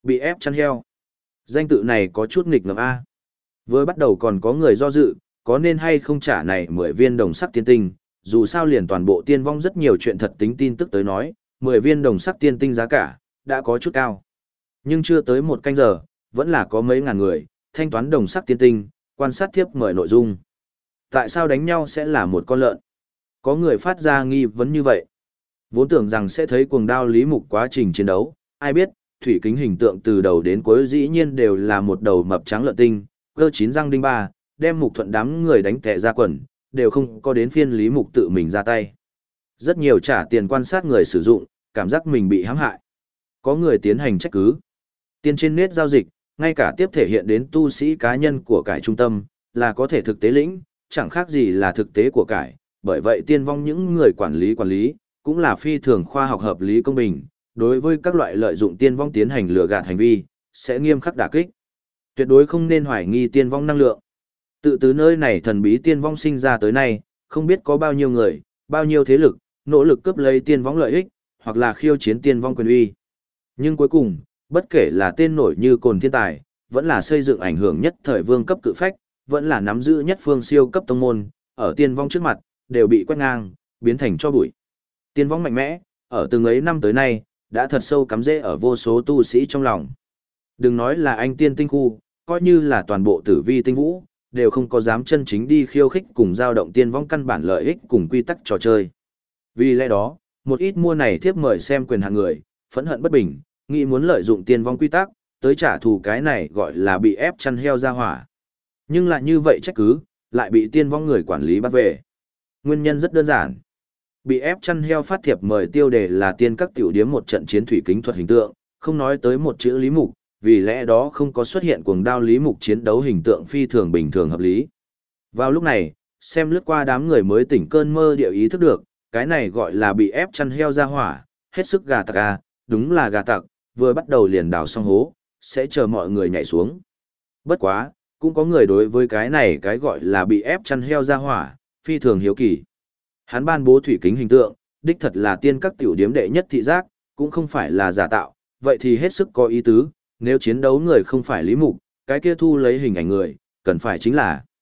Bị ép chăn heo. Danh tự này có chút nghịch ngợm A. Vừa bắt đầu còn có người do dự, có nên hay không trả này 10 viên đồng sắc tiên tinh, dù sao liền toàn bộ tiên vong rất nhiều chuyện thật tính tin tức tới nói, 10 viên đồng sắc tiên tinh giá cả, đã có chút cao. Nhưng chưa tới một canh giờ, vẫn là có mấy ngàn người, thanh toán đồng sắc tiên tinh, quan sát thiếp mời nội dung. Tại sao đánh nhau sẽ là một con lợn? Có người phát ra nghi vấn như vậy. Vốn tưởng rằng sẽ thấy cuồng đao Lý Mục quá trình chiến đấu, ai biết, thủy kính hình tượng từ đầu đến cuối dĩ nhiên đều là một đầu mập trắng lợn tinh, cơ chín răng đinh ba, đem Mục Thuận đám người đánh tè ra quần, đều không có đến phiên Lý Mục tự mình ra tay. Rất nhiều trả tiền quan sát người sử dụng, cảm giác mình bị hãm hại. Có người tiến hành trách cứ. Tiền trên nét giao dịch, ngay cả tiếp thể hiện đến tu sĩ cá nhân của cải trung tâm, là có thể thực tế lĩnh, chẳng khác gì là thực tế của cải, bởi vậy tiên vong những người quản lý, cũng là phi thường khoa học hợp lý công bình, đối với các loại lợi dụng tiên vong tiến hành lừa gạt hành vi, sẽ nghiêm khắc đả kích. Tuyệt đối không nên hoài nghi tiên vong năng lượng. Tự từ nơi này thần bí tiên vong sinh ra tới nay, không biết có bao nhiêu người, bao nhiêu thế lực, nỗ lực cướp lấy tiên vong lợi ích, hoặc là khiêu chiến tiên vong quyền uy. Nhưng cuối cùng, bất kể là tên nổi như Cồn Thiên Tài, vẫn là xây dựng ảnh hưởng nhất thời vương cấp cự phách, vẫn là nắm giữ nhất phương siêu cấp tông môn, ở tiên vong trước mặt, đều bị quét ngang, biến thành cho bụi. Tiên vong mạnh mẽ, ở từng ấy năm tới nay, đã thật sâu cắm rễ ở vô số tu sĩ trong lòng. Đừng nói là anh tiên tinh khu, coi như là toàn bộ tử vi tinh vũ, đều không có dám chân chính đi khiêu khích cùng giao động tiên vong căn bản lợi ích cùng quy tắc trò chơi. Vì lẽ đó, một ít mua này thiếp mời xem quyền hạng người, phẫn hận bất bình, nghĩ muốn lợi dụng tiên vong quy tắc, tới trả thù cái này gọi là bị ép chăn heo ra hỏa. Nhưng lại như vậy trách cứ, lại bị tiên vong người quản lý bắt về. Nguyên nhân rất đơn giản. Bị ép chăn heo phát thiệp mời tiêu đề là tiên các tiểu điếm một trận chiến thủy kính thuật hình tượng, không nói tới một chữ Lý Mục, vì lẽ đó không có xuất hiện cuồng đao Lý Mục chiến đấu hình tượng phi thường bình thường hợp lý. Vào lúc này, xem lướt qua đám người mới tỉnh cơn mơ địa ý thức được, cái này gọi là bị ép chăn heo ra hỏa, hết sức gà tặc à, đúng là gà tặc, vừa bắt đầu liền đào xong hố, sẽ chờ mọi người nhảy xuống. Bất quá, cũng có người đối với cái này cái gọi là bị ép chăn heo ra hỏa, phi thường hiếu kỳ. Hắn ban bố thủy kính hình tượng, đích thật là tiên các tiểu điếm đệ nhất thị giác, cũng không phải là giả tạo, vậy thì hết sức có ý tứ, nếu chiến đấu người không phải Lý Mục, cái kia thu lấy hình ảnh người, cần phải chính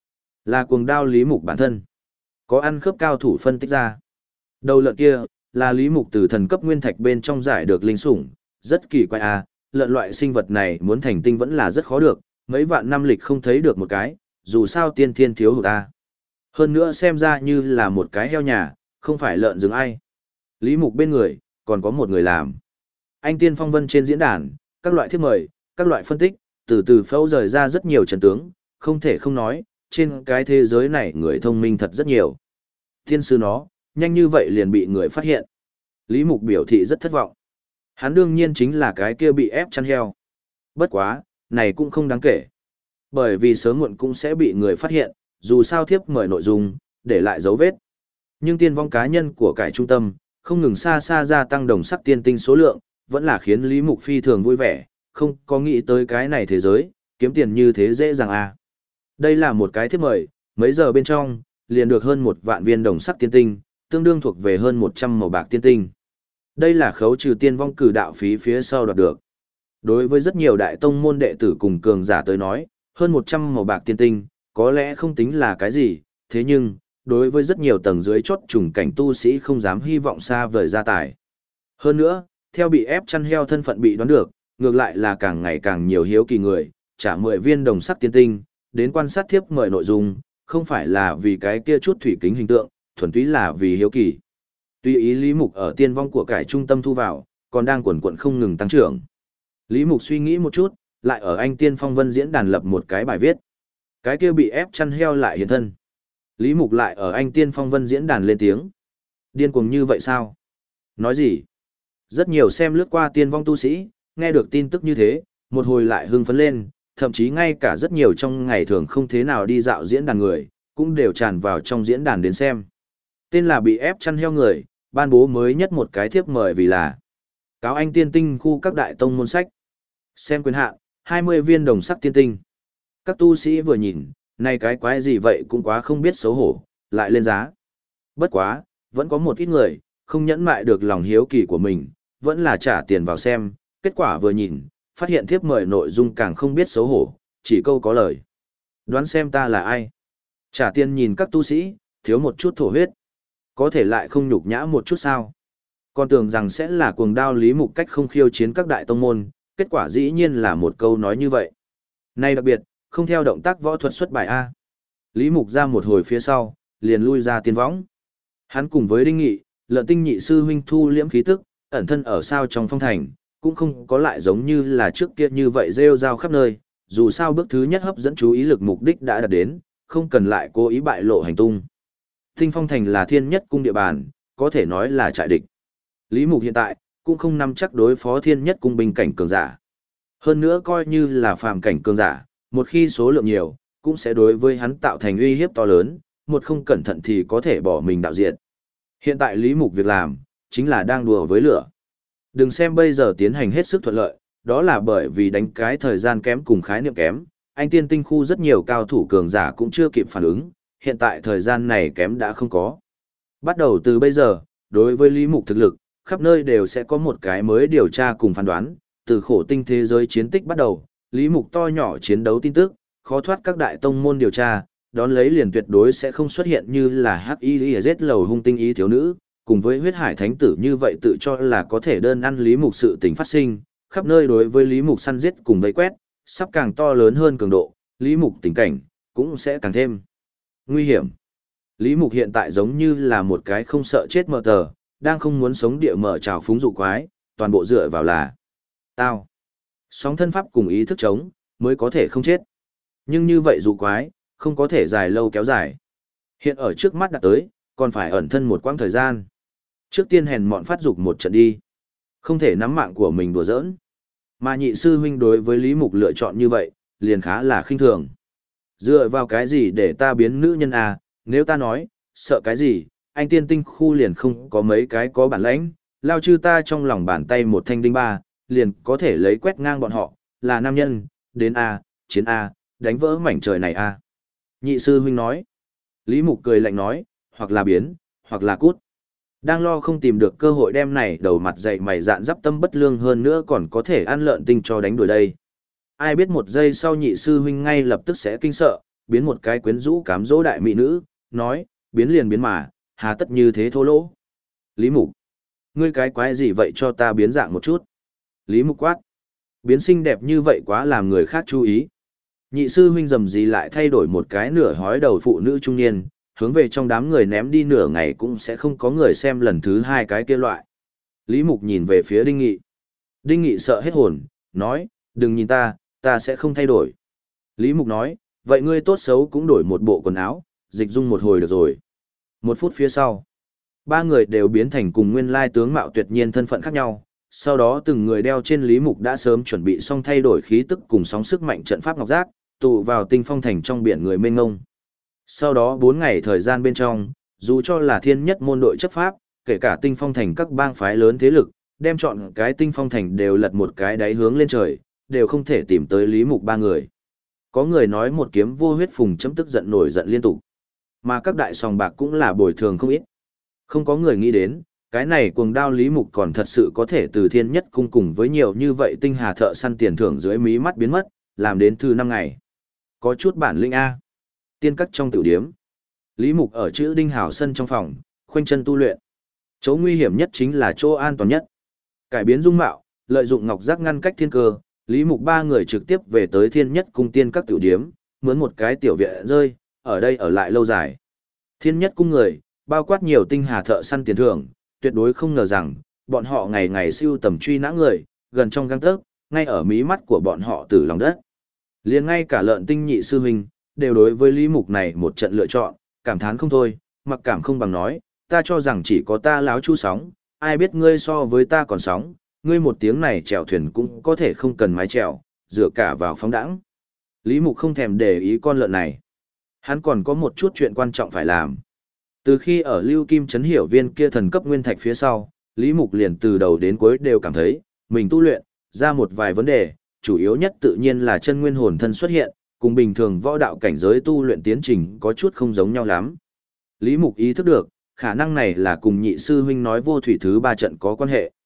là cuồng đao Lý Mục bản thân. Có ăn khớp cao thủ phân tích ra. Đầu lợn kia, là Lý Mục từ thần cấp nguyên thạch bên trong giải được linh sủng, rất kỳ quái à, lợn loại sinh vật này muốn thành tinh vẫn là rất khó được, mấy vạn năm lịch không thấy được một cái, dù sao tiên thiên thiếu hụt ta. Hơn nữa xem ra như là một cái heo nhà, không phải lợn rừng ai. Lý Mục bên người, còn có một người làm. Anh Tiên Phong Vân trên diễn đàn, các loại thiếp mời, các loại phân tích, từ từ phẫu rời ra rất nhiều trận tướng, không thể không nói, trên cái thế giới này người thông minh thật rất nhiều. Tiên sư nó, nhanh như vậy liền bị người phát hiện. Lý Mục biểu thị rất thất vọng. Hắn đương nhiên chính là cái kia bị ép chăn heo. Bất quá, này cũng không đáng kể. Bởi vì sớm muộn cũng sẽ bị người phát hiện, dù sao thiếp mời nội dung, để lại dấu vết. Nhưng tiên vong cá nhân của cải trung tâm, không ngừng xa xa gia tăng đồng sắc tiên tinh số lượng, vẫn là khiến Lý Mục phi thường vui vẻ, không có nghĩ tới cái này thế giới, kiếm tiền như thế dễ dàng à. Đây là một cái thiếp mời, mấy giờ bên trong, liền được hơn 1 vạn viên đồng sắc tiên tinh, tương đương thuộc về hơn 100 màu bạc tiên tinh. Đây là khấu trừ tiên vong cử đạo phí phía sau đoạt được. Đối với rất nhiều đại tông môn đệ tử cùng cường giả tới nói, hơn 100 màu bạc tiên tinh, có lẽ không tính là cái gì, thế nhưng, đối với rất nhiều tầng dưới chốt trùng cảnh tu sĩ không dám hy vọng xa vời gia tài. Hơn nữa, theo bị ép chăn heo thân phận bị đoán được, ngược lại là càng ngày càng nhiều hiếu kỳ người, trả 10 viên đồng sắc tiên tinh, đến quan sát thiếp mời nội dung, không phải là vì cái kia chút thủy kính hình tượng, thuần túy là vì hiếu kỳ. Tuy ý Lý Mục ở tiên vong của cải trung tâm thu vào, còn đang quần quận không ngừng tăng trưởng. Lý Mục suy nghĩ một chút, lại ở anh Tiên Phong Vân diễn đàn lập một cái bài viết. Cái kia bị ép chăn heo lại hiện thân. Lý Mục lại ở anh Tiên Phong Vân diễn đàn lên tiếng. Điên cuồng như vậy sao? Nói gì? Rất nhiều xem lướt qua tiên vong tu sĩ, nghe được tin tức như thế, một hồi lại hưng phấn lên, thậm chí ngay cả rất nhiều trong ngày thường không thế nào đi dạo diễn đàn người, cũng đều tràn vào trong diễn đàn đến xem. Tên là bị ép chăn heo người, ban bố mới nhất một cái thiếp mời vì là cáo anh tiên tinh khu các đại tông môn sách. Xem quyền hạn, 20 viên đồng sắc tiên tinh. Các tu sĩ vừa nhìn, này cái quái gì vậy cũng quá không biết xấu hổ, lại lên giá. Bất quá, vẫn có một ít người, không nhẫn mại được lòng hiếu kỳ của mình, vẫn là trả tiền vào xem, kết quả vừa nhìn, phát hiện thiếp mời nội dung càng không biết xấu hổ, chỉ câu có lời. Đoán xem ta là ai? Trả tiền nhìn các tu sĩ, thiếu một chút thổ huyết. Có thể lại không nhục nhã một chút sao? Còn tưởng rằng sẽ là cuồng đao Lý Mục cách không khiêu chiến các đại tông môn, kết quả dĩ nhiên là một câu nói như vậy. Này đặc biệt, không theo động tác võ thuật xuất bài A. Lý Mục ra một hồi phía sau, liền lui ra tiên võng. Hắn cùng với Đinh Nghị, Lợn Tinh nhị sư huynh thu liễm khí tức, ẩn thân ở sao trong phong thành, cũng không có lại giống như là trước kia như vậy rêu rao khắp nơi, dù sao bước thứ nhất hấp dẫn chú ý lực mục đích đã đạt đến, không cần lại cố ý bại lộ hành tung. Tinh phong thành là thiên nhất cung địa bàn, có thể nói là trại địch. Lý Mục hiện tại, cũng không nắm chắc đối phó thiên nhất cung binh cảnh cường giả. Hơn nữa coi như là phàm cảnh cường giả, một khi số lượng nhiều, cũng sẽ đối với hắn tạo thành uy hiếp to lớn, một không cẩn thận thì có thể bỏ mình đạo diện. Hiện tại Lý Mục việc làm, chính là đang đùa với lửa. Đừng xem bây giờ tiến hành hết sức thuận lợi, đó là bởi vì đánh cái thời gian kém cùng khái niệm kém, anh tiên tinh khu rất nhiều cao thủ cường giả cũng chưa kịp phản ứng, hiện tại thời gian này kém đã không có. Bắt đầu từ bây giờ, đối với Lý Mục thực lực, khắp nơi đều sẽ có một cái mới điều tra cùng phán đoán, từ khổ tinh thế giới chiến tích bắt đầu, Lý Mục to nhỏ chiến đấu tin tức, khó thoát các đại tông môn điều tra, đón lấy liền tuyệt đối sẽ không xuất hiện như là HIZ lầu hung tinh ý thiếu nữ, cùng với huyết hải thánh tử như vậy tự cho là có thể đơn ăn Lý Mục sự tình phát sinh, khắp nơi đối với Lý Mục săn giết cùng vây quét, sắp càng to lớn hơn cường độ, Lý Mục tình cảnh, cũng sẽ càng thêm nguy hiểm. Lý Mục hiện tại giống như là một cái không sợ chết mờ tờ, đang không muốn sống địa mở trào phúng dụ quái, toàn bộ dựa vào là tao. Sóng thân pháp cùng ý thức chống, mới có thể không chết. Nhưng như vậy dụ quái, không có thể dài lâu kéo dài. Hiện ở trước mắt đã tới, còn phải ẩn thân một quãng thời gian. Trước tiên hèn mọn phát dục một trận đi. Không thể nắm mạng của mình đùa giỡn. Mà nhị sư huynh đối với Lý Mục lựa chọn như vậy, liền khá là khinh thường. Dựa vào cái gì để ta biến nữ nhân à, nếu ta nói, sợ cái gì, anh tiên tinh khu liền không có mấy cái có bản lãnh, lao chư ta trong lòng bàn tay một thanh đinh ba, liền có thể lấy quét ngang bọn họ, là nam nhân, đến A, chiến A, đánh vỡ mảnh trời này A. Nhị sư huynh nói. Lý Mục cười lạnh nói, hoặc là biến, hoặc là cút. Đang lo không tìm được cơ hội đem này đầu mặt dậy mày dạn dắp tâm bất lương hơn nữa còn có thể ăn lợn tinh cho đánh đuổi đây. Ai biết một giây sau nhị sư huynh ngay lập tức sẽ kinh sợ, biến một cái quyến rũ cám dỗ đại mỹ nữ, nói, biến liền biến mà, hà tất như thế thô lỗ. Lý Mục, ngươi cái quái gì vậy cho ta biến dạng một chút. Lý Mục quát, biến xinh đẹp như vậy quá làm người khác chú ý. Nhị sư huynh rầm gì lại thay đổi một cái nửa hói đầu phụ nữ trung niên, hướng về trong đám người ném đi nửa ngày cũng sẽ không có người xem lần thứ hai cái kia loại. Lý Mục nhìn về phía Đinh Nghị. Đinh Nghị sợ hết hồn, nói, đừng nhìn ta sẽ không thay đổi. Lý Mục nói, vậy ngươi tốt xấu cũng đổi một bộ quần áo, dịch dung một hồi được rồi. Một phút phía sau, ba người đều biến thành cùng nguyên lai tướng mạo tuyệt nhiên thân phận khác nhau, sau đó từng người đeo trên Lý Mục đã sớm chuẩn bị xong thay đổi khí tức cùng sóng sức mạnh trận pháp ngọc giác, tụ vào tinh phong thành trong biển người mênh ngông. Sau đó 4 ngày thời gian bên trong, dù cho là thiên nhất môn đội chấp pháp, kể cả tinh phong thành các bang phái lớn thế lực, đem chọn cái tinh phong thành đều lật một cái đáy hướng lên trời, đều không thể tìm tới Lý Mục ba người. Có người nói một kiếm vô huyết phùng chấm tức giận nổi giận liên tục. Mà các đại sòng bạc cũng là bồi thường không ít. Không có người nghĩ đến, cái này cuồng đao Lý Mục còn thật sự có thể từ thiên nhất cung cùng với nhiều như vậy tinh hà thợ săn tiền thưởng dưới mí mắt biến mất, làm đến thứ 5 ngày. Có chút bản lĩnh A. Tiên cắt trong tiểu điếm. Lý Mục ở chữ Đinh Hảo sân trong phòng, khoanh chân tu luyện. Chỗ nguy hiểm nhất chính là chỗ an toàn nhất. Cải biến dung mạo, lợi dụng ngọc giác ngăn cách thiên cơ, Lý Mục ba người trực tiếp về tới thiên nhất cung tiên các tiểu điếm, mướn một cái tiểu viện rơi, ở đây ở lại lâu dài. Thiên nhất cung người, bao quát nhiều tinh hà thợ săn tiền thưởng, tuyệt đối không ngờ rằng, bọn họ ngày ngày siêu tầm truy nã người, gần trong gang tấc, ngay ở mí mắt của bọn họ từ lòng đất. Liền ngay cả Lợn Tinh nhị sư huynh, đều đối với Lý Mục này một trận lựa chọn, cảm thán không thôi, mặc cảm không bằng nói, ta cho rằng chỉ có ta láo chu sóng, ai biết ngươi so với ta còn sóng, ngươi một tiếng này chèo thuyền cũng có thể không cần mái chèo, dựa cả vào phóng đãng. Lý Mục không thèm để ý con lợn này. Hắn còn có một chút chuyện quan trọng phải làm. Từ khi ở Lưu Kim Trấn hiểu viên kia thần cấp nguyên thạch phía sau, Lý Mục liền từ đầu đến cuối đều cảm thấy, mình tu luyện, ra một vài vấn đề, chủ yếu nhất tự nhiên là chân nguyên hồn thân xuất hiện, cùng bình thường võ đạo cảnh giới tu luyện tiến trình có chút không giống nhau lắm. Lý Mục ý thức được, khả năng này là cùng nhị sư huynh nói vô thủy thứ 3 trận có quan hệ.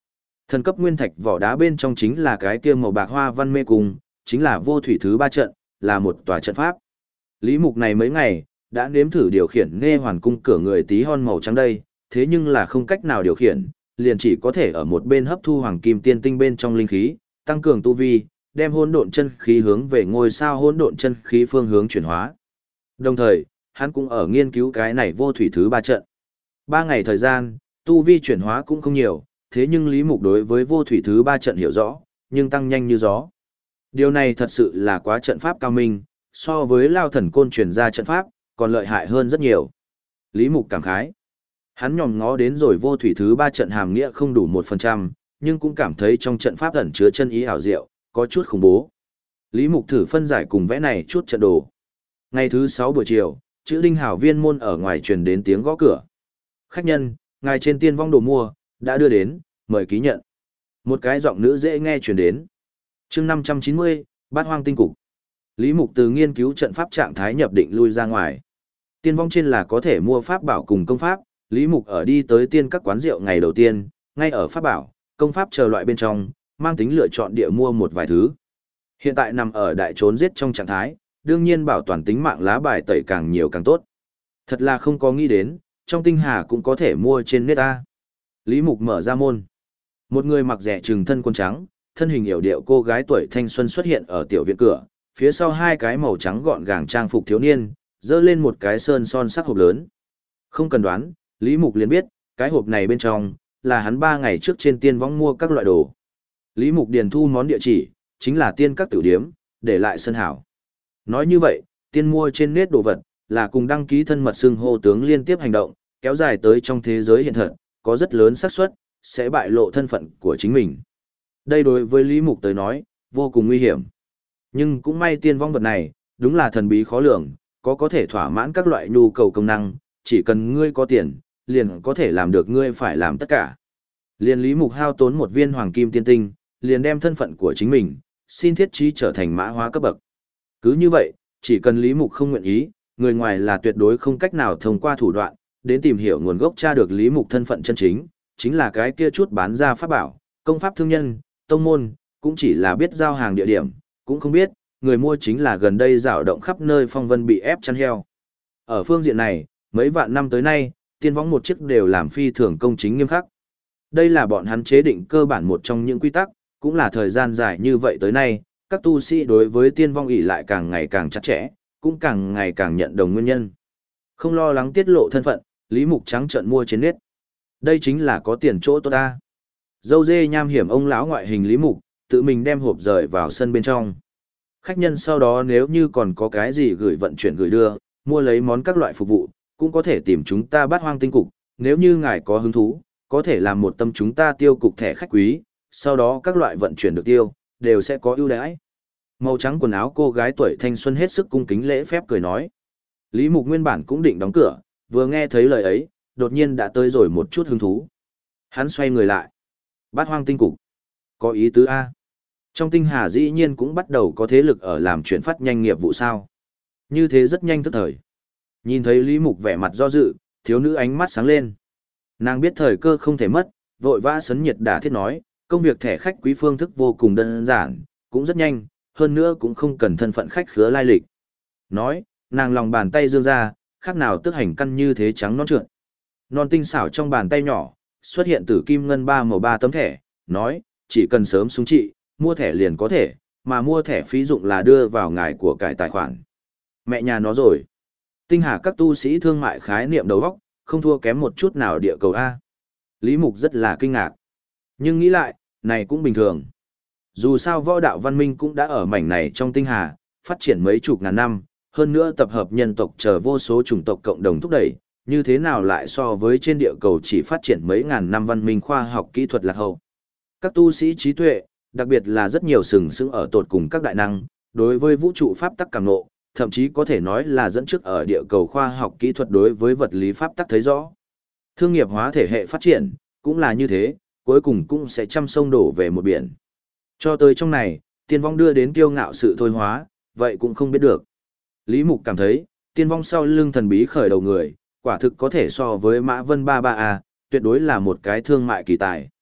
Thần cấp nguyên thạch vỏ đá bên trong chính là cái kia màu bạc hoa văn mê cung, chính là vô thủy thứ ba trận, là một tòa trận pháp. Lý Mục này mấy ngày, đã nếm thử điều khiển nghe hoàn cung cửa người tí hon màu trắng đây, thế nhưng là không cách nào điều khiển, liền chỉ có thể ở một bên hấp thu hoàng kim tiên tinh bên trong linh khí, tăng cường tu vi, đem hỗn độn chân khí hướng về ngôi sao hỗn độn chân khí phương hướng chuyển hóa. Đồng thời, hắn cũng ở nghiên cứu cái này vô thủy thứ ba trận. 3 ngày thời gian, tu vi chuyển hóa cũng không nhiều, thế nhưng Lý Mục đối với vô thủy thứ ba trận hiểu rõ, nhưng tăng nhanh như gió. Điều này thật sự là quá trận pháp cao minh, so với Lao Thần Côn truyền ra trận pháp, còn lợi hại hơn rất nhiều. Lý Mục cảm khái. Hắn nhòm ngó đến rồi vô thủy thứ ba trận hàm nghĩa không đủ 1%, nhưng cũng cảm thấy trong trận pháp ẩn chứa chân ý ảo diệu, có chút khủng bố. Lý Mục thử phân giải cùng vẽ này chút trận đồ. Ngày thứ 6 buổi chiều, chữ Đinh Hảo Viên môn ở ngoài truyền đến tiếng gõ cửa. Khách nhân, ngài trên tiên vong đồ mua, đã đưa đến, mời ký nhận. Một cái giọng nữ dễ nghe truyền đến. Chương 590, Bát Hoang tinh cục. Lý Mục từ nghiên cứu trận pháp trạng thái nhập định lui ra ngoài. Tiên vong trên là có thể mua pháp bảo cùng công pháp, Lý Mục ở đi tới tiên các quán rượu ngày đầu tiên, ngay ở pháp bảo, công pháp chờ loại bên trong, mang tính lựa chọn địa mua một vài thứ. Hiện tại nằm ở đại trốn giết trong trạng thái, đương nhiên bảo toàn tính mạng lá bài tẩy càng nhiều càng tốt. Thật là không có nghĩ đến, trong tinh hà cũng có thể mua trên net A. Lý Mục mở ra môn. Một người mặc rẻ trừng thân quân trắng, thân hình yểu điệu cô gái tuổi thanh xuân xuất hiện ở tiểu viện cửa, phía sau hai cái màu trắng gọn gàng trang phục thiếu niên, dơ lên một cái sơn son sắc hộp lớn. Không cần đoán, Lý Mục liền biết, cái hộp này bên trong, là hắn 3 ngày trước trên tiên võng mua các loại đồ. Lý Mục điền thu món địa chỉ, chính là tiên các tiểu điếm, để lại sân hảo. Nói như vậy, tiên mua trên nét đồ vật, là cùng đăng ký thân mật xưng hô tướng liên tiếp hành động, kéo dài tới trong thế giới hiện thật, có rất lớn xác suất sẽ bại lộ thân phận của chính mình. Đây đối với Lý Mục tới nói, vô cùng nguy hiểm. Nhưng cũng may tiên vong vật này, đúng là thần bí khó lường, có thể thỏa mãn các loại nhu cầu công năng, chỉ cần ngươi có tiền, liền có thể làm được ngươi phải làm tất cả. Liền Lý Mục hao tốn một viên hoàng kim tiên tinh, liền đem thân phận của chính mình, xin thiết trí trở thành mã hóa cấp bậc. Cứ như vậy, chỉ cần Lý Mục không nguyện ý, người ngoài là tuyệt đối không cách nào thông qua thủ đoạn, đến tìm hiểu nguồn gốc tra được Lý Mục thân phận chân chính, chính là cái kia chút bán ra pháp bảo, công pháp thương nhân, tông môn, cũng chỉ là biết giao hàng địa điểm, cũng không biết, người mua chính là gần đây dạo động khắp nơi phong vân bị ép chăn heo. Ở phương diện này, mấy vạn năm tới nay, tiên võng một chiếc đều làm phi thường công chính nghiêm khắc. Đây là bọn hắn chế định cơ bản một trong những quy tắc, cũng là thời gian dài như vậy tới nay, các tu sĩ đối với tiên vong ỷ lại càng ngày càng chặt chẽ, cũng càng ngày càng nhận đồng nguyên nhân. Không lo lắng tiết lộ thân phận, Lý Mục trắng trợn mua trên nét. Đây chính là có tiền chỗ tốt ta. Dâu dê nham hiểm ông lão ngoại hình Lý Mục, tự mình đem hộp rời vào sân bên trong. Khách nhân sau đó nếu như còn có cái gì gửi vận chuyển gửi đưa, mua lấy món các loại phục vụ, cũng có thể tìm chúng ta Bát Hoang tinh cục, nếu như ngài có hứng thú, có thể làm một tâm chúng ta tiêu cục thẻ khách quý, sau đó các loại vận chuyển được tiêu, đều sẽ có ưu đãi. Màu trắng quần áo cô gái tuổi thanh xuân hết sức cung kính lễ phép cười nói. Lý Mục nguyên bản cũng định đóng cửa, vừa nghe thấy lời ấy, đột nhiên đã tới rồi một chút hứng thú. Hắn xoay người lại. Bát Hoang tinh cục. Có ý tứ A. Trong tinh hà dĩ nhiên cũng bắt đầu có thế lực ở làm chuyển phát nhanh nghiệp vụ sao. Như thế rất nhanh tức thời. Nhìn thấy Lý Mục vẻ mặt do dự, thiếu nữ ánh mắt sáng lên. Nàng biết thời cơ không thể mất, vội vã sấn nhiệt đả thiết nói, công việc thẻ khách quý phương thức vô cùng đơn giản, cũng rất nhanh, hơn nữa cũng không cần thân phận khách khứa lai lịch. Nói, nàng lòng bàn tay dương ra, khác nào tức hành căn như thế trắng non trượt. Non tinh xảo trong bàn tay nhỏ, xuất hiện tử kim ngân 3 màu 3 tấm thẻ, nói, chỉ cần sớm xuống trị, mua thẻ liền có thể, mà mua thẻ phí dụng là đưa vào ngài của cải tài khoản. Mẹ nhà nó rồi. Tinh hà các tu sĩ thương mại khái niệm đầu óc, không thua kém một chút nào địa cầu A. Lý Mục rất là kinh ngạc. Nhưng nghĩ lại, này cũng bình thường. Dù sao võ đạo văn minh cũng đã ở mảnh này trong tinh hà, phát triển mấy chục ngàn năm, hơn nữa tập hợp nhân tộc chờ vô số chủng tộc cộng đồng thúc đẩy, như thế nào lại so với trên địa cầu chỉ phát triển mấy ngàn năm văn minh khoa học kỹ thuật lạc hậu. Các tu sĩ trí tuệ, đặc biệt là rất nhiều sừng sững ở tột cùng các đại năng, đối với vũ trụ pháp tắc càng ngộ, thậm chí có thể nói là dẫn trước ở địa cầu khoa học kỹ thuật đối với vật lý pháp tắc thấy rõ. Thương nghiệp hóa thể hệ phát triển, cũng là như thế, cuối cùng cũng sẽ trăm sông đổ về một biển. Cho tới trong này, tiên vong đưa đến kiêu ngạo sự thôi hóa, vậy cũng không biết được. Lý Mục cảm thấy, tiên vong sau lưng thần bí khởi đầu người, quả thực có thể so với Mã Vân 33A, tuyệt đối là một cái thương mại kỳ tài.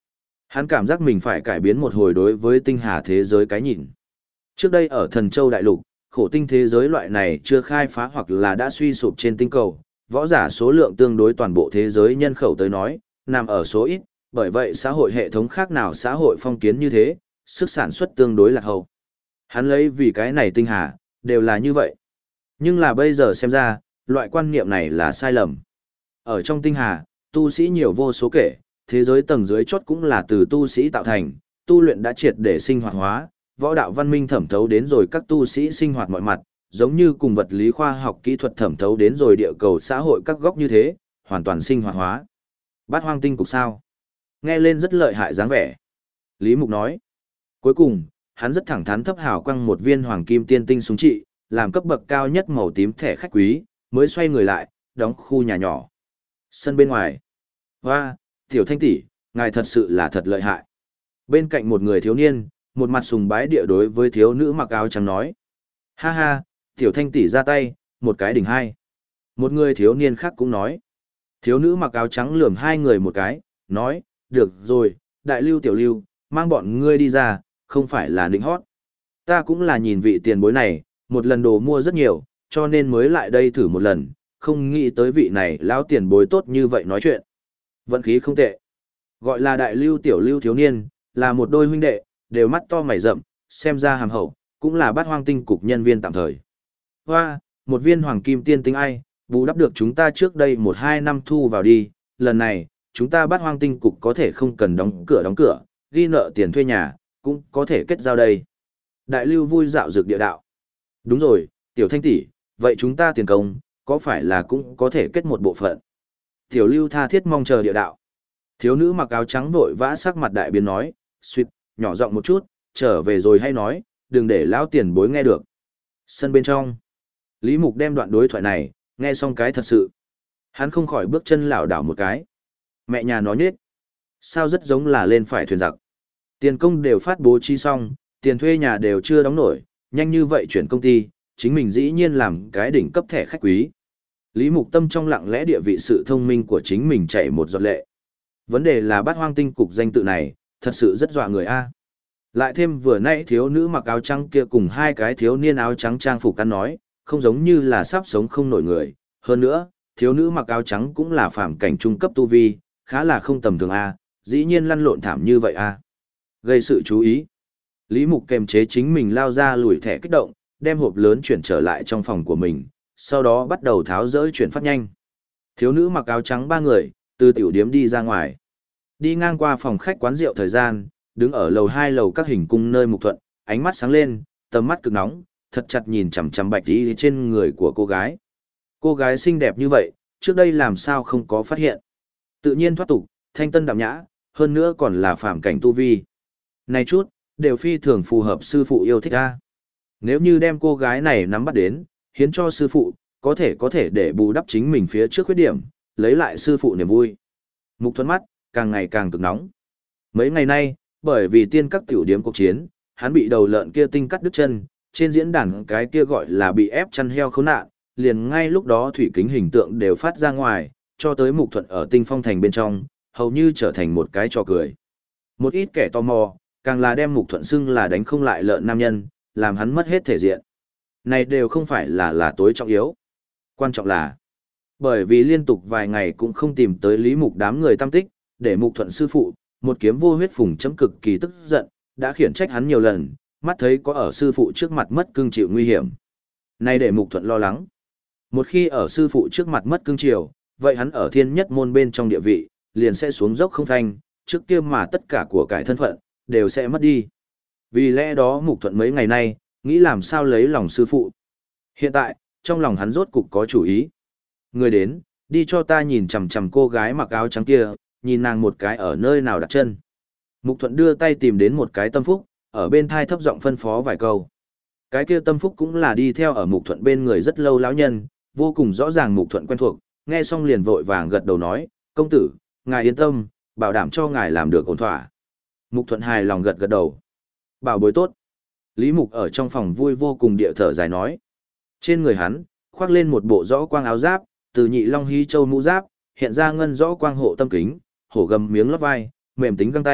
Hắn cảm giác mình phải cải biến một hồi đối với tinh hà thế giới cái nhìn. Trước đây ở Thần Châu Đại Lục, khổ tinh thế giới loại này chưa khai phá hoặc là đã suy sụp trên tinh cầu, võ giả số lượng tương đối toàn bộ thế giới nhân khẩu tới nói, nằm ở số ít, bởi vậy xã hội hệ thống khác nào xã hội phong kiến như thế, sức sản xuất tương đối lạc hậu. Hắn lấy vì cái này tinh hà, đều là như vậy. Nhưng là bây giờ xem ra, loại quan niệm này là sai lầm. Ở trong tinh hà, tu sĩ nhiều vô số kể, thế giới tầng dưới chót cũng là từ tu sĩ tạo thành, tu luyện đã triệt để sinh hoạt hóa, võ đạo văn minh thẩm thấu đến rồi các tu sĩ sinh hoạt mọi mặt, giống như cùng vật lý khoa học kỹ thuật thẩm thấu đến rồi địa cầu xã hội các góc như thế, hoàn toàn sinh hoạt hóa. Bát hoang tinh cục sao? Nghe lên rất lợi hại dáng vẻ. Lý Mục nói. Cuối cùng, hắn rất thẳng thắn thấp hào quăng một viên hoàng kim tiên tinh súng trị, làm cấp bậc cao nhất màu tím thẻ khách quý, mới xoay người lại, đóng khu nhà nhỏ. Sân bên ngoài. Hoa, tiểu thanh tỷ, ngài thật sự là thật lợi hại. Bên cạnh một người thiếu niên, một mặt sùng bái địa đối với thiếu nữ mặc áo trắng nói. Ha ha, tiểu thanh tỷ ra tay, một cái đỉnh hai. Một người thiếu niên khác cũng nói. Thiếu nữ mặc áo trắng lườm hai người một cái, nói, được rồi, đại lưu tiểu lưu, mang bọn ngươi đi ra, không phải là nịnh hót. Ta cũng là nhìn vị tiền bối này, một lần đồ mua rất nhiều, cho nên mới lại đây thử một lần, không nghĩ tới vị này lão tiền bối tốt như vậy nói chuyện. Vận khí không tệ. Gọi là đại lưu tiểu lưu thiếu niên, là một đôi huynh đệ, đều mắt to mày rậm, xem ra hàm hậu, cũng là bát hoang tinh cục nhân viên tạm thời. Hoa, một viên hoàng kim tiên tinh ai, bù đắp được chúng ta trước đây 1-2 năm thu vào đi, lần này, chúng ta bát hoang tinh cục có thể không cần đóng cửa, ghi nợ tiền thuê nhà, cũng có thể kết giao đây. Đại lưu vui dạo dược địa đạo. Đúng rồi, tiểu thanh tỷ, vậy chúng ta tiền công, có phải là cũng có thể kết một bộ phận? Tiểu lưu tha thiết mong chờ địa đạo. Thiếu nữ mặc áo trắng vội vã sắc mặt đại biến nói, suýt, nhỏ giọng một chút, trở về rồi hay nói, đừng để lão tiền bối nghe được. Sân bên trong. Lý Mục đem đoạn đối thoại này, nghe xong cái thật sự. Hắn không khỏi bước chân lảo đảo một cái. Mẹ nhà nó nhết. Sao rất giống là lên phải thuyền giặc. Tiền công đều phát bố trí xong, tiền thuê nhà đều chưa đóng nổi, nhanh như vậy chuyển công ty, chính mình dĩ nhiên làm cái đỉnh cấp thẻ khách quý. Lý Mục Tâm trong lặng lẽ địa vị sự thông minh của chính mình chảy một giọt lệ. Vấn đề là bát hoang tinh cục danh tự này, thật sự rất dọa người a. Lại thêm vừa nãy thiếu nữ mặc áo trắng kia cùng hai cái thiếu niên áo trắng trang phục ăn nói, không giống như là sắp sống không nổi người. Hơn nữa, thiếu nữ mặc áo trắng cũng là phàm cảnh trung cấp tu vi, khá là không tầm thường a, dĩ nhiên lăn lộn thảm như vậy a. Gây sự chú ý. Lý Mục kềm chế chính mình lao ra lùi thẻ kích động, đem hộp lớn chuyển trở lại trong phòng của mình, sau đó bắt đầu tháo dỡ chuyển phát nhanh. Thiếu nữ mặc áo trắng 3 người, từ tiểu điếm đi ra ngoài. Đi ngang qua phòng khách quán rượu thời gian, đứng ở lầu 2 lầu các hình cung nơi Mục Thuận, ánh mắt sáng lên, tầm mắt cực nóng, thật chặt nhìn chằm chằm bạch tí trên người của cô gái. Cô gái xinh đẹp như vậy, trước đây làm sao không có phát hiện. Tự nhiên thoát tục, thanh tân đạm nhã, hơn nữa còn là phàm cảnh tu vi. Này chút, đều phi thường phù hợp sư phụ yêu thích a. Nếu như đem cô gái này nắm bắt đến, hiến cho sư phụ, có thể để bù đắp chính mình phía trước khuyết điểm, lấy lại sư phụ niềm vui. Mục Thuận mắt, càng ngày càng cực nóng. Mấy ngày nay, bởi vì tiên các tiểu điếm cuộc chiến, hắn bị đầu lợn kia tinh cắt đứt chân, trên diễn đàn cái kia gọi là bị ép chăn heo khốn nạn, liền ngay lúc đó thủy kính hình tượng đều phát ra ngoài, cho tới Mục Thuận ở Tinh Phong thành bên trong, hầu như trở thành một cái trò cười. Một ít kẻ tò mò, càng là đem Mục Thuận xưng là đánh không lại lợn nam nhân, làm hắn mất hết thể diện. Này đều không phải là tối trọng yếu. Quan trọng là, bởi vì liên tục vài ngày cũng không tìm tới Lý Mục đám người tâm tích, để Mục Thuận sư phụ, một kiếm vô huyết phùng chấm cực kỳ tức giận, đã khiển trách hắn nhiều lần, mắt thấy có ở sư phụ trước mặt mất cương chịu nguy hiểm. Này để Mục Thuận lo lắng. Một khi ở sư phụ trước mặt mất cương chịu, vậy hắn ở thiên nhất môn bên trong địa vị, liền sẽ xuống dốc không phanh, trước kia mà tất cả của cải thân phận, đều sẽ mất đi. Vì lẽ đó Mục Thuận mấy ngày nay, nghĩ làm sao lấy lòng sư phụ. Hiện tại, trong lòng hắn rốt cục có chủ ý. Người đến, đi cho ta nhìn chằm chằm cô gái mặc áo trắng kia, nhìn nàng một cái ở nơi nào đặt chân. Mục Thuận đưa tay tìm đến một cái tâm phúc, ở bên thai thấp giọng phân phó vài câu. Cái kia tâm phúc cũng là đi theo ở Mục Thuận bên người rất lâu lão nhân, vô cùng rõ ràng Mục Thuận quen thuộc, nghe xong liền vội vàng gật đầu nói, công tử, ngài yên tâm, bảo đảm cho ngài làm được ổn thỏa. Mục Thuận hài lòng gật gật đầu. Bảo bối tốt. Lý Mục ở trong phòng vui vô cùng địa thở dài nói. Trên người hắn, khoác lên một bộ rõ quang áo giáp, từ nhị long hí châu mũ giáp, hiện ra ngân rõ quang hộ tâm kính, hổ gầm miếng lót vai, mềm tính găng tay,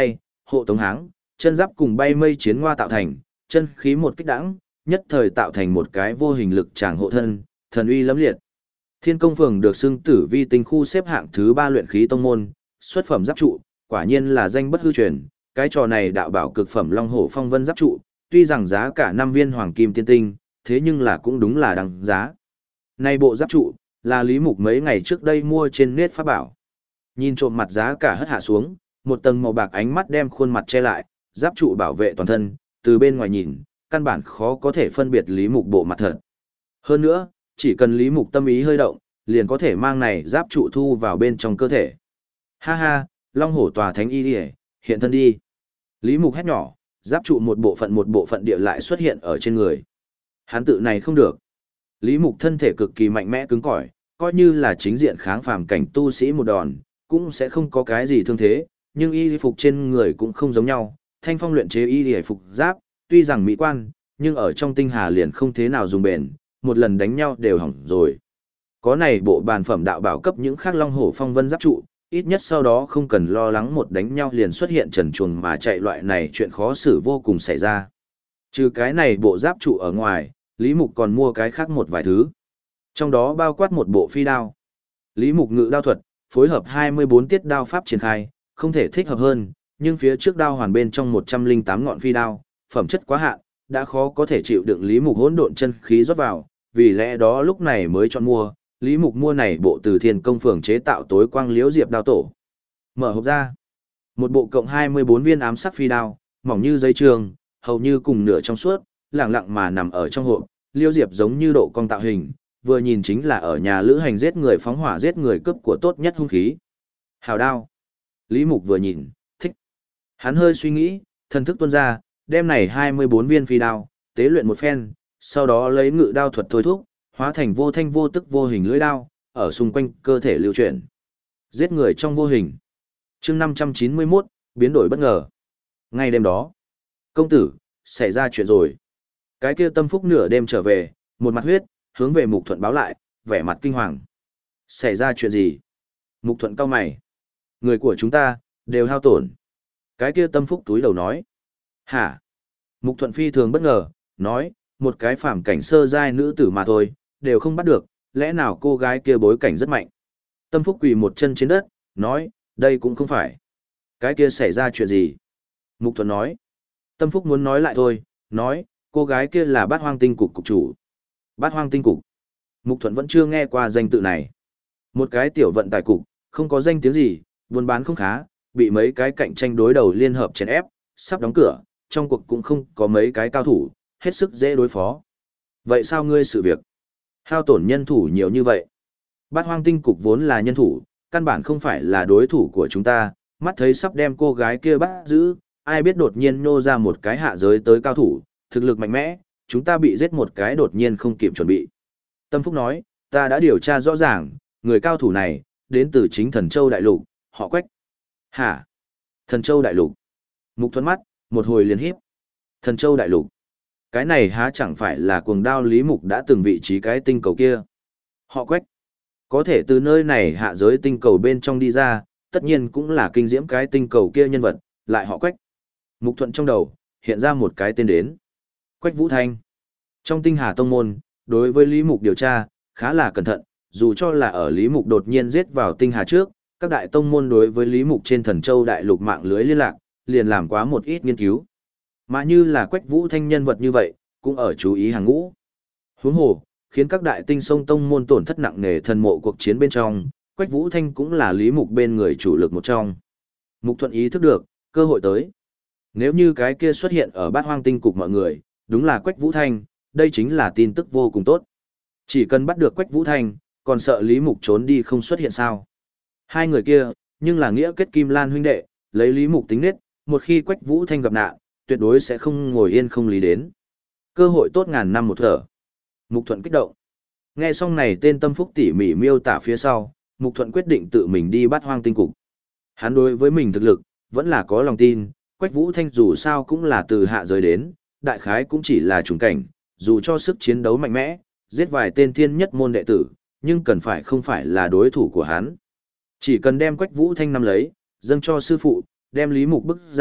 hộ tống háng, chân giáp cùng bay mây chiến ngoa tạo thành, chân khí một kích đãng, nhất thời tạo thành một cái vô hình lực tràng hộ thân, thần uy lẫm liệt. Thiên Công Phường được xưng Tử Vi Tinh khu xếp hạng thứ 3 luyện khí tông môn, xuất phẩm giáp trụ, quả nhiên là danh bất hư truyền, cái trò này đạo bảo cực phẩm Long Hổ Phong Vân giáp trụ, tuy rằng giá cả 5 viên hoàng kim tiên tinh, thế nhưng là cũng đúng là đáng giá. Nay bộ giáp trụ, là Lý Mục mấy ngày trước đây mua trên Niết Pháp Bảo. Nhìn trộm mặt giá cả hất hạ xuống, một tầng màu bạc ánh mắt đem khuôn mặt che lại, giáp trụ bảo vệ toàn thân, từ bên ngoài nhìn, căn bản khó có thể phân biệt Lý Mục bộ mặt thật. Hơn nữa, chỉ cần Lý Mục tâm ý hơi động, liền có thể mang này giáp trụ thu vào bên trong cơ thể. Ha ha, Long Hổ Tòa Thánh Y Điề, hiện thân đi. Lý Mục hét nhỏ, giáp trụ một bộ phận địa lại xuất hiện ở trên người. Hắn tự này không được. Lý Mục thân thể cực kỳ mạnh mẽ cứng cỏi, coi như là chính diện kháng phàm cảnh tu sĩ một đòn, cũng sẽ không có cái gì thương thế, nhưng y phục trên người cũng không giống nhau. Thanh Phong luyện chế y phục giáp, tuy rằng mỹ quan, nhưng ở trong tinh hà liền không thế nào dùng bền, một lần đánh nhau đều hỏng rồi. Có này bộ bàn phẩm đạo bảo cấp những khác Long Hổ Phong Vân giáp trụ, ít nhất sau đó không cần lo lắng một đánh nhau liền xuất hiện trần truồng mà chạy loại này chuyện khó xử vô cùng xảy ra. Trừ cái này bộ giáp trụ ở ngoài, Lý Mục còn mua cái khác một vài thứ. Trong đó bao quát một bộ phi đao. Lý Mục ngự đao thuật, phối hợp 24 tiết đao pháp triển khai, không thể thích hợp hơn, nhưng phía trước đao hoàn bên trong 108 ngọn phi đao, phẩm chất quá hạn, đã khó có thể chịu đựng Lý Mục hỗn độn chân khí rót vào, vì lẽ đó lúc này mới chọn mua. Lý Mục mua này bộ từ Thiên Công Phường chế tạo tối quang liễu diệp đao tổ. Mở hộp ra, một bộ cộng 24 viên ám sắc phi đao, mỏng như giấy trường, hầu như cùng nửa trong suốt, lẳng lặng mà nằm ở trong hộp, liễu diệp giống như độ cong tạo hình, vừa nhìn chính là ở nhà lữ hành giết người phóng hỏa giết người cướp của tốt nhất hung khí. Hào đao. Lý Mục vừa nhìn, thích. Hắn hơi suy nghĩ, thần thức tuôn ra, đem này 24 viên phi đao, tế luyện một phen, sau đó lấy ngự đao thuật thôi thúc, hóa thành vô thanh vô tức vô hình lưỡi đao, ở xung quanh cơ thể lưu chuyển. Giết người trong vô hình. Chương 591, biến đổi bất ngờ. Ngay đêm đó, công tử, xảy ra chuyện rồi. Cái kia Tâm Phúc nửa đêm trở về, một mặt huyết, hướng về Mục Thuận báo lại, vẻ mặt kinh hoàng. Xảy ra chuyện gì? Mục Thuận cau mày. Người của chúng ta, đều hao tổn. Cái kia Tâm Phúc túi đầu nói. Hả? Mục Thuận phi thường bất ngờ, nói, một cái phàm cảnh sơ giai nữ tử mà thôi, đều không bắt được, lẽ nào cô gái kia bối cảnh rất mạnh. Tâm Phúc quỳ một chân trên đất, nói, đây cũng không phải. Cái kia xảy ra chuyện gì? Mục Thuận nói. Tâm Phúc muốn nói lại thôi, nói, cô gái kia là Bát Hoang Tinh Cục cục chủ. Bát Hoang Tinh Cục. Mục Thuận vẫn chưa nghe qua danh tự này. Một cái tiểu vận tải cục, không có danh tiếng gì, buôn bán không khá, bị mấy cái cạnh tranh đối đầu liên hợp chèn ép, sắp đóng cửa, trong cuộc cũng không có mấy cái cao thủ, hết sức dễ đối phó. Vậy sao ngươi sự việc? Hao tổn nhân thủ nhiều như vậy. Bát Hoang Tinh Cục vốn là nhân thủ, căn bản không phải là đối thủ của chúng ta, mắt thấy sắp đem cô gái kia bắt giữ, ai biết đột nhiên nô ra một cái hạ giới tới cao thủ, thực lực mạnh mẽ, chúng ta bị giết một cái đột nhiên không kịp chuẩn bị. Tâm Phúc nói, ta đã điều tra rõ ràng, người cao thủ này, đến từ chính Thần Châu Đại Lục, họ Quách. Hả? Thần Châu Đại Lục. Mục Thuận mắt, một hồi liền híp. Thần Châu Đại Lục. Cái này há chẳng phải là cuồng đao Lý Mục đã từng vị trí cái tinh cầu kia. Họ Quách. Có thể từ nơi này hạ giới tinh cầu bên trong đi ra, tất nhiên cũng là kinh diễm cái tinh cầu kia nhân vật, lại họ Quách. Mục Thuận trong đầu, hiện ra một cái tên đến. Quách Vũ Thanh. Trong tinh hà tông môn, đối với Lý Mục điều tra, khá là cẩn thận, dù cho là ở Lý Mục đột nhiên giết vào tinh hà trước, các đại tông môn đối với Lý Mục trên Thần Châu Đại Lục mạng lưới liên lạc, liền làm quá một ít nghiên cứu. Mà như là Quách Vũ Thanh nhân vật như vậy, cũng ở chú ý hàng ngũ. Huống hồ, khiến các đại tinh sông tông môn tổn thất nặng nề thần mộ cuộc chiến bên trong, Quách Vũ Thanh cũng là Lý Mục bên người chủ lực một trong. Mục Thuận ý thức được, cơ hội tới. Nếu như cái kia xuất hiện ở Bát Hoang Tinh Cục mọi người, đúng là Quách Vũ Thanh, đây chính là tin tức vô cùng tốt. Chỉ cần bắt được Quách Vũ Thanh, còn sợ Lý Mục trốn đi không xuất hiện sao. Hai người kia, nhưng là nghĩa kết kim lan huynh đệ, lấy Lý Mục tính nết, một khi Quách Vũ Thanh gặp nạn, tuyệt đối sẽ không ngồi yên không lý đến. Cơ hội tốt ngàn năm một thở. Mục Thuận kích động. Nghe xong này tên Tâm Phúc tỉ mỉ miêu tả phía sau, Mục Thuận quyết định tự mình đi Bát Hoang Tinh Cục. Hắn đối với mình thực lực, vẫn là có lòng tin, Quách Vũ Thanh dù sao cũng là từ hạ giới đến, đại khái cũng chỉ là trùng cảnh, dù cho sức chiến đấu mạnh mẽ, giết vài tên thiên nhất môn đệ tử, nhưng cần phải không phải là đối thủ của hắn. Chỉ cần đem Quách Vũ Thanh nắm lấy, dâng cho sư phụ, đem Lý Mục bức ra,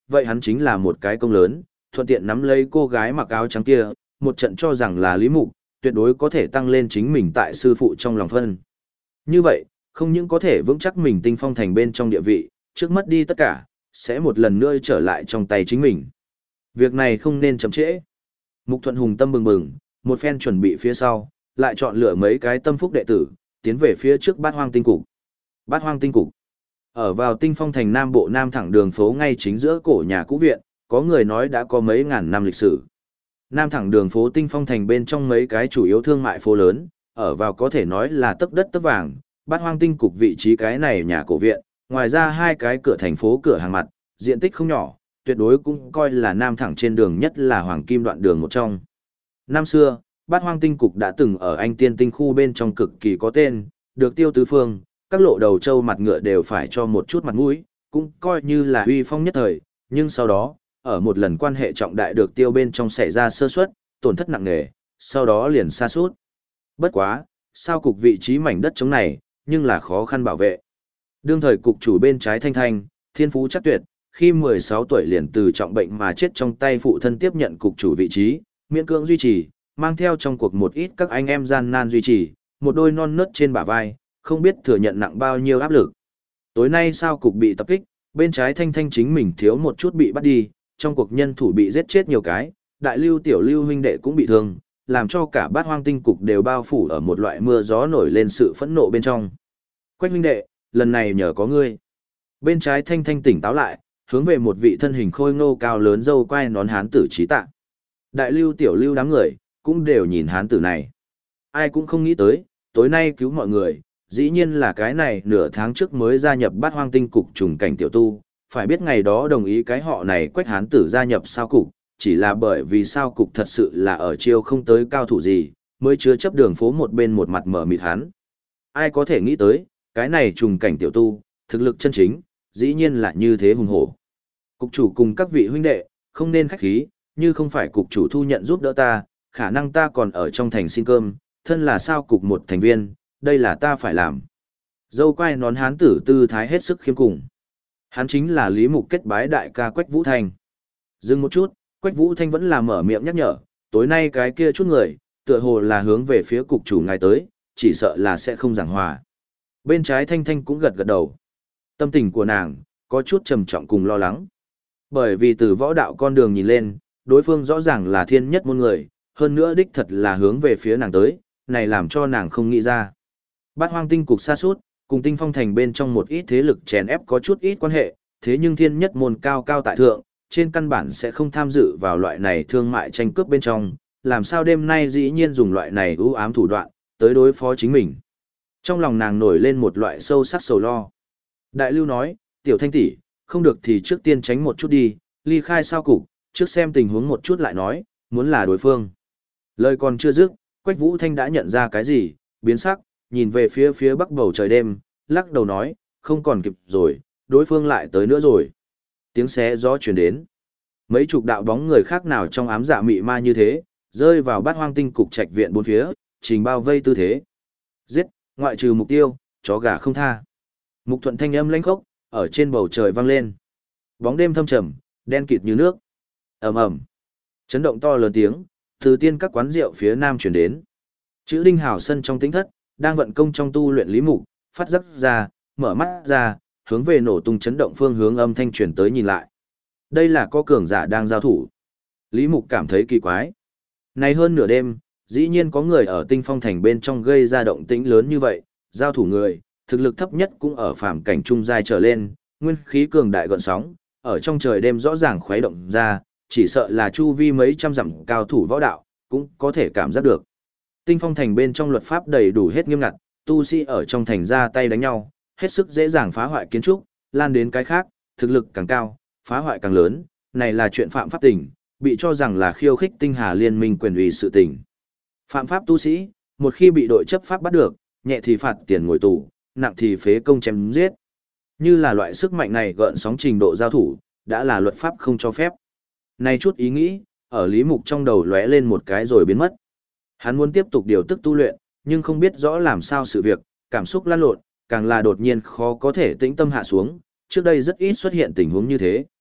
vậy hắn chính là một cái công lớn, thuận tiện nắm lấy cô gái mặc áo trắng kia, một trận cho rằng là Lý Mục, tuyệt đối có thể tăng lên chính mình tại sư phụ trong lòng phân. Như vậy, không những có thể vững chắc mình Tinh Phong Thành bên trong địa vị, trước mất đi tất cả, sẽ một lần nữa trở lại trong tay chính mình. Việc này không nên chậm trễ. Mục Thuận Hùng tâm bừng bừng, một phen chuẩn bị phía sau, lại chọn lựa mấy cái tâm phúc đệ tử, tiến về phía trước Bát Hoang Tinh Cục. Bát Hoang Tinh Cục. Ở vào Tinh Phong Thành Nam Bộ Nam thẳng đường phố ngay chính giữa cổ nhà cũ viện, có người nói đã có mấy ngàn năm lịch sử. Nam thẳng đường phố Tinh Phong Thành bên trong mấy cái chủ yếu thương mại phố lớn, ở vào có thể nói là tấc đất tấc vàng, Bát Hoang Tinh Cục vị trí cái này nhà cổ viện, ngoài ra hai cái cửa thành phố cửa hàng mặt, diện tích không nhỏ, tuyệt đối cũng coi là nam thẳng trên đường nhất là hoàng kim đoạn đường một trong. Năm xưa, Bát Hoang Tinh Cục đã từng ở Anh Tiên Tinh khu bên trong cực kỳ có tên, được tiêu tứ phương, các lộ đầu trâu mặt ngựa đều phải cho một chút mặt mũi, cũng coi như là uy phong nhất thời, nhưng sau đó, ở một lần quan hệ trọng đại được tiêu bên trong xảy ra sơ suất, tổn thất nặng nề, sau đó liền sa sút. Bất quá, sao cục vị trí mảnh đất trống này, nhưng là khó khăn bảo vệ. Đương thời cục chủ bên trái Thanh Thanh, thiên phú chắc tuyệt, khi 16 tuổi liền từ trọng bệnh mà chết trong tay phụ thân tiếp nhận cục chủ vị trí, miễn cưỡng duy trì, mang theo trong cuộc một ít các anh em gian nan duy trì, một đôi non nớt trên bả vai, không biết thừa nhận nặng bao nhiêu áp lực. Tối nay sao cục bị tập kích, bên trái Thanh Thanh chính mình thiếu một chút bị bắt đi, trong cuộc nhân thủ bị giết chết nhiều cái, đại lưu tiểu lưu huynh đệ cũng bị thương, làm cho cả Bát Hoang Tinh Cục đều bao phủ ở một loại mưa gió nổi lên sự phẫn nộ bên trong. Quách huynh đệ, lần này nhờ có ngươi. Bên trái Thanh Thanh tỉnh táo lại, hướng về một vị thân hình khôi ngô cao lớn râu quai nón hán tử trí tạ. Đại lưu tiểu lưu đám người, cũng đều nhìn hán tử này. Ai cũng không nghĩ tới, tối nay cứu mọi người, dĩ nhiên là cái này nửa tháng trước mới gia nhập Bát Hoang Tinh Cục trùng cảnh tiểu tu, phải biết ngày đó đồng ý cái họ này Quách hán tử gia nhập sao cục, chỉ là bởi vì sao cục thật sự là ở chiêu không tới cao thủ gì, mới chứa chấp đường phố một bên một mặt mở mịt hắn. Ai có thể nghĩ tới, cái này trùng cảnh tiểu tu, thực lực chân chính, dĩ nhiên là như thế hùng hổ. Cục chủ cùng các vị huynh đệ, không nên khách khí, như không phải cục chủ thu nhận giúp đỡ ta, khả năng ta còn ở trong thành xin cơm, thân là sao cục một thành viên, đây là ta phải làm. Dâu quai nón hán tử tư thái hết sức khiêm cùng. Hắn chính là Lý Mục kết bái đại ca Quách Vũ Thanh. Dừng một chút, Quách Vũ Thanh vẫn là mở miệng nhắc nhở, tối nay cái kia chút người, tựa hồ là hướng về phía cục chủ ngài tới, chỉ sợ là sẽ không giảng hòa. Bên trái Thanh Thanh cũng gật gật đầu. Tâm tình của nàng, có chút trầm trọng cùng lo lắng. Bởi vì từ võ đạo con đường nhìn lên, đối phương rõ ràng là thiên nhất môn người, hơn nữa đích thật là hướng về phía nàng tới, này làm cho nàng không nghĩ ra. Bát Hoang Tinh Cục sa sút cùng Tinh Phong Thành bên trong một ít thế lực chèn ép có chút ít quan hệ, thế nhưng thiên nhất môn cao cao tại thượng, trên căn bản sẽ không tham dự vào loại này thương mại tranh cướp bên trong, làm sao đêm nay dĩ nhiên dùng loại này ưu ám thủ đoạn, tới đối phó chính mình. Trong lòng nàng nổi lên một loại sâu sắc sầu lo. Đại lưu nói, tiểu Thanh tỷ, không được thì trước tiên tránh một chút đi, ly khai sao cục, trước xem tình huống một chút lại nói, muốn là đối phương. Lời còn chưa dứt, Quách Vũ Thanh đã nhận ra cái gì, biến sắc, nhìn về phía bắc bầu trời đêm, lắc đầu nói, không còn kịp rồi, đối phương lại tới nữa rồi. Tiếng xé gió truyền đến. Mấy chục đạo bóng người khác nào trong ám dạ mị ma như thế, rơi vào Bát Hoang Tinh Cục trạch viện bốn phía, trình bao vây tư thế. Giết, ngoại trừ mục tiêu, chó gà không tha. Mục Thuận thanh âm lãnh khốc, ở trên bầu trời vang lên. Bóng đêm thâm trầm, đen kịt như nước. Ầm ầm. Chấn động to lớn tiếng, từ tiên các quán rượu phía nam truyền đến. Chữ Đinh Hào sân trong tĩnh thất, đang vận công trong tu luyện Lý Mục, phát giấc ra, mở mắt ra, hướng về nổ tung chấn động phương hướng âm thanh truyền tới nhìn lại. Đây là có cường giả đang giao thủ. Lý Mục cảm thấy kỳ quái. Này hơn nửa đêm, dĩ nhiên có người ở Tinh Phong Thành bên trong gây ra động tĩnh lớn như vậy, giao thủ người, thực lực thấp nhất cũng ở phàm cảnh trung giai trở lên, nguyên khí cường đại gợn sóng, ở trong trời đêm rõ ràng khuấy động ra, chỉ sợ là chu vi mấy trăm dặm cao thủ võ đạo, cũng có thể cảm giác được. Tinh Phong Thành bên trong luật pháp đầy đủ hết nghiêm ngặt, tu sĩ ở trong thành ra tay đánh nhau, hết sức dễ dàng phá hoại kiến trúc, lan đến cái khác, thực lực càng cao, phá hoại càng lớn, này là chuyện phạm pháp tình, bị cho rằng là khiêu khích tinh hà liên minh quyền uy sự tình. Phạm pháp tu sĩ, một khi bị đội chấp pháp bắt được, nhẹ thì phạt tiền ngồi tù, nặng thì phế công chém giết. Như là loại sức mạnh này gợn sóng trình độ giao thủ, đã là luật pháp không cho phép. Này chút ý nghĩ, ở Lý Mục trong đầu lóe lên một cái rồi biến mất. Hắn muốn tiếp tục điều tức tu luyện, nhưng không biết rõ làm sao sự việc, cảm xúc lan lộn, càng là đột nhiên khó có thể tĩnh tâm hạ xuống, trước đây rất ít xuất hiện tình huống như thế.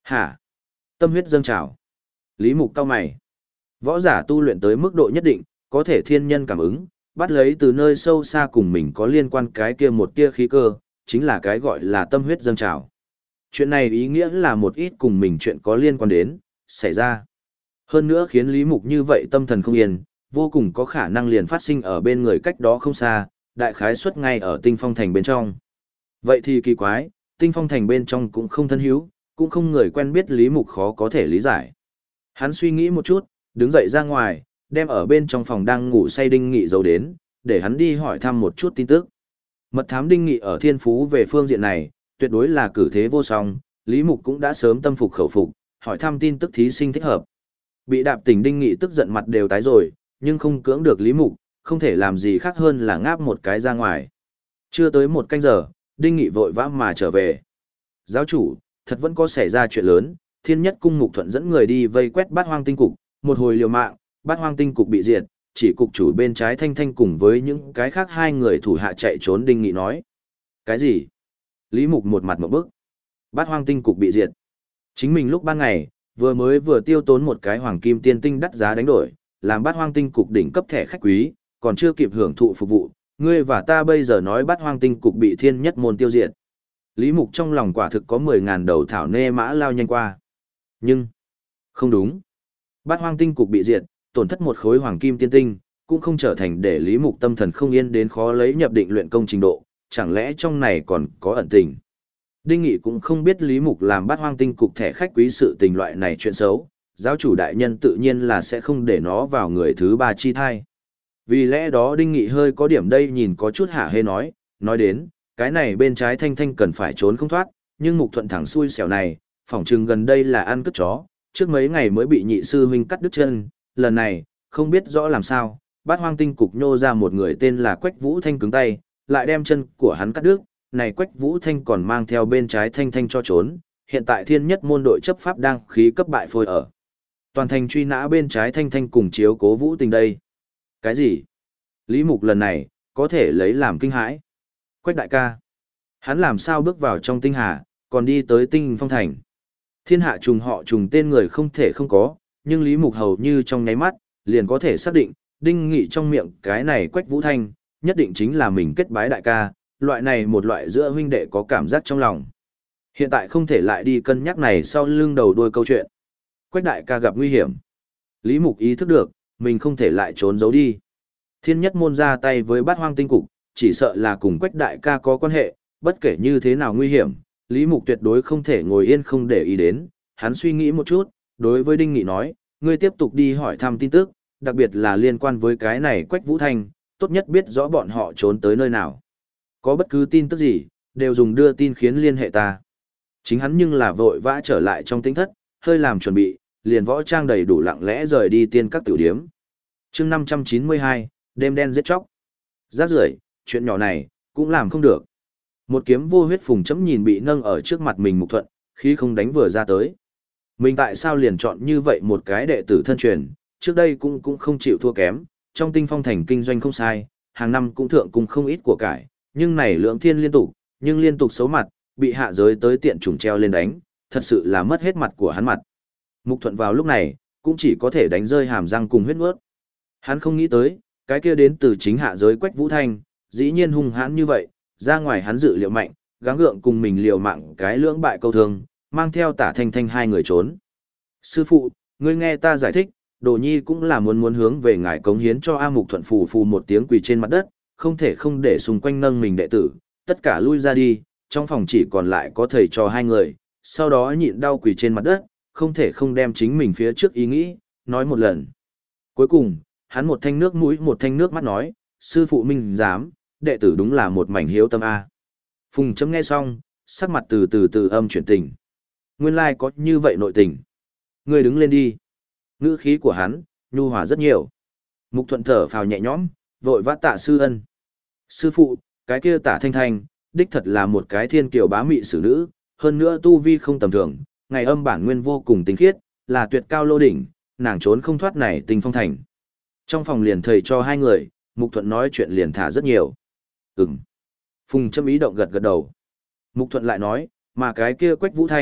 Hả? Tâm huyết dâng trào. Lý Mục cau mày. Võ giả tu luyện tới mức độ nhất định, có thể thiên nhân cảm ứng, bắt lấy từ nơi sâu xa cùng mình có liên quan cái kia một tia khí cơ, chính là cái gọi là tâm huyết dâng trào. Chuyện này ý nghĩa là một ít cùng mình chuyện có liên quan đến, xảy ra. Hơn nữa khiến Lý Mục như vậy tâm thần không yên, vô cùng có khả năng liền phát sinh ở bên người cách đó không xa, đại khái suất ngay ở Tinh Phong Thành bên trong. Vậy thì kỳ quái, Tinh Phong Thành bên trong cũng không thân hữu, cũng không người quen biết Lý Mục khó có thể lý giải. Hắn suy nghĩ một chút, đứng dậy ra ngoài, đem ở bên trong phòng đang ngủ say Đinh Nghị giấu đến, để hắn đi hỏi thăm một chút tin tức. Mật thám Đinh Nghị ở Thiên Phú về phương diện này, tuyệt đối là cử thế vô song, Lý Mục cũng đã sớm tâm phục khẩu phục, hỏi thăm tin tức thí sinh thích hợp. Bị đạp tỉnh Đinh Nghị tức giận mặt đều tái rồi, nhưng không cưỡng được Lý Mục, không thể làm gì khác hơn là ngáp một cái ra ngoài. Chưa tới một canh giờ, Đinh Nghị vội vã mà trở về. Giáo chủ, thật vẫn có xảy ra chuyện lớn, Thiên Nhất Cung Mục Thuận dẫn người đi vây quét Bát Hoang Tinh Cục, một hồi liều mạng, Bát Hoang Tinh Cục bị diệt, chỉ cục chủ bên trái Thanh Thanh cùng với những cái khác hai người thủ hạ chạy trốn. Đinh Nghị nói. Cái gì? Lý Mục một mặt một bức. Bát Hoang Tinh Cục bị diệt. Chính mình lúc ban ngày, vừa tiêu tốn một cái hoàng kim tiên tinh đắt giá đánh đổi, làm Bát Hoang Tinh Cục đỉnh cấp thẻ khách quý, còn chưa kịp hưởng thụ phục vụ, ngươi và ta bây giờ nói Bát Hoang Tinh Cục bị Thiên Nhất môn tiêu diệt. Lý Mục trong lòng quả thực có 10.000 đầu thảo nê mã lao nhanh qua. Nhưng, không đúng. Bát Hoang Tinh Cục bị diệt, tổn thất một khối hoàng kim tiên tinh, cũng không trở thành để Lý Mục tâm thần không yên đến khó lấy nhập định luyện công trình độ, chẳng lẽ trong này còn có ẩn tình. Đinh Nghị cũng không biết Lý Mục làm Bát Hoang Tinh Cục thẻ khách quý sự tình loại này chuyện xấu, giáo chủ đại nhân tự nhiên là sẽ không để nó vào người thứ ba chi thai. Vì lẽ đó Đinh Nghị hơi có điểm đây nhìn có chút hả hê nói đến, cái này bên trái Thanh Thanh cần phải trốn không thoát, nhưng Mục Thuận thẳng xui xẻo này, phỏng chừng gần đây là ăn cướp chó, trước mấy ngày mới bị nhị sư huynh cắt đứt chân, lần này, không biết rõ làm sao, Bát Hoang Tinh Cục nhô ra một người tên là Quách Vũ Thanh cứng tay, lại đem chân của hắn cắt đứt, này Quách Vũ Thanh còn mang theo bên trái Thanh Thanh cho trốn, hiện tại Thiên Nhất môn đội chấp pháp đang khí cấp bại phôi ở. Toàn thành truy nã bên trái Thanh Thanh cùng chiếu cố Vũ Tình đây. Cái gì? Lý Mục lần này, có thể lấy làm kinh hãi. Quách đại ca. Hắn làm sao bước vào trong tinh hà, còn đi tới Tinh Phong Thành. Thiên hạ trùng họ trùng tên người không thể không có, nhưng Lý Mục hầu như trong nháy mắt, liền có thể xác định, Đinh Nghị trong miệng cái này Quách Vũ Thanh, nhất định chính là mình kết bái đại ca, loại này một loại giữa huynh đệ có cảm giác trong lòng. Hiện tại không thể lại đi cân nhắc này sau lưng đầu đuôi câu chuyện. Quách đại ca gặp nguy hiểm. Lý Mục ý thức được, mình không thể lại trốn giấu đi. Thiên Nhất môn ra tay với Bát Hoang Tinh Cục, chỉ sợ là cùng Quách đại ca có quan hệ, bất kể như thế nào nguy hiểm, Lý Mục tuyệt đối không thể ngồi yên không để ý đến. Hắn suy nghĩ một chút, đối với Đinh Nghị nói, ngươi tiếp tục đi hỏi thăm tin tức, đặc biệt là liên quan với cái này Quách Vũ Thanh, tốt nhất biết rõ bọn họ trốn tới nơi nào. Có bất cứ tin tức gì, đều dùng đưa tin khiến liên hệ ta. Chính hắn nhưng là vội vã trở lại trong tinh thất, hơi làm chuẩn bị, liền võ trang đầy đủ lặng lẽ rời đi tiên các tiểu điếm. chương 592, đêm đen giết chóc. Rác rưởi, chuyện nhỏ này, cũng làm không được. Một kiếm vô huyết phùng chấm nhìn bị nâng ở trước mặt mình Mục Thuận, khi không đánh vừa ra tới. Mình tại sao liền chọn như vậy một cái đệ tử thân truyền, trước đây cũng không chịu thua kém, trong Tinh Phong Thành kinh doanh không sai, hàng năm cũng thượng cùng không ít của cải, nhưng này lưỡng thiên liên tục xấu mặt, bị hạ giới tới tiện trùng treo lên đánh, thật sự là mất hết mặt của hắn mặt. Mục Thuận vào lúc này, cũng chỉ có thể đánh rơi hàm răng cùng huyết nuốt. Hắn không nghĩ tới, cái kia đến từ chính hạ giới Quách Vũ Thanh, dĩ nhiên hung hãn như vậy, ra ngoài hắn dự liệu mạnh, gắng gượng cùng mình liều mạng cái lưỡng bại câu thương, mang theo Tả Thanh Thanh hai người trốn. Sư phụ, ngươi nghe ta giải thích, Đồ Nhi cũng là muốn hướng về ngài cống hiến cho A. Mục Thuận phù phù một tiếng quỳ trên mặt đất, không thể không để xung quanh nâng mình đệ tử, tất cả lui ra đi, trong phòng chỉ còn lại có thầy trò hai người, sau đó nhịn đau quỳ trên mặt đất, không thể không đem chính mình phía trước ý nghĩ, nói một lần. Cuối cùng, hắn một thanh nước mũi một thanh nước mắt nói, sư phụ minh dám, đệ tử đúng là một mảnh hiếu tâm A. Phùng chấm nghe xong, sắc mặt từ âm chuyển tình. Nguyên lai có như vậy nội tình. Ngươi đứng lên đi. Ngữ khí của hắn, nhu hòa rất nhiều. Mục Thuận thở phào nhẹ nhõm, vội vã tạ sư ân. Sư phụ, cái kia Tả Thanh Thanh, đích thật là một cái thiên kiều bá mị xử nữ, hơn nữa tu vi không tầm thường, ngày âm bản nguyên vô cùng tinh khiết, là tuyệt cao lô đỉnh, nàng trốn không thoát này Tinh Phong Thành. Trong phòng liền thầy cho hai người, Mục Thuận nói chuyện liền thả rất nhiều. Phùng châm ý động gật gật đầu. Mục Thuận lại nói, mà cái kia Quách Vũ Thanh,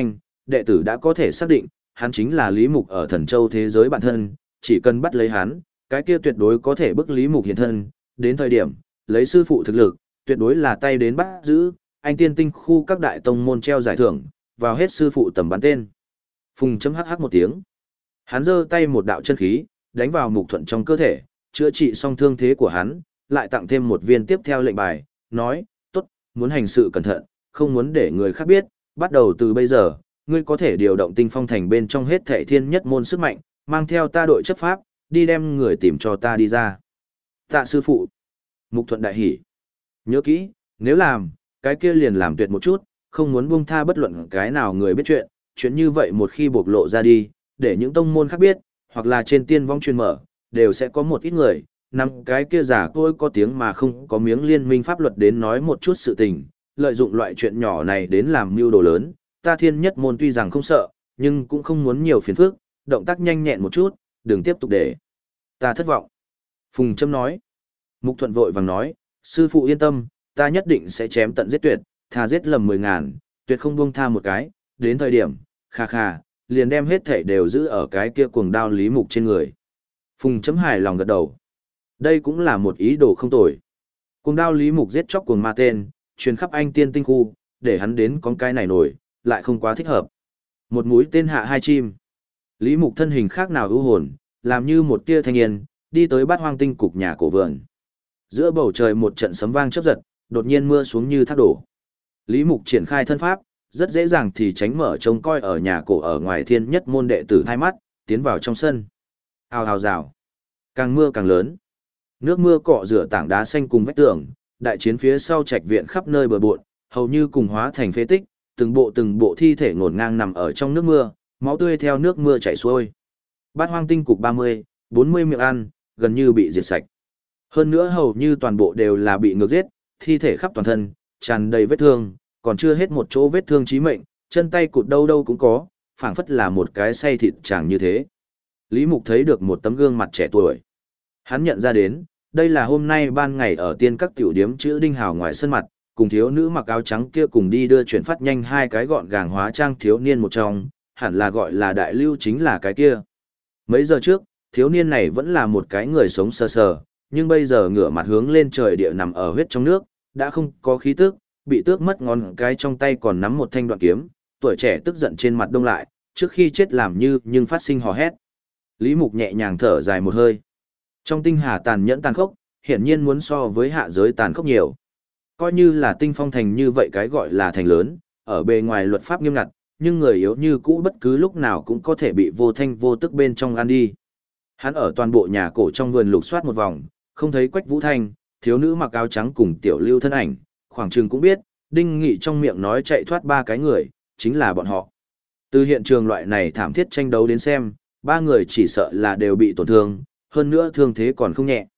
đệ tử đã có thể xác định, hắn chính là Lý Mục ở Thần Châu thế giới bản thân, chỉ cần bắt lấy hắn, cái kia tuyệt đối có thể bức Lý Mục hiện thân, đến thời điểm, lấy sư phụ thực lực, tuyệt đối là tay đến bắt giữ, anh tiên tinh khu các đại tông môn treo giải thưởng, vào hết sư phụ tầm bắn tên. Phùng chấm hắc một tiếng. Hắn giơ tay một đạo chân khí, đánh vào Mục Thuận trong cơ thể, chữa trị xong thương thế của hắn, lại tặng thêm một viên tiếp theo lệnh bài, nói, tốt, muốn hành sự cẩn thận, không muốn để người khác biết, bắt đầu từ bây giờ, ngươi có thể điều động tinh phong thành bên trong hết thệ thiên nhất môn sức mạnh, mang theo ta đội chấp pháp, đi đem người tìm cho ta đi ra. Tạ sư phụ. Mục Thuận đại hỉ. Nhớ kỹ, nếu làm, cái kia liền làm tuyệt một chút, không muốn buông tha bất luận cái nào người biết chuyện như vậy một khi bộc lộ ra đi, để những tông môn khác biết, hoặc là trên tiên vong truyền mở, đều sẽ có một ít người, nằm cái kia giả tôi có tiếng mà không có miếng liên minh pháp luật đến nói một chút sự tình, lợi dụng loại chuyện nhỏ này đến làm mưu đồ lớn, ta thiên nhất môn tuy rằng không sợ, nhưng cũng không muốn nhiều phiền phức, động tác nhanh nhẹn một chút, đừng tiếp tục để ta thất vọng. Phùng Châm nói. Mục Thuận vội vàng nói, sư phụ yên tâm, ta nhất định sẽ chém tận giết tuyệt, thà giết lầm 10.000, tuyệt không buông tha một cái, đến thời điểm, kha, liền đem hết thảy đều giữ ở cái kia cuồng đao Lý Mục trên người. Phùng Chấm hài lòng gật đầu. Đây cũng là một ý đồ không tồi. Cuồng đao Lý Mục giết chóc cuồng ma tên, truyền khắp anh tiên tinh khu, để hắn đến con cái này nổi, lại không quá thích hợp. Một mũi tên hạ hai chim. Lý Mục thân hình khác nào ưu hồn, làm như một tia thanh yên, đi tới Bát Hoang tinh cục nhà cổ vườn. Giữa bầu trời một trận sấm vang chớp giật, đột nhiên mưa xuống như thác đổ. Lý Mục triển khai thân pháp, rất dễ dàng thì tránh mở trông coi ở nhà cổ ở ngoài thiên nhất môn đệ tử thay mắt, tiến vào trong sân. Hào hào rào. Càng mưa càng lớn. Nước mưa cọ rửa tảng đá xanh cùng vách tường, đại chiến phía sau trạch viện khắp nơi bờ bộn, hầu như cùng hóa thành phế tích, từng bộ thi thể ngổn ngang nằm ở trong nước mưa, máu tươi theo nước mưa chảy xuôi. Bát Hoang tinh cục 30, 40 miệng ăn, gần như bị diệt sạch. Hơn nữa hầu như toàn bộ đều là bị ngược giết, thi thể khắp toàn thân, tràn đầy vết thương, còn chưa hết một chỗ vết thương chí mệnh, chân tay cụt đâu đâu cũng có, phảng phất là một cái xay thịt chàng như thế. Lý Mục thấy được một tấm gương mặt trẻ tuổi. Hắn nhận ra đến, đây là hôm nay ban ngày ở tiên các tiểu điếm chữ Đinh Hào ngoài sân mặt, cùng thiếu nữ mặc áo trắng kia cùng đi đưa chuyển phát nhanh hai cái gọn gàng hóa trang thiếu niên một trong, hẳn là gọi là đại lưu chính là cái kia. Mấy giờ trước, thiếu niên này vẫn là một cái người sống sờ sờ, nhưng bây giờ ngửa mặt hướng lên trời địa nằm ở huyết trong nước, đã không có khí tức, bị tước mất ngón cái trong tay còn nắm một thanh đoạn kiếm, tuổi trẻ tức giận trên mặt đông lại, trước khi chết làm như nhưng phát sinh hò hét. Lý Mục nhẹ nhàng thở dài một hơi. Trong tinh hà tàn nhẫn tàn khốc, hiển nhiên muốn so với hạ giới tàn khốc nhiều. Coi như là tinh phong thành như vậy cái gọi là thành lớn, ở bề ngoài luật pháp nghiêm ngặt, nhưng người yếu như cũ bất cứ lúc nào cũng có thể bị vô thanh vô tức bên trong ăn đi. Hắn ở toàn bộ nhà cổ trong vườn lục soát một vòng, không thấy Quách Vũ Thanh, thiếu nữ mặc áo trắng cùng tiểu lưu thân ảnh, khoảng chừng cũng biết, Đinh Nghị trong miệng nói chạy thoát ba cái người, chính là bọn họ. Từ hiện trường loại này thảm thiết tranh đấu đến xem, ba người chỉ sợ là đều bị tổn thương, hơn nữa thương thế còn không nhẹ.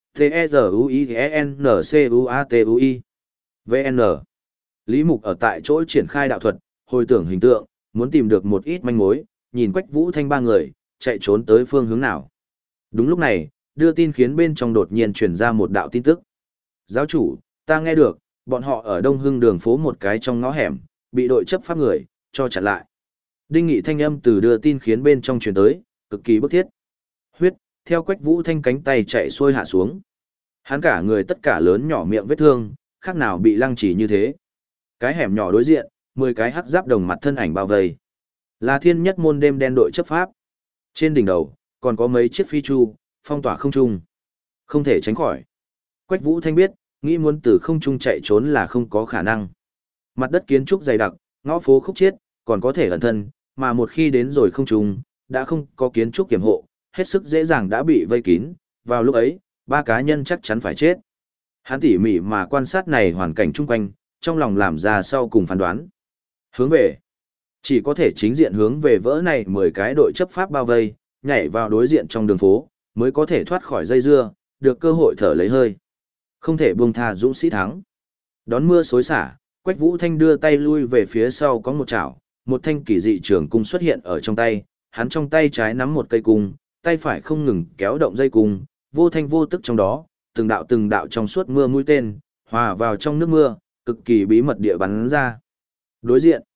T-E-Z-U-I-N-C-U-A-T-U-I VN Lý Mục ở tại chỗ triển khai đạo thuật, hồi tưởng hình tượng, muốn tìm được một ít manh mối, nhìn Quách Vũ Thanh ba người, chạy trốn tới phương hướng nào. Đúng lúc này, đưa tin khiến bên trong đột nhiên truyền ra một đạo tin tức. Giáo chủ, ta nghe được, bọn họ ở Đông Hưng đường phố một cái trong ngõ hẻm, bị đội chấp pháp người, cho chặn lại. Đinh Nghị thanh âm từ đưa tin khiến bên trong truyền tới, cực kỳ bức thiết. Huyết, theo Quách Vũ Thanh cánh tay chạy xuôi hạ xuống. Hắn cả người tất cả lớn nhỏ miệng vết thương, khác nào bị lăng trì như thế. Cái hẻm nhỏ đối diện, 10 cái hắc giáp đồng mặt thân ảnh bao vây. Là thiên nhất môn đêm đen đội chấp pháp. Trên đỉnh đầu, còn có mấy chiếc phi chu, phong tỏa không trung. Không thể tránh khỏi. Quách Vũ Thanh biết, nghĩ muốn từ không trung chạy trốn là không có khả năng. Mặt đất kiến trúc dày đặc, ngõ phố khúc chiết, còn có thể ẩn thân, mà một khi đến rồi không trung, đã không có kiến trúc kiểm hộ, hết sức dễ dàng đã bị vây kín, vào lúc ấy, ba cá nhân chắc chắn phải chết. Hắn tỉ mỉ mà quan sát này hoàn cảnh chung quanh, trong lòng làm ra sau cùng phán đoán. Hướng về. Chỉ có thể chính diện hướng về vỡ này 10 cái đội chấp pháp bao vây, nhảy vào đối diện trong đường phố, mới có thể thoát khỏi dây dưa, được cơ hội thở lấy hơi. Không thể buông tha dũng sĩ thắng. Đón mưa xối xả, Quách Vũ Thanh đưa tay lui về phía sau có một chảo, một thanh kỳ dị trường cung xuất hiện ở trong tay, hắn trong tay trái nắm một cây cung, tay phải không ngừng kéo động dây cung, vô thanh vô tức trong đó, từng đạo trong suốt mưa mũi tên, hòa vào trong nước mưa, cực kỳ bí mật địa bắn ra. Đối diện,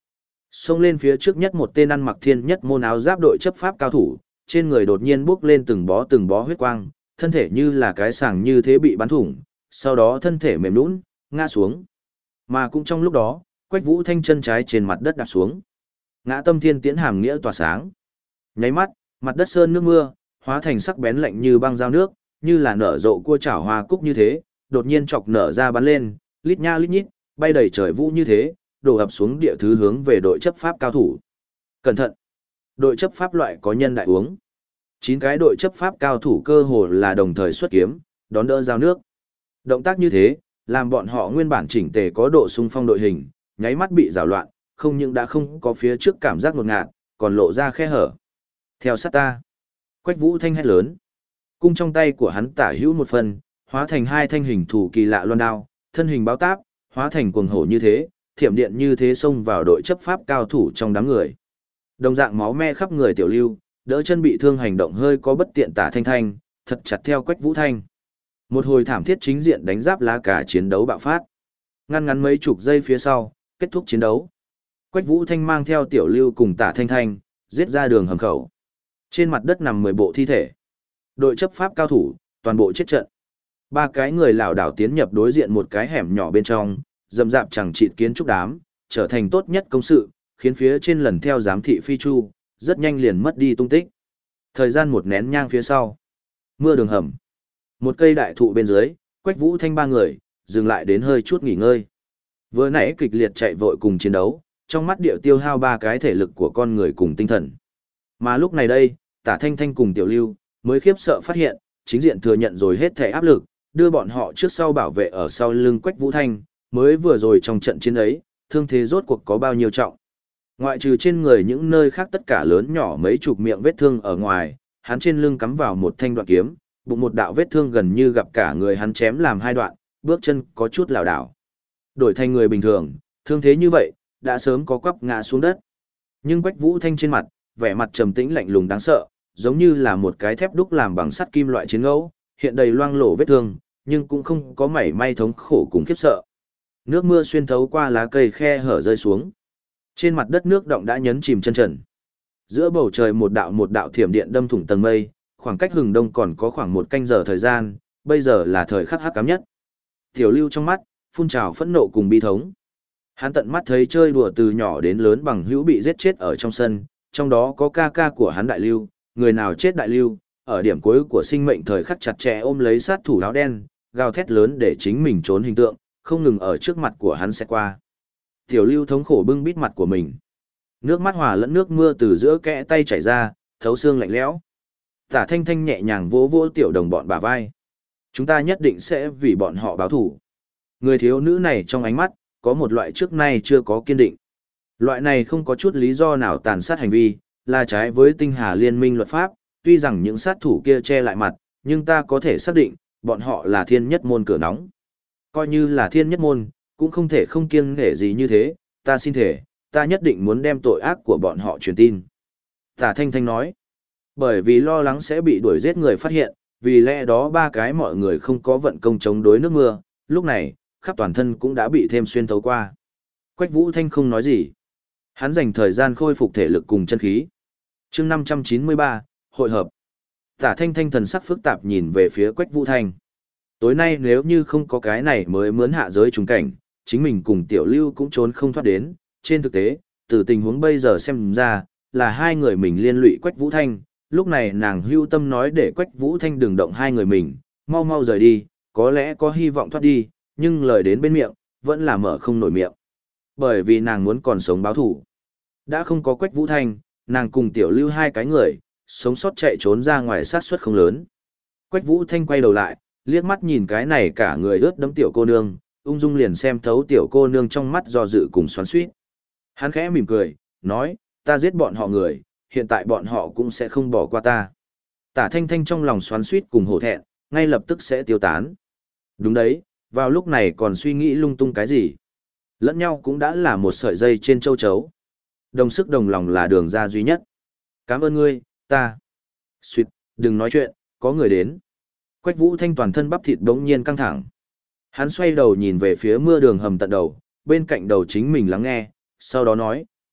Xông lên phía trước nhất một tên ăn mặc thiên nhất môn áo giáp đội chấp pháp cao thủ, trên người đột nhiên bốc lên từng bó huyết quang, thân thể như là cái sàng như thế bị bắn thủng, sau đó thân thể mềm nhũn, ngã xuống. Mà cũng trong lúc đó, Quách Vũ Thanh chân trái trên mặt đất đạp xuống. Ngã Tâm Thiên Tiễn hàm nghĩa tỏa sáng. Nháy mắt, mặt đất sơn nước mưa, hóa thành sắc bén lạnh như băng dao nước, như là nở rộ cua chảo hoa cúc như thế, đột nhiên chọc nở ra bắn lên, lít nha lít nhít, bay đầy trời vũ như thế, đổ ập xuống địa thứ hướng về đội chấp pháp cao thủ. Cẩn thận! Đội chấp pháp loại có nhân đại uống. 9 cái đội chấp pháp cao thủ cơ hồ là đồng thời xuất kiếm, đón đỡ dao nước. Động tác như thế, làm bọn họ nguyên bản chỉnh tề có độ xung phong đội hình, nháy mắt bị rào loạn, không những đã không có phía trước cảm giác ngột ngạt, còn lộ ra khe hở. Theo sát ta. Quách Vũ Thanh hét lớn. Cung trong tay của hắn tả hữu một phần, hóa thành 2 thanh hình thủ kỳ lạ loan đao, thân hình báo táp, hóa thành cuồng hổ như thế, thiểm điện như thế xông vào đội chấp pháp cao thủ trong đám người. Đồng dạng máu me khắp người Tiểu Lưu, đỡ chân bị thương hành động hơi có bất tiện Tả Thanh Thanh, thật chặt theo Quách Vũ Thanh. Một hồi thảm thiết chính diện đánh giáp lá cả chiến đấu bạo phát. Ngăn ngắn mấy chục giây phía sau, kết thúc chiến đấu. Quách Vũ Thanh mang theo Tiểu Lưu cùng Tả Thanh Thanh, giết ra đường hầm khẩu. Trên mặt đất nằm 10 bộ thi thể. Đội chấp pháp cao thủ, toàn bộ chết trận. 3 cái người lảo đảo tiến nhập đối diện một cái hẻm nhỏ bên trong, rậm rạp chẳng chịt kiến trúc đám, trở thành tốt nhất công sự, khiến phía trên lần theo giám thị phi chu, rất nhanh liền mất đi tung tích. Thời gian một nén nhang phía sau. Mưa đường hầm. Một cây đại thụ bên dưới, Quách Vũ Thanh 3 người, dừng lại đến hơi chút nghỉ ngơi. Vừa nãy kịch liệt chạy vội cùng chiến đấu, trong mắt điệu tiêu hao 3 cái thể lực của con người cùng tinh thần. Mà lúc này đây, Tả Thanh Thanh cùng Tiểu Lưu, mới khiếp sợ phát hiện, chính diện thừa nhận rồi hết thể áp lực, đưa bọn họ trước sau bảo vệ ở sau lưng Quách Vũ Thanh, mới vừa rồi trong trận chiến ấy, thương thế rốt cuộc có bao nhiêu trọng. Ngoại trừ trên người những nơi khác tất cả lớn nhỏ mấy chục miệng vết thương ở ngoài, hắn trên lưng cắm vào một thanh đoạn kiếm, bụng một đạo vết thương gần như gặp cả người hắn chém làm 2 đoạn, bước chân có chút lảo đảo. Đổi thành người bình thường, thương thế như vậy, đã sớm có quắp ngã xuống đất. Nhưng Quách Vũ Thanh trên mặt, vẻ mặt trầm tĩnh lạnh lùng đáng sợ, giống như là một cái thép đúc làm bằng sắt kim loại chiến ngẫu, hiện đầy loang lổ vết thương, nhưng cũng không có mảy may thống khổ cùng khiếp sợ. Nước mưa xuyên thấu qua lá cây khe hở rơi xuống. Trên mặt đất nước động đã nhấn chìm chân trần. Giữa bầu trời một đạo thiểm điện đâm thủng tầng mây, khoảng cách hừng đông còn có khoảng 1 canh giờ thời gian, bây giờ là thời khắc hắc ám nhất. Tiểu Lưu trong mắt, phun trào phẫn nộ cùng bi thống. Hắn tận mắt thấy chơi đùa từ nhỏ đến lớn bằng hữu bị giết chết ở trong sân, trong đó có ca ca của hắn Đại Lưu, người nào chết Đại Lưu, ở điểm cuối của sinh mệnh thời khắc chặt chẽ ôm lấy sát thủ áo đen, gào thét lớn để chính mình trốn hình tượng, không ngừng ở trước mặt của hắn sẽ qua. Tiểu Lưu thống khổ bưng bít mặt của mình. Nước mắt hòa lẫn nước mưa từ giữa kẽ tay chảy ra, thấu xương lạnh lẽo. Tả Thanh Thanh nhẹ nhàng vỗ vỗ tiểu đồng bọn bả vai. Chúng ta nhất định sẽ vì bọn họ báo thù. Người thiếu nữ này trong ánh mắt, có một loại trước nay chưa có kiên định. Loại này không có chút lý do nào tàn sát hành vi, là trái với tinh hà liên minh luật pháp, tuy rằng những sát thủ kia che lại mặt, nhưng ta có thể xác định, bọn họ là thiên nhất môn cửa nóng. Coi như là thiên nhất môn, cũng không thể không kiêng nể gì như thế, ta xin thể, ta nhất định muốn đem tội ác của bọn họ truyền tin. Tả Thanh Thanh nói, bởi vì lo lắng sẽ bị đuổi giết người phát hiện, vì lẽ đó 3 cái mọi người không có vận công chống đối nước mưa, lúc này, khắp toàn thân cũng đã bị thêm xuyên thấu qua. Quách Vũ Thanh không nói gì. Hắn dành thời gian khôi phục thể lực cùng chân khí. Chương 593, hội hợp. Tả Thanh Thanh thần sắc phức tạp nhìn về phía Quách Vũ Thanh. Tối nay nếu như không có cái này mới mướn hạ giới trùng cảnh, chính mình cùng Tiểu Lưu cũng trốn không thoát đến. Trên thực tế, từ tình huống bây giờ xem ra, là 2 người mình liên lụy Quách Vũ Thanh. Lúc này nàng hưu tâm nói để Quách Vũ Thanh đừng động 2 người mình, mau mau rời đi, có lẽ có hy vọng thoát đi, nhưng lời đến bên miệng, vẫn là mở không nổi miệng. Bởi vì nàng muốn còn sống báo thủ. Đã không có Quách Vũ Thanh, nàng cùng Tiểu Lưu 2 cái người, sống sót chạy trốn ra ngoài sát suất không lớn. Quách Vũ Thanh quay đầu lại, liếc mắt nhìn cái này cả người ướt đẫm tiểu cô nương, ung dung liền xem thấu tiểu cô nương trong mắt do dự cùng xoắn xuýt. Hắn khẽ mỉm cười, nói, ta giết bọn họ người, hiện tại bọn họ cũng sẽ không bỏ qua ta. Tả Thanh Thanh trong lòng xoắn xuýt cùng hổ thẹn, ngay lập tức sẽ tiêu tán. Đúng đấy, vào lúc này còn suy nghĩ lung tung cái gì. Lẫn nhau cũng đã là một sợi dây trên châu chấu. Đồng sức đồng lòng là đường ra duy nhất. Cảm ơn ngươi, ta. Xuyệt, đừng nói chuyện, có người đến. Quách Vũ Thanh toàn thân bắp thịt bỗng nhiên căng thẳng. Hắn xoay đầu nhìn về phía mưa đường hầm tận đầu, bên cạnh đầu chính mình lắng nghe, sau đó nói,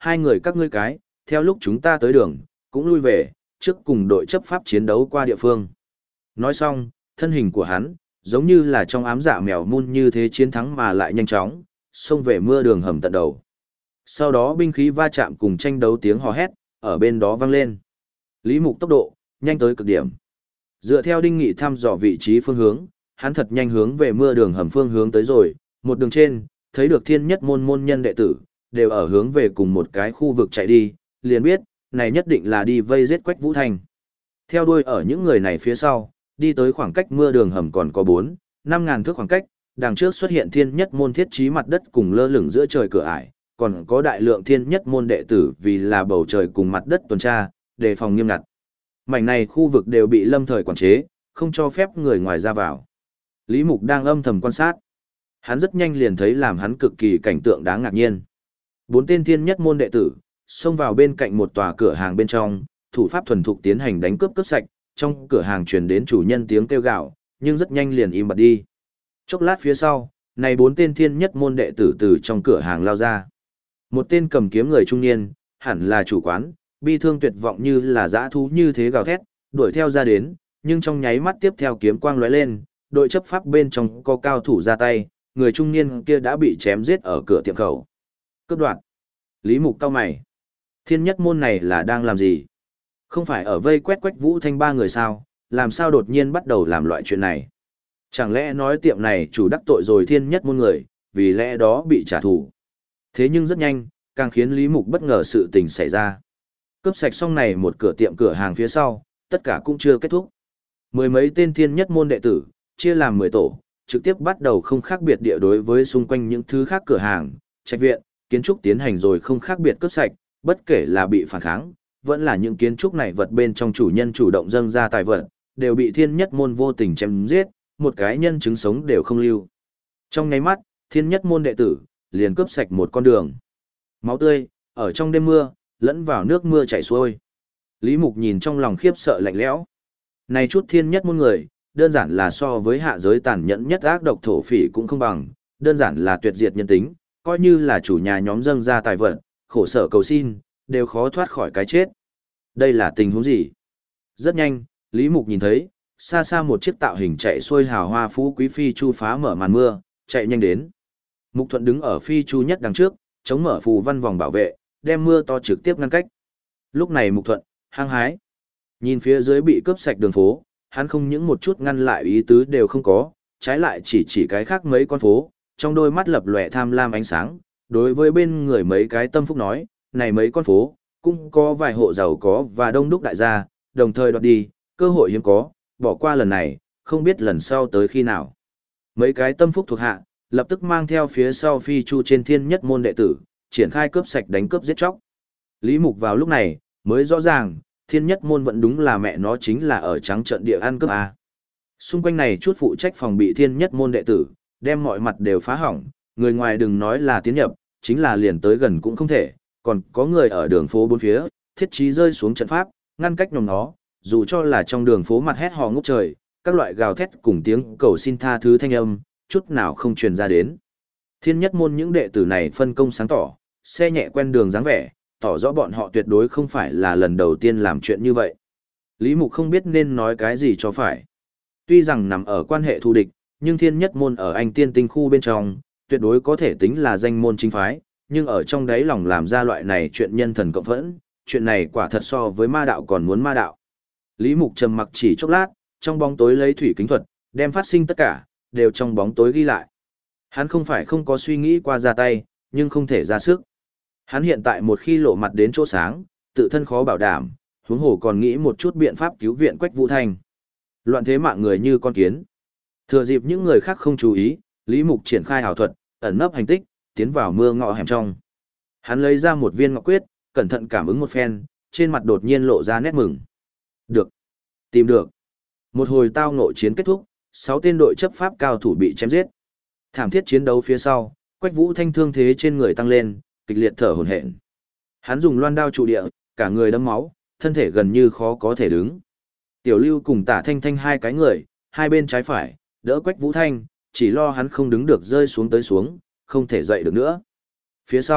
hai người các ngươi cái, theo lúc chúng ta tới đường, cũng lui về, trước cùng đội chấp pháp chiến đấu qua địa phương. Nói xong, thân hình của hắn, giống như là trong ám dạ mèo mun như thế chiến thắng mà lại nhanh chóng, xông về mưa đường hầm tận đầu. Sau đó binh khí va chạm cùng tranh đấu tiếng hò hét, ở bên đó vang lên. Lý Mục tốc độ, nhanh tới cực điểm. Dựa theo Đinh Nghị thăm dò vị trí phương hướng, hắn thật nhanh hướng về mưa đường hầm phương hướng tới rồi, một đường trên, thấy được thiên nhất môn môn nhân đệ tử, đều ở hướng về cùng một cái khu vực chạy đi, liền biết, này nhất định là đi vây giết Quách Vũ Thanh. Theo đuôi ở những người này phía sau, đi tới khoảng cách mưa đường hầm còn có 4-5 ngàn thước khoảng cách, đằng trước xuất hiện thiên nhất môn thiết trí mặt đất cùng lơ lửng giữa trời cửa ải, còn có đại lượng thiên nhất môn đệ tử vì là bầu trời cùng mặt đất tuần tra, đề phòng nghiêm ngặt. Mảnh này khu vực đều bị lâm thời quản chế, không cho phép người ngoài ra vào. Lý Mục đang âm thầm quan sát. Hắn rất nhanh liền thấy làm hắn cực kỳ cảnh tượng đáng ngạc nhiên. 4 tên thiên nhất môn đệ tử, xông vào bên cạnh một tòa cửa hàng bên trong, thủ pháp thuần thục tiến hành đánh cướp cướp sạch, trong cửa hàng truyền đến chủ nhân tiếng kêu gào, nhưng rất nhanh liền im bặt đi. Chốc lát phía sau, này 4 tên thiên nhất môn đệ tử từ trong cửa hàng lao ra. Một tên cầm kiếm người trung niên, hẳn là chủ quán, bi thương tuyệt vọng như là dã thú như thế gào thét, đuổi theo ra đến, nhưng trong nháy mắt tiếp theo kiếm quang lóe lên, đội chấp pháp bên trong có cao thủ ra tay, người trung niên kia đã bị chém giết ở cửa tiệm khẩu. Cướp đoạt. Lý Mục cau mày. Thiên nhất môn này là đang làm gì? Không phải ở vây quét Quách Vũ Thanh 3 người sao, làm sao đột nhiên bắt đầu làm loại chuyện này? Chẳng lẽ nói tiệm này chủ đắc tội rồi thiên nhất môn người, vì lẽ đó bị trả thù. Thế nhưng rất nhanh, càng khiến Lý Mục bất ngờ sự tình xảy ra. Cướp sạch xong này một cửa tiệm cửa hàng phía sau, tất cả cũng chưa kết thúc. Mười mấy tên thiên nhất môn đệ tử, chia làm 10 tổ, trực tiếp bắt đầu không khác biệt địa đối với xung quanh những thứ khác cửa hàng, trạch viện, kiến trúc tiến hành rồi không khác biệt cướp sạch, bất kể là bị phản kháng, vẫn là những kiến trúc này vật bên trong chủ nhân chủ động dâng ra tài vật, đều bị thiên nhất môn vô tình chém giết, một cái nhân chứng sống đều không lưu. Trong nháy mắt, thiên nhất môn đệ tử, liền cướp sạch một con đường. Máu tươi, ở trong đêm mưa, lẫn vào nước mưa chảy xuôi. Lý Mục nhìn trong lòng khiếp sợ lạnh lẽo. Này chút thiên nhất môn người, đơn giản là so với hạ giới tàn nhẫn nhất ác độc thổ phỉ cũng không bằng, đơn giản là tuyệt diệt nhân tính, coi như là chủ nhà nhóm dâng ra tài vật, khổ sở cầu xin, đều khó thoát khỏi cái chết. Đây là tình huống gì? Rất nhanh, Lý Mục nhìn thấy, xa xa một chiếc tạo hình chạy xuôi hào hoa phú quý phi chu phá mở màn mưa, chạy nhanh đến. Mục Thuận đứng ở phi chu nhất đằng trước, chống mở phù văn vòng bảo vệ, đem mưa to trực tiếp ngăn cách. Lúc này Mục Thuận, hăng hái. Nhìn phía dưới bị cướp sạch đường phố, hắn không những một chút ngăn lại ý tứ đều không có, trái lại chỉ cái khác mấy con phố, trong đôi mắt lập lòe tham lam ánh sáng, đối với bên người mấy cái tâm phúc nói, này mấy con phố, cũng có vài hộ giàu có và đông đúc đại gia, đồng thời đoạt đi, cơ hội hiếm có, bỏ qua lần này, không biết lần sau tới khi nào. Mấy cái tâm phúc thuộc hạ, lập tức mang theo phía sau phi chu trên thiên nhất môn đệ tử, triển khai cướp sạch đánh cướp giết chóc. Lý Mục vào lúc này, mới rõ ràng, thiên nhất môn vẫn đúng là mẹ nó chính là ở trắng trận địa ăn cướp A. Xung quanh này chút phụ trách phòng bị thiên nhất môn đệ tử, đem mọi mặt đều phá hỏng, người ngoài đừng nói là tiến nhập, chính là liền tới gần cũng không thể, còn có người ở đường phố bốn phía, thiết trí rơi xuống trận pháp, ngăn cách nhóm nó, dù cho là trong đường phố mặt hét hò ngút trời, các loại gào thét cùng tiếng cầu xin tha thứ thanh âm, chút nào không truyền ra đến. Thiên nhất môn những đệ tử này phân công sáng tỏ, xe nhẹ quen đường dáng vẻ, tỏ rõ bọn họ tuyệt đối không phải là lần đầu tiên làm chuyện như vậy. Lý Mục không biết nên nói cái gì cho phải. Tuy rằng nằm ở quan hệ thù địch, nhưng thiên nhất môn ở Anh Tiên Tinh khu bên trong, tuyệt đối có thể tính là danh môn chính phái, nhưng ở trong đấy lòng làm ra loại này chuyện nhân thần cộng phẫn, chuyện này quả thật so với ma đạo còn muốn ma đạo. Lý Mục trầm mặc chỉ chốc lát, trong bóng tối lấy thủy kính thuật, đem phát sinh tất cả, đều trong bóng tối ghi lại. Hắn không phải không có suy nghĩ qua ra tay, nhưng không thể ra sức. Hắn hiện tại một khi lộ mặt đến chỗ sáng, tự thân khó bảo đảm, huống hồ còn nghĩ một chút biện pháp cứu viện Quách Vũ Thanh. Loạn thế mạng người như con kiến. Thừa dịp những người khác không chú ý, Lý Mục triển khai ảo thuật, ẩn nấp hành tích, tiến vào mưa ngõ hẻm trong. Hắn lấy ra một viên ngọc quyết, cẩn thận cảm ứng một phen, trên mặt đột nhiên lộ ra nét mừng. Được. Tìm được. Một hồi tao ngộ chiến kết thúc, 6 tên đội chấp pháp cao thủ bị chém giết. Thảm thiết chiến đấu phía sau, Quách Vũ Thanh thương thế trên người tăng lên, kịch liệt thở hổn hển. Hắn dùng loan đao trụ địa, cả người đẫm máu, thân thể gần như khó có thể đứng. Tiểu Lưu cùng Tả Thanh Thanh hai cái người, hai bên trái phải, đỡ Quách Vũ Thanh, chỉ lo hắn không đứng được rơi xuống tới xuống, không thể dậy được nữa. Phía sau,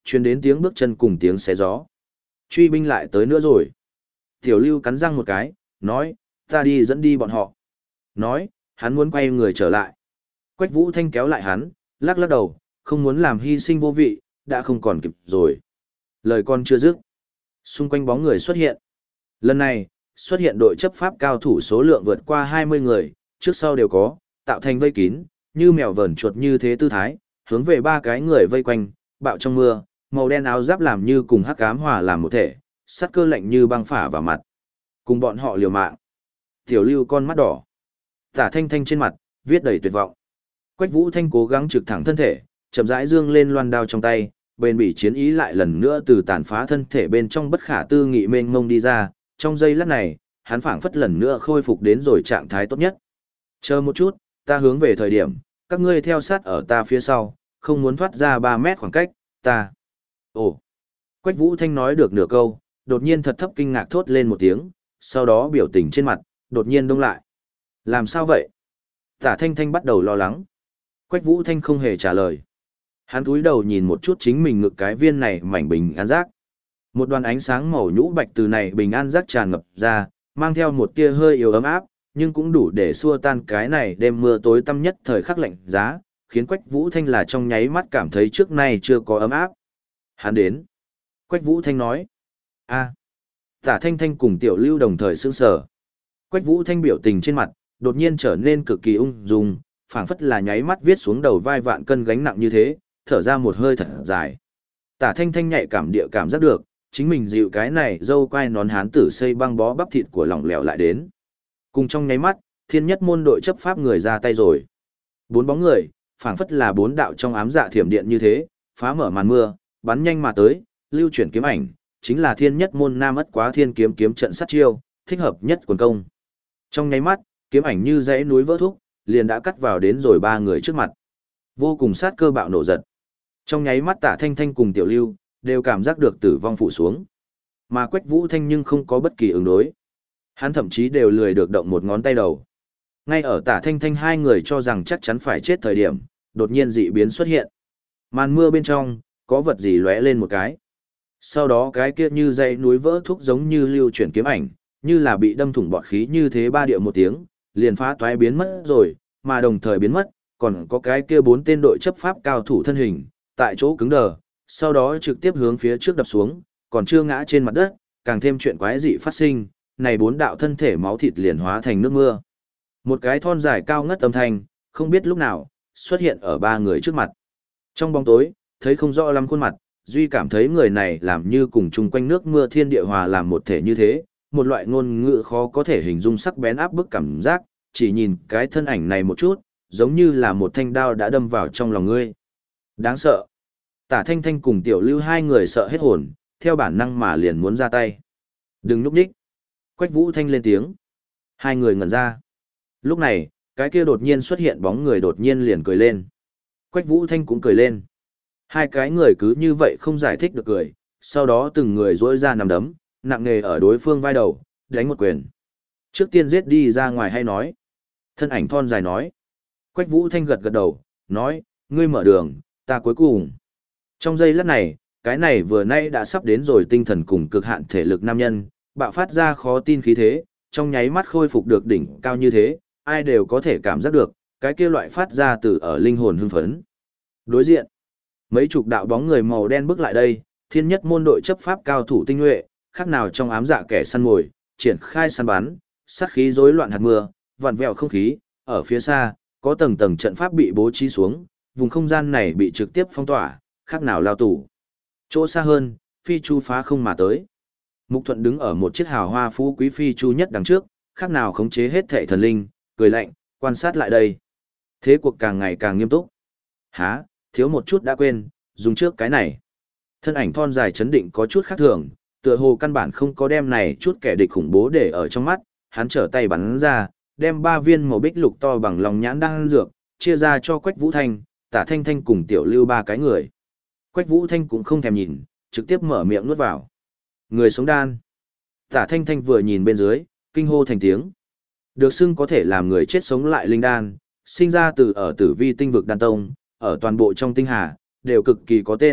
truyền đến tiếng bước chân cùng tiếng xé gió. Truy binh lại tới nữa rồi. Tiểu Lưu cắn răng một cái, nói, ta đi dẫn đi bọn họ. Nói, hắn muốn quay người trở lại. Quách Vũ Thanh kéo lại hắn, lắc lắc đầu, không muốn làm hy sinh vô vị, đã không còn kịp rồi. Lời con chưa dứt. Xung quanh bóng người xuất hiện. Lần này, xuất hiện đội chấp pháp cao thủ số lượng vượt qua 20 người, trước sau đều có, tạo thành vây kín, như mèo vờn chuột như thế tư thái, hướng về ba cái người vây quanh, bạo trong mưa, màu đen áo giáp làm như cùng hắc ám hòa làm một thể, sắt cơ lạnh như băng phả vào mặt. Cùng bọn họ liều mạng. Tiểu Lưu con mắt đỏ. Tả Thanh Thanh trên mặt, viết đầy tuyệt vọng. Quách Vũ Thanh cố gắng trực thẳng thân thể, chậm rãi dương lên loan đao trong tay, bền bỉ chiến ý lại lần nữa từ tàn phá thân thể bên trong bất khả tư nghị mênh mông đi ra, trong giây lát này, hắn phảng phất lần nữa khôi phục đến rồi trạng thái tốt nhất. Chờ một chút, ta hướng về thời điểm, các ngươi theo sát ở ta phía sau, không muốn thoát ra 3 mét khoảng cách, ta. Ồ. Quách Vũ Thanh nói được nửa câu, đột nhiên thật thấp kinh ngạc thốt lên một tiếng, sau đó biểu tình trên mặt, đột nhiên đông lại. Làm sao vậy? Tả Thanh Thanh bắt đầu lo lắng. Quách Vũ Thanh không hề trả lời. Hắn cúi đầu nhìn một chút chính mình ngực cái viên này mảnh bình an giác. Một đoàn ánh sáng màu nhũ bạch từ này bình an giác tràn ngập ra, mang theo một tia hơi yếu ấm áp, nhưng cũng đủ để xua tan cái này đêm mưa tối tăm nhất thời khắc lạnh giá, khiến Quách Vũ Thanh là trong nháy mắt cảm thấy trước nay chưa có ấm áp. Hắn đến. Quách Vũ Thanh nói. A. Tả Thanh Thanh cùng Tiểu Lưu đồng thời sững sờ. Quách Vũ Thanh biểu tình trên mặt, đột nhiên trở nên cực kỳ ung dung, phảng phất là nháy mắt viết xuống đầu vai vạn cân gánh nặng như thế, thở ra một hơi thật dài. Tả Thanh Thanh nhạy cảm địa cảm giác được, chính mình dịu cái này dâu quai nón hán tử xây băng bó bắp thịt của lỏng lẻo lại đến. Cùng trong nháy mắt, thiên nhất môn đội chấp pháp người ra tay rồi. 4 bóng người, phảng phất là 4 đạo trong ám dạ thiểm điện như thế, phá mở màn mưa, bắn nhanh mà tới, lưu chuyển kiếm ảnh, chính là thiên nhất môn nam ất quá thiên kiếm kiếm trận sát chiêu, thích hợp nhất quần công. Trong nháy mắt, kiếm ảnh như dãy núi vỡ thúc, liền đã cắt vào đến rồi 3 người trước mặt. Vô cùng sát cơ bạo nổ giật. Trong nháy mắt Tả Thanh Thanh cùng Tiểu Lưu đều cảm giác được tử vong phụ xuống. Mà Quách Vũ Thanh nhưng không có bất kỳ ứng đối. Hắn thậm chí đều lười được động một ngón tay đầu. Ngay ở Tả Thanh Thanh hai người cho rằng chắc chắn phải chết thời điểm, đột nhiên dị biến xuất hiện. Màn mưa bên trong, có vật gì lóe lên một cái. Sau đó cái kia như dãy núi vỡ thúc giống như lưu chuyển kiếm ảnh, như là bị đâm thủng bọt khí như thế ba điệu một tiếng, liền phá toái biến mất rồi, mà đồng thời biến mất, còn có cái kia 4 tên đội chấp pháp cao thủ thân hình, tại chỗ cứng đờ, sau đó trực tiếp hướng phía trước đập xuống, còn chưa ngã trên mặt đất, càng thêm chuyện quái dị phát sinh, này 4 đạo thân thể máu thịt liền hóa thành nước mưa. Một cái thon dài cao ngất âm thanh, không biết lúc nào, xuất hiện ở 3 người trước mặt. Trong bóng tối, thấy không rõ lắm khuôn mặt, Duy cảm thấy người này làm như cùng chung quanh nước mưa thiên địa hòa làm một thể như thế, một loại ngôn ngữ khó có thể hình dung sắc bén áp bức cảm giác, chỉ nhìn cái thân ảnh này một chút, giống như là một thanh đao đã đâm vào trong lòng ngươi. Đáng sợ. Tả Thanh Thanh cùng Tiểu Lưu hai người sợ hết hồn, theo bản năng mà liền muốn ra tay. Đừng núp đích. Quách Vũ Thanh lên tiếng. Hai người ngẩn ra. Lúc này, cái kia đột nhiên xuất hiện bóng người đột nhiên liền cười lên. Quách Vũ Thanh cũng cười lên. Hai cái người cứ như vậy không giải thích được cười, sau đó từng người rỗi ra nằm đấm, nặng nề ở đối phương vai đầu, đánh một quyền. Trước tiên giết đi ra ngoài hay nói. Thân ảnh thon dài nói. Quách Vũ Thanh gật gật đầu, nói, ngươi mở đường, ta cuối cùng. Trong giây lát này, cái này vừa nay đã sắp đến rồi tinh thần cùng cực hạn thể lực nam nhân, bạo phát ra khó tin khí thế, trong nháy mắt khôi phục được đỉnh cao như thế, ai đều có thể cảm giác được, cái kia loại phát ra từ ở linh hồn hưng phấn. Đối diện, mấy chục đạo bóng người màu đen bước lại đây, thiên nhất môn đội chấp pháp cao thủ tinh nhuệ, khác nào trong ám dạ kẻ săn mồi, triển khai săn bắn, sát khí rối loạn hạt mưa, vặn vẹo không khí, ở phía xa, có tầng tầng trận pháp bị bố trí xuống, vùng không gian này bị trực tiếp phong tỏa, khác nào lao tù. Chỗ xa hơn, phi chu phá không mà tới. Mục Thuận đứng ở một chiếc hào hoa phú quý phi chu nhất đằng trước, khác nào khống chế hết thảy thần linh, cười lạnh, quan sát lại đây. Thế cuộc càng ngày càng nghiêm túc. Hả, thiếu một chút đã quên, dùng trước cái này. Thân ảnh thon dài chấn định có chút khác thường, tựa hồ căn bản không có đem này chút kẻ địch khủng bố để ở trong mắt, hắn trở tay bắn ra, đem 3 viên màu bích lục to bằng lòng nhãn đang dược, chia ra cho Quách Vũ Thanh, Tả Thanh Thanh cùng Tiểu Lưu 3 cái người. Quách Vũ Thanh cũng không thèm nhìn, trực tiếp mở miệng nuốt vào. Người sống đan. Tả Thanh Thanh vừa nhìn bên dưới, kinh hô thành tiếng. Được xưng có thể làm người chết sống lại linh đan, sinh ra từ ở Tử Vi tinh vực đan tông, ở toàn bộ trong tinh hà, đều cực kỳ có tên,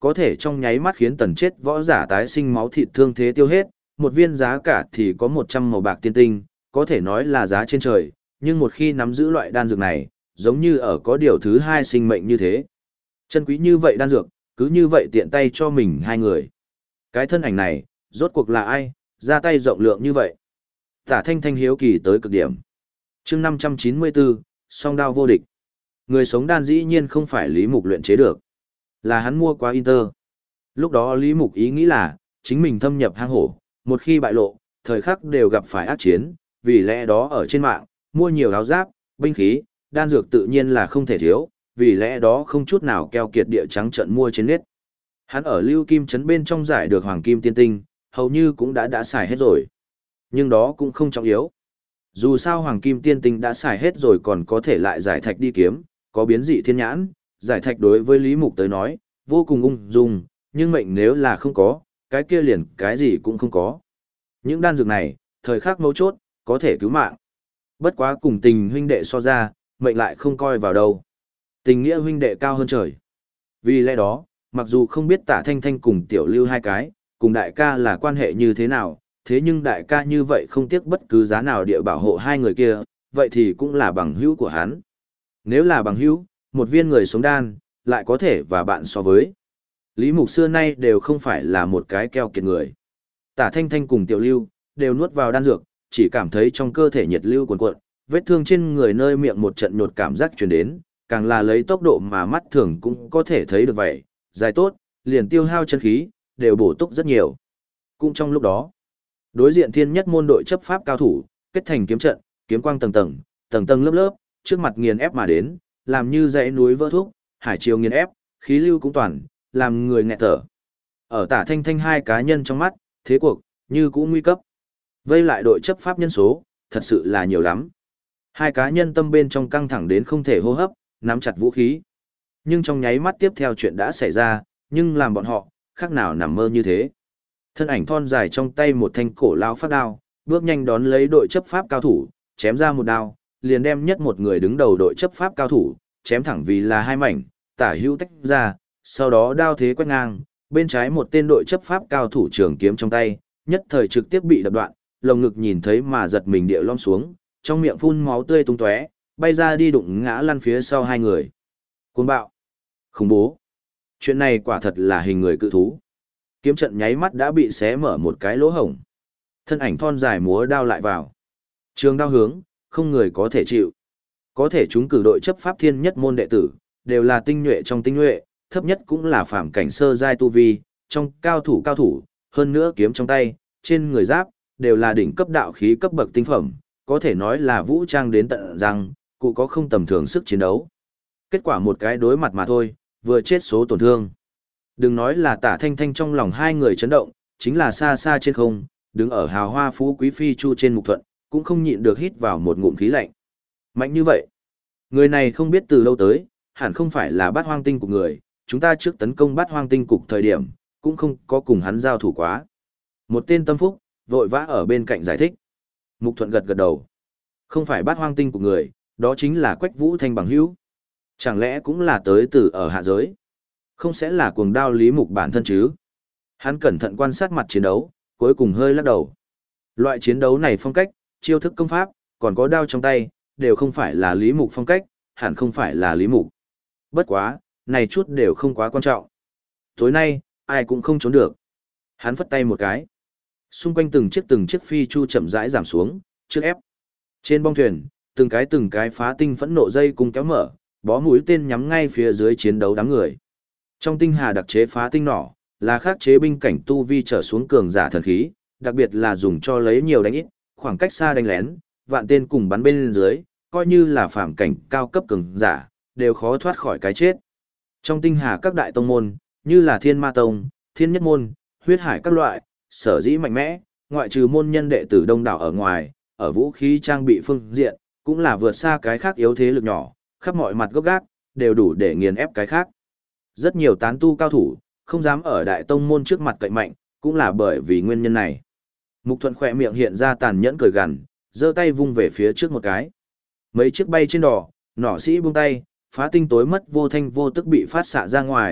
có thể trong nháy mắt khiến tần chết võ giả tái sinh máu thịt thương thế tiêu hết, một viên giá cả thì có 100 màu bạc tiên tinh, có thể nói là giá trên trời, nhưng một khi nắm giữ loại đan dược này, giống như ở có điều thứ hai sinh mệnh như thế. Chân quý như vậy đan dược, cứ như vậy tiện tay cho mình hai người. Cái thân ảnh này, rốt cuộc là ai, ra tay rộng lượng như vậy? Tả Thanh Thanh hiếu kỳ tới cực điểm. Chương 594, song đao vô địch. Người sống đan dĩ nhiên không phải Lý Mục luyện chế được, là hắn mua qua Inter. Lúc đó Lý Mục ý nghĩ là, chính mình thâm nhập hang hổ, một khi bại lộ, thời khắc đều gặp phải ác chiến, vì lẽ đó ở trên mạng, mua nhiều áo giáp, binh khí, đan dược tự nhiên là không thể thiếu, vì lẽ đó không chút nào keo kiệt địa trắng trận mua trên nét. Hắn ở Lưu Kim trấn bên trong giải được hoàng kim tiên tinh, hầu như cũng đã xài hết rồi. Nhưng đó cũng không trọng yếu. Dù sao hoàng kim tiên tinh đã xài hết rồi còn có thể lại giải thạch đi kiếm, có biến dị thiên nhãn, giải thạch đối với Lý Mục tới nói, vô cùng ung dung, nhưng mệnh nếu là không có, cái kia liền cái gì cũng không có. Những đan dược này, thời khắc mấu chốt, có thể cứu mạng. Bất quá cùng tình huynh đệ so ra, mệnh lại không coi vào đâu. Tình nghĩa huynh đệ cao hơn trời. Vì lẽ đó, mặc dù không biết Tả Thanh Thanh cùng Tiểu Lưu hai cái, cùng đại ca là quan hệ như thế nào, thế nhưng đại ca như vậy không tiếc bất cứ giá nào địa bảo hộ hai người kia, vậy thì cũng là bằng hữu của hắn. Nếu là bằng hữu, một viên người sống đan, lại có thể và bạn so với. Lý Mục xưa nay đều không phải là một cái keo kiệt người. Tả Thanh Thanh cùng Tiểu Lưu, đều nuốt vào đan dược, chỉ cảm thấy trong cơ thể nhiệt lưu cuồn cuộn, vết thương trên người nơi miệng một trận nhột cảm giác truyền đến, càng là lấy tốc độ mà mắt thường cũng có thể thấy được vậy, dài tốt, liền tiêu hao chân khí, đều bổ túc rất nhiều. Cũng trong lúc đó, đối diện thiên nhất môn đội chấp pháp cao thủ, kết thành kiếm trận, kiếm quang tầng tầng lớp lớp, trước mặt nghiền ép mà đến, làm như dãy núi vỡ thúc, hải triều nghiền ép, khí lưu cũng toàn, làm người nghẹt thở. Ở Tả Thanh Thanh hai cá nhân trong mắt, thế cuộc, như cũng nguy cấp. Vây lại đội chấp pháp nhân số, thật sự là nhiều lắm. Hai cá nhân tâm bên trong căng thẳng đến không thể hô hấp, nắm chặt vũ khí. Nhưng trong nháy mắt tiếp theo chuyện đã xảy ra, nhưng làm bọn họ, khác nào nằm mơ như thế. Thân ảnh thon dài trong tay một thanh cổ lão phát đao, bước nhanh đón lấy đội chấp pháp cao thủ, chém ra một đao, liền đem nhất một người đứng đầu đội chấp pháp cao thủ, chém thẳng vì là hai mảnh, tả hữu tách ra, sau đó đao thế quét ngang, bên trái một tên đội chấp pháp cao thủ trường kiếm trong tay, nhất thời trực tiếp bị đập đoạn, lồng ngực nhìn thấy mà giật mình địa lom xuống, trong miệng phun máu tươi tung tóe, bay ra đi đụng ngã lăn phía sau hai người. Cuồng bạo, khủng bố. Chuyện này quả thật là hình người cự thú. Kiếm trận nháy mắt đã bị xé mở một cái lỗ hổng. Thân ảnh thon dài múa đao lại vào. Trường đao hướng, không người có thể chịu. Có thể chúng cử đội chấp pháp thiên nhất môn đệ tử, đều là tinh nhuệ trong tinh nhuệ, thấp nhất cũng là phàm cảnh sơ giai tu vi, trong cao thủ, hơn nữa kiếm trong tay, trên người giáp, đều là đỉnh cấp đạo khí cấp bậc tinh phẩm, có thể nói là vũ trang đến tận răng, cụ có không tầm thường sức chiến đấu. Kết quả một cái đối mặt mà thôi, vừa chết số tổn thương. Đừng nói là Tả Thanh Thanh trong lòng hai người chấn động, chính là xa xa trên không, đứng ở hào hoa phú quý phi chu trên Mục Thuận, cũng không nhịn được hít vào một ngụm khí lạnh. Mạnh như vậy, người này không biết từ lâu tới, hẳn không phải là Bát Hoang Tinh cục người, chúng ta trước tấn công Bát Hoang Tinh cục thời điểm, cũng không có cùng hắn giao thủ quá. Một tên tâm phúc, vội vã ở bên cạnh giải thích. Mục Thuận gật gật đầu. Không phải Bát Hoang Tinh cục người, đó chính là Quách Vũ Thanh bằng hữu. Chẳng lẽ cũng là tới từ ở hạ giới? Không sẽ là cuồng đao Lý Mục bản thân chứ? Hắn cẩn thận quan sát mặt chiến đấu, cuối cùng hơi lắc đầu. Loại chiến đấu này phong cách, chiêu thức công pháp, còn có đao trong tay, đều không phải là Lý Mục phong cách, hẳn không phải là Lý Mục. Bất quá, này chút đều không quá quan trọng. Tối nay, ai cũng không trốn được. Hắn phất tay một cái. Xung quanh từng chiếc phi chu chậm rãi giảm xuống, trước ép. Trên bong thuyền, từng cái phá tinh phẫn nộ dây cùng kéo mở, bó mũi tên nhắm ngay phía dưới chiến đấu đám người. Trong tinh hà đặc chế phá tinh nỏ, là khắc chế binh cảnh tu vi trở xuống cường giả thần khí, đặc biệt là dùng cho lấy nhiều đánh ít, khoảng cách xa đánh lén, vạn tên cùng bắn bên dưới, coi như là phàm cảnh cao cấp cường giả, đều khó thoát khỏi cái chết. Trong tinh hà các đại tông môn, như là Thiên Ma Tông, Thiên Nhất Môn, Huyết Hải các loại, sở dĩ mạnh mẽ, ngoại trừ môn nhân đệ tử đông đảo ở ngoài, ở vũ khí trang bị phương diện, cũng là vượt xa cái khác yếu thế lực nhỏ, khắp mọi mặt gốc gác, đều đủ để nghiền ép cái khác. Rất nhiều tán tu cao thủ, không dám ở đại tông môn trước mặt cậy mạnh, cũng là bởi vì nguyên nhân này. Mục Thuận khỏe miệng hiện ra tàn nhẫn cười gằn, giơ tay vung về phía trước một cái. Mấy chiếc bay trên đỏ, nỏ sĩ buông tay, phá tinh tối mất vô thanh vô tức bị phát xạ ra ngoài,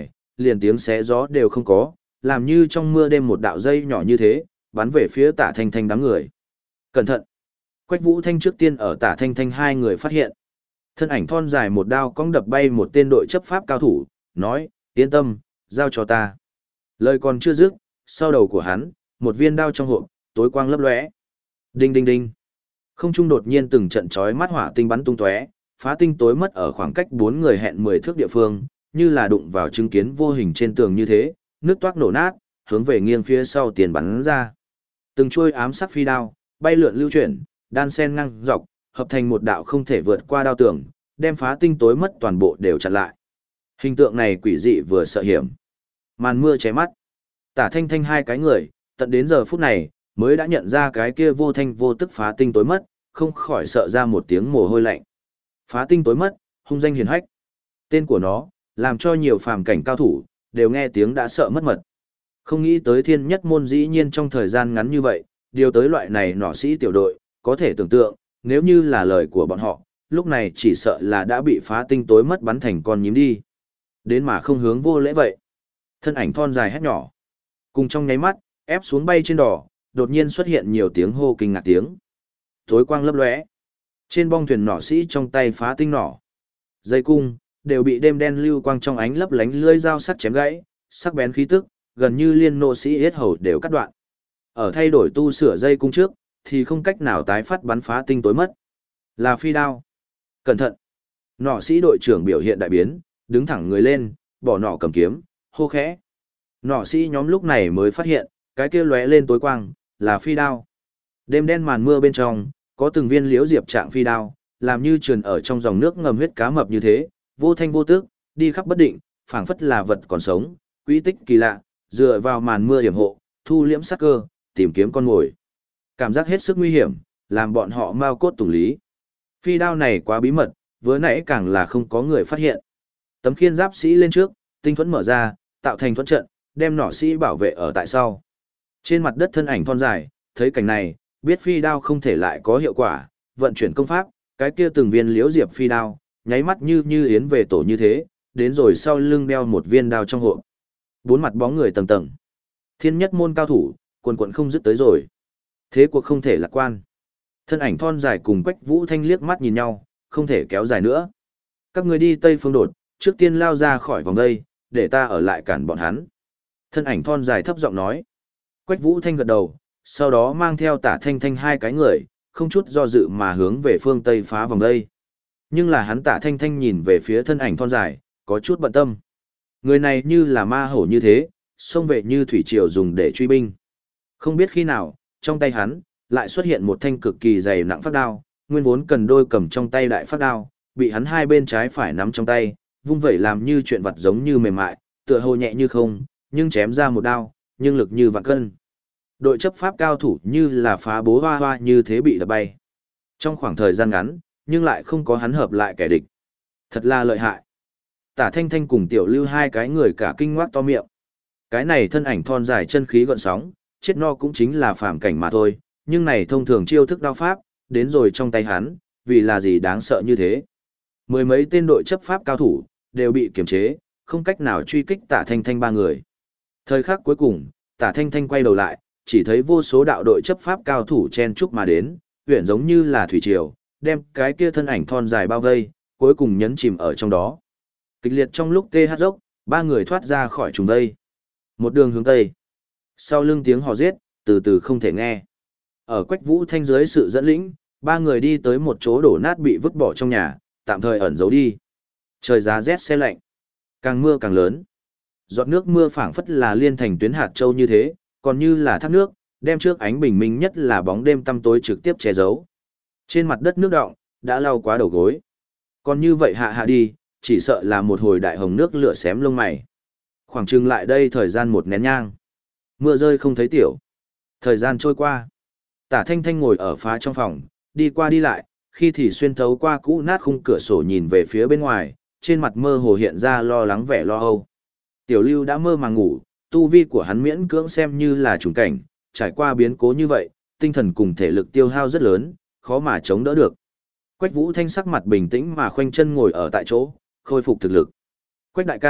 liền tiếng xé gió đều không có, làm như trong mưa đêm một đạo dây nhỏ như thế, bắn về phía Tả Thanh Thanh đám người. Cẩn thận! Quách Vũ Thanh trước tiên ở Tả Thanh Thanh hai người phát hiện. Thân ảnh thon dài một đao cong đập bay một tên đội chấp pháp cao thủ, nói, yên tâm, giao cho ta. Lời còn chưa dứt, sau đầu của hắn, một viên đao trong hộp, tối quang lấp lóe. Đinh đinh đinh. Không trung đột nhiên từng trận chói mắt hỏa tinh bắn tung tóe, phá tinh tối mất ở khoảng cách 4 người hẹn 10 thước địa phương, như là đụng vào chứng kiến vô hình trên tường như thế, nước toát nổ nát, hướng về nghiêng phía sau tiền bắn ra. Từng chuôi ám sắc phi đao, bay lượn lưu chuyển, đan sen ngang dọc, hợp thành một đạo không thể vượt qua đao tường, đem phá tinh tối mất toàn bộ đều chặn lại. Hình tượng này quỷ dị vừa sợ hiểm. Màn mưa che mắt. Tả Thanh Thanh hai cái người, tận đến giờ phút này, mới đã nhận ra cái kia vô thanh vô tức phá tinh tối mất, không khỏi sợ ra một tiếng mồ hôi lạnh. Phá tinh tối mất, hung danh hiền hách. Tên của nó, làm cho nhiều phàm cảnh cao thủ, đều nghe tiếng đã sợ mất mật. Không nghĩ tới thiên nhất môn dĩ nhiên trong thời gian ngắn như vậy, điều tới loại này nỏ sĩ tiểu đội, có thể tưởng tượng, nếu như là lời của bọn họ, lúc này chỉ sợ là đã bị phá tinh tối mất bắn thành con nhím đi. Đến mà không hướng vô lễ vậy. Thân ảnh thon dài hét nhỏ. Cùng trong nháy mắt, ép xuống bay trên đỏ, đột nhiên xuất hiện nhiều tiếng hô kinh ngạc tiếng. Tối quang lấp lóe. Trên bong thuyền nỏ sĩ trong tay phá tinh nỏ. Dây cung, đều bị đêm đen lưu quang trong ánh lấp lánh lưỡi dao sắc chém gãy, sắc bén khí tức, gần như liên nộ sĩ yết hầu đều cắt đoạn. Ở thay đổi tu sửa dây cung trước, thì không cách nào tái phát bắn phá tinh tối mất. Là phi đao. Cẩn thận. Nỏ sĩ đội trưởng biểu hiện đại biến, đứng thẳng người lên, bỏ nỏ cầm kiếm, hô khẽ. Nỏ sĩ nhóm lúc này mới phát hiện, cái kia lóe lên tối quang, là phi đao. Đêm đen màn mưa bên trong, có từng viên liễu diệp trạng phi đao, làm như trườn ở trong dòng nước ngầm huyết cá mập như thế, vô thanh vô tức, đi khắp bất định, phảng phất là vật còn sống, quỹ tích kỳ lạ, dựa vào màn mưa hiểm hộ, thu liễm sát cơ, tìm kiếm con mồi. Cảm giác hết sức nguy hiểm, làm bọn họ mau cốt tủng lý. Phi đao này quá bí mật, vừa nãy càng là không có người phát hiện. Tấm khiên giáp sĩ lên trước, tinh thuẫn mở ra, tạo thành thuẫn trận, đem nỏ sĩ bảo vệ ở tại sau. Trên mặt đất thân ảnh thon dài, thấy cảnh này, biết phi đao không thể lại có hiệu quả, vận chuyển công pháp, cái kia từng viên liễu diệp phi đao, nháy mắt như yến về tổ như thế, đến rồi sau lưng đeo một viên đao trong hộp. Bốn mặt bóng người tầng tầng. Thiên nhất môn cao thủ, quần quần không dứt tới rồi. Thế cuộc không thể lạc quan. Thân ảnh thon dài cùng Quách Vũ Thanh liếc mắt nhìn nhau, không thể kéo dài nữa. Các người đi Tây Phương đột, trước tiên lao ra khỏi vòng đây, để ta ở lại cản bọn hắn. Thân ảnh thon dài thấp giọng nói. Quách Vũ Thanh gật đầu, sau đó mang theo Tả Thanh Thanh hai cái người, không chút do dự mà hướng về phương Tây phá vòng đây. Nhưng là hắn Tả Thanh Thanh nhìn về phía thân ảnh thon dài, có chút bận tâm. Người này như là ma hổ như thế, xông về như thủy triều dùng để truy binh. Không biết khi nào, trong tay hắn, lại xuất hiện một thanh cực kỳ dày nặng phát đao, nguyên vốn cần đôi cầm trong tay đại phát đao, bị hắn hai bên trái phải nắm trong tay, vung vẩy làm như chuyện vật giống như mềm mại, tựa hồ nhẹ như không, nhưng chém ra một đao, nhưng lực như vạn cân. Đội chấp pháp cao thủ như là phá bố hoa hoa như thế bị đập bay. Trong khoảng thời gian ngắn, nhưng lại không có hắn hợp lại kẻ địch. Thật là lợi hại. Tả Thanh Thanh cùng Tiểu Lưu hai cái người cả kinh ngoác to miệng. Cái này thân ảnh thon dài chân khí gợn sóng, chết no cũng chính là phàm cảnh mà thôi, nhưng này thông thường chiêu thức đao pháp, đến rồi trong tay hắn, vì là gì đáng sợ như thế. Mười mấy tên đội chấp pháp cao thủ, đều bị kiềm chế, không cách nào truy kích Tả Thanh Thanh ba người. Thời khắc cuối cùng, Tả Thanh Thanh quay đầu lại, chỉ thấy vô số đạo đội chấp pháp cao thủ chen chúc mà đến, huyện giống như là thủy triều, đem cái kia thân ảnh thon dài bao vây, cuối cùng nhấn chìm ở trong đó. Kịch liệt trong lúc tê hát dốc, ba người thoát ra khỏi trùng vây. Một đường hướng tây. Sau lưng tiếng hò giết, từ từ không thể nghe. Ở Quách Vũ Thanh dưới sự dẫn lĩnh, ba người đi tới một chỗ đổ nát bị vứt bỏ trong nhà, tạm thời ẩn giấu đi. Trời giá rét se lạnh, càng mưa càng lớn. Giọt nước mưa phảng phất là liên thành tuyến hạt châu như thế, còn như là thác nước, đem trước ánh bình minh nhất là bóng đêm tăm tối trực tiếp che giấu. Trên mặt đất nước đọng, đã lau quá đầu gối. Còn như vậy hạ đi, chỉ sợ là một hồi đại hồng nước lửa xém lông mày. Khoảng chừng lại đây thời gian một nén nhang. Mưa rơi không thấy tiểu. Thời gian trôi qua. Tả Thanh Thanh ngồi ở phá trong phòng, đi qua đi lại, khi thì xuyên thấu qua cũ nát khung cửa sổ nhìn về phía bên ngoài, trên mặt mơ hồ hiện ra lo lắng vẻ lo âu. Tiểu Lưu đã mơ màng ngủ, tu vi của hắn miễn cưỡng xem như là trùng cảnh, trải qua biến cố như vậy, tinh thần cùng thể lực tiêu hao rất lớn, khó mà chống đỡ được. Quách Vũ Thanh sắc mặt bình tĩnh mà khoanh chân ngồi ở tại chỗ, khôi phục thực lực. Quách đại ca,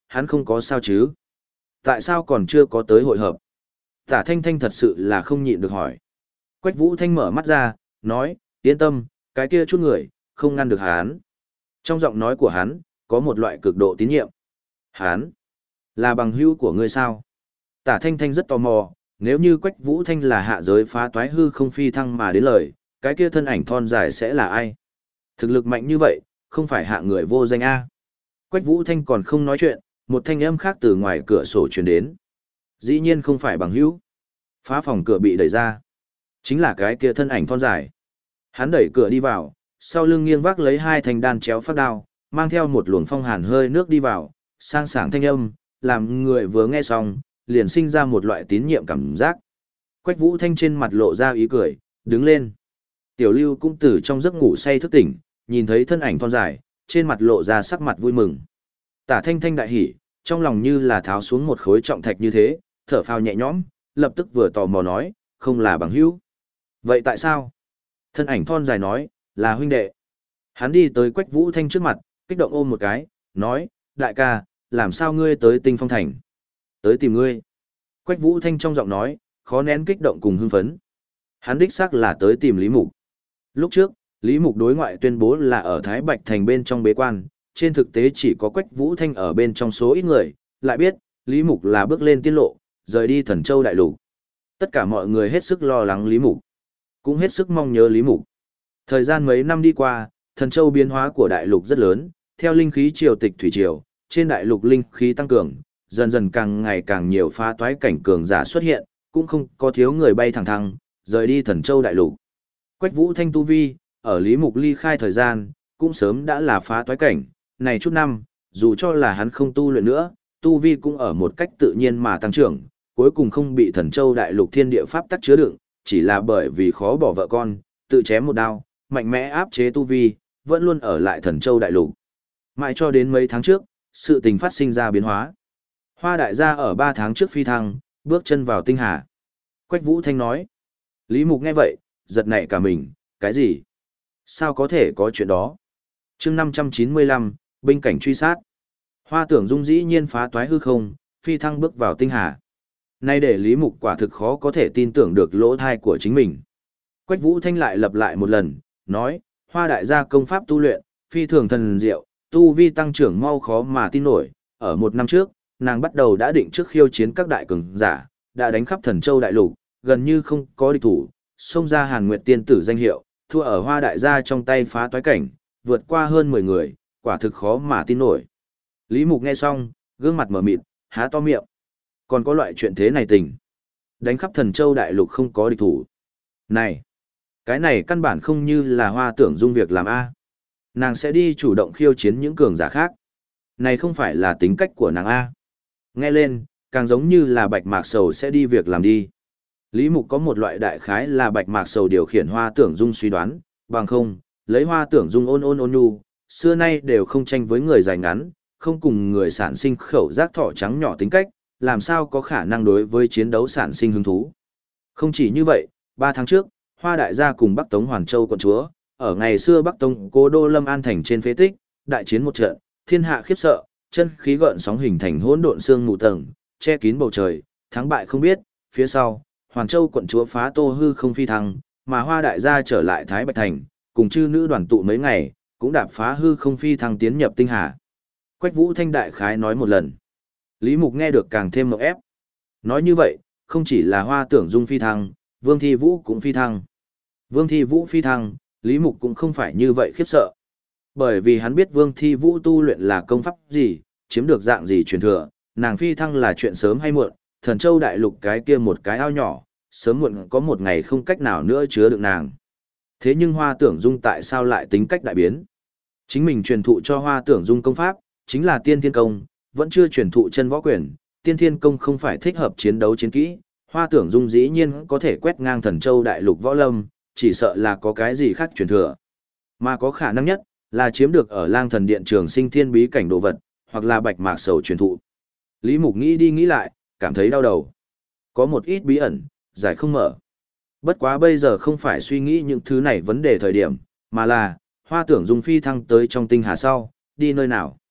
hắn không có sao chứ? Tại sao còn chưa có tới hội hợp? Tả Thanh Thanh thật sự là không nhịn được hỏi. Quách Vũ Thanh mở mắt ra, nói, yên tâm, cái kia chút người, không ngăn được hắn. Trong giọng nói của hắn, có một loại cực độ tín nhiệm. Hắn, là bằng hữu của ngươi sao? Tả Thanh Thanh rất tò mò, nếu như Quách Vũ Thanh là hạ giới phá toái hư không phi thăng mà đến lời, cái kia thân ảnh thon dài sẽ là ai? Thực lực mạnh như vậy, không phải hạ người vô danh A. Quách Vũ Thanh còn không nói chuyện, một thanh âm khác từ ngoài cửa sổ truyền đến. Dĩ nhiên không phải bằng hữu. Phá phòng cửa bị đẩy ra. Chính là cái kia thân ảnh thon dài. Hắn đẩy cửa đi vào, sau lưng nghiêng vác lấy hai thanh đan chéo phát đao, mang theo một luồng phong hàn hơi nước đi vào, sang sảng thanh âm, làm người vừa nghe xong, liền sinh ra một loại tín nhiệm cảm giác. Quách Vũ Thanh trên mặt lộ ra ý cười, đứng lên. Tiểu Lưu cũng từ trong giấc ngủ say thức tỉnh, nhìn thấy thân ảnh thon dài, trên mặt lộ ra sắc mặt vui mừng. Tả Thanh Thanh đại hỉ, trong lòng như là tháo xuống một khối trọng thạch như thế, thở phào nhẹ nhõm, lập tức vừa tò mò nói, không là bằng hữu. Vậy tại sao? Thân ảnh thon dài nói, là huynh đệ. Hắn đi tới Quách Vũ Thanh trước mặt, kích động ôm một cái, nói, đại ca, làm sao ngươi tới Tinh Phong Thành? Tới tìm ngươi. Quách Vũ Thanh trong giọng nói, khó nén kích động cùng hưng phấn. Hắn đích xác là tới tìm Lý Mục. Lúc trước, Lý Mục đối ngoại tuyên bố là ở Thái Bạch Thành bên trong bế quan, trên thực tế chỉ có Quách Vũ Thanh ở bên trong số ít người, lại biết, Lý Mục là bước lên tiên lộ, rời đi Thần Châu Đại Lục. Tất cả mọi người hết sức lo lắng Lý Mục, cũng hết sức mong nhớ Lý Mục. Thời gian mấy năm đi qua, Thần Châu biến hóa của Đại Lục rất lớn, theo linh khí triều tịch thủy triều, trên Đại Lục linh khí tăng cường, dần dần càng ngày càng nhiều phá toái cảnh cường giả xuất hiện, cũng không có thiếu người bay thẳng thăng, rời đi Thần Châu Đại Lục. Quách Vũ Thanh tu vi, ở Lý Mục ly khai thời gian, cũng sớm đã là phá toái cảnh, này chút năm, dù cho là hắn không tu luyện nữa, tu vi cũng ở một cách tự nhiên mà tăng trưởng, cuối cùng không bị Thần Châu Đại Lục thiên địa pháp tắc chứa đựng, chỉ là bởi vì khó bỏ vợ con, tự chém một đao, mạnh mẽ áp chế tu vi, vẫn luôn ở lại Thần Châu Đại Lục. Mãi cho đến mấy tháng trước, sự tình phát sinh ra biến hóa. Hoa đại gia ở 3 tháng trước phi thăng, bước chân vào tinh hà. Quách Vũ Thanh nói. Lý Mục nghe vậy, giật nảy cả mình, cái gì? Sao có thể có chuyện đó? chương 595, binh cảnh truy sát. Hoa Tưởng Dung dĩ nhiên phá toái hư không, phi thăng bước vào tinh hà. Nay để Lý Mục quả thực khó có thể tin tưởng được lỗ thai của chính mình. Quách Vũ Thanh lại lặp lại một lần, nói, Hoa đại gia công pháp tu luyện, phi thường thần diệu, tu vi tăng trưởng mau khó mà tin nổi. Ở 1 năm trước, nàng bắt đầu đã định trước khiêu chiến các đại cường giả, đã đánh khắp Thần Châu Đại Lục, gần như không có địch thủ, xông ra Hàn Nguyệt tiên tử danh hiệu, thua ở Hoa đại gia trong tay phá toái cảnh, vượt qua hơn 10 người, quả thực khó mà tin nổi. Lý Mục nghe xong, gương mặt mở mịt, há to miệng. Còn có loại chuyện thế này tình. Đánh khắp Thần Châu Đại Lục không có địch thủ. Này, cái này căn bản không như là Hoa Tưởng Dung việc làm A. Nàng sẽ đi chủ động khiêu chiến những cường giả khác. Này không phải là tính cách của nàng A. Nghe lên, càng giống như là Bạch Mạc Sầu sẽ đi việc làm đi. Lý Mục có một loại đại khái là Bạch Mạc Sầu điều khiển Hoa Tưởng Dung suy đoán, bằng không, lấy Hoa Tưởng Dung ôn nhu, xưa nay đều không tranh với người dài ngắn, không cùng người sản sinh khẩu giác thỏ trắng nhỏ tính cách, làm sao có khả năng đối với chiến đấu sản sinh hứng thú. Không chỉ như vậy, 3 tháng trước, Hoa đại gia cùng Bắc Tống Hoàn Châu quận chúa, ở ngày xưa Bắc Tống cố đô Lâm An thành trên phế tích, đại chiến một trận, thiên hạ khiếp sợ, chân khí gợn sóng hình thành hỗn độn sương mù tầng, che kín bầu trời, thắng bại không biết, phía sau, Hoàn Châu quận chúa phá Tô hư không phi thăng, mà Hoa đại gia trở lại Thái Bạch thành, cùng chư nữ đoàn tụ mấy ngày, cũng đạp phá hư không phi thăng tiến nhập tinh hà. Quách Vũ Thanh đại khái nói một lần. Lý Mục nghe được càng thêm mộng ép. Nói như vậy, không chỉ là Hoa Tưởng Dung phi thăng, Vương Thi Vũ cũng phi thăng. Vương Thi Vũ phi thăng, Lý Mục cũng không phải như vậy khiếp sợ. Bởi vì hắn biết Vương Thi Vũ tu luyện là công pháp gì, chiếm được dạng gì truyền thừa, nàng phi thăng là chuyện sớm hay muộn, Thần Châu Đại Lục cái kia một cái ao nhỏ, sớm muộn có một ngày không cách nào nữa chứa được nàng. Thế nhưng Hoa Tưởng Dung tại sao lại tính cách đại biến? Chính mình truyền thụ cho Hoa Tưởng Dung công pháp, chính là Tiên Thiên Công, vẫn chưa truyền thụ chân võ quyền, Tiên Thiên Công không phải thích hợp chiến đấu chiến kỹ, Hoa Tưởng Dung dĩ nhiên có thể quét ngang Thần Châu Đại Lục võ lâm, chỉ sợ là có cái gì khác truyền thừa. Mà có khả năng nhất, là chiếm được ở Lang Thần Điện Trường Sinh Thiên bí cảnh đồ vật, hoặc là Bạch Mạc Sầu truyền thụ. Lý Mục nghĩ đi nghĩ lại, cảm thấy đau đầu. Có một ít bí ẩn, giải không mở. Bất quá bây giờ không phải suy nghĩ những thứ này vấn đề thời điểm, mà là, Hoa Tưởng Dung phi thăng tới trong tinh hà sau, đi nơi nào.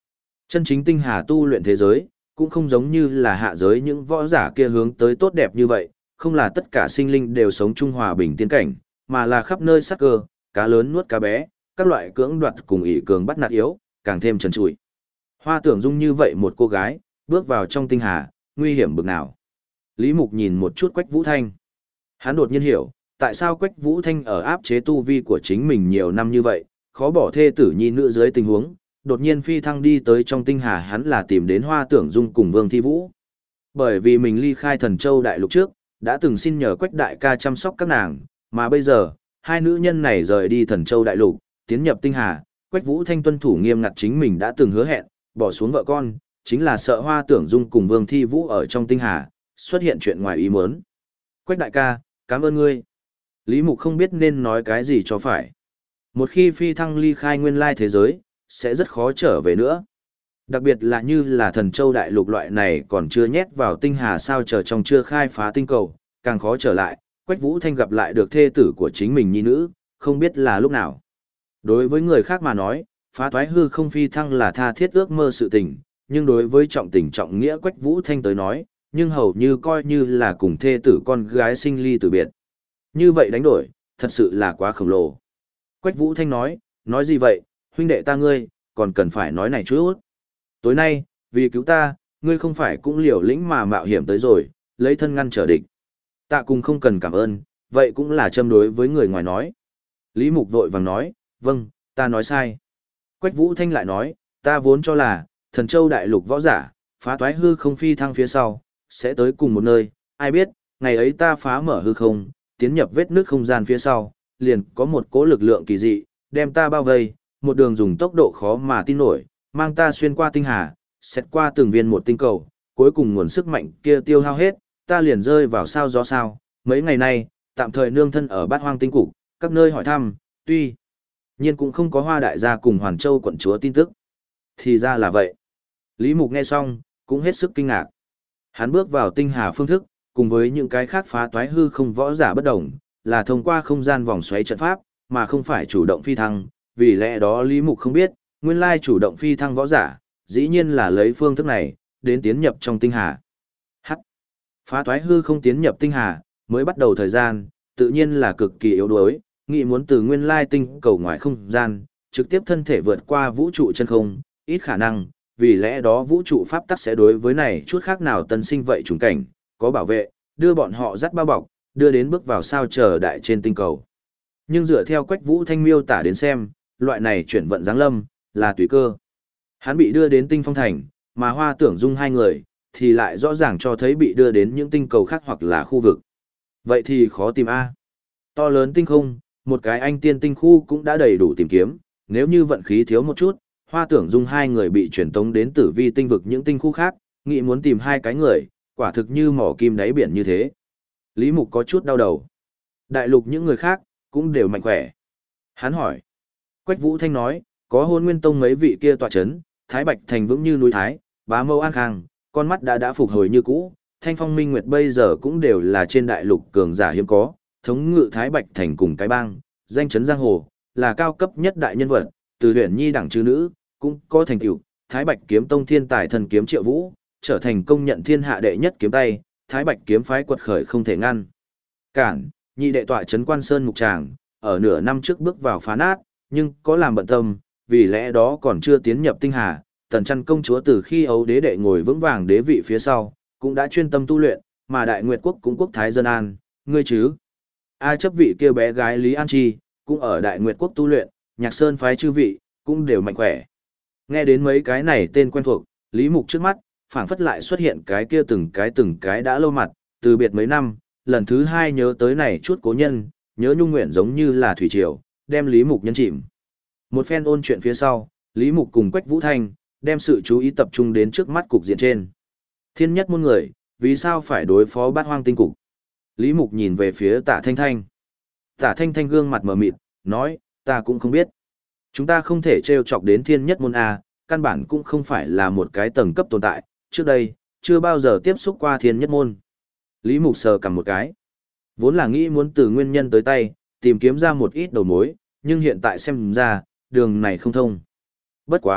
Chân chính tinh hà tu luyện thế giới, cũng không giống như là hạ giới những võ giả kia hướng tới tốt đẹp như vậy, không là tất cả sinh linh đều sống chung hòa bình tiên cảnh, mà là khắp nơi sắc cơ, cá lớn nuốt cá bé, các loại cưỡng đoạt cùng ỷ cường bắt nạt yếu, càng thêm trần trụi. Hoa Tưởng Dung như vậy một cô gái, bước vào trong tinh hà, nguy hiểm bực nào. Lý Mục nhìn một chút Quách Vũ Thanh. Hắn đột nhiên hiểu, tại sao Quách Vũ Thanh ở áp chế tu vi của chính mình nhiều năm như vậy, khó bỏ thê tử nhi nữ dưới tình huống, đột nhiên phi thăng đi tới trong tinh hà hắn là tìm đến Hoa Tưởng Dung cùng Vương Thi Vũ. Bởi vì mình ly khai Thần Châu Đại Lục trước, đã từng xin nhờ Quách đại ca chăm sóc các nàng, mà bây giờ, hai nữ nhân này rời đi Thần Châu Đại Lục, tiến nhập tinh hà, Quách Vũ Thanh tuân thủ nghiêm ngặt chính mình đã từng hứa hẹn, bỏ xuống vợ con, chính là sợ Hoa Tưởng Dung cùng Vương Thi Vũ ở trong tinh hà, xuất hiện chuyện ngoài ý muốn. Quách đại ca, cảm ơn ngươi. Lý Mục không biết nên nói cái gì cho phải. Một khi phi thăng ly khai nguyên lai thế giới, sẽ rất khó trở về nữa. Đặc biệt là như là Thần Châu Đại Lục loại này còn chưa nhét vào tinh hà sao chờ trong chưa khai phá tinh cầu, càng khó trở lại, Quách Vũ Thanh gặp lại được thê tử của chính mình nhi nữ, không biết là lúc nào. Đối với người khác mà nói, phá toái hư không phi thăng là tha thiết ước mơ sự tình, nhưng đối với trọng tình trọng nghĩa Quách Vũ Thanh tới nói, nhưng hầu như coi như là cùng thê tử con gái sinh ly tử biệt. Như vậy đánh đổi, thật sự là quá khổng lồ. Quách Vũ Thanh nói gì vậy, huynh đệ ta ngươi, còn cần phải nói này chút. Tối nay, vì cứu ta, ngươi không phải cũng liều lĩnh mà mạo hiểm tới rồi, lấy thân ngăn trở địch. Tạ cùng không cần cảm ơn, vậy cũng là châm đối với người ngoài nói. Lý Mục vội vàng nói, vâng, ta nói sai. Quách Vũ Thanh lại nói, ta vốn cho là, Thần Châu Đại Lục võ giả, phá toái hư không phi thăng phía sau, sẽ tới cùng một nơi, ai biết, ngày ấy ta phá mở hư không, tiến nhập vết nước không gian phía sau, liền có một cỗ lực lượng kỳ dị, đem ta bao vây, một đường dùng tốc độ khó mà tin nổi, mang ta xuyên qua tinh hà, xét qua từng viên một tinh cầu, cuối cùng nguồn sức mạnh kia tiêu hao hết, ta liền rơi vào sao gió sao, mấy ngày nay, tạm thời nương thân ở Bát Hoang tinh cục, các nơi hỏi thăm, tuy nhiên cũng không có Hoa đại gia cùng Hoàn Châu quận chúa tin tức. Thì ra là vậy. Lý Mục nghe xong, cũng hết sức kinh ngạc. Hắn bước vào tinh hà phương thức, cùng với những cái khác phá toái hư không võ giả bất đồng, là thông qua không gian vòng xoáy trận pháp, mà không phải chủ động phi thăng, vì lẽ đó Lý Mục không biết, nguyên lai chủ động phi thăng võ giả, dĩ nhiên là lấy phương thức này, đến tiến nhập trong tinh hà. Hắc. Phá toái hư không tiến nhập tinh hà, mới bắt đầu thời gian, tự nhiên là cực kỳ yếu đuối, nghĩ muốn từ nguyên lai tinh cầu ngoài không gian, trực tiếp thân thể vượt qua vũ trụ chân không, ít khả năng, vì lẽ đó vũ trụ pháp tắc sẽ đối với này chút khác nào tân sinh vậy trùng cảnh, có bảo vệ, đưa bọn họ dắt bao bọc, đưa đến bước vào sao chờ đại trên tinh cầu. Nhưng dựa theo Quách Vũ Thanh miêu tả đến xem, loại này chuyển vận giáng lâm, là tùy cơ. Hắn bị đưa đến tinh phong thành, mà Hoa Tưởng Dung hai người, thì lại rõ ràng cho thấy bị đưa đến những tinh cầu khác hoặc là khu vực. Vậy thì khó tìm A. To lớn tinh không, một cái anh tiên tinh khu cũng đã đầy đủ tìm kiếm, nếu như vận khí thiếu một chút, Hoa Tưởng Dung hai người bị chuyển tống đến tử vi tinh vực những tinh khu khác, nghĩ muốn tìm hai cái người, quả thực như mỏ kim đáy biển như thế. Lý Mục có chút đau đầu. Đại lục những người khác, cũng đều mạnh khỏe. Hắn hỏi. Quách Vũ Thanh nói, có Hôn Nguyên Tông mấy vị kia tọa chấn, Thái Bạch Thành vững như núi Thái, bá mâu an khang, con mắt đã phục hồi như cũ, Thanh Phong Minh Nguyệt bây giờ cũng đều là trên đại lục cường giả hiếm có, thống ngự Thái Bạch Thành cùng cái bang, danh chấn giang hồ, là cao cấp nhất đại nhân vật, từ huyện nhi đẳng chư nữ, cũng có thành tựu, Thái Bạch Kiếm Tông thiên tài thần kiếm Triệu Vũ, trở thành công nhận thiên hạ đệ nhất kiếm tay, Thái Bạch kiếm phái quật khởi không thể ngăn. Cản, nhị đệ tọa trấn Quan Sơn Mục Tràng, ở nửa năm trước bước vào phá nát, nhưng có làm bận tâm, vì lẽ đó còn chưa tiến nhập tinh hà, Tần Chân công chúa từ khi Âu đế đệ ngồi vững vàng đế vị phía sau, cũng đã chuyên tâm tu luyện, mà Đại Nguyệt quốc cũng quốc thái dân an, ngươi chứ? A chấp vị kia bé gái Lý An Chi, cũng ở Đại Nguyệt quốc tu luyện, Nhạc Sơn phái chư vị, cũng đều mạnh khỏe. Nghe đến mấy cái này tên quen thuộc, Lý Mục trước mắt, phảng phất lại xuất hiện cái kia từng cái đã lâu mặt, từ biệt mấy năm, lần thứ hai nhớ tới này chút cố nhân, nhớ nhung nguyện giống như là thủy triều, đem Lý Mục nhân chìm. Một phen ôn chuyện phía sau, Lý Mục cùng Quách Vũ Thanh, đem sự chú ý tập trung đến trước mắt cục diện trên. Thiên nhất môn người, vì sao phải đối phó Bát Hoang tinh cục? Lý Mục nhìn về phía Tạ Thanh Thanh. Tạ Thanh Thanh gương mặt mờ mịt, nói, ta cũng không biết. Chúng ta không thể trêu chọc đến thiên nhất môn A, căn bản cũng không phải là một cái tầng cấp tồn tại, trước đây, chưa bao giờ tiếp xúc qua thiên nhất môn. Lý Mục sờ cầm một cái. Vốn là nghĩ muốn từ nguyên nhân tới tay, tìm kiếm ra một ít đầu mối, nhưng hiện tại xem ra, đường này không thông. Bất quá,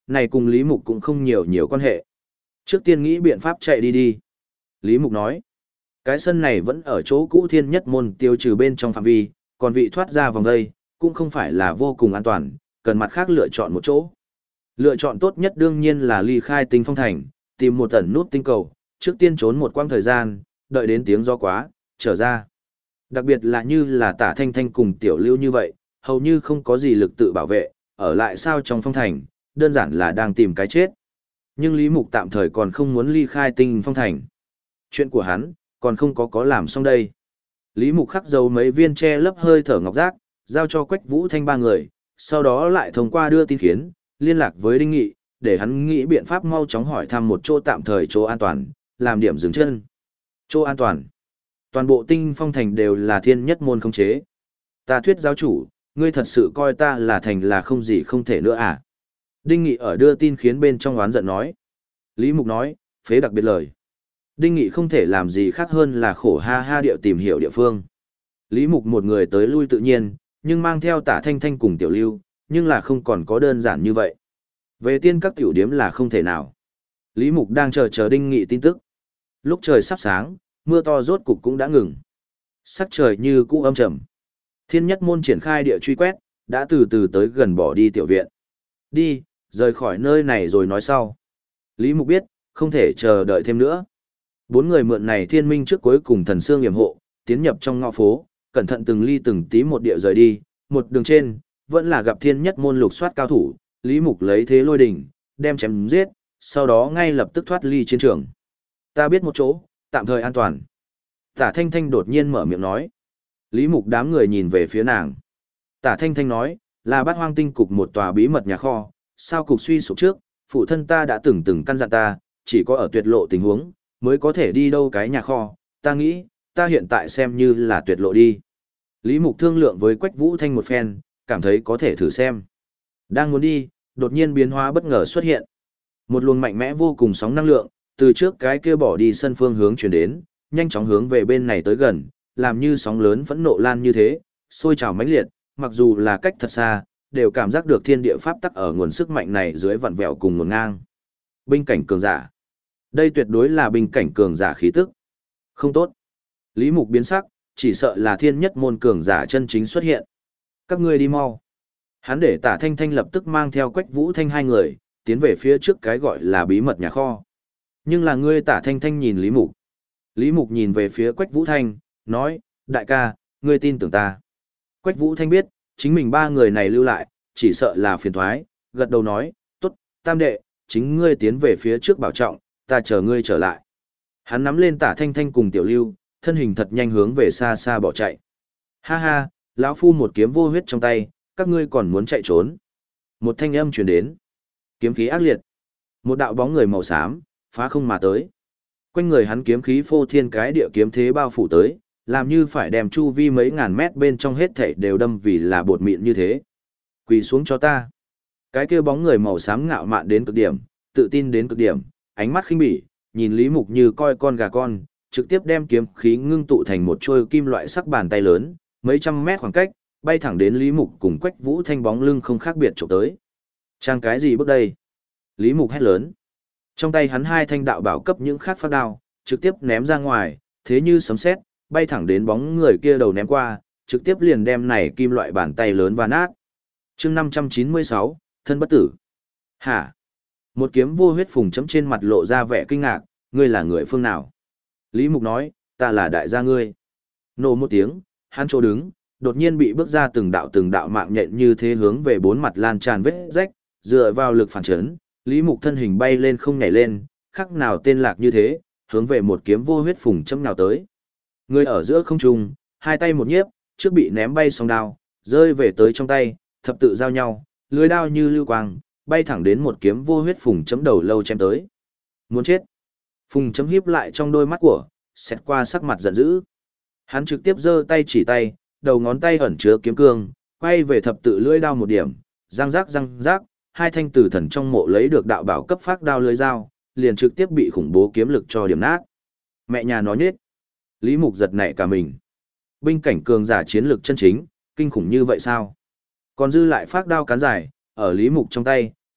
này cùng Lý Mục cũng không nhiều quan hệ. Trước tiên nghĩ biện pháp chạy đi đi. Lý Mục nói, cái sân này vẫn ở chỗ cũ thiên nhất môn tiêu trừ bên trong phạm vi, còn vị thoát ra vòng đây, cũng không phải là vô cùng an toàn, cần mặt khác lựa chọn một chỗ. Lựa chọn tốt nhất đương nhiên là ly khai Tinh Phong Thành, tìm một ẩn nút tinh cầu, trước tiên trốn một quãng thời gian, đợi đến tiếng gió quá, trở ra. Đặc biệt là như là Tả Thanh Thanh cùng Tiểu Lưu như vậy, hầu như không có gì lực tự bảo vệ, ở lại sao trong Phong Thành, đơn giản là đang tìm cái chết. Nhưng Lý Mục tạm thời còn không muốn ly khai Tinh Phong Thành. Chuyện của hắn, còn không có làm xong đây. Lý Mục khắc dấu mấy viên che lấp hơi thở ngọc giác, giao cho Quách Vũ Thanh ba người, sau đó lại thông qua đưa tin khiến, liên lạc với Đinh Nghị, để hắn nghĩ biện pháp mau chóng hỏi thăm một chỗ tạm thời chỗ an toàn, làm điểm dừng chân. Chỗ an toàn. Toàn bộ Tinh Phong Thành đều là thiên nhất môn khống chế. Ta thuyết giáo chủ, ngươi thật sự coi ta là thành là không gì không thể nữa à? Đinh Nghị ở đưa tin khiến bên trong oán giận nói. Lý Mục nói, phế đặc biệt lời. Đinh Nghị không thể làm gì khác hơn là khổ ha ha điệu tìm hiểu địa phương. Lý Mục một người tới lui tự nhiên, nhưng mang theo Tả Thanh Thanh cùng Tiểu Lưu, nhưng là không còn có đơn giản như vậy. Về tiên các tiểu điếm là không thể nào. Lý Mục đang chờ Đinh Nghị tin tức. Lúc trời sắp sáng, mưa to rốt cục cũng đã ngừng. Sắc trời như cũ âm trầm. Thiên nhất môn triển khai địa truy quét, đã từ từ tới gần bỏ đi tiểu viện. Đi, rời khỏi nơi này rồi nói sau. Lý Mục biết, không thể chờ đợi thêm nữa. Bốn người mượn này thiên minh trước cuối cùng thần xương yểm hộ, tiến nhập trong ngõ phố, cẩn thận từng ly từng tí một địa rời đi, một đường trên, vẫn là gặp thiên nhất môn lục soát cao thủ, Lý Mục lấy thế lôi đỉnh, đem chém giết, sau đó ngay lập tức thoát ly chiến trường. Ta biết một chỗ, tạm thời an toàn. Tả Thanh Thanh đột nhiên mở miệng nói. Lý Mục đám người nhìn về phía nàng. Tả Thanh Thanh nói, là Bát Hoang Tinh cục một tòa bí mật nhà kho, sao cục suy sụp trước, phụ thân ta đã từng căn dặn ta, chỉ có ở tuyệt lộ tình huống, mới có thể đi đâu cái nhà kho, ta nghĩ, ta hiện tại xem như là tuyệt lộ đi. Lý Mục thương lượng với Quách Vũ Thanh một phen, cảm thấy có thể thử xem. Đang muốn đi, đột nhiên biến hóa bất ngờ xuất hiện. Một luồng mạnh mẽ vô cùng sóng năng lượng, từ trước cái kia bỏ đi sân phương hướng chuyển đến, nhanh chóng hướng về bên này tới gần, làm như sóng lớn phẫn nộ lan như thế, sôi trào mãnh liệt, mặc dù là cách thật xa, đều cảm giác được thiên địa pháp tắc ở nguồn sức mạnh này dưới vặn vẹo cùng nguồn ngang. Binh cảnh cường giả. Đây tuyệt đối là binh cảnh cường giả khí tức. Không tốt. Lý Mục biến sắc, chỉ sợ là thiên nhất môn cường giả chân chính xuất hiện. Các ngươi đi mau. Hắn để Tả Thanh Thanh lập tức mang theo Quách Vũ Thanh hai người, tiến về phía trước cái gọi là bí mật nhà kho. Nhưng là ngươi Tả Thanh Thanh nhìn Lý Mục. Lý Mục nhìn về phía Quách Vũ Thanh, nói, đại ca, ngươi tin tưởng ta. Quách Vũ Thanh biết, chính mình ba người này lưu lại, chỉ sợ là phiền thoái, gật đầu nói, tốt, tam đệ, chính ngươi tiến về phía trước bảo trọng, ta chờ ngươi trở lại. Hắn nắm lên Tả Thanh Thanh cùng Tiểu Lưu, thân hình thật nhanh hướng về xa xa bỏ chạy. Ha ha, lão phu một kiếm vô huyết trong tay, các ngươi còn muốn chạy trốn. Một thanh âm truyền đến. Kiếm khí ác liệt. Một đạo bóng người màu xám, phá không mà tới. Quanh người hắn kiếm khí phô thiên cái địa kiếm thế bao phủ tới, làm như phải đem chu vi mấy ngàn mét bên trong hết thảy đều đâm vì là bột mịn như thế. Quỳ xuống cho ta. Cái kia bóng người màu xám ngạo mạn đến cực điểm, tự tin đến cực điểm, ánh mắt khinh bỉ, nhìn Lý Mục như coi con gà con, trực tiếp đem kiếm khí ngưng tụ thành một chuôi kim loại sắc bàn tay lớn, mấy trăm mét khoảng cách, bay thẳng đến Lý Mục cùng Quách Vũ Thanh bóng lưng không khác biệt chụp tới. Trang cái gì bước đây? Lý Mục hét lớn. Trong tay hắn hai thanh đạo bảo cấp những khác phát đao, trực tiếp ném ra ngoài, thế như sấm sét, bay thẳng đến bóng người kia đầu ném qua, trực tiếp liền đem này kim loại bàn tay lớn và nát. Chương 596, thân bất tử. Hả? Một kiếm vô huyết phùng chấm trên mặt lộ ra vẻ kinh ngạc, ngươi là người phương nào? Lý Mục nói, ta là đại gia ngươi. Nổ một tiếng, hắn chỗ đứng, đột nhiên bị bước ra từng đạo mạng nhện như thế hướng về bốn mặt lan tràn vết rách, dựa vào lực phản chấn, Lý Mục thân hình bay lên không nhảy lên, khắc nào tên lạc như thế, hướng về một kiếm vô huyết phùng châm nào tới. Người ở giữa không trung, hai tay một nhiếp, trước bị ném bay song đao, rơi về tới trong tay, thập tự giao nhau, lưới đao như lưu quang, bay thẳng đến một kiếm vô huyết phùng chấm đầu lâu chém tới. Muốn chết. Phùng chấm hiếp lại trong đôi mắt của, xẹt qua sắc mặt giận dữ. Hắn trực tiếp giơ tay chỉ tay, đầu ngón tay ẩn chứa kiếm cương, quay về thập tự lưỡi đao một điểm, răng rác, hai thanh tử thần trong mộ lấy được đạo bảo cấp phát đao lưỡi dao, liền trực tiếp bị khủng bố kiếm lực cho điểm nát. Mẹ nhà nó nhết. Lý Mục giật nảy cả mình. Binh cảnh cường giả chiến lực chân chính, kinh khủng như vậy sao? Còn dư lại phát đao cán dài, ở Lý Mục trong tay,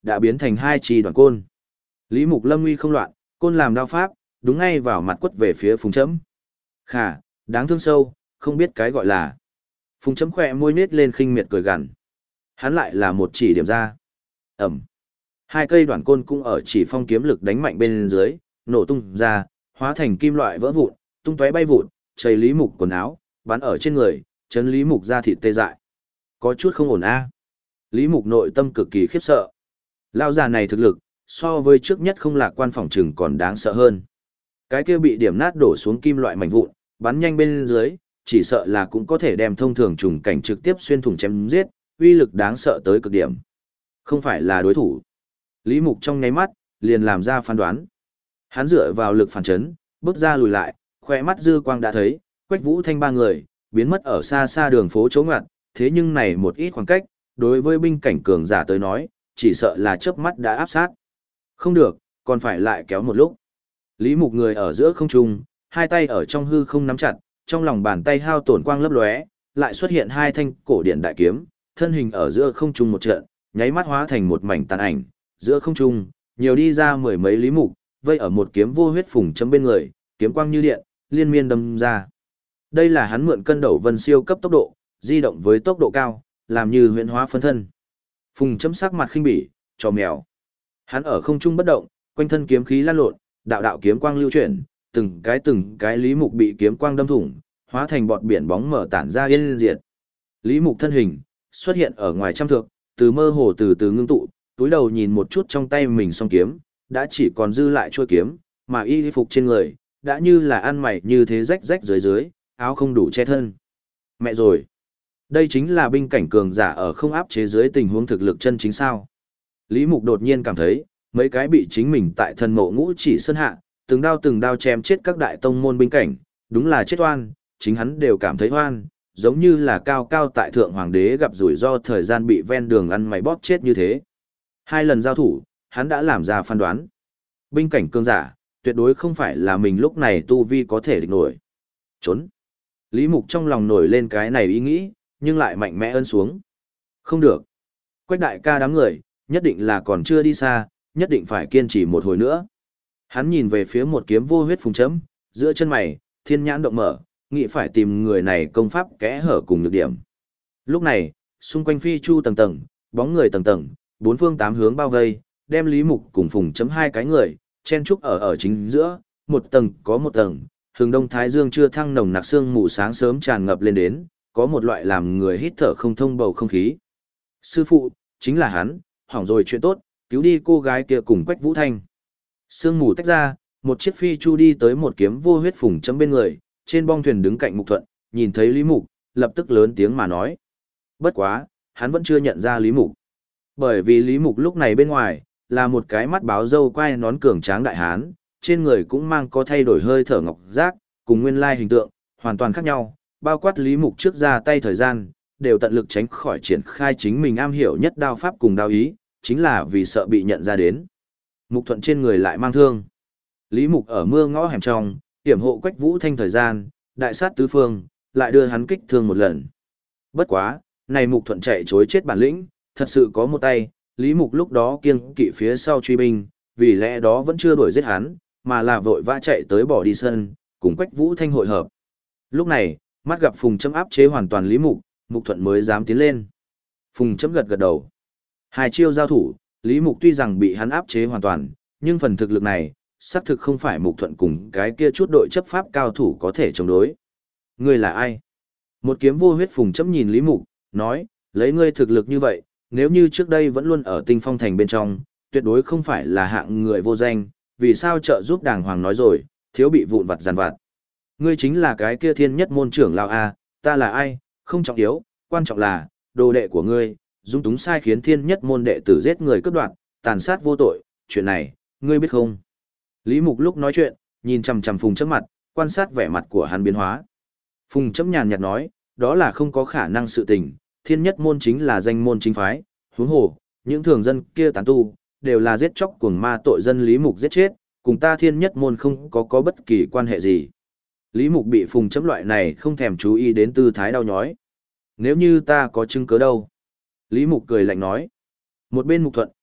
đã biến thành hai chi đoàn côn. Lý Mục lâm nguy không loạn, côn làm đao pháp, đúng ngay vào mặt quất về phía Phùng Chấm. Khả, đáng thương sâu, không biết cái gọi là. Phùng Chấm khỏe môi nết lên khinh miệt cười gằn. Hắn lại là một chỉ điểm ra. Ẩm. Hai cây đoạn côn cũng ở chỉ phong kiếm lực đánh mạnh bên dưới, nổ tung ra, hóa thành kim loại vỡ vụn, tung tóe bay vụn, chảy Lý Mục quần áo, bắn ở trên người, chấn Lý Mục ra thịt tê dại. Có chút không ổn a. Lý Mục nội tâm cực kỳ khiếp sợ. Lão già này thực lực, so với trước nhất không lạc quan phòng trừng còn đáng sợ hơn. Cái kia bị điểm nát đổ xuống kim loại mảnh vụn, bắn nhanh bên dưới, chỉ sợ là cũng có thể đem thông thường trùng cảnh trực tiếp xuyên thủng chém giết, uy lực đáng sợ tới cực điểm. Không phải là đối thủ. Lý Mục trong nháy mắt, liền làm ra phán đoán. Hắn dựa vào lực phản chấn, bước ra lùi lại, khỏe mắt dư quang đã thấy, Quách Vũ Thanh ba người, biến mất ở xa xa đường phố chỗ ngoặt, thế nhưng này một ít khoảng cách, đối với binh cảnh cường giả tới nói, chỉ sợ là chớp mắt đã áp sát. Không được, còn phải lại kéo một lúc. Lý Mục người ở giữa không trung, hai tay ở trong hư không nắm chặt, trong lòng bàn tay hao tổn quang lấp lóe, lại xuất hiện hai thanh cổ điện đại kiếm, thân hình ở giữa không trung một trận, nháy mắt hóa thành một mảnh tàn ảnh, giữa không trung, nhiều đi ra mười mấy Lý Mục, vây ở một kiếm vô huyết Phùng Chấm bên người, kiếm quang như điện, liên miên đâm ra. Đây là hắn mượn cân đầu vân siêu cấp tốc độ, di động với tốc độ cao, làm như huyễn hóa phân thân. Phùng Chấm sắc mặt khinh bỉ, trò mèo. Hắn ở không trung bất động, quanh thân kiếm khí lan lộn, đạo đạo kiếm quang lưu chuyển, từng cái Lý Mục bị kiếm quang đâm thủng, hóa thành bọt biển bóng mở tản ra yên diệt. Lý Mục thân hình xuất hiện ở ngoài trăm thước, từ mơ hồ từ từ ngưng tụ, túi đầu nhìn một chút trong tay mình song kiếm, đã chỉ còn dư lại chuôi kiếm, mà y phục trên người đã như là ăn mày như thế rách rách dưới dưới, áo không đủ che thân. Mẹ rồi, đây chính là binh cảnh cường giả ở không áp chế dưới tình huống thực lực chân chính sao? Lý Mục đột nhiên cảm thấy, mấy cái bị chính mình tại thần mộ ngũ chỉ sơn hạ, từng đao chém chết các đại tông môn binh cảnh, đúng là chết oan, chính hắn đều cảm thấy oan, giống như là cao cao tại thượng hoàng đế gặp rủi ro thời gian bị ven đường ăn mày bóp chết như thế. Hai lần giao thủ, hắn đã làm ra phán đoán. Binh cảnh cường giả, tuyệt đối không phải là mình lúc này tu vi có thể địch nổi. Trốn. Lý Mục trong lòng nổi lên cái này ý nghĩ, nhưng lại mạnh mẽ ấn xuống. Không được. Quách đại ca đám người, nhất định là còn chưa đi xa, nhất định phải kiên trì một hồi nữa. Hắn nhìn về phía một kiếm vô huyết Phùng Chấm, giữa chân mày, thiên nhãn động mở, nghĩ phải tìm người này công pháp kẽ hở cùng nhược điểm. Lúc này, xung quanh phi chu tầng tầng, bóng người tầng tầng, bốn phương tám hướng bao vây, đem Lý Mục cùng Phùng Chấm hai cái người, chen trúc ở chính giữa, một tầng có một tầng, hướng đông thái dương chưa thăng nồng nặc sương mù sáng sớm tràn ngập lên đến, có một loại làm người hít thở không thông bầu không khí. Sư phụ, chính là hắn, hỏng rồi chuyện tốt, cứu đi cô gái kia cùng Quách Vũ Thanh. Sương mù tách ra, một chiếc phi chu đi tới một kiếm vô huyết Phùng Chấm bên người, trên bong thuyền đứng cạnh Mục Thuận, nhìn thấy Lý Mục, lập tức lớn tiếng mà nói. Bất quá, hắn vẫn chưa nhận ra Lý Mục. Bởi vì Lý Mục lúc này bên ngoài, là một cái mắt báo râu quai nón cường tráng đại hán, trên người cũng mang có thay đổi hơi thở ngọc giác, cùng nguyên lai hình tượng, hoàn toàn khác nhau, bao quát Lý Mục trước ra tay thời gian, đều tận lực tránh khỏi triển khai chính mình am hiểu nhất đao pháp cùng đao ý, chính là vì sợ bị nhận ra đến. Mục Thuận trên người lại mang thương. Lý Mục ở mưa ngõ hẻm trong, hiểm hộ Quách Vũ Thanh thời gian, đại sát tứ phương, lại đưa hắn kích thương một lần. Bất quá, này Mục Thuận chạy chối chết bản lĩnh, thật sự có một tay, Lý Mục lúc đó kiêng kỵ phía sau truy binh, vì lẽ đó vẫn chưa đuổi giết hắn, mà là vội vã chạy tới bỏ đi sân, cùng Quách Vũ Thanh hội hợp. Lúc này, mắt gặp Phùng Chấm áp chế hoàn toàn Lý Mục, Mục Thuận mới dám tiến lên. Phùng Chấm gật gật đầu. Hai chiêu giao thủ, Lý Mục tuy rằng bị hắn áp chế hoàn toàn, nhưng phần thực lực này, xác thực không phải Mục Thuận cùng cái kia chút đội chấp pháp cao thủ có thể chống đối. Ngươi là ai? Một kiếm vô huyết Phùng Chấm nhìn Lý Mục, nói, lấy ngươi thực lực như vậy, nếu như trước đây vẫn luôn ở Tinh Phong Thành bên trong, tuyệt đối không phải là hạng người vô danh, vì sao trợ giúp đàng hoàng nói rồi, thiếu bị vụn vặt giàn vặt. Ngươi chính là cái kia thiên nhất môn trưởng lão a, ta là ai, không trọng yếu, quan trọng là, đồ đệ của ngươi, dung túng sai khiến thiên nhất môn đệ tử giết người cướp đoạt, tàn sát vô tội, chuyện này, ngươi biết không? Lý Mục lúc nói chuyện, nhìn chằm chằm Phùng Chấm mặt, quan sát vẻ mặt của hắn biến hóa. Phùng Chấm nhàn nhạt nói, đó là không có khả năng sự tình, thiên nhất môn chính là danh môn chính phái, huống hồ, những thường dân kia tán tu, đều là giết chóc cuồng ma tội dân Lý Mục giết chết, cùng ta thiên nhất môn không có bất kỳ quan hệ gì. Lý Mục bị Phùng Chấm loại này không thèm chú ý đến tư thái đau nhói. Nếu như ta có chứng cứ đâu? Lý Mục cười lạnh nói. Một bên Mục Thuận,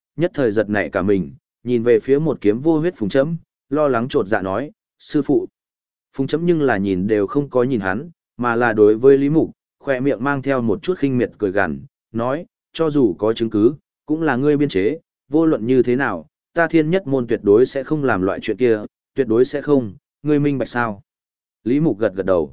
nhất thời giật nảy cả mình, nhìn về phía một kiếm vô huyết Phùng Chấm, lo lắng chột dạ nói, sư phụ. Phùng Chấm nhưng là nhìn đều không có nhìn hắn, mà là đối với Lý Mục, khoe miệng mang theo một chút khinh miệt cười gằn, nói, cho dù có chứng cứ, cũng là ngươi biên chế, vô luận như thế nào, ta Thiên Nhất Môn tuyệt đối sẽ không làm loại chuyện kia, tuyệt đối sẽ không, ngươi minh bạch sao? Lý Mục gật gật đầu.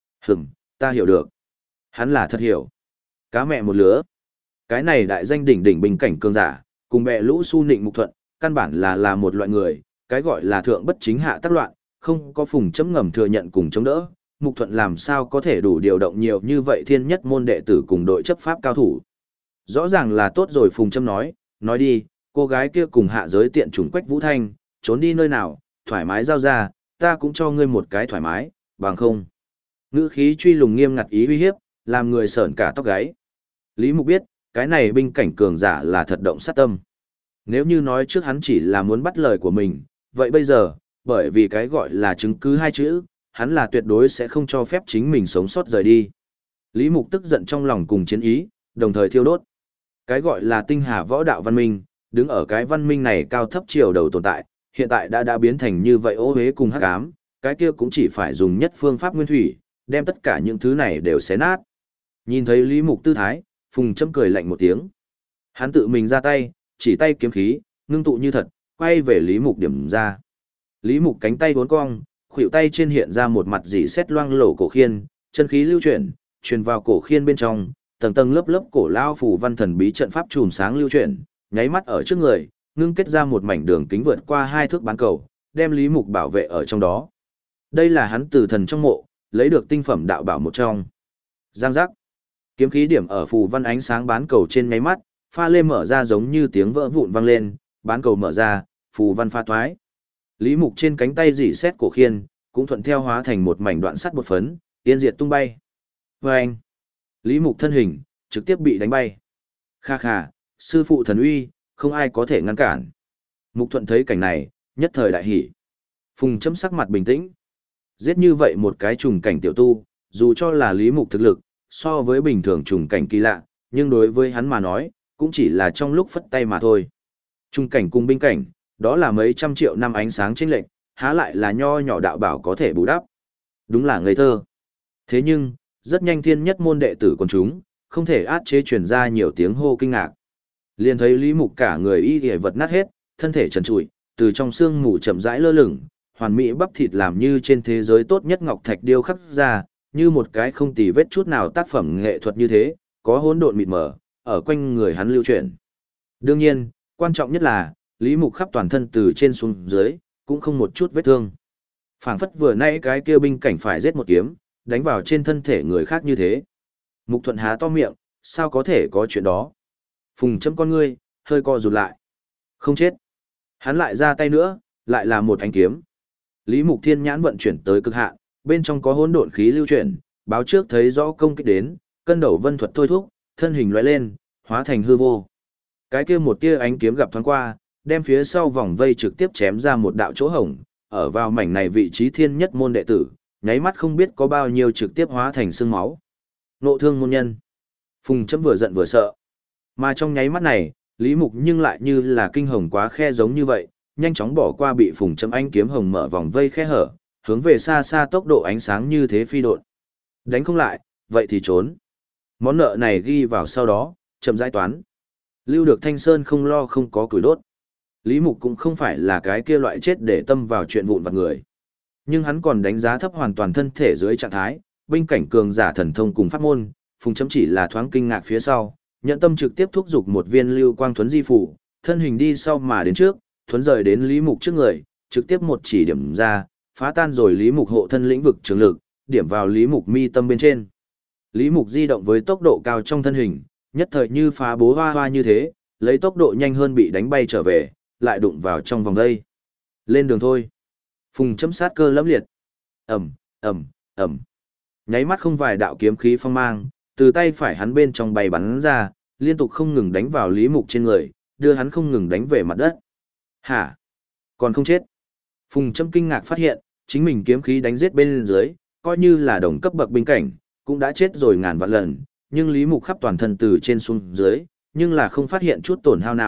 Ta hiểu được. Hắn là thật hiểu. Cá mẹ một lứa. Cái này đại danh đỉnh đỉnh bình cảnh cường giả, cùng bè lũ su nịnh Mục Thuận, căn bản là một loại người, cái gọi là thượng bất chính hạ tác loạn, không có Phùng Chấm ngầm thừa nhận cùng chống đỡ, Mục Thuận làm sao có thể đủ điều động nhiều như vậy Thiên Nhất Môn đệ tử cùng đội chấp pháp cao thủ. Rõ ràng là tốt rồi, Phùng Chấm nói đi, cô gái kia cùng hạ giới tiện chủng Quách Vũ Thanh, trốn đi nơi nào, thoải mái giao ra, ta cũng cho ngươi một cái thoải mái, bằng không. Ngữ khí truy lùng nghiêm ngặt ý uy hiếp, làm người sởn cả tóc gáy. Lý Mục biết, cái này binh cảnh cường giả là thật động sát tâm. Nếu như nói trước hắn chỉ là muốn bắt lời của mình, vậy bây giờ, bởi vì cái gọi là chứng cứ hai chữ, hắn là tuyệt đối sẽ không cho phép chính mình sống sót rời đi. Lý Mục tức giận trong lòng cùng chiến ý, đồng thời thiêu đốt. Cái gọi là tinh hà võ đạo văn minh, đứng ở cái văn minh này cao thấp chiều đầu tồn tại, hiện tại đã biến thành như vậy ô hế cùng hắc ám, cái kia cũng chỉ phải dùng nhất phương pháp nguyên thủy, đem tất cả những thứ này đều xé nát. Nhìn thấy Lý Mục tư thái, Phùng Chấm cười lạnh một tiếng. Hắn tự mình ra tay, chỉ tay kiếm khí, ngưng tụ như thật, quay về Lý Mục điểm ra. Lý Mục cánh tay uốn cong, khuỷu tay trên hiện ra một mặt dỉ sét loang lổ cổ khiên, chân khí lưu chuyển, truyền vào cổ khiên bên trong, tầng tầng lớp lớp cổ lao phù văn thần bí trận pháp chùm sáng lưu chuyển, nháy mắt ở trước người, ngưng kết ra một mảnh đường kính vượt qua 2 thước bán cầu, đem Lý Mục bảo vệ ở trong đó. Đây là hắn từ thần trong mộ, lấy được tinh phẩm đạo bảo một trong. Giang giác. Kiếm khí điểm ở phù văn ánh sáng bán cầu trên nháy mắt, pha lê mở ra giống như tiếng vỡ vụn vang lên, bán cầu mở ra, phù văn pha toái. Lý Mục trên cánh tay rỉ sét cổ khiên, cũng thuận theo hóa thành một mảnh đoạn sắt bột phấn, tiên diệt tung bay. Vâng! Lý Mục thân hình, trực tiếp bị đánh bay. Kha kha, sư phụ thần uy, không ai có thể ngăn cản. Mục Thuận thấy cảnh này, nhất thời đại hỉ. Phùng Chấm sắc mặt bình tĩnh. Giết như vậy một cái trùng cảnh tiểu tu, dù cho là Lý Mục thực lực, so với bình thường trùng cảnh kỳ lạ, nhưng đối với hắn mà nói, cũng chỉ là trong lúc phất tay mà thôi. Trùng cảnh cùng binh cảnh, đó là mấy trăm triệu năm ánh sáng chênh lệch, há lại là nho nhỏ đạo bảo có thể bù đắp. Đúng là ngây thơ. Thế nhưng, rất nhanh Thiên Nhất Môn đệ tử quần chúng, không thể át chế truyền ra nhiều tiếng hô kinh ngạc. Liền thấy Lý Mục cả người y y vật nát hết, thân thể trần trụi, từ trong xương mù chậm rãi lơ lửng, hoàn mỹ bắp thịt làm như trên thế giới tốt nhất ngọc thạch điêu khắc ra, như một cái không tì vết chút nào tác phẩm nghệ thuật như thế, có hỗn độn mịt mờ ở quanh người hắn lưu chuyển. Đương nhiên, quan trọng nhất là, Lý Mục khắp toàn thân từ trên xuống dưới, cũng không một chút vết thương. Phảng phất vừa nãy cái kia binh cảnh phải giết một kiếm, đánh vào trên thân thể người khác như thế. Mục Thuận há to miệng, sao có thể có chuyện đó? Phùng Chấm con ngươi, hơi co rụt lại. Không chết. Hắn lại ra tay nữa, lại là một ánh kiếm. Lý Mục thiên nhãn vận chuyển tới cực hạn, bên trong có hỗn độn khí lưu chuyển, báo trước thấy rõ công kích đến, cân đầu vân thuật thôi thúc, thân hình lóe lên, hóa thành hư vô. Cái kia một tia ánh kiếm gặp thoáng qua, đem phía sau vòng vây trực tiếp chém ra một đạo chỗ hổng, ở vào mảnh này vị trí Thiên Nhất Môn đệ tử, nháy mắt không biết có bao nhiêu trực tiếp hóa thành xương máu. Nộ thương môn nhân. Phùng Chấm vừa giận vừa sợ. Mà trong nháy mắt này, Lý Mục nhưng lại như là kinh hồng quá khe giống như vậy, nhanh chóng bỏ qua bị Phùng Chấm ánh kiếm hồng mở vòng vây khe hở, hướng về xa xa tốc độ ánh sáng như thế phi độn. Đánh không lại, vậy thì trốn. Món nợ này ghi vào sau đó, chậm rãi toán. Lưu được Thanh Sơn không lo không có củi đốt. Lý Mục cũng không phải là cái kia loại chết để tâm vào chuyện vụn vặt người. Nhưng hắn còn đánh giá thấp hoàn toàn thân thể dưới trạng thái, binh cảnh cường giả thần thông cùng pháp môn, Phùng Chấm chỉ là thoáng kinh ngạc phía sau, nhận tâm trực tiếp thúc giục một viên lưu quang thuấn di phủ, thân hình đi sau mà đến trước, thuấn rời đến Lý Mục trước người, trực tiếp một chỉ điểm ra, phá tan rồi Lý Mục hộ thân lĩnh vực trường lực, điểm vào Lý Mục mi tâm bên trên. Lý Mục di động với tốc độ cao trong thân hình, nhất thời như phá bố hoa hoa như thế, lấy tốc độ nhanh hơn bị đánh bay trở về, lại đụng vào trong vòng dây. Lên đường thôi. Phùng Chấm sát cơ lẫm liệt. Ầm, ầm, ầm. Nháy mắt không vài đạo kiếm khí phong mang, từ tay phải hắn bên trong bay bắn ra, liên tục không ngừng đánh vào Lý Mục trên người, đưa hắn không ngừng đánh về mặt đất. Hả? Còn không chết? Phùng Chấm kinh ngạc phát hiện, chính mình kiếm khí đánh giết bên dưới, coi như là đồng cấp bậc binh cảnh, cũng đã chết rồi ngàn vạn lần, nhưng Lý Mục khắp toàn thân từ trên xuống dưới, nhưng là không phát hiện chút tổn hao nào,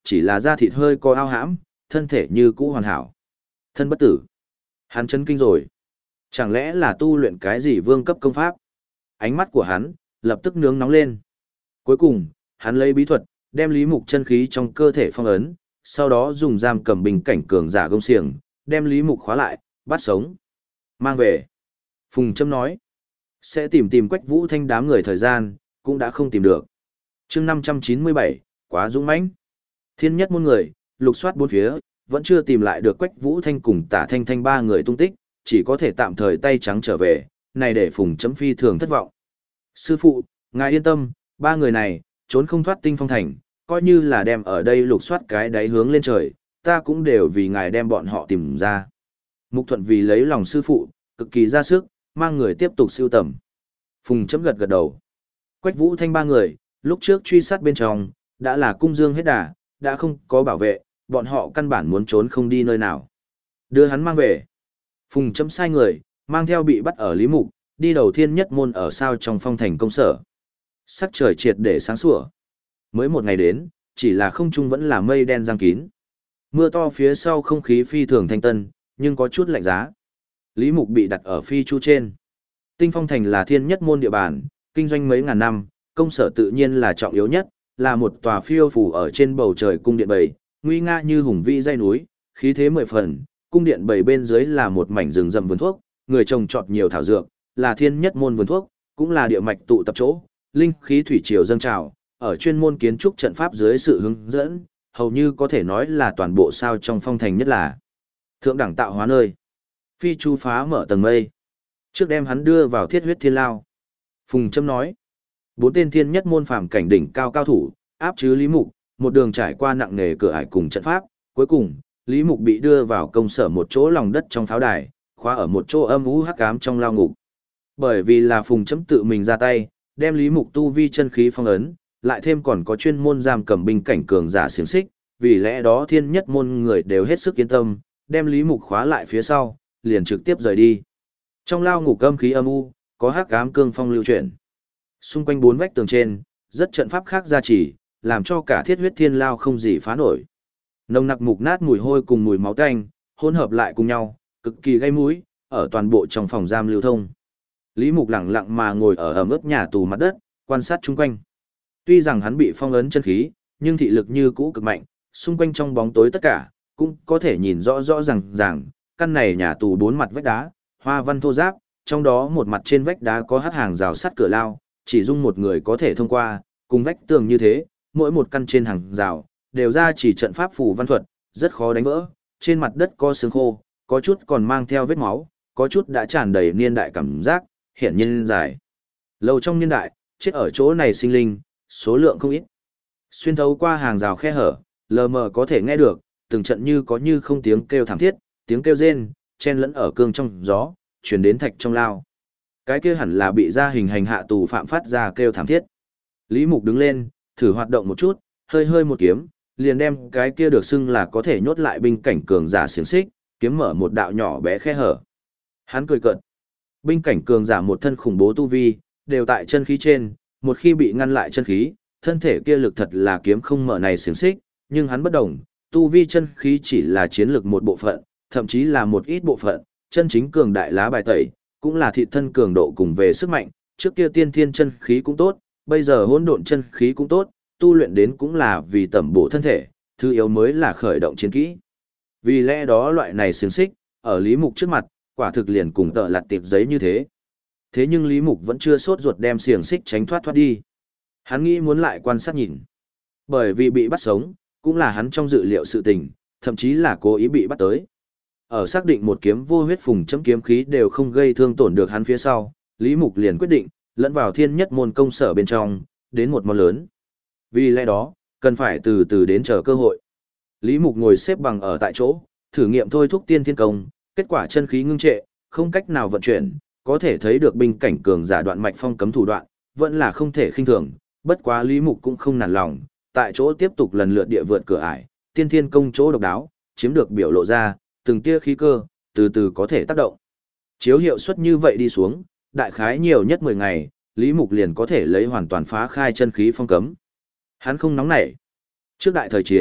chỉ là da thịt hơi có ao hãm, thân thể như cũ hoàn hảo. Thân bất tử. Hắn chấn kinh rồi. Chẳng lẽ là tu luyện cái gì vương cấp công pháp? Ánh mắt của hắn lập tức nướng nóng lên. Cuối cùng, hắn lấy bí thuật, đem Lý Mục chân khí trong cơ thể phong ấn, sau đó dùng giam cầm bình cảnh cường giả gông xiềng, đem Lý Mục khóa lại, bắt sống. Mang về. Phùng Châm nói, sẽ tìm Quách Vũ Thanh đám người thời gian, cũng đã không tìm được. chương 597, quá dũng mãnh. Thiên nhất môn người, lục soát bốn phía, vẫn chưa tìm lại được Quách Vũ Thanh cùng Tả Thanh Thanh ba người tung tích, chỉ có thể tạm thời tay trắng trở về, này để Phùng Châm phi thường thất vọng. Sư phụ, ngài yên tâm, ba người này, trốn không thoát Tinh Phong Thành, coi như là đem ở đây lục soát cái đáy hướng lên trời, ta cũng đều vì ngài đem bọn họ tìm ra. Mục Thuận vì lấy lòng sư phụ, cực kỳ ra sức, mang người tiếp tục siêu tầm. Phùng Chấm gật gật đầu. Quách Vũ Thanh ba người, lúc trước truy sát bên trong, đã là cung dương hết đà, đã không có bảo vệ, bọn họ căn bản muốn trốn không đi nơi nào. Đưa hắn mang về. Phùng Chấm sai người, mang theo bị bắt ở Lý Mục, đi đầu Thiên Nhất môn ở sao trong Phong Thành công sở. Sắc trời triệt để sáng sủa. Mới một ngày đến, chỉ là không trung vẫn là mây đen giăng kín. Mưa to phía sau không khí phi thường thanh tân, nhưng có chút lạnh giá. Lý Mục bị đặt ở phi chu trên. Tinh Phong Thành là Thiên Nhất môn địa bàn, kinh doanh mấy ngàn năm, công sở tự nhiên là trọng yếu nhất, là một tòa phiêu phù ở trên bầu trời cung điện bầy, nguy nga như hùng vĩ dãy núi, khí thế mười phần. Cung điện bầy bên dưới là một mảnh rừng rậm vườn thuốc, người trồng trọt nhiều thảo dược, là Thiên Nhất môn vườn thuốc, cũng là địa mạch tụ tập chỗ, linh khí thủy triều dâng trào, ở chuyên môn kiến trúc trận pháp dưới sự hướng dẫn, hầu như có thể nói là toàn bộ sao trong Phong Thành nhất là thượng đẳng tạo hóa nơi. Phi chu phá mở tầng mây, trước đem hắn đưa vào Thiết Huyết Thiên Lao. Phùng Châm nói, bốn tên Thiên Nhất môn phàm cảnh đỉnh cao cao thủ, áp chứ Lý Mục, một đường trải qua nặng nề cửa ải cùng trận pháp, cuối cùng, Lý Mục bị đưa vào công sở một chỗ lòng đất trong pháo đài, khóa ở một chỗ âm u hắc ám trong lao ngục. Bởi vì là Phùng Châm tự mình ra tay, đem Lý Mục tu vi chân khí phong ấn, lại thêm còn có chuyên môn giam cầm binh cảnh cường giả xiềng xích, vì lẽ đó Thiên Nhất môn người đều hết sức yên tâm, đem Lý Mục khóa lại phía sau, liền trực tiếp rời đi. Trong lao ngục âm khí âm u, có hắc ám cương phong lưu chuyển. Xung quanh bốn vách tường trên, rất trận pháp khác gia trì, làm cho cả Thiết Huyết Thiên Lao không gì phá nổi. Nồng nặc mục nát mùi hôi cùng mùi máu tanh, hỗn hợp lại cùng nhau, cực kỳ gây mũi, ở toàn bộ trong phòng giam lưu thông. Lý Mục lặng lặng mà ngồi ở ẩm ướt nhà tù mặt đất, quan sát chung quanh. Tuy rằng hắn bị phong ấn chân khí, nhưng thị lực như cũ cực mạnh, xung quanh trong bóng tối tất cả, cũng có thể nhìn rõ rõ ràng, căn này nhà tù bốn mặt vách đá, hoa văn thô ráp, trong đó một mặt trên vách đá có hắc hàng rào sắt cửa lao, chỉ dung một người có thể thông qua, cùng vách tường như thế, mỗi một căn trên hàng rào, đều ra chỉ trận pháp phù văn thuật, rất khó đánh vỡ, trên mặt đất có xương khô, có chút còn mang theo vết máu, có chút đã tràn đầy niên đại cảm giác, hiển nhiên dài. Lâu trong niên đại, chết ở chỗ này sinh linh, số lượng không ít. Xuyên thấu qua hàng rào khe hở, lờ mờ có thể nghe được, từng trận như có như không tiếng kêu thảm thiết, tiếng kêu rên, chen lẫn ở cương trong gió, chuyển đến thạch trong lao. Cái kia hẳn là bị gia hình hành hạ tù phạm phát ra kêu thảm thiết. Lý Mục đứng lên, thử hoạt động một chút, hơi hơi một kiếm, liền đem cái kia được xưng là có thể nhốt lại binh cảnh cường giả xiềng xích, kiếm mở một đạo nhỏ bé khe hở. Hắn cười cợt. Binh cảnh cường giả một thân khủng bố tu vi, đều tại chân khí trên, một khi bị ngăn lại chân khí, thân thể kia lực thật là kiếm không mở này xiềng xích, nhưng hắn bất đồng, tu vi chân khí chỉ là chiến lực một bộ phận, thậm chí là một ít bộ phận, chân chính cường đại lá bài tẩy, cũng là thị thân cường độ cùng về sức mạnh, trước kia tiên thiên chân khí cũng tốt, bây giờ hỗn độn chân khí cũng tốt, tu luyện đến cũng là vì tẩm bổ thân thể, thứ yếu mới là khởi động chiến kỹ. Vì lẽ đó loại này xiềng xích, ở Lý Mục trước mặt, quả thực liền cùng tợ lặt tiệp giấy như thế. Thế nhưng Lý Mục vẫn chưa sốt ruột đem xiềng xích tránh thoát đi. Hắn nghĩ muốn lại quan sát nhìn. Bởi vì bị bắt sống, cũng là hắn trong dự liệu sự tình, thậm chí là cố ý bị bắt tới. Ở xác định một kiếm vô huyết Phùng Châm kiếm khí đều không gây thương tổn được hắn phía sau, Lý Mục liền quyết định, lẫn vào Thiên Nhất môn công sở bên trong, đến một món lớn. Vì lẽ đó, cần phải từ từ đến chờ cơ hội. Lý Mục ngồi xếp bằng ở tại chỗ, thử nghiệm thôi thúc tiên thiên công, kết quả chân khí ngưng trệ, không cách nào vận chuyển, có thể thấy được binh cảnh cường giả đoạn mạch phong cấm thủ đoạn, vẫn là không thể khinh thường, bất quá Lý Mục cũng không nản lòng, tại chỗ tiếp tục lần lượt địa vượt cửa ải, tiên thiên công chỗ độc đáo, chiếm được biểu lộ ra, từng tia khí cơ, từ từ có thể tác động. Chiếu hiệu suất như vậy đi xuống, đại khái nhiều nhất 10 ngày, Lý Mục liền có thể lấy hoàn toàn phá khai chân khí phong cấm. Hắn không nóng nảy. Trước đại thời chiến,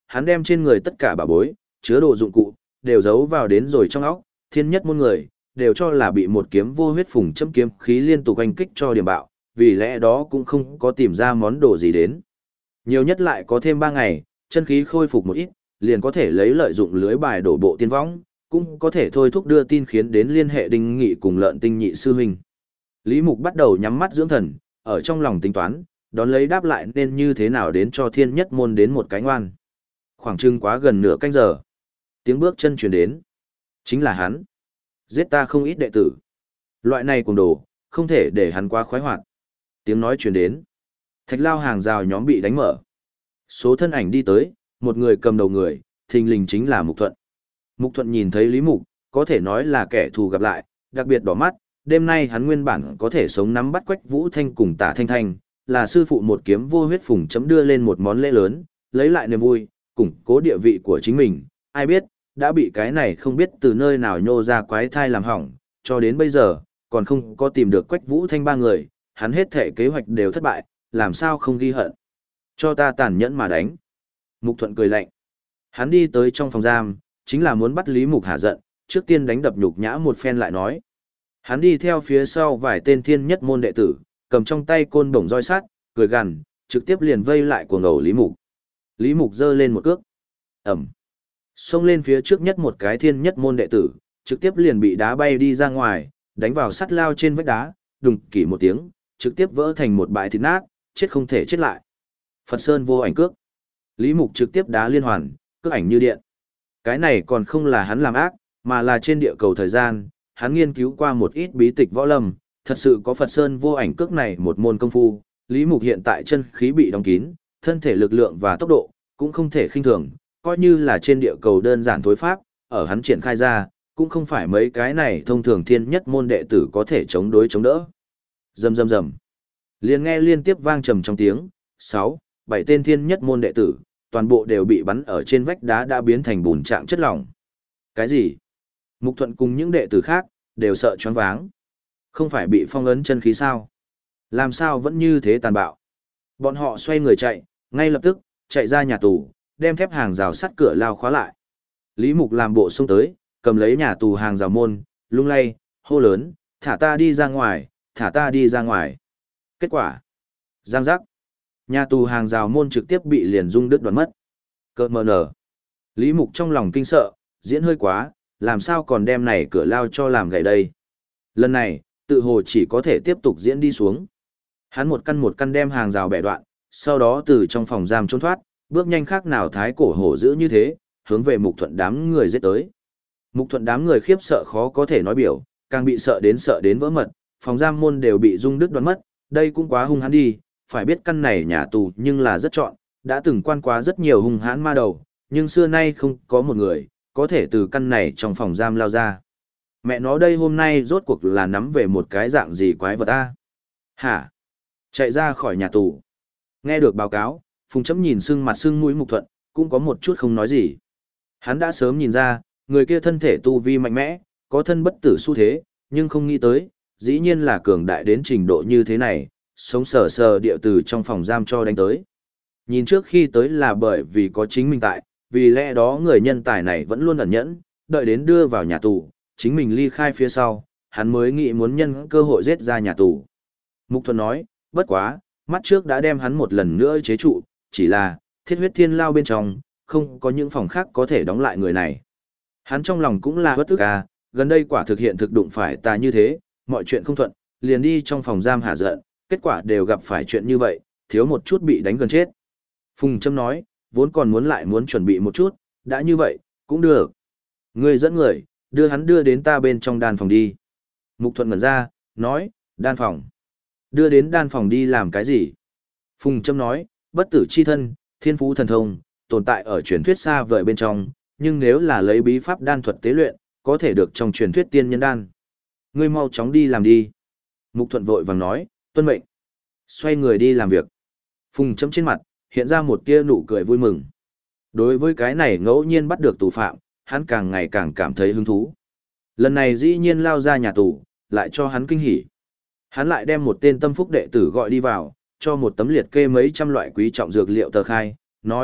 hắn đem trên người tất cả bảo bối, chứa đồ dụng cụ, đều giấu vào đến rồi trong óc, thiên nhất môn người, đều cho là bị một kiếm vô huyết phùng châm kiếm khí liên tục oanh kích cho điểm bạo, vì lẽ đó cũng không có tìm ra món đồ gì đến. Nhiều nhất lại có thêm 3 ngày, chân khí khôi phục một ít, liền có thể lấy lợi dụng lưới bài đổ bộ tiên võng, cũng có thể thôi thúc đưa tin khiến đến liên hệ Đinh Nghị cùng Lợn Tinh nhị sư huynh. Lý Mục bắt đầu nhắm mắt dưỡng thần, ở trong lòng tính toán, đón lấy đáp lại nên như thế nào đến cho thiên nhất môn đến một cái ngoan. Khoảng chừng quá gần nửa canh giờ. Tiếng bước chân truyền đến. Chính là hắn. Giết ta không ít đệ tử. Loại này cùng đồ, không thể để hắn quá khoái hoạt. Tiếng nói truyền đến. Thạch lao hàng rào nhóm bị đánh mở. Số thân ảnh đi tới, một người cầm đầu người, thình lình chính là Mục Thuận. Mục Thuận nhìn thấy Lý Mục, có thể nói là kẻ thù gặp lại, đặc biệt đỏ mắt. Đêm nay hắn nguyên bản có thể sống nắm bắt Quách Vũ Thanh cùng Tả Thanh Thanh, là sư phụ một kiếm vô huyết phùng chấm đưa lên một món lễ lớn, lấy lại niềm vui, củng cố địa vị của chính mình. Ai biết, đã bị cái này không biết từ nơi nào nhô ra quái thai làm hỏng, cho đến bây giờ, còn không có tìm được Quách Vũ Thanh 3 người, hắn hết thể kế hoạch đều thất bại, làm sao không ghi hận. Cho ta tàn nhẫn mà đánh. Mục Thuận cười lạnh. Hắn đi tới trong phòng giam, chính là muốn bắt Lý Mục hạ giận, trước tiên đánh đập nhục nhã một phen lại nói. Hắn đi theo phía sau vài tên thiên nhất môn đệ tử, cầm trong tay côn bổng roi sắt, cười gằn, trực tiếp liền vây lại cuồng ẩu Lý Mục. Lý Mục giơ lên một cước. Ẩm. Xông lên phía trước nhất một cái thiên nhất môn đệ tử, trực tiếp liền bị đá bay đi ra ngoài, đánh vào sắt lao trên vách đá, đùng kỷ một tiếng, trực tiếp vỡ thành một bãi thịt nát, chết không thể chết lại. Phật Sơn vô ảnh cước. Lý Mục trực tiếp đá liên hoàn, cước ảnh như điện. Cái này còn không là hắn làm ác, mà là trên địa cầu thời gian, hắn nghiên cứu qua một ít bí tịch võ lâm, thật sự có Phật Sơn vô ảnh cước này một môn công phu. Lý Mục hiện tại chân khí bị đóng kín, thân thể lực lượng và tốc độ cũng không thể khinh thường, coi như là trên địa cầu đơn giản thối pháp, ở hắn triển khai ra, cũng không phải mấy cái này thông thường thiên nhất môn đệ tử có thể chống đối chống đỡ. Rầm rầm rầm. Liền nghe liên tiếp vang trầm trong tiếng, 6, 7 tên thiên nhất môn đệ tử, toàn bộ đều bị bắn ở trên vách đá đã biến thành bùn trạng chất lỏng. Cái gì? Mục Thuận cùng những đệ tử khác, đều sợ choáng váng. Không phải bị phong ấn chân khí sao? Làm sao vẫn như thế tàn bạo? Bọn họ xoay người chạy, ngay lập tức, chạy ra nhà tù, đem thép hàng rào sắt cửa lao khóa lại. Lý Mục làm bộ xông tới, cầm lấy nhà tù hàng rào môn, lung lay, hô lớn, thả ta đi ra ngoài, thả ta đi ra ngoài. Kết quả, giang giác. Nhà tù hàng rào môn trực tiếp bị liền rung đứt đoạn mất. Cơ mờ nở. Lý Mục trong lòng kinh sợ, diễn hơi quá, làm sao còn đem này cửa lao cho làm gãy đây. Lần này, tự hồ chỉ có thể tiếp tục diễn đi xuống. Hắn một căn đem hàng rào bẻ đoạn, sau đó từ trong phòng giam trốn thoát, bước nhanh khác nào thái cổ hổ dữ như thế, hướng về Mục Thuận đám người giết tới. Mục Thuận đám người khiếp sợ khó có thể nói biểu, càng bị sợ đến vỡ mật, phòng giam môn đều bị rung đứt đoạn mất, đây cũng quá hung hãn đi, phải biết căn này nhà tù nhưng là rất trọn, đã từng quan quá rất nhiều hung hãn ma đầu, nhưng xưa nay không có một người có thể từ căn này trong phòng giam lao ra. Mẹ nó đây hôm nay rốt cuộc là nắm về một cái dạng gì quái vật a? Hả? Chạy ra khỏi nhà tù. Nghe được báo cáo, Phùng Chấm nhìn sưng mặt sưng mũi Mục Thuận, cũng có một chút không nói gì. Hắn đã sớm nhìn ra, người kia thân thể tu vi mạnh mẽ, có thân bất tử xu thế, nhưng không nghĩ tới, dĩ nhiên là cường đại đến trình độ như thế này, sống sờ sờ địa từ trong phòng giam cho đánh tới. Nhìn trước khi tới là bởi vì có chính mình tại, vì lẽ đó người nhân tài này vẫn luôn ẩn nhẫn, đợi đến đưa vào nhà tù, chính mình ly khai phía sau, hắn mới nghĩ muốn nhân cơ hội giết ra nhà tù. Mục Thuận nói, bất quá, mắt trước đã đem hắn một lần nữa chế trụ, chỉ là, thiết huyết thiên lao bên trong, không có những phòng khác có thể đóng lại người này. Hắn trong lòng cũng là bất ức à, gần đây quả thực hiện thực đụng phải ta như thế, mọi chuyện không thuận, liền đi trong phòng giam hạ giận, kết quả đều gặp phải chuyện như vậy, thiếu một chút bị đánh gần chết. Phùng Châm nói, vốn còn muốn chuẩn bị một chút, đã như vậy, cũng được. Ngươi dẫn người, đưa hắn đưa đến ta bên trong đan phòng đi. Mục Thuận ngẩn ra, nói, đan phòng. Đưa đến đan phòng đi làm cái gì? Phùng Châm nói, bất tử chi thân, thiên phú thần thông, tồn tại ở truyền thuyết xa vời bên trong, nhưng nếu là lấy bí pháp đan thuật tế luyện, có thể được trong truyền thuyết tiên nhân đan. Ngươi mau chóng đi làm đi. Mục Thuận vội vàng nói, tuân mệnh. Xoay người đi làm việc. Phùng Châm trên mặt, hiện ra một tia nụ cười vui mừng. Đối với cái này ngẫu nhiên bắt được tù phạm, hắn càng ngày càng cảm thấy hứng thú. Lần này dĩ nhiên lao ra nhà tù, lại cho hắn kinh hỉ. Hắn lại đem một tên tâm phúc đệ tử gọi đi vào, cho một tấm liệt kê mấy trăm loại quý trọng dược liệu tờ khai, nói,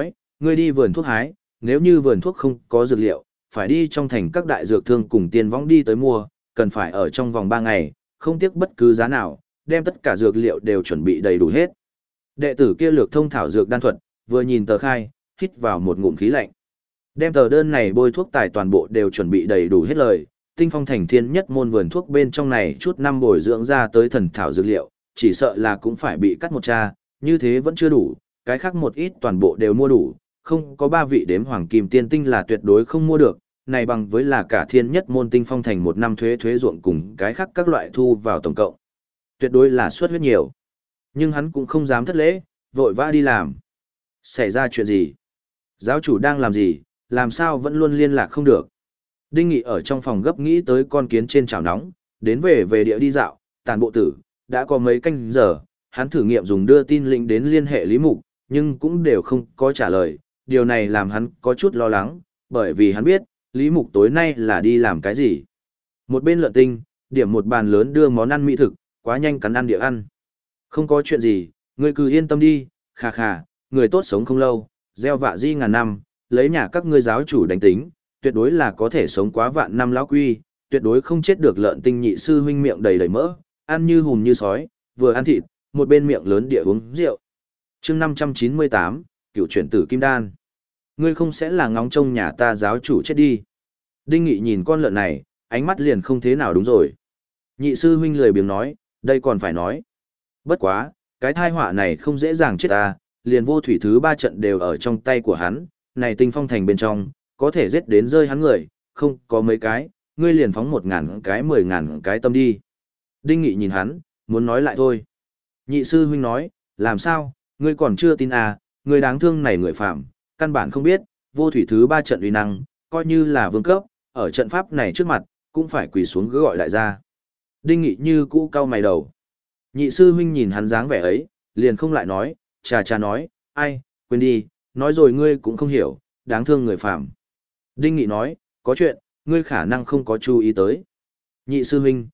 Ngươi đi vườn thuốc hái, nếu như vườn thuốc không có dược liệu, phải đi trong thành các đại dược thương cùng tiên võng đi tới mua, cần phải ở trong vòng 3 ngày, không tiếc bất cứ giá nào, đem tất cả dược liệu đều chuẩn bị đầy đủ hết. Đệ tử kia lược thông thảo dược đan thuật, vừa nhìn tờ khai, hít vào một ngụm khí lạnh. Đem tờ đơn này bôi thuốc tài toàn bộ đều chuẩn bị đầy đủ hết lời, Tinh Phong thành thiên nhất môn vườn thuốc bên trong này chút năm bồi dưỡng ra tới thần thảo dược liệu, chỉ sợ là cũng phải bị cắt một cha, như thế vẫn chưa đủ, cái khác một ít toàn bộ đều mua đủ, không có 3 vị đếm hoàng kim tiên tinh là tuyệt đối không mua được, này bằng với là cả thiên nhất môn Tinh Phong thành một năm thuế ruộng cùng cái khác các loại thu vào tổng cộng. Tuyệt đối là suất huyết nhiều. Nhưng hắn cũng không dám thất lễ, vội vã đi làm. Xảy ra chuyện gì? Giáo chủ đang làm gì, làm sao vẫn luôn liên lạc không được? Đinh Nghị ở trong phòng gấp nghĩ tới con kiến trên chảo nóng, đến về địa đi dạo, tàn bộ tử, đã có mấy canh giờ, hắn thử nghiệm dùng đưa tin link đến liên hệ Lý Mục, nhưng cũng đều không có trả lời, điều này làm hắn có chút lo lắng, bởi vì hắn biết, Lý Mục tối nay là đi làm cái gì. Một bên Lợn Tinh, điểm một bàn lớn đưa món ăn mỹ thực, quá nhanh cắn ăn địa ăn. Không có chuyện gì, ngươi cứ yên tâm đi, khà khà, người tốt sống không lâu, gieo vạ di ngàn năm, lấy nhà các ngươi giáo chủ đánh tính, tuyệt đối là có thể sống quá vạn năm lão quy, tuyệt đối không chết được. Lợn Tinh nhị sư huynh miệng đầy đầy mỡ, ăn như hùm như sói, vừa ăn thịt, một bên miệng lớn địa uống rượu. Chương 598, Cựu chuyển tử kim đan. Ngươi không sẽ là ngóng trông nhà ta giáo chủ chết đi. Đinh Nghị nhìn con lợn này, ánh mắt liền không thế nào đúng rồi. Nhị sư huynh lười biếng nói, đây còn phải nói. Bất quá, cái thai họa này không dễ dàng chết ta, liền vô thủy thứ 3 trận đều ở trong tay của hắn, này Tinh Phong thành bên trong, có thể giết đến rơi hắn người, không có mấy cái, ngươi liền phóng 1.000 cái 10.000 cái tâm đi. Đinh Nghị nhìn hắn, muốn nói lại thôi. Nhị sư huynh nói, làm sao, ngươi còn chưa tin à, ngươi đáng thương này người phạm, căn bản không biết, vô thủy thứ 3 trận uy năng, coi như là vương cấp, ở trận pháp này trước mặt, cũng phải quỳ xuống cứ gọi đại gia. Đinh Nghị như cũ cau mày đầu. Nhị sư huynh nhìn hắn dáng vẻ ấy, liền không lại nói, chà nói, ai, quên đi, nói rồi ngươi cũng không hiểu, đáng thương người phạm. Đinh Nghị nói, có chuyện, ngươi khả năng không có chú ý tới. Nhị sư huynh,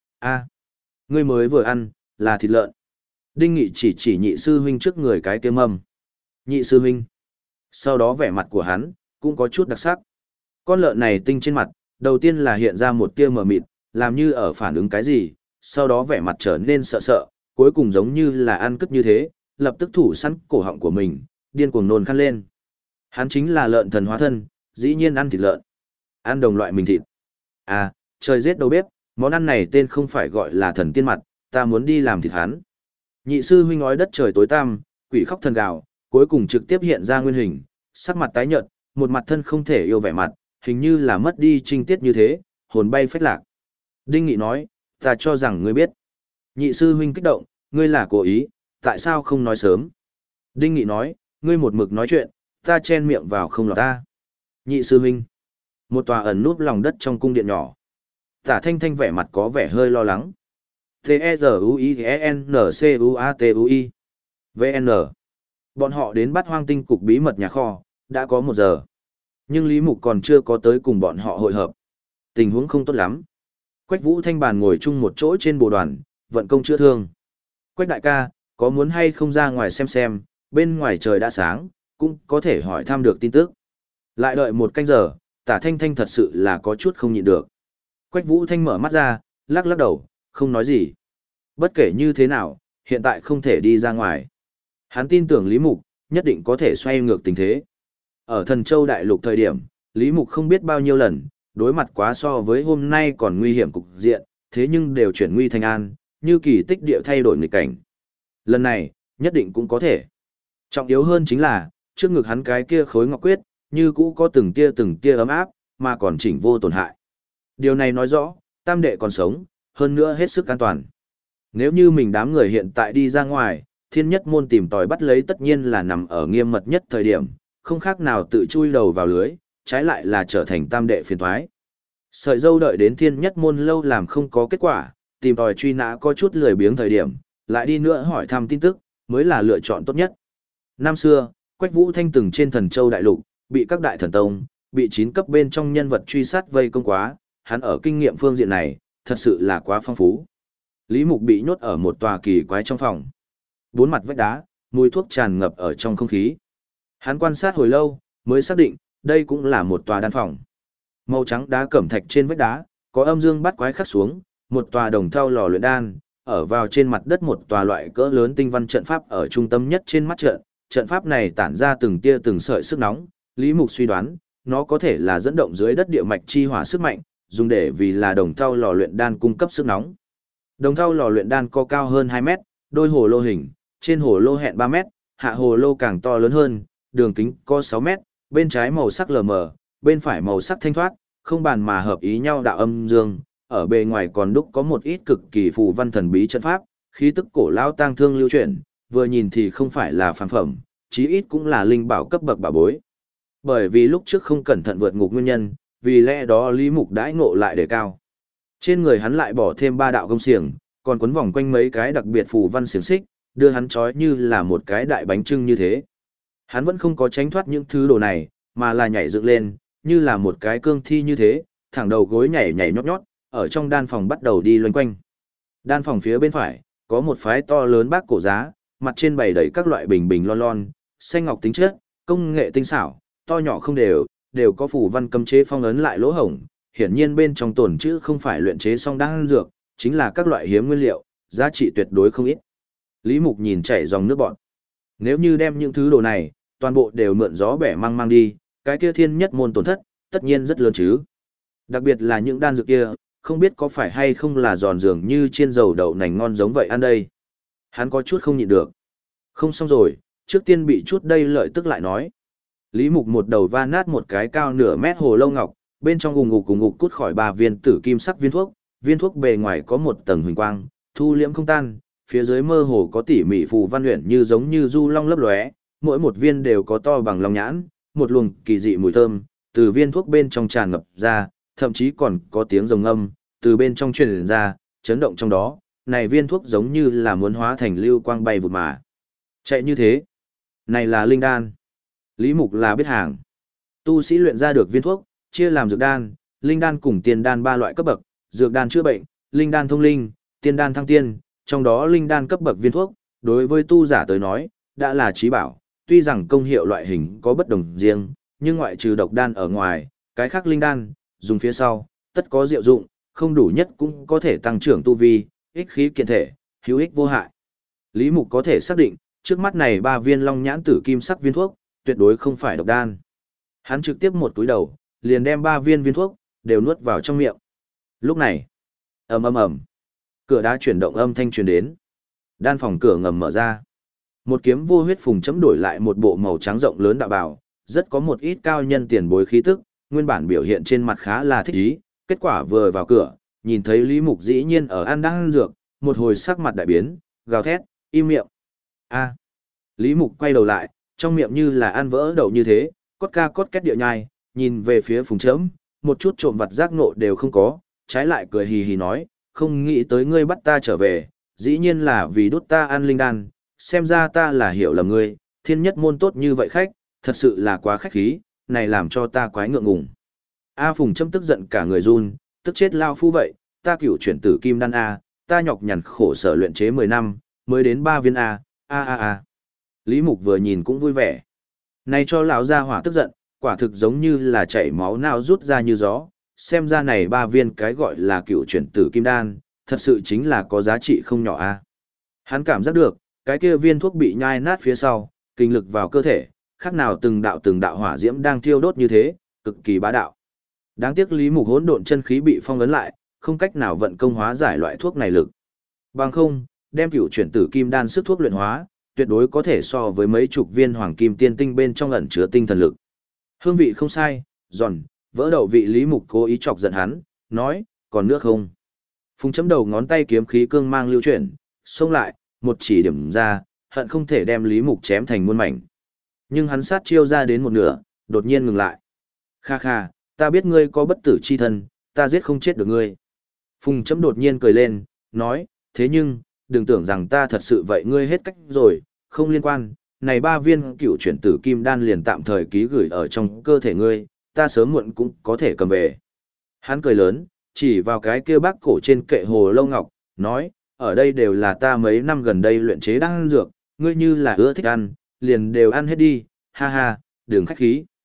ngươi mới vừa ăn, là thịt lợn. Đinh Nghị chỉ nhị sư huynh trước người cái kia mâm. Nhị sư huynh. Sau đó vẻ mặt của hắn, cũng có chút đặc sắc. Con lợn này tinh trên mặt, đầu tiên là hiện ra một tia mờ mịt, làm như ở phản ứng cái gì, sau đó vẻ mặt trở nên sợ sợ, cuối cùng giống như là ăn cất như thế, lập tức thủ sẵn cổ họng của mình, điên cuồng nôn khăn lên. Hắn chính là lợn thần hóa thân, dĩ nhiên ăn thịt lợn. Ăn đồng loại mình thịt. Trời giết đầu bếp, món ăn này tên không phải gọi là thần tiên mặt, ta muốn đi làm thịt hắn. Nhị sư huynh nói đất trời tối tăm, quỷ khóc thần gào, cuối cùng trực tiếp hiện ra nguyên hình, sắc mặt tái nhợt, một mặt thân không thể yêu vẻ mặt, hình như là mất đi trinh tiết như thế, hồn bay phách lạc. Đinh Nghị nói, ta cho rằng ngươi biết. Nhị sư huynh kích động, ngươi là cố ý, tại sao không nói sớm? Đinh Nghị nói, ngươi một mực nói chuyện, ta chen miệng vào không lọt ta. Nhị sư huynh, một tòa ẩn núp lòng đất trong cung điện nhỏ. Tả Thanh Thanh vẻ mặt có vẻ hơi lo lắng. T-E-Z-U-I-N-C-U-A-T-U-I VN. Bọn họ đến bắt Hoang Tinh cục bí mật nhà kho, đã có 1 giờ. Nhưng Lý Mục còn chưa có tới cùng bọn họ hội hợp. Tình huống không tốt lắm. Quách Vũ Thanh bàn ngồi chung một chỗ trên bồ đoàn, vận công chữa thương. Quách đại ca, có muốn hay không ra ngoài xem, bên ngoài trời đã sáng, cũng có thể hỏi thăm được tin tức. Lại đợi 1 canh giờ, Tả Thanh Thanh thật sự là có chút không nhịn được. Quách Vũ Thanh mở mắt ra, lắc đầu, không nói gì. Bất kể như thế nào, hiện tại không thể đi ra ngoài. Hắn tin tưởng Lý Mục, nhất định có thể xoay ngược tình thế. Ở Thần Châu Đại Lục thời điểm, Lý Mục không biết bao nhiêu lần, đối mặt quá so với hôm nay còn nguy hiểm cục diện, thế nhưng đều chuyển nguy thành an, như kỳ tích địa thay đổi nghịch cảnh. Lần này, nhất định cũng có thể. Trọng yếu hơn chính là, trước ngực hắn cái kia khối ngọc quyết, như cũ có từng tia ấm áp, mà còn chỉnh vô tổn hại. Điều này nói rõ, tam đệ còn sống, hơn nữa hết sức an toàn. Nếu như mình đám người hiện tại đi ra ngoài, thiên nhất môn tìm tòi bắt lấy tất nhiên là nằm ở nghiêm mật nhất thời điểm, không khác nào tự chui đầu vào lưới, trái lại là trở thành tam đệ phiền toái. Sợi dâu đợi đến thiên nhất môn lâu làm không có kết quả, tìm tòi truy nã có chút lười biếng thời điểm, lại đi nữa hỏi thăm tin tức, mới là lựa chọn tốt nhất. Năm xưa, Quách Vũ Thanh từng trên Thần Châu Đại Lục, bị các đại thần tông, bị 9 cấp bên trong nhân vật truy sát vây công quá, hắn ở kinh nghiệm phương diện này, thật sự là quá phong phú. Lý Mục bị nhốt ở một tòa kỳ quái trong phòng. 4 mặt vách đá, mùi thuốc tràn ngập ở trong không khí. Hắn quan sát hồi lâu, mới xác định, đây cũng là một tòa đan phòng. Màu trắng đá cẩm thạch trên vách đá, có âm dương bắt quái khắc xuống, một tòa đồng thau lò luyện đan, ở vào trên mặt đất một tòa loại cỡ lớn tinh văn trận pháp ở trung tâm nhất trên mắt trận. Trận pháp này tản ra từng tia từng sợi sức nóng, Lý Mục suy đoán, nó có thể là dẫn động dưới đất địa mạch chi hỏa sức mạnh, dùng để vì là đồng thau lò luyện đan cung cấp sức nóng. Đồng thau lò luyện đan có cao hơn 2 mét, đôi hồ lô hình, trên hồ lô hẹn 3 mét, hạ hồ lô càng to lớn hơn, đường kính có 6 mét, bên trái màu sắc lờ mờ, bên phải màu sắc thanh thoát, không bàn mà hợp ý nhau đạo âm dương, ở bề ngoài còn đúc có một ít cực kỳ phù văn thần bí trận pháp, khí tức cổ lao tang thương lưu chuyển, vừa nhìn thì không phải là phàm phẩm, chí ít cũng là linh bảo cấp bậc bảo bối. Bởi vì lúc trước không cẩn thận vượt ngục nguyên nhân, vì lẽ đó Lý Mục đãi ngộ lại đề cao. Trên người hắn lại bỏ thêm 3 đạo gông xiềng, còn quấn vòng quanh mấy cái đặc biệt phù văn xiềng xích, đưa hắn trói như là một cái đại bánh trưng như thế. Hắn vẫn không có tránh thoát những thứ đồ này, mà là nhảy dựng lên, như là một cái cương thi như thế, thẳng đầu gối nhảy nhảy nhót nhót, ở trong đan phòng bắt đầu đi loanh quanh. Đan phòng phía bên phải, có một phái to lớn bác cổ giá, mặt trên bày đầy các loại bình bình lon lon, xanh ngọc tính chất, công nghệ tinh xảo, to nhỏ không đều có phù văn cấm chế phong ấn lại lỗ hổng, hiển nhiên bên trong tồn chữ không phải luyện chế xong đan dược, chính là các loại hiếm nguyên liệu, giá trị tuyệt đối không ít. Lý Mục nhìn chảy dòng nước bọt. Nếu như đem những thứ đồ này, toàn bộ đều mượn gió bẻ mang mang đi, cái kia thiên nhất môn tổn thất, tất nhiên rất lớn chứ. Đặc biệt là những đan dược kia, không biết có phải hay không là giòn dường như chiên dầu đậu nành ngon giống vậy ăn đây. Hắn có chút không nhịn được. Không xong rồi, trước tiên bị chút đây lợi tức lại nói. Lý Mục một đầu va nát một cái cao nửa mét hồ lâu ngọc, bên trong ùng ục cút khỏi 3 viên tử kim sắc viên thuốc bề ngoài có một tầng huỳnh quang, thu liễm không tan, phía dưới mơ hồ có tỉ mỉ phù văn luyện như giống như du long lấp lóe, mỗi một viên đều có to bằng long nhãn, một luồng kỳ dị mùi thơm từ viên thuốc bên trong tràn ngập ra, thậm chí còn có tiếng rồng âm từ bên trong truyền ra, chấn động trong đó, này viên thuốc giống như là muốn hóa thành lưu quang bay vụt mà chạy như thế. Này là linh đan. Lý Mục là biết hàng. Tu sĩ luyện ra được viên thuốc, chia làm dược đan, linh đan cùng tiên đan 3 loại cấp bậc, dược đan chữa bệnh, linh đan thông linh, tiên đan thăng tiên, trong đó linh đan cấp bậc viên thuốc, đối với tu giả tới nói, đã là chí bảo, tuy rằng công hiệu loại hình có bất đồng riêng, nhưng ngoại trừ độc đan ở ngoài, cái khác linh đan, dùng phía sau, tất có diệu dụng, không đủ nhất cũng có thể tăng trưởng tu vi, ích khí kiện thể, hữu ích vô hại. Lý Mục có thể xác định, trước mắt này 3 viên long nhãn tử kim sắc viên thuốc, tuyệt đối không phải độc đan. Hắn trực tiếp một túi đầu, liền đem 3 viên thuốc đều nuốt vào trong miệng. Lúc này, ầm ầm ầm, cửa đá chuyển động âm thanh truyền đến. Đan phòng cửa ngầm mở ra. Một kiếm vô huyết phùng chấm đổi lại một bộ màu trắng rộng lớn đạo bào, rất có một ít cao nhân tiền bối khí tức, nguyên bản biểu hiện trên mặt khá là thích ý, kết quả vừa vào cửa, nhìn thấy Lý Mục dĩ nhiên ở ăn đang ăn dược, một hồi sắc mặt đại biến, gào thét, im miệng. A. Lý Mục quay đầu lại, trong miệng như là ăn vỡ đầu như thế, cốt ca cốt két địa nhai, nhìn về phía phùng chấm, một chút trộm vặt giác nộ đều không có, trái lại cười hì hì nói, không nghĩ tới ngươi bắt ta trở về, dĩ nhiên là vì đút ta ăn linh đan, xem ra ta là hiểu lầm ngươi, thiên nhất môn tốt như vậy khách, thật sự là quá khách khí, này làm cho ta quái ngượng ngùng. A Phùng Châm tức giận cả người run, tức chết lao phu vậy, ta cửu chuyển tử kim đan A, ta nhọc nhằn khổ sở luyện chế 10 năm, mới đến 3 viên A. Lý Mục vừa nhìn cũng vui vẻ. Này cho lão gia hỏa tức giận, quả thực giống như là chảy máu nào rút ra như gió, xem ra này 3 viên cái gọi là cửu chuyển tử kim đan, thật sự chính là có giá trị không nhỏ A. Hắn cảm giác được, cái kia viên thuốc bị nhai nát phía sau, kinh lực vào cơ thể, khác nào từng đạo hỏa diễm đang thiêu đốt như thế, cực kỳ bá đạo. Đáng tiếc Lý Mục hỗn độn chân khí bị phong ấn lại, không cách nào vận công hóa giải loại thuốc này lực. Bằng không, đem cửu chuyển tử kim đan sức thuốc luyện hóa, tuyệt đối có thể so với mấy chục viên hoàng kim tiên tinh bên trong ẩn chứa tinh thần lực. Hương vị không sai, giòn, vỡ đầu vị. Lý Mục cố ý chọc giận hắn, nói, còn nước không? Phùng chấm đầu ngón tay kiếm khí cương mang lưu chuyển, xông lại, một chỉ điểm ra, hận không thể đem Lý Mục chém thành muôn mảnh. Nhưng hắn sát chiêu ra đến một nửa, đột nhiên ngừng lại. Kha kha, ta biết ngươi có bất tử chi thân, ta giết không chết được ngươi. Phùng chấm đột nhiên cười lên, nói, thế nhưng, đừng tưởng rằng ta thật sự vậy, ngươi hết cách rồi, không liên quan, này 3 viên cửu chuyển tử kim đan liền tạm thời ký gửi ở trong cơ thể ngươi, ta sớm muộn cũng có thể cầm về. Hắn cười lớn, chỉ vào cái kia bác cổ trên kệ hồ lâu ngọc, nói, ở đây đều là ta mấy năm gần đây luyện chế đan dược, ngươi như là ưa thích ăn, liền đều ăn hết đi, ha ha, đừng khách khí.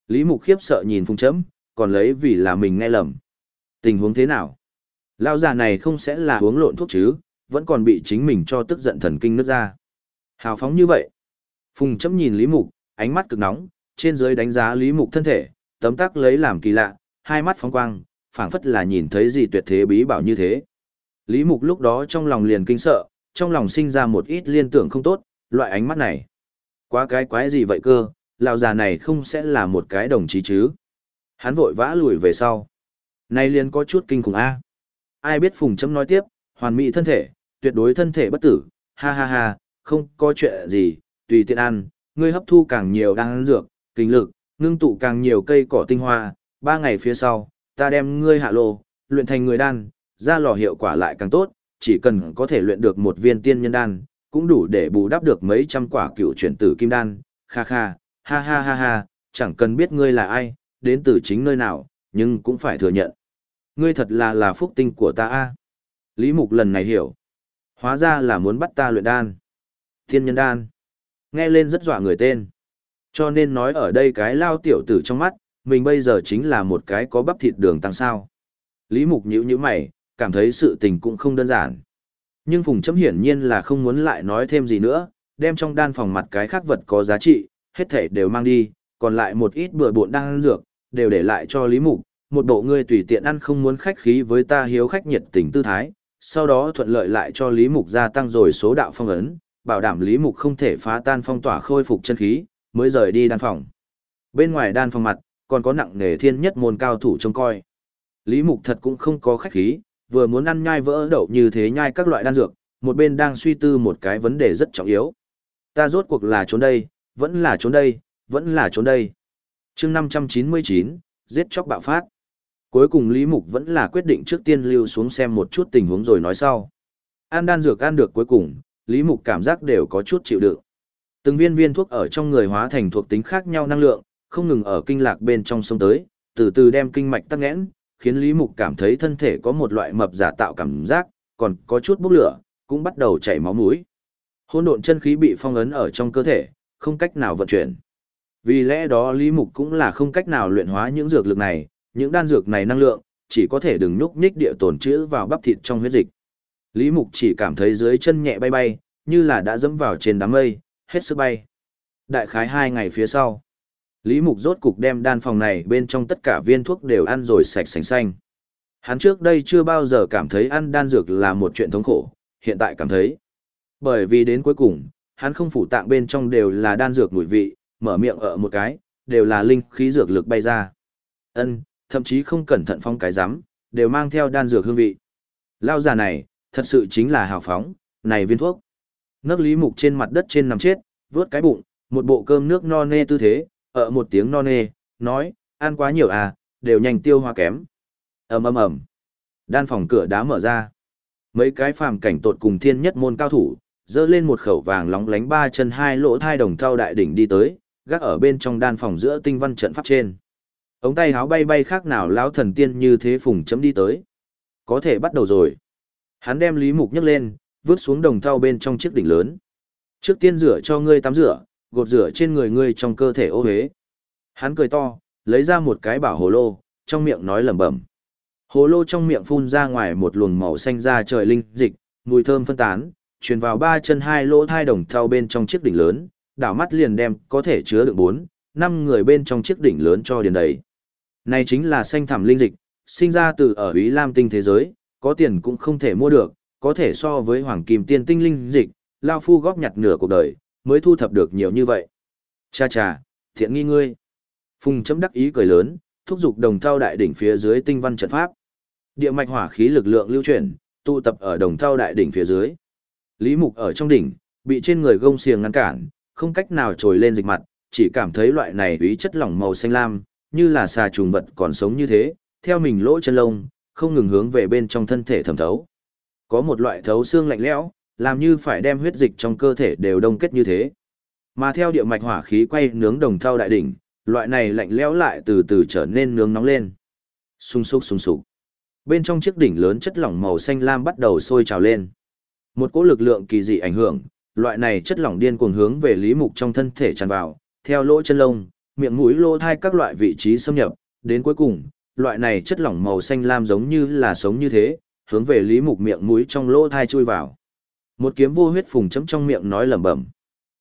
Lý Mục khiếp sợ nhìn Phùng Chấm, còn lấy vì là mình nghe lầm. Tình huống thế nào? Lão già này không sẽ là uống lộn thuốc chứ, vẫn còn bị chính mình cho tức giận thần kinh nứt ra. Hào phóng như vậy. Phùng Chấm nhìn Lý Mục, ánh mắt cực nóng, trên dưới đánh giá Lý Mục thân thể, tấm tắc lấy làm kỳ lạ, hai mắt phóng quang, phảng phất là nhìn thấy gì tuyệt thế bí bảo như thế. Lý Mục lúc đó trong lòng liền kinh sợ, trong lòng sinh ra một ít liên tưởng không tốt, loại ánh mắt này. Quá cái quái gì vậy cơ, lão già này không sẽ là một cái đồng chí chứ. Hắn vội vã lùi về sau. Này liền có chút kinh khủng a. Ai biết Phùng Chấm nói tiếp, hoàn mỹ thân thể, tuyệt đối thân thể bất tử, ha ha ha, không có chuyện gì, tùy tiện ăn, ngươi hấp thu càng nhiều đan dược, kinh lực, ngưng tụ càng nhiều cây cỏ tinh hoa, 3 ngày phía sau, ta đem ngươi hạ lô, luyện thành người đan, ra lò hiệu quả lại càng tốt, chỉ cần có thể luyện được một viên tiên nhân đan, cũng đủ để bù đắp được mấy trăm quả cựu chuyển tử kim đan, kha kha, ha ha ha ha, chẳng cần biết ngươi là ai, đến từ chính nơi nào, nhưng cũng phải thừa nhận. Ngươi thật là phúc tinh của ta a. Lý Mục lần này hiểu. Hóa ra là muốn bắt ta luyện đan. Tiên nhân đan. Nghe lên rất dọa người tên. Cho nên nói ở đây cái lao tiểu tử trong mắt, mình bây giờ chính là một cái có bắp thịt đường tăng sao. Lý Mục nhíu mày, cảm thấy sự tình cũng không đơn giản. Nhưng Phùng Chấm hiển nhiên là không muốn lại nói thêm gì nữa, đem trong đan phòng mặt cái khác vật có giá trị, hết thảy đều mang đi, còn lại một ít bừa bộn đan dược, đều để lại cho Lý Mục, một bộ ngươi tùy tiện ăn không muốn khách khí với ta hiếu khách nhiệt tình tư thái, sau đó thuận lợi lại cho Lý Mục gia tăng rồi số đạo phong ấn, bảo đảm Lý Mục không thể phá tan phong tỏa khôi phục chân khí, mới rời đi đan phòng. Bên ngoài đan phòng mặt, còn có nặng nề thiên nhất môn cao thủ trông coi. Lý Mục thật cũng không có khách khí, vừa muốn ăn nhai vỡ đậu như thế nhai các loại đan dược, một bên đang suy tư một cái vấn đề rất trọng yếu. Ta rốt cuộc là trốn đây, vẫn là trốn đây, vẫn là trốn đây. Chương 599, giết chóc bạo phát. Cuối cùng Lý Mục vẫn là quyết định trước tiên lưu xuống xem một chút tình huống rồi nói sau. Ăn đan dược ăn được cuối cùng, Lý Mục cảm giác đều có chút chịu đựng. Từng viên viên thuốc ở trong người hóa thành thuộc tính khác nhau năng lượng, không ngừng ở kinh lạc bên trong sông tới, từ từ đem kinh mạch tắc nghẽn, khiến Lý Mục cảm thấy thân thể có một loại mập giả tạo cảm giác, còn có chút bốc lửa, cũng bắt đầu chảy máu mũi. Hỗn độn chân khí bị phong ấn ở trong cơ thể, không cách nào vận chuyển. Vì lẽ đó Lý Mục cũng là không cách nào luyện hóa những dược lực này, những đan dược này năng lượng, chỉ có thể đừng nhúc nhích địa tồn trữ vào bắp thịt trong huyết dịch. Lý Mục chỉ cảm thấy dưới chân nhẹ bay bay, như là đã dẫm vào trên đám mây, hết sức bay. Đại khái 2 ngày phía sau, Lý Mục rốt cục đem đan phòng này bên trong tất cả viên thuốc đều ăn rồi sạch sành xanh. Hắn trước đây chưa bao giờ cảm thấy ăn đan dược là một chuyện thống khổ, hiện tại cảm thấy. Bởi vì đến cuối cùng, hắn không phủ tạng bên trong đều là đan dược mùi vị, mở miệng ở một cái, đều là linh khí dược lực bay ra. Thậm chí không cẩn thận phong cái rắm, đều mang theo đan dược hương vị. Lao già này, thật sự chính là hào phóng, này viên thuốc. Nấc Lý Mục trên mặt đất trên nằm chết, vướt cái bụng, một bộ cơm nước no nê tư thế, ở một tiếng no nê, nói, ăn quá nhiều à, đều nhanh tiêu hóa kém. ầm. Đan phòng cửa đá mở ra. Mấy cái phàm cảnh tột cùng thiên nhất môn cao thủ, dơ lên một khẩu vàng lóng lánh 3 chân 2 lỗ thai đồng thau đại đỉnh đi tới, gác ở bên trong đan phòng giữa tinh văn trận pháp trên. Ống tay háo bay bay khác nào lão thần tiên như thế Phùng Chấm đi tới. Có thể bắt đầu rồi. Hắn đem Lý Mục nhấc lên, vứt xuống đồng thau bên trong chiếc đỉnh lớn. Trước tiên rửa cho ngươi tắm rửa, gột rửa trên người ngươi trong cơ thể ô hế. Hắn cười to, lấy ra một cái bảo hồ lô, trong miệng nói lẩm bẩm. Hồ lô trong miệng phun ra ngoài một luồng màu xanh ra trời linh dịch, mùi thơm phân tán, truyền vào 3 chân 2 lỗ thai đồng thau bên trong chiếc đỉnh lớn, đảo mắt liền đem có thể chứa được 4-5 người bên trong chiếc đỉnh lớn cho điền đầy. Này chính là xanh thẳm linh dịch, sinh ra từ ở Úy Lam tinh thế giới, có tiền cũng không thể mua được, có thể so với hoàng kim tiên tinh linh dịch, lao phu góp nhặt nửa cuộc đời, mới thu thập được nhiều như vậy. Cha cha, thiện nghi ngươi. Phùng Chấm đắc ý cười lớn, thúc giục đồng thau đại đỉnh phía dưới tinh văn trận pháp. Địa mạch hỏa khí lực lượng lưu chuyển, tụ tập ở đồng thau đại đỉnh phía dưới. Lý Mục ở trong đỉnh, bị trên người gông xiềng ngăn cản, không cách nào trồi lên dịch mặt, chỉ cảm thấy loại này úy chất lỏng màu xanh lam, như là xà trùng vật còn sống như thế, theo mình lỗ chân lông, không ngừng hướng về bên trong thân thể thẩm thấu. Có một loại thấu xương lạnh lẽo, làm như phải đem huyết dịch trong cơ thể đều đông kết như thế. Mà theo địa mạch hỏa khí quay nướng đồng thau đại đỉnh, loại này lạnh lẽo lại từ từ trở nên nướng nóng lên. Sung sục. Bên trong chiếc đỉnh lớn chất lỏng màu xanh lam bắt đầu sôi trào lên. Một cỗ lực lượng kỳ dị ảnh hưởng, loại này chất lỏng điên cuồng hướng về Lý Mục trong thân thể tràn vào, theo lỗ chân lông, miệng mũi lỗ thai các loại vị trí xâm nhập, đến cuối cùng, loại này chất lỏng màu xanh lam giống như là sống như thế, hướng về Lý Mục miệng mũi trong lỗ thai chui vào. Một kiếm vô huyết Phùng Chấm trong miệng nói lẩm bẩm.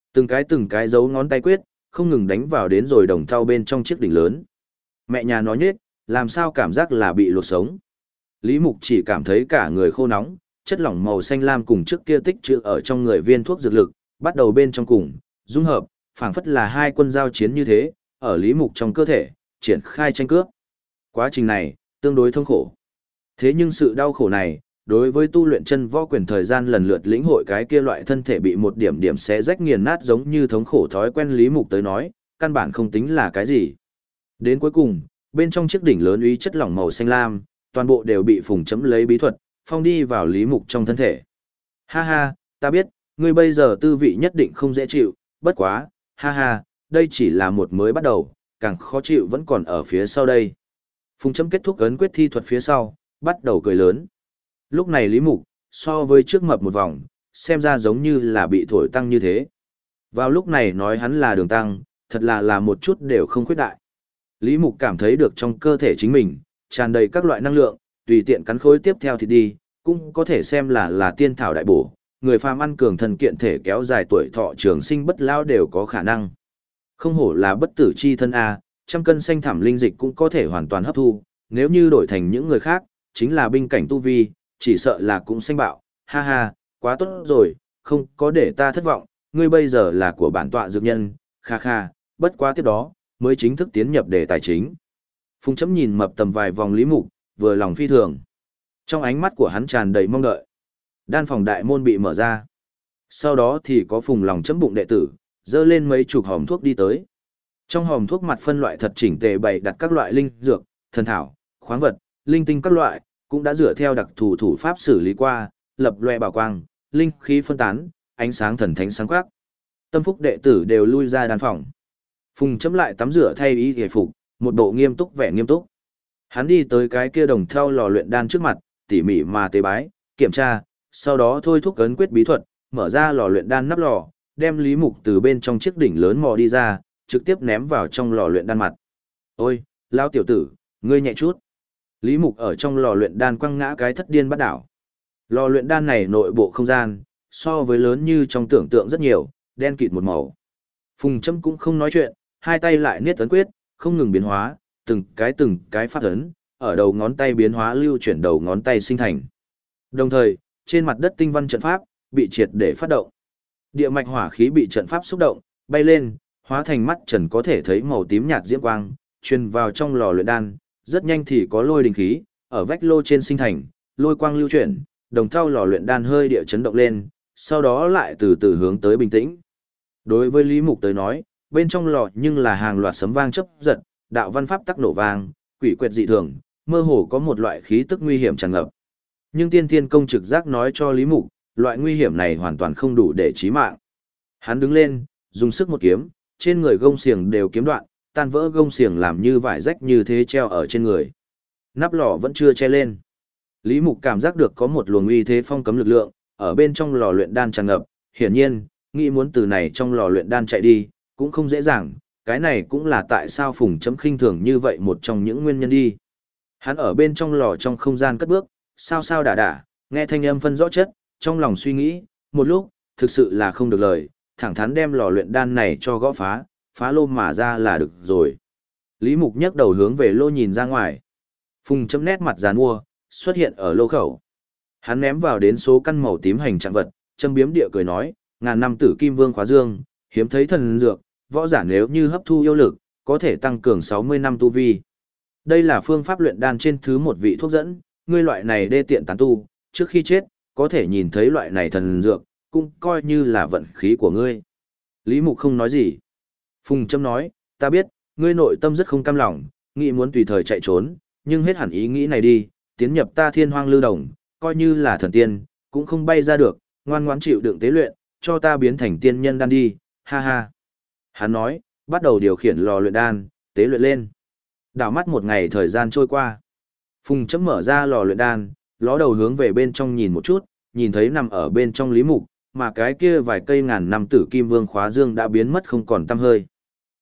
Từng cái dấu ngón tay quyết, không ngừng đánh vào đến rồi đồng thau bên trong chiếc đỉnh lớn. Mẹ nhà nó nhết, làm sao cảm giác là bị luộc sống. Lý Mục chỉ cảm thấy cả người khô nóng, chất lỏng màu xanh lam cùng trước kia tích trữ ở trong người viên thuốc dược lực, bắt đầu bên trong cùng, dung hợp, phảng phất là hai quân giao chiến như thế, ở Lý Mục trong cơ thể, triển khai tranh cướp. Quá trình này, tương đối thống khổ. Thế nhưng sự đau khổ này, đối với tu luyện chân võ quyền thời gian lần lượt lĩnh hội cái kia loại thân thể bị một điểm điểm xé rách nghiền nát giống như thống khổ thói quen Lý Mục tới nói, căn bản không tính là cái gì. Đến cuối cùng, bên trong chiếc đỉnh lớn úy chất lỏng màu xanh lam, toàn bộ đều bị Phùng Chấm lấy bí thuật, phong đi vào Lý Mục trong thân thể. Ha ha, ta biết, ngươi bây giờ tư vị nhất định không dễ chịu, bất quá, ha ha, đây chỉ là một mới bắt đầu, càng khó chịu vẫn còn ở phía sau đây. Phùng Chấm kết thúc ấn quyết thi thuật phía sau, bắt đầu cười lớn. Lúc này Lý Mục, so với trước mập một vòng, xem ra giống như là bị thổi tăng như thế. Vào lúc này nói hắn là đường tăng, thật là một chút đều không khuyết đại. Lý Mục cảm thấy được trong cơ thể chính mình, tràn đầy các loại năng lượng, tùy tiện cắn khối tiếp theo thì đi, cũng có thể xem là tiên thảo đại bổ, người phàm ăn cường thân kiện thể kéo dài tuổi thọ trường sinh bất lao đều có khả năng. Không hổ là bất tử chi thân A, trăm cân xanh thảm linh dịch cũng có thể hoàn toàn hấp thu, nếu như đổi thành những người khác, chính là binh cảnh tu vi, chỉ sợ là cũng xanh bạo, ha ha, quá tốt rồi, không có để ta thất vọng, ngươi bây giờ là của bản tọa dược nhân, kha kha, bất quá tiếp đó, mới chính thức tiến nhập đề tài chính. Phùng Chấm nhìn mập tầm vài vòng Lý Mục, vừa lòng phi thường. Trong ánh mắt của hắn tràn đầy mong đợi. Đan phòng đại môn bị mở ra. Sau đó thì có Phùng Lòng Chấm bụng đệ tử, dơ lên mấy chục hòm thuốc đi tới. Trong hòm thuốc mặt phân loại thật chỉnh tề bày đặt các loại linh dược, thần thảo, khoáng vật, linh tinh các loại, cũng đã dựa theo đặc thù thủ pháp xử lý qua, lập loè bảo quang, linh khí phân tán, ánh sáng thần thánh sáng quắc. Tâm phúc đệ tử đều lui ra đan phòng. Phùng Chấm lại tắm rửa thay y hề phục, một bộ nghiêm túc vẻ nghiêm túc. Hắn đi tới cái kia đồng thau lò luyện đan trước mặt, tỉ mỉ mà tế bái, kiểm tra, sau đó thôi thúc ấn quyết bí thuật, mở ra lò luyện đan nắp lò, đem Lý Mục từ bên trong chiếc đỉnh lớn mò đi ra, trực tiếp ném vào trong lò luyện đan mặt. Ôi, lao tiểu tử, ngươi nhẹ chút. Lý Mục ở trong lò luyện đan quăng ngã cái thất điên bắt đảo. Lò luyện đan này nội bộ không gian, so với lớn như trong tưởng tượng rất nhiều, đen kịt một màu. Phùng Chấm cũng không nói chuyện, hai tay lại niết ấn quyết, không ngừng biến hóa, từng cái pháp ấn, ở đầu ngón tay biến hóa lưu chuyển đầu ngón tay sinh thành. Đồng thời, trên mặt đất tinh văn trận pháp, bị triệt để phát động. Địa mạch hỏa khí bị trận pháp xúc động, bay lên, hóa thành mắt trần có thể thấy màu tím nhạt diễm quang, truyền vào trong lò luyện đan, rất nhanh thì có lôi đình khí, ở vách lô trên sinh thành, lôi quang lưu chuyển, đồng thau lò luyện đan hơi địa chấn động lên, sau đó lại từ từ hướng tới bình tĩnh. Đối với Lý Mục tới nói, bên trong lò nhưng là hàng loạt sấm vang chớp giật, đạo văn pháp tắc nổ vang, quỷ quyệt dị thường, mơ hồ có một loại khí tức nguy hiểm tràn ngập. Nhưng Tiên Thiên Công trực giác nói cho Lý Mục, loại nguy hiểm này hoàn toàn không đủ để chí mạng. Hắn đứng lên, dùng sức một kiếm, trên người gông xiềng đều kiếm đoạn, tan vỡ gông xiềng làm như vải rách như thế treo ở trên người. Nắp lò vẫn chưa che lên. Lý Mục cảm giác được có một luồng uy thế phong cấm lực lượng ở bên trong lò luyện đan tràn ngập, hiển nhiên, nghĩ muốn từ này trong lò luyện đan chạy đi, cũng không dễ dàng, cái này cũng là tại sao Phùng Chấm khinh thường như vậy một trong những nguyên nhân đi. Hắn ở bên trong lò trong không gian cất bước, sao đả, nghe thanh âm phân rõ chất, trong lòng suy nghĩ, một lúc, thực sự là không được lời, thẳng thắn đem lò luyện đan này cho gõ phá lô mà ra là được rồi. Lý Mục nhấc đầu hướng về lô nhìn ra ngoài. Phùng Chấm nét mặt giàn mua, xuất hiện ở lô khẩu. Hắn ném vào đến số căn màu tím hành trạng vật, châm biếm địa cười nói, ngàn năm tử kim vương khóa dương, hiếm thấy thần dược, võ giả nếu như hấp thu yêu lực, có thể tăng cường 60 năm tu vi. Đây là phương pháp luyện đan trên thứ một vị thuốc dẫn, ngươi loại này đê tiện tán tu, trước khi chết, có thể nhìn thấy loại này thần dược, cũng coi như là vận khí của ngươi. Lý Mục không nói gì. Phùng Châm nói, ta biết, ngươi nội tâm rất không cam lòng, nghĩ muốn tùy thời chạy trốn, nhưng hết hẳn ý nghĩ này đi, tiến nhập ta thiên hoang lưu đồng, coi như là thần tiên, cũng không bay ra được, ngoan ngoãn chịu đựng tế luyện, cho ta biến thành tiên nhân đan đi, ha ha. Hắn nói, bắt đầu điều khiển lò luyện đan, tế luyện lên. Đảo mắt một ngày thời gian trôi qua. Phùng Chấm mở ra lò luyện đan, ló đầu hướng về bên trong nhìn một chút, nhìn thấy nằm ở bên trong Lý Mục, mà cái kia vài cây ngàn năm tử kim vương khóa dương đã biến mất không còn tăm hơi.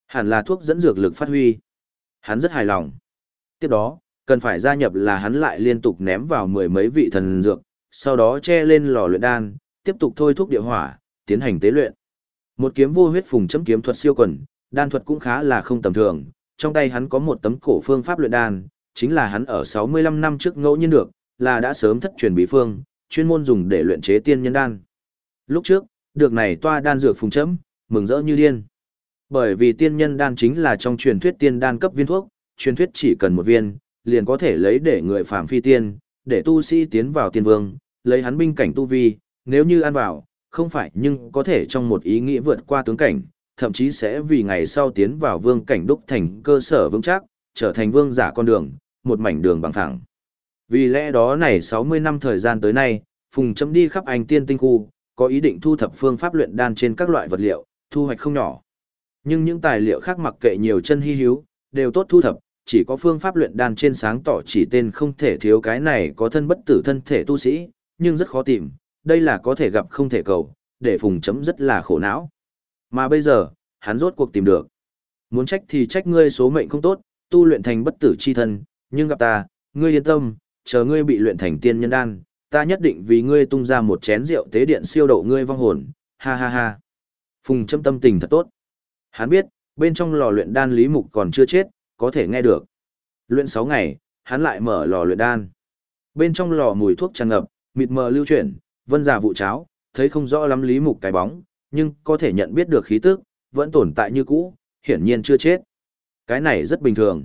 Hẳn là thuốc dẫn dược lực phát huy. Hắn rất hài lòng. Tiếp đó, cần phải gia nhập là hắn lại liên tục ném vào mười mấy vị thần dược, sau đó che lên lò luyện đan, tiếp tục thôi thúc địa hỏa, tiến hành tế luyện. Một kiếm vô huyết phùng chấm kiếm thuật siêu quần, đan thuật cũng khá là không tầm thường, trong tay hắn có một tấm cổ phương pháp luyện đan, chính là hắn ở 65 năm trước ngẫu nhiên được, là đã sớm thất truyền bí phương, chuyên môn dùng để luyện chế tiên nhân đan. Lúc trước, được này toa đan dược phùng chấm, mừng rỡ như điên. Bởi vì tiên nhân đan chính là trong truyền thuyết tiên đan cấp viên thuốc, truyền thuyết chỉ cần một viên, liền có thể lấy để người phàm phi tiên, để tu sĩ tiến vào tiên vương, lấy hắn binh cảnh tu vi, nếu như ăn vào, không phải nhưng có thể trong một ý nghĩa vượt qua tướng cảnh, thậm chí sẽ vì ngày sau tiến vào vương cảnh đúc thành cơ sở vững chắc, trở thành vương giả con đường, một mảnh đường bằng phẳng. Vì lẽ đó này 60 năm thời gian tới nay, Phùng Chấm đi khắp Anh Tiên Tinh khu, có ý định thu thập phương pháp luyện đan trên các loại vật liệu, thu hoạch không nhỏ. Nhưng những tài liệu khác mặc kệ nhiều chân hy hữu, đều tốt thu thập, chỉ có phương pháp luyện đan trên sáng tỏ chỉ tên không thể thiếu cái này có thân bất tử thân thể tu sĩ, nhưng rất khó tìm, đây là có thể gặp không thể cầu, để Phùng Chấm rất là khổ não. Mà bây giờ, hắn rốt cuộc tìm được. Muốn trách thì trách ngươi số mệnh không tốt, tu luyện thành bất tử chi thân, nhưng gặp ta, ngươi yên tâm, chờ ngươi bị luyện thành tiên nhân đan, ta nhất định vì ngươi tung ra một chén rượu tế điện siêu độ ngươi vong hồn, ha ha ha. Phùng Chấm tâm tình thật tốt. Hắn biết, bên trong lò luyện đan Lý Mục còn chưa chết, có thể nghe được. Luyện 6 ngày, hắn lại mở lò luyện đan. Bên trong lò mùi thuốc tràn ngập, mịt mờ lưu chuyển, vân giả vụ cháo, thấy không rõ lắm Lý Mục cái bóng, nhưng có thể nhận biết được khí tức, vẫn tồn tại như cũ, hiển nhiên chưa chết. Cái này rất bình thường.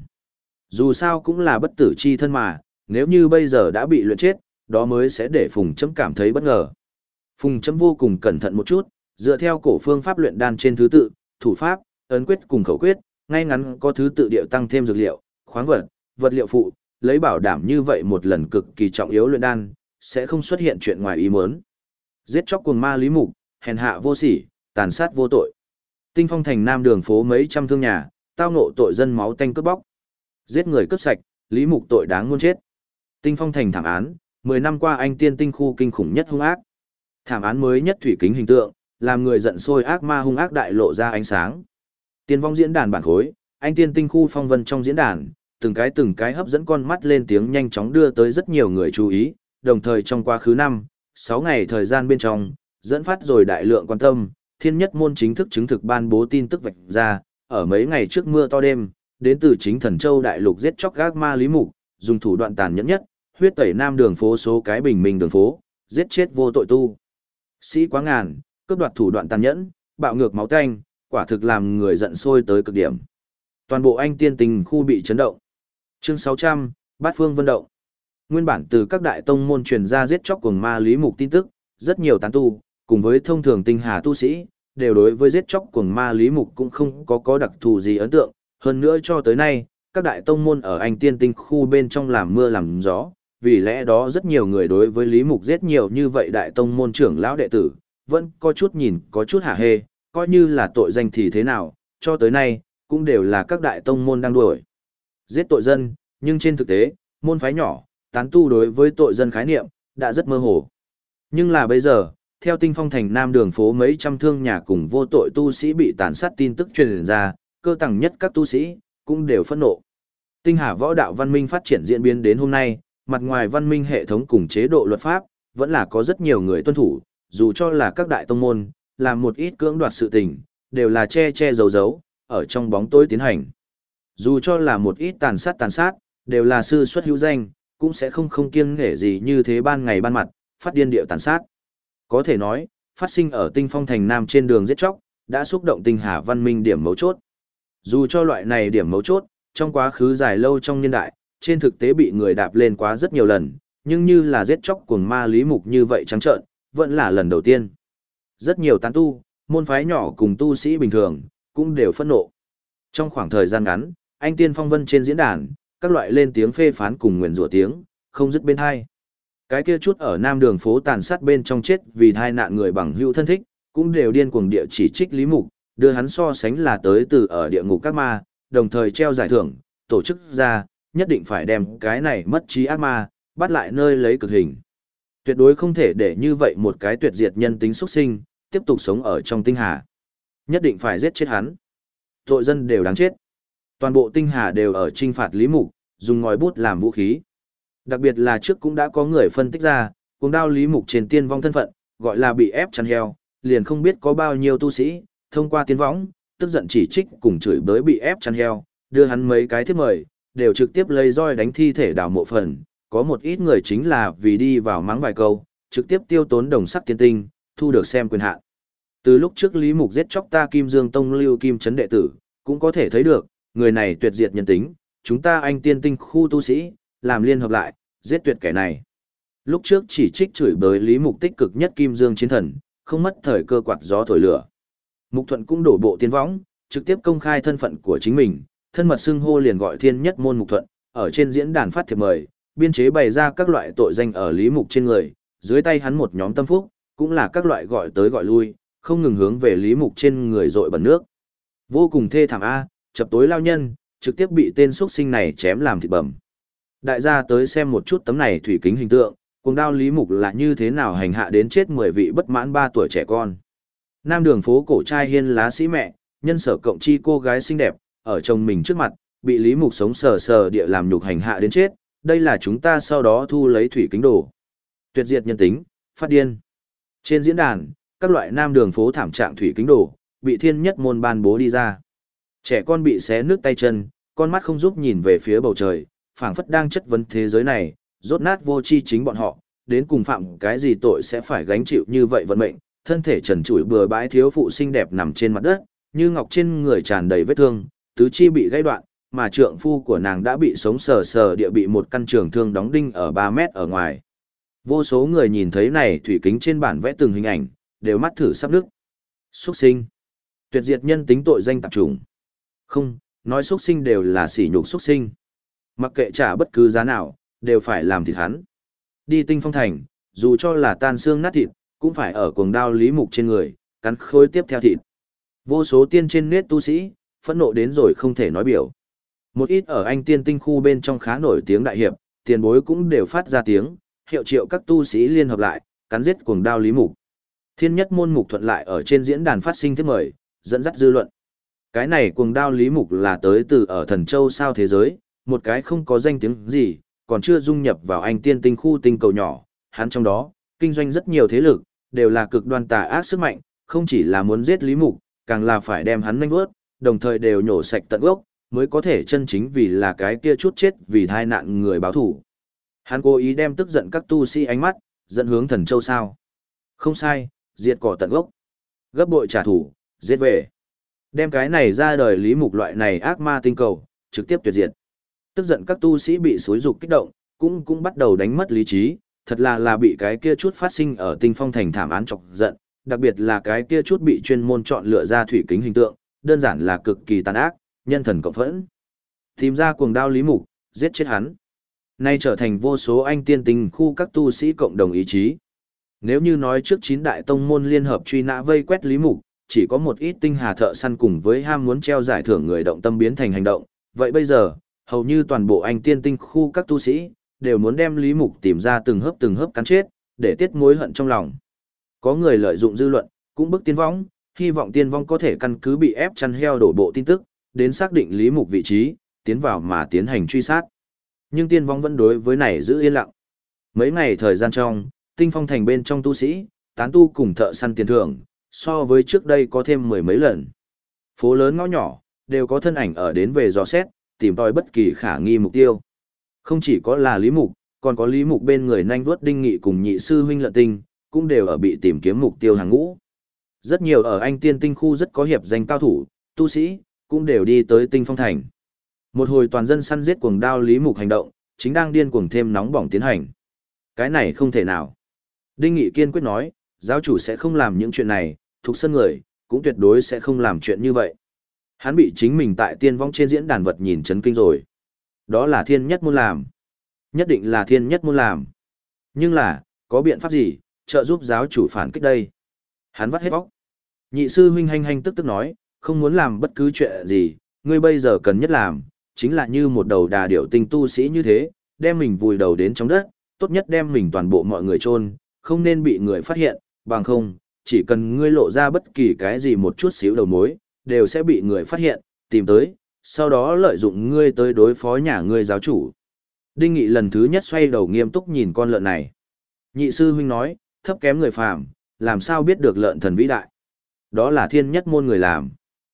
Dù sao cũng là bất tử chi thân mà, nếu như bây giờ đã bị luyện chết, đó mới sẽ để Phùng Chấm cảm thấy bất ngờ. Phùng Chấm vô cùng cẩn thận một chút, dựa theo cổ phương pháp luyện đan trên thứ tự, thủ pháp, ấn quyết cùng khẩu quyết, ngay ngắn có thứ tự điệu tăng thêm dược liệu, khoáng vật, vật liệu phụ, lấy bảo đảm như vậy một lần cực kỳ trọng yếu luyện đan, sẽ không xuất hiện chuyện ngoài ý muốn. Giết chóc cuồng ma Lý Mục, hèn hạ vô sỉ, tàn sát vô tội. Tinh Phong thành Nam đường phố mấy trăm thương nhà, tao ngộ tội dân máu tanh cướp bóc. Giết người cướp sạch, Lý Mục tội đáng muôn chết. Tinh Phong thành thảm án, 10 năm qua anh tiên tinh khu kinh khủng nhất hung ác. Thảm án mới nhất thủy kính hình tượng, làm người giận sôi ác ma hung ác đại lộ ra ánh sáng. Tiên vong diễn đàn bản khối, anh tiên tinh khu phong vân trong diễn đàn, từng cái hấp dẫn con mắt lên tiếng nhanh chóng đưa tới rất nhiều người chú ý, đồng thời trong quá khứ 6 ngày thời gian bên trong, dẫn phát rồi đại lượng quan tâm, thiên nhất môn chính thức chứng thực ban bố tin tức vạch ra, ở mấy ngày trước mưa to đêm, đến từ chính Thần Châu đại lục giết chóc ác ma Lý Mục, dùng thủ đoạn tàn nhẫn nhất, huyết tẩy Nam đường phố số cái bình minh đường phố, giết chết vô tội tu sĩ quá ngàn, cướp đoạt thủ đoạn tàn nhẫn, bạo ngược máu tanh, quả thực làm người giận sôi tới cực điểm. Toàn bộ anh tiên tình khu bị chấn động. Chương 600, Bát Phương Vân Động. Nguyên bản từ các đại tông môn truyền ra giết chóc cuồng ma Lý Mục tin tức, rất nhiều tán tu, cùng với thông thường tinh hà tu sĩ, đều đối với giết chóc cuồng ma Lý Mục cũng không có đặc thù gì ấn tượng. Hơn nữa cho tới nay, các đại tông môn ở anh tiên tinh khu bên trong làm mưa làm gió, vì lẽ đó rất nhiều người đối với Lý Mục giết nhiều như vậy đại tông môn trưởng lão đệ tử, vẫn có chút nhìn có chút hả hê, coi như là tội danh thì thế nào, cho tới nay, cũng đều là các đại tông môn đang đuổi giết tội dân, nhưng trên thực tế, môn phái nhỏ, tán tu đối với tội dân khái niệm, đã rất mơ hồ. Nhưng là bây giờ, theo Tinh Phong thành Nam đường phố mấy trăm thương nhà cùng vô tội tu sĩ bị tàn sát tin tức truyền ra, cơ tầng nhất các tu sĩ, cũng đều phẫn nộ. Tinh Hà võ đạo văn minh phát triển diễn biến đến hôm nay, mặt ngoài văn minh hệ thống cùng chế độ luật pháp, vẫn là có rất nhiều người tuân thủ, dù cho là các đại tông môn, làm một ít cưỡng đoạt sự tình, đều là che che giấu giấu, ở trong bóng tối tiến hành. Dù cho là một ít tàn sát, đều là sư xuất hữu danh, cũng sẽ không kiêng nể gì như thế ban ngày ban mặt, phát điên điệu tàn sát. Có thể nói, phát sinh ở Tinh Phong thành Nam trên đường giết chóc, đã xúc động tinh hà văn minh điểm mấu chốt. Dù cho loại này điểm mấu chốt, trong quá khứ dài lâu trong niên đại, trên thực tế bị người đạp lên quá rất nhiều lần, nhưng như là giết chóc cuồng ma Lý Mục như vậy trắng trợn, vẫn là lần đầu tiên. Rất nhiều tán tu, môn phái nhỏ cùng tu sĩ bình thường, cũng đều phẫn nộ. Trong khoảng thời gian ngắn, anh tiên phong vân trên diễn đàn, các loại lên tiếng phê phán cùng nguyền rủa tiếng, không dứt bên hai. Cái kia chút ở Nam đường phố tàn sát bên trong chết vì thai nạn người bằng hữu thân thích, cũng đều điên cuồng địa chỉ trích Lý Mục, đưa hắn so sánh là tới từ ở địa ngục các ma, đồng thời treo giải thưởng, tổ chức ra, nhất định phải đem cái này mất trí ác ma, bắt lại nơi lấy cực hình. Tuyệt đối không thể để như vậy một cái tuyệt diệt nhân tính xuất sinh, tiếp tục sống ở trong tinh hà. Nhất định phải giết chết hắn. Tội dân đều đáng chết. Toàn bộ tinh hà đều ở trinh phạt Lý Mục, dùng ngòi bút làm vũ khí. Đặc biệt là trước cũng đã có người phân tích ra, cuồng đao Lý Mục trên tiên vong thân phận, gọi là bị ép chăn heo, liền không biết có bao nhiêu tu sĩ, thông qua tiên võng, tức giận chỉ trích cùng chửi bới bị ép chăn heo, đưa hắn mấy cái thiếp mời, đều trực tiếp lấy roi đánh thi thể đào mộ phần, có một ít người chính là vì đi vào mắng vài câu, trực tiếp tiêu tốn đồng sắc tiên tinh, thu được xem quyền hạn. Từ lúc trước Lý Mục giết chóc ta Kim Dương Tông Lưu Kim Trấn đệ tử, cũng có thể thấy được, người này tuyệt diệt nhân tính, chúng ta anh tiên tinh khu tu sĩ, làm liên hợp lại, giết tuyệt kẻ này. Lúc trước chỉ trích chửi bới Lý Mục tích cực nhất Kim Dương chiến thần, không mất thời cơ quạt gió thổi lửa. Mục Thuận cũng đổ bộ tiên võng, trực tiếp công khai thân phận của chính mình, thân mật xưng hô liền gọi thiên nhất môn Mục Thuận, ở trên diễn đàn phát thiệp mời, biên chế bày ra các loại tội danh ở Lý Mục trên người, dưới tay hắn một nhóm tâm phúc, cũng là các loại gọi tới gọi lui, không ngừng hướng về Lý Mục trên người dội bẩn nước. Vô cùng thê thảm a, chập tối lao nhân, trực tiếp bị tên xuất sinh này chém làm thịt bầm. Đại gia tới xem một chút tấm này thủy kính hình tượng, cuồng đao Lý Mục là như thế nào hành hạ đến chết 10 vị bất mãn 3 tuổi trẻ con. Nam đường phố cổ trai hiên lá sĩ mẹ, nhân sở cộng chi cô gái xinh đẹp, ở chồng mình trước mặt, bị Lý Mục sống sờ sờ địa làm nhục hành hạ đến chết, đây là chúng ta sau đó thu lấy thủy kính đồ. Tuyệt diệt nhân tính, phát điên. Trên diễn đàn, các loại nam đường phố thảm trạng thủy kính đồ, bị thiên nhất môn ban bố đi ra. Trẻ con bị xé nước tay chân, con mắt không giúp nhìn về phía bầu trời, phảng phất đang chất vấn thế giới này, rốt nát vô tri chính bọn họ, đến cùng phạm cái gì tội sẽ phải gánh chịu như vậy vận mệnh, thân thể trần trụi bừa bãi thiếu phụ xinh đẹp nằm trên mặt đất, như ngọc trên người tràn đầy vết thương, tứ chi bị gãy đoạn, mà trượng phu của nàng đã bị sống sờ sờ địa bị một căn trường thương đóng đinh ở 3 mét ở ngoài. Vô số người nhìn thấy này thủy kính trên bản vẽ từng hình ảnh, đều mắt thử sắp nức. Xuất sinh. Tuyệt diệt nhân tính tội danh tạp chủng. Không, nói xuất sinh đều là sỉ nhục xuất sinh. Mặc kệ trả bất cứ giá nào, đều phải làm thịt hắn. Đi Tinh Phong Thành, dù cho là tan xương nát thịt, cũng phải ở cuồng đao Lý Mục trên người, cắn khối tiếp theo thịt. Vô số tiên trên nết tu sĩ, phẫn nộ đến rồi không thể nói biểu. Một ít ở anh tiên tinh khu bên trong khá nổi tiếng đại hiệp, tiền bối cũng đều phát ra tiếng, hiệu triệu các tu sĩ liên hợp lại, cắn giết cuồng đao Lý Mục. Thiên nhất môn Mục Thuận lại ở trên diễn đàn phát sinh thiết mời, dẫn dắt dư luận. Cái này cuồng đao Lý Mục là tới từ ở Thần Châu sao thế giới, một cái không có danh tiếng gì, còn chưa dung nhập vào anh tiên tinh khu tinh cầu nhỏ, hắn trong đó, kinh doanh rất nhiều thế lực, đều là cực đoan tà ác sức mạnh, không chỉ là muốn giết Lý Mục, càng là phải đem hắn nhanh vớt, đồng thời đều nhổ sạch tận gốc, mới có thể chân chính vì là cái kia chút chết vì tai nạn người báo thủ. Hắn cố ý đem tức giận các tu sĩ ánh mắt, dẫn hướng Thần Châu sao. Không sai, diệt cỏ tận gốc. Gấp bội trả thù, giết về. Đem cái này ra đời Lý Mục loại này ác ma tinh cầu, trực tiếp tuyệt diệt. Tức giận các tu sĩ bị xối dục kích động, cũng bắt đầu đánh mất lý trí, thật là bị cái kia chút phát sinh ở Tinh Phong Thành thảm án chọc giận, đặc biệt là cái kia chút bị chuyên môn chọn lựa ra thủy kính hình tượng, đơn giản là cực kỳ tàn ác, nhân thần cộng phẫn. Tìm ra cuồng đao Lý Mục, giết chết hắn. Nay trở thành vô số anh tiên tinh khu các tu sĩ cộng đồng ý chí. Nếu như nói trước 9 đại tông môn liên hợp truy nã vây quét Lý Mục, chỉ có một ít tinh hà thợ săn cùng với ham muốn treo giải thưởng người động tâm biến thành hành động, vậy bây giờ, hầu như toàn bộ anh tiên tinh khu các tu sĩ, đều muốn đem Lý Mục tìm ra từng hớp cắn chết, để tiết mối hận trong lòng. Có người lợi dụng dư luận, cũng bức tiên vong, hy vọng tiên vong có thể căn cứ bị ép chăn heo đổ bộ tin tức, đến xác định Lý Mục vị trí, tiến vào mà tiến hành truy sát. Nhưng tiên vong vẫn đối với này giữ yên lặng. Mấy ngày thời gian trong, Tinh Phong Thành bên trong tu sĩ, tán tu cùng thợ săn tiền thưởng, so với trước đây có thêm 10 mấy lần. Phố lớn ngõ nhỏ, đều có thân ảnh ở đến về dò xét, tìm tòi bất kỳ khả nghi mục tiêu. Không chỉ có là Lý Mục, còn có Lý Mục bên người Nanh Vuốt Đinh Nghị cùng nhị sư huynh Lợn Tinh, cũng đều ở bị tìm kiếm mục tiêu hàng ngũ. Rất nhiều ở anh tiên tinh khu rất có hiệp danh cao thủ, tu sĩ, cũng đều đi tới Tinh Phong Thành. Một hồi toàn dân săn giết cuồng đao Lý Mục hành động, chính đang điên cuồng thêm nóng bỏng tiến hành. Cái này không thể nào. Đinh Nghị kiên quyết nói, giáo chủ sẽ không làm những chuyện này, thuộc sân người, cũng tuyệt đối sẽ không làm chuyện như vậy. Hắn bị chính mình tại tiên vong trên diễn đàn vật nhìn chấn kinh rồi. Đó là thiên nhất môn làm. Nhất định là thiên nhất môn làm. Nhưng là, có biện pháp gì, trợ giúp giáo chủ phản kích đây? Hắn vắt hết bóc. Nhị sư huynh hanh tức nói, không muốn làm bất cứ chuyện gì, ngươi bây giờ cần nhất làm, chính là như một đầu đà điểu tinh tu sĩ như thế, đem mình vùi đầu đến trong đất, tốt nhất đem mình toàn bộ mọi người chôn, không nên bị người phát hiện, bằng không, chỉ cần ngươi lộ ra bất kỳ cái gì một chút xíu đầu mối, đều sẽ bị người phát hiện, tìm tới, sau đó lợi dụng ngươi tới đối phó nhà ngươi giáo chủ. Đinh Nghị lần thứ nhất xoay đầu nghiêm túc nhìn con lợn này. Nhị sư huynh nói, thấp kém người phàm, làm sao biết được lợn thần vĩ đại. Đó là thiên nhất môn người làm.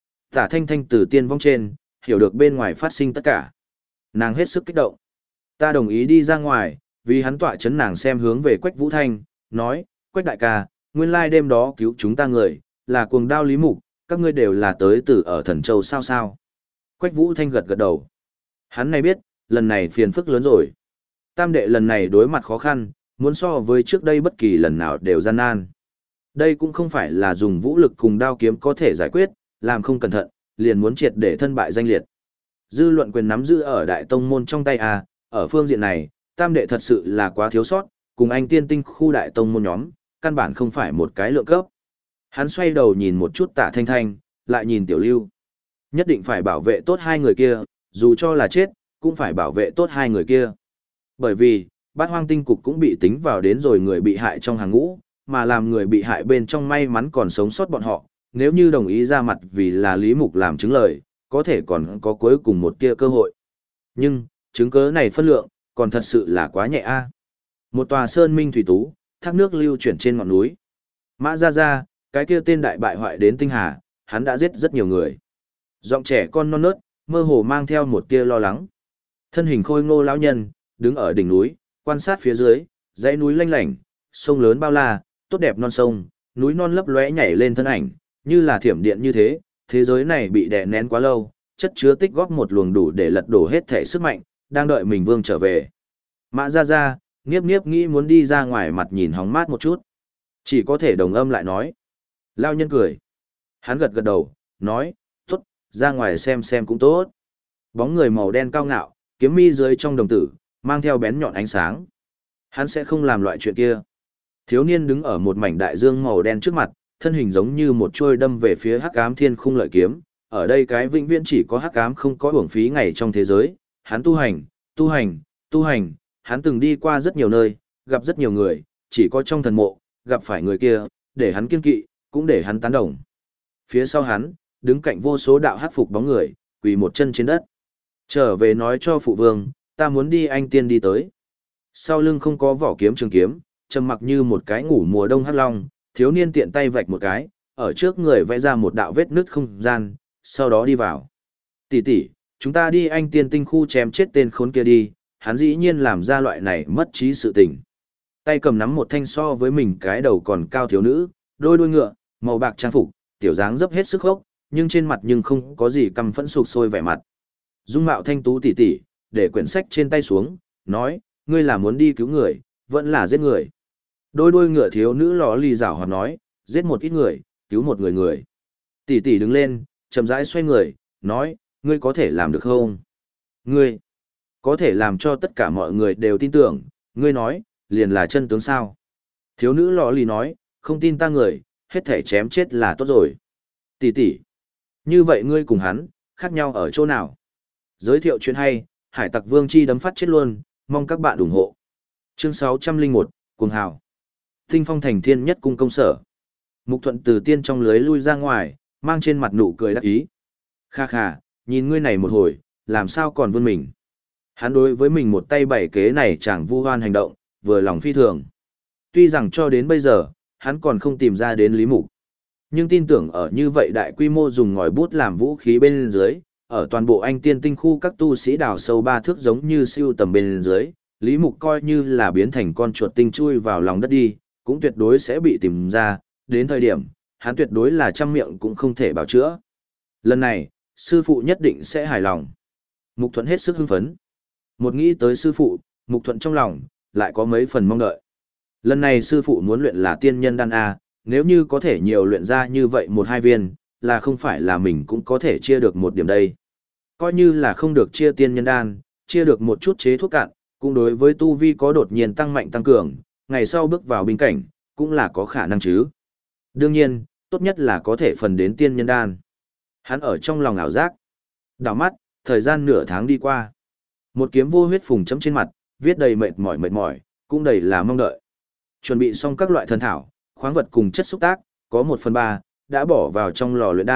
Tả Thanh Thanh từ tiên vong trên, hiểu được bên ngoài phát sinh tất cả. Nàng hết sức kích động. Ta đồng ý đi ra ngoài, vì hắn tọa chấn nàng xem hướng về Quách Vũ Thanh, nói, Quách đại ca, nguyên lai đêm đó cứu chúng ta người, là cuồng đao Lý Mục, các ngươi đều là tới từ ở Thần Châu sao sao. Quách Vũ Thanh gật gật đầu. Hắn này biết, lần này phiền phức lớn rồi. Tam đệ lần này đối mặt khó khăn, muốn so với trước đây bất kỳ lần nào đều gian nan. Đây cũng không phải là dùng vũ lực cùng đao kiếm có thể giải quyết, làm không cẩn thận, liền muốn triệt để thân bại danh liệt. Dư luận quyền nắm giữ ở đại tông môn trong tay à, ở phương diện này, tam đệ thật sự là quá thiếu sót, cùng anh tiên tinh khu đại tông môn nhóm, căn bản không phải một cái lượng cấp. Hắn xoay đầu nhìn một chút Tả Thanh Thanh, lại nhìn Tiểu Lưu. Nhất định phải bảo vệ tốt hai người kia, dù cho là chết, cũng phải bảo vệ tốt hai người kia. Bởi vì, Bát Hoang Tinh Cục cũng bị tính vào đến rồi người bị hại trong hàng ngũ, mà làm người bị hại bên trong may mắn còn sống sót bọn họ, nếu như đồng ý ra mặt vì là Lý Mục làm chứng lời, có thể còn có cuối cùng một tia cơ hội. Nhưng, chứng cớ này phân lượng, còn thật sự là quá nhẹ a. Một tòa sơn minh thủy tú, thác nước lưu chuyển trên ngọn núi. Mã Gia Gia, cái kia tên đại bại hoại đến Tinh Hà, hắn đã giết rất nhiều người. Giọng trẻ con non nớt, mơ hồ mang theo một tia lo lắng. Thân hình khôi ngô lão nhân, đứng ở đỉnh núi, quan sát phía dưới, dãy núi lanh lảnh, sông lớn bao la, tốt đẹp non sông, núi non lấp lóe nhảy lên thân ảnh, như là thiểm điện như thế, thế giới này bị đè nén quá lâu, chất chứa tích góp một luồng đủ để lật đổ hết thể sức mạnh, đang đợi mình vương trở về. Mã Gia Gia, Niếp Niếp nghĩ muốn đi ra ngoài mặt nhìn hóng mát một chút. Chỉ có thể đồng âm lại nói. Lao nhân cười. Hắn gật gật đầu, nói, tốt, ra ngoài xem cũng tốt. Bóng người màu đen cao ngạo, kiếm mi dưới trong đồng tử, mang theo bén nhọn ánh sáng. Hắn sẽ không làm loại chuyện kia. Thiếu niên đứng ở một mảnh đại dương màu đen trước mặt, thân hình giống như một chuôi đâm về phía hắc ám thiên khung lợi kiếm. Ở đây cái vĩnh viễn chỉ có hắc ám không có uổng phí ngày trong thế giới. Hắn tu hành, hắn từng đi qua rất nhiều nơi, gặp rất nhiều người, chỉ có trong thần mộ, gặp phải người kia, để hắn kiên kỵ, cũng để hắn tán đồng. Phía sau hắn, đứng cạnh vô số đạo hắc phục bóng người, quỳ một chân trên đất. Trở về nói cho phụ vương, ta muốn đi anh tiên đi tới. Sau lưng không có vỏ kiếm trường kiếm, trầm mặc như một cái ngủ mùa đông hắc long, thiếu niên tiện tay vạch một cái, ở trước người vẽ ra một đạo vết nứt không gian, sau đó đi vào. Tỷ tỷ, chúng ta đi anh tiên tinh khu chém chết tên khốn kia đi, hắn dĩ nhiên làm ra loại này mất trí sự tình. Tay cầm nắm một thanh so với mình cái đầu còn cao thiếu nữ, đôi đuôi ngựa, màu bạc trang phục, tiểu dáng dấp hết sức hốc, nhưng trên mặt nhưng không có gì căm phẫn sụp sôi vẻ mặt. Dung mạo thanh tú tỷ tỷ, để quyển sách trên tay xuống, nói, ngươi là muốn đi cứu người, vẫn là giết người. Đôi đuôi ngựa thiếu nữ lò lì rảo hoạt nói, giết một ít người, cứu một người người. Tỷ tỷ đứng lên, chậm rãi xoay người, nói, ngươi có thể làm được không? Ngươi có thể làm cho tất cả mọi người đều tin tưởng, ngươi nói, liền là chân tướng sao? Thiếu nữ lò lì nói, không tin ta người, hết thể chém chết là tốt rồi. Tỷ tỷ, như vậy ngươi cùng hắn, khác nhau ở chỗ nào? Giới thiệu chuyện hay, Hải Tặc Vương Chi đấm phát chết luôn, mong các bạn ủng hộ. Chương 601, Cuồng Hào. Tinh Phong thành thiên nhất cung công sở. Mục Thuận từ tiên trong lưới lui ra ngoài, mang trên mặt nụ cười đắc ý. Kha kha, nhìn ngươi này một hồi, làm sao còn vươn mình. Hắn đối với mình một tay bảy kế này chẳng vu hoan hành động, vừa lòng phi thường. Tuy rằng cho đến bây giờ, hắn còn không tìm ra đến Lý Mục. Nhưng tin tưởng ở như vậy đại quy mô dùng ngòi bút làm vũ khí bên dưới, ở toàn bộ anh tiên tinh khu các tu sĩ đào sâu 3 thước giống như siêu tầm bên dưới, Lý Mục coi như là biến thành con chuột tinh chui vào lòng đất đi, cũng tuyệt đối sẽ bị tìm ra, đến thời điểm, hắn tuyệt đối là trăm miệng cũng không thể bảo chữa. Lần này, sư phụ nhất định sẽ hài lòng. Mục Thuận hết sức hưng phấn. Một nghĩ tới sư phụ, Mục Thuận trong lòng, lại có mấy phần mong đợi. Lần này sư phụ muốn luyện là tiên nhân đan A, nếu như có thể nhiều luyện ra như vậy 1-2 viên, là không phải là mình cũng có thể chia được một điểm đây. Coi như là không được chia tiên nhân đan, chia được một chút chế thuốc cạn, cũng đối với tu vi có đột nhiên tăng mạnh tăng cường, ngày sau bước vào binh cảnh, cũng là có khả năng chứ. Đương nhiên, tốt nhất là có thể phần đến tiên nhân đan. Hắn ở trong lòng ảo giác. Đảo mắt, thời gian nửa tháng đi qua. Một kiếm vô huyết phùng chấm trên mặt, viết đầy mệt mỏi, cũng đầy là mong đợi. Chuẩn bị xong các loại thần thảo, khoáng vật cùng chất xúc tác, có 1/3 đã bỏ vào trong lò luyện đan,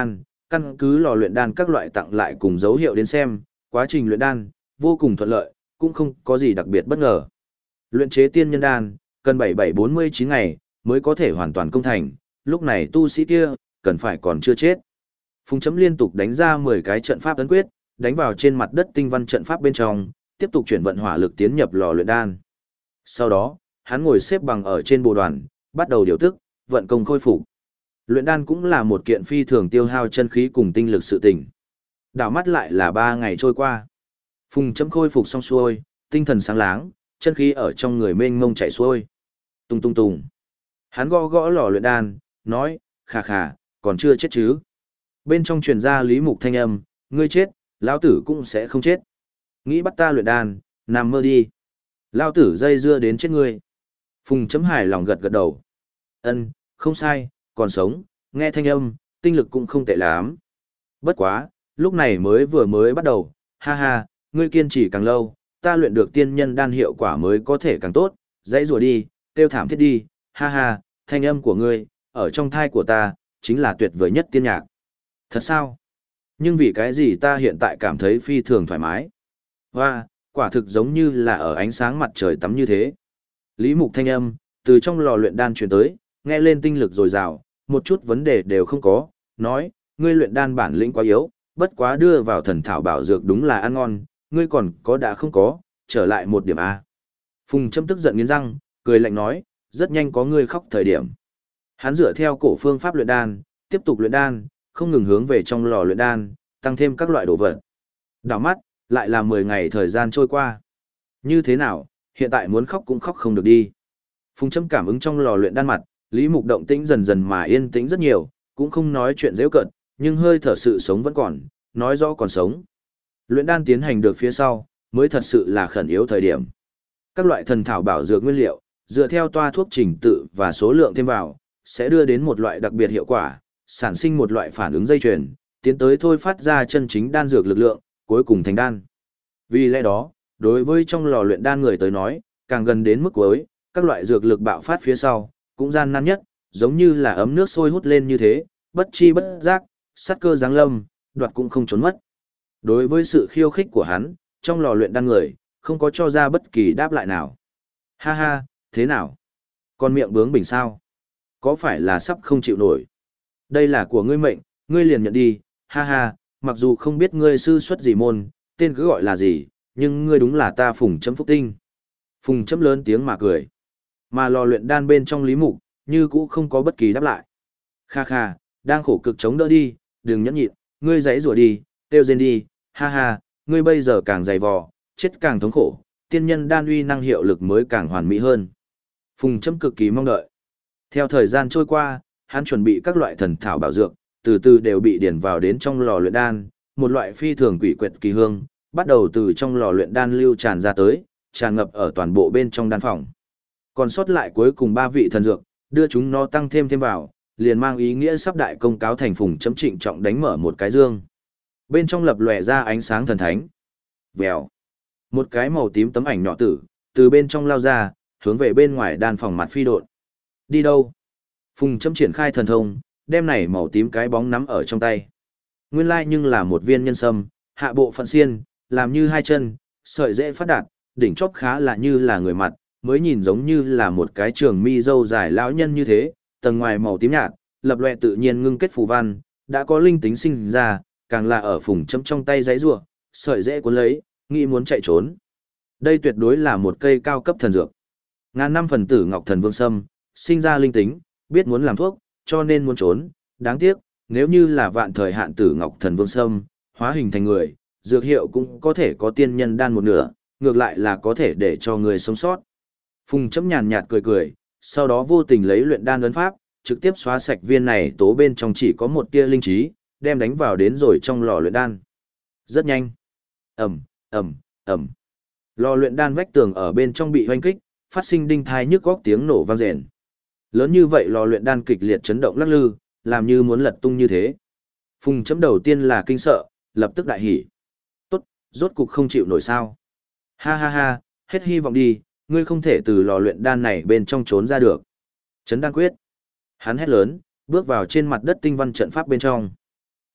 căn cứ lò luyện đan các loại tặng lại cùng dấu hiệu đến xem, quá trình luyện đan vô cùng thuận lợi, cũng không có gì đặc biệt bất ngờ. Luyện chế tiên nhân đan, cần 7749 ngày mới có thể hoàn toàn công thành, lúc này tu sĩ kia cần phải còn chưa chết. Phùng Chấm liên tục đánh ra 10 cái trận pháp ấn quyết, đánh vào trên mặt đất tinh văn trận pháp bên trong, tiếp tục chuyển vận hỏa lực tiến nhập lò luyện đan. Sau đó, hắn ngồi xếp bằng ở trên bồ đoàn, bắt đầu điều tức, vận công khôi phục. Luyện đan cũng là một kiện phi thường tiêu hao chân khí cùng tinh lực sự tình. Đảo mắt lại là 3 ngày trôi qua. Phùng Chấm khôi phục xong xuôi, tinh thần sáng láng, chân khí ở trong người mênh mông chảy xuôi. Tung tung tung. Hắn gõ gõ lò luyện đan, nói, khà khà, còn chưa chết chứ. Bên trong truyền ra Lý Mục thanh âm, ngươi chết, lão tử cũng sẽ không chết. Nghĩ bắt ta luyện đan, nằm mơ đi. Lão tử dây dưa đến chết ngươi. Phùng Chấm hài lòng gật gật đầu. Ân, không sai, còn sống, nghe thanh âm, tinh lực cũng không tệ lắm. Bất quá, lúc này mới bắt đầu, ha ha, ngươi kiên trì càng lâu, ta luyện được tiên nhân đan hiệu quả mới có thể càng tốt, dãy rùa đi, tiêu thảm thiết đi, ha ha, thanh âm của ngươi, ở trong thai của ta, chính là tuyệt vời nhất tiên nhạc. Thật sao? Nhưng vì cái gì ta hiện tại cảm thấy phi thường thoải mái? Hoa, quả thực giống như là ở ánh sáng mặt trời tắm như thế. Lý Mục thanh âm, từ trong lò luyện đan truyền tới, nghe lên tinh lực dồi dào, một chút vấn đề đều không có, nói, ngươi luyện đan bản lĩnh quá yếu, bất quá đưa vào thần thảo bảo dược đúng là ăn ngon, ngươi còn có đã không có, trở lại một điểm A. Phùng Châm tức giận nghiến răng, cười lạnh nói, rất nhanh có ngươi khóc thời điểm. Hắn dựa theo cổ phương pháp luyện đan, tiếp tục luyện đan, không ngừng hướng về trong lò luyện đan, tăng thêm các loại đồ vật. Đảo mắt, lại là 10 ngày thời gian trôi qua. Như thế nào, hiện tại muốn khóc cũng khóc không được đi. Phùng Châm cảm ứng trong lò luyện đan mặt, Lý Mục động tĩnh dần dần mà yên tĩnh rất nhiều, cũng không nói chuyện giễu cợt, nhưng hơi thở sự sống vẫn còn, nói rõ còn sống. Luyện đan tiến hành được phía sau, mới thật sự là khẩn yếu thời điểm. Các loại thần thảo bảo dược nguyên liệu, dựa theo toa thuốc trình tự và số lượng thêm vào, sẽ đưa đến một loại đặc biệt hiệu quả, sản sinh một loại phản ứng dây chuyền, tiến tới thôi phát ra chân chính đan dược lực lượng, cuối cùng thành đan. Vì lẽ đó, đối với trong lò luyện đan người tới nói, càng gần đến mức cuối, các loại dược lực bạo phát phía sau, cũng gian nan nhất, giống như là ấm nước sôi hút lên như thế, bất chi bất giác, sát cơ giáng lâm, đoạt cũng không trốn mất. Đối với sự khiêu khích của hắn, trong lò luyện đan người, không có cho ra bất kỳ đáp lại nào. Ha ha, thế nào? Con miệng bướng bỉnh sao? Có phải là sắp không chịu nổi? Đây là của ngươi mệnh, ngươi liền nhận đi, ha ha, mặc dù không biết ngươi sư xuất gì môn, tên cứ gọi là gì, nhưng ngươi đúng là ta Phùng Chấm phúc tinh. Phùng Chấm lớn tiếng mà cười. Mà lò luyện đan bên trong Lý Mục, như cũ không có bất kỳ đáp lại. Kha kha, đang khổ cực chống đỡ đi, đừng nhẫn nhịn, ngươi giãy giụa đi, kêu rên đi, ha ha, ngươi bây giờ càng dày vò, chết càng thống khổ, tiên nhân đan uy năng hiệu lực mới càng hoàn mỹ hơn. Phùng Chấm cực kỳ mong đợi. Theo thời gian trôi qua, hắn chuẩn bị các loại thần thảo bảo dược, từ từ đều bị điển vào đến trong lò luyện đan, một loại phi thường quỷ quyệt kỳ hương, bắt đầu từ trong lò luyện đan lưu tràn ra tới, tràn ngập ở toàn bộ bên trong đan phòng. Còn sót lại cuối cùng 3 vị thần dược, đưa chúng nó tăng thêm vào, liền mang ý nghĩa sắp đại công cáo thành. Phùng Chấm trịnh trọng đánh mở một cái dương. Bên trong lập lòe ra ánh sáng thần thánh. Vèo. Một cái màu tím tấm ảnh nhỏ tử, từ bên trong lao ra, hướng về bên ngoài đan phòng mặt phi độn. Đi đâu? Phùng Chấm triển khai thần thông, đem này màu tím cái bóng nắm ở trong tay. Nguyên lai nhưng là một viên nhân sâm, hạ bộ phận xiên, làm như 2 chân, sợi dễ phát đạt, đỉnh chóp khá là như là người mặt, mới nhìn giống như là một cái trường mi râu dài lão nhân như thế, tầng ngoài màu tím nhạt, lập loè tự nhiên ngưng kết phù văn, đã có linh tính sinh ra, càng là ở Phùng Chấm trong tay giãy giụa, sợi dễ cuốn lấy, nghĩ muốn chạy trốn. Đây tuyệt đối là một cây cao cấp thần dược. Ngàn năm phần tử Ngọc Thần Vương Sâm, sinh ra linh tính, biết muốn làm thuốc, cho nên muốn trốn, đáng tiếc, nếu như là vạn thời hạn tử Ngọc Thần Vương Sâm, hóa hình thành người, dược hiệu cũng có thể có tiên nhân đan một nửa, ngược lại là có thể để cho người sống sót. Phùng Chấm nhàn nhạt cười cười, sau đó vô tình lấy luyện đan ấn pháp, trực tiếp xóa sạch viên này tố bên trong chỉ có một tia linh trí, đem đánh vào đến rồi trong lò luyện đan. Rất nhanh. Ầm, ầm, ầm. Lò luyện đan vách tường ở bên trong bị hoanh kích, phát sinh đinh thai nhức góc tiếng nổ vang rền. Lớn như vậy lò luyện đan kịch liệt chấn động lắc lư, làm như muốn lật tung như thế. Phùng Chấm đầu tiên là kinh sợ, lập tức đại hỉ. Tốt, rốt cục không chịu nổi sao? Ha ha ha, hết hy vọng đi, ngươi không thể từ lò luyện đan này bên trong trốn ra được. Chấn đan quyết. Hắn hét lớn, bước vào trên mặt đất tinh văn trận pháp bên trong.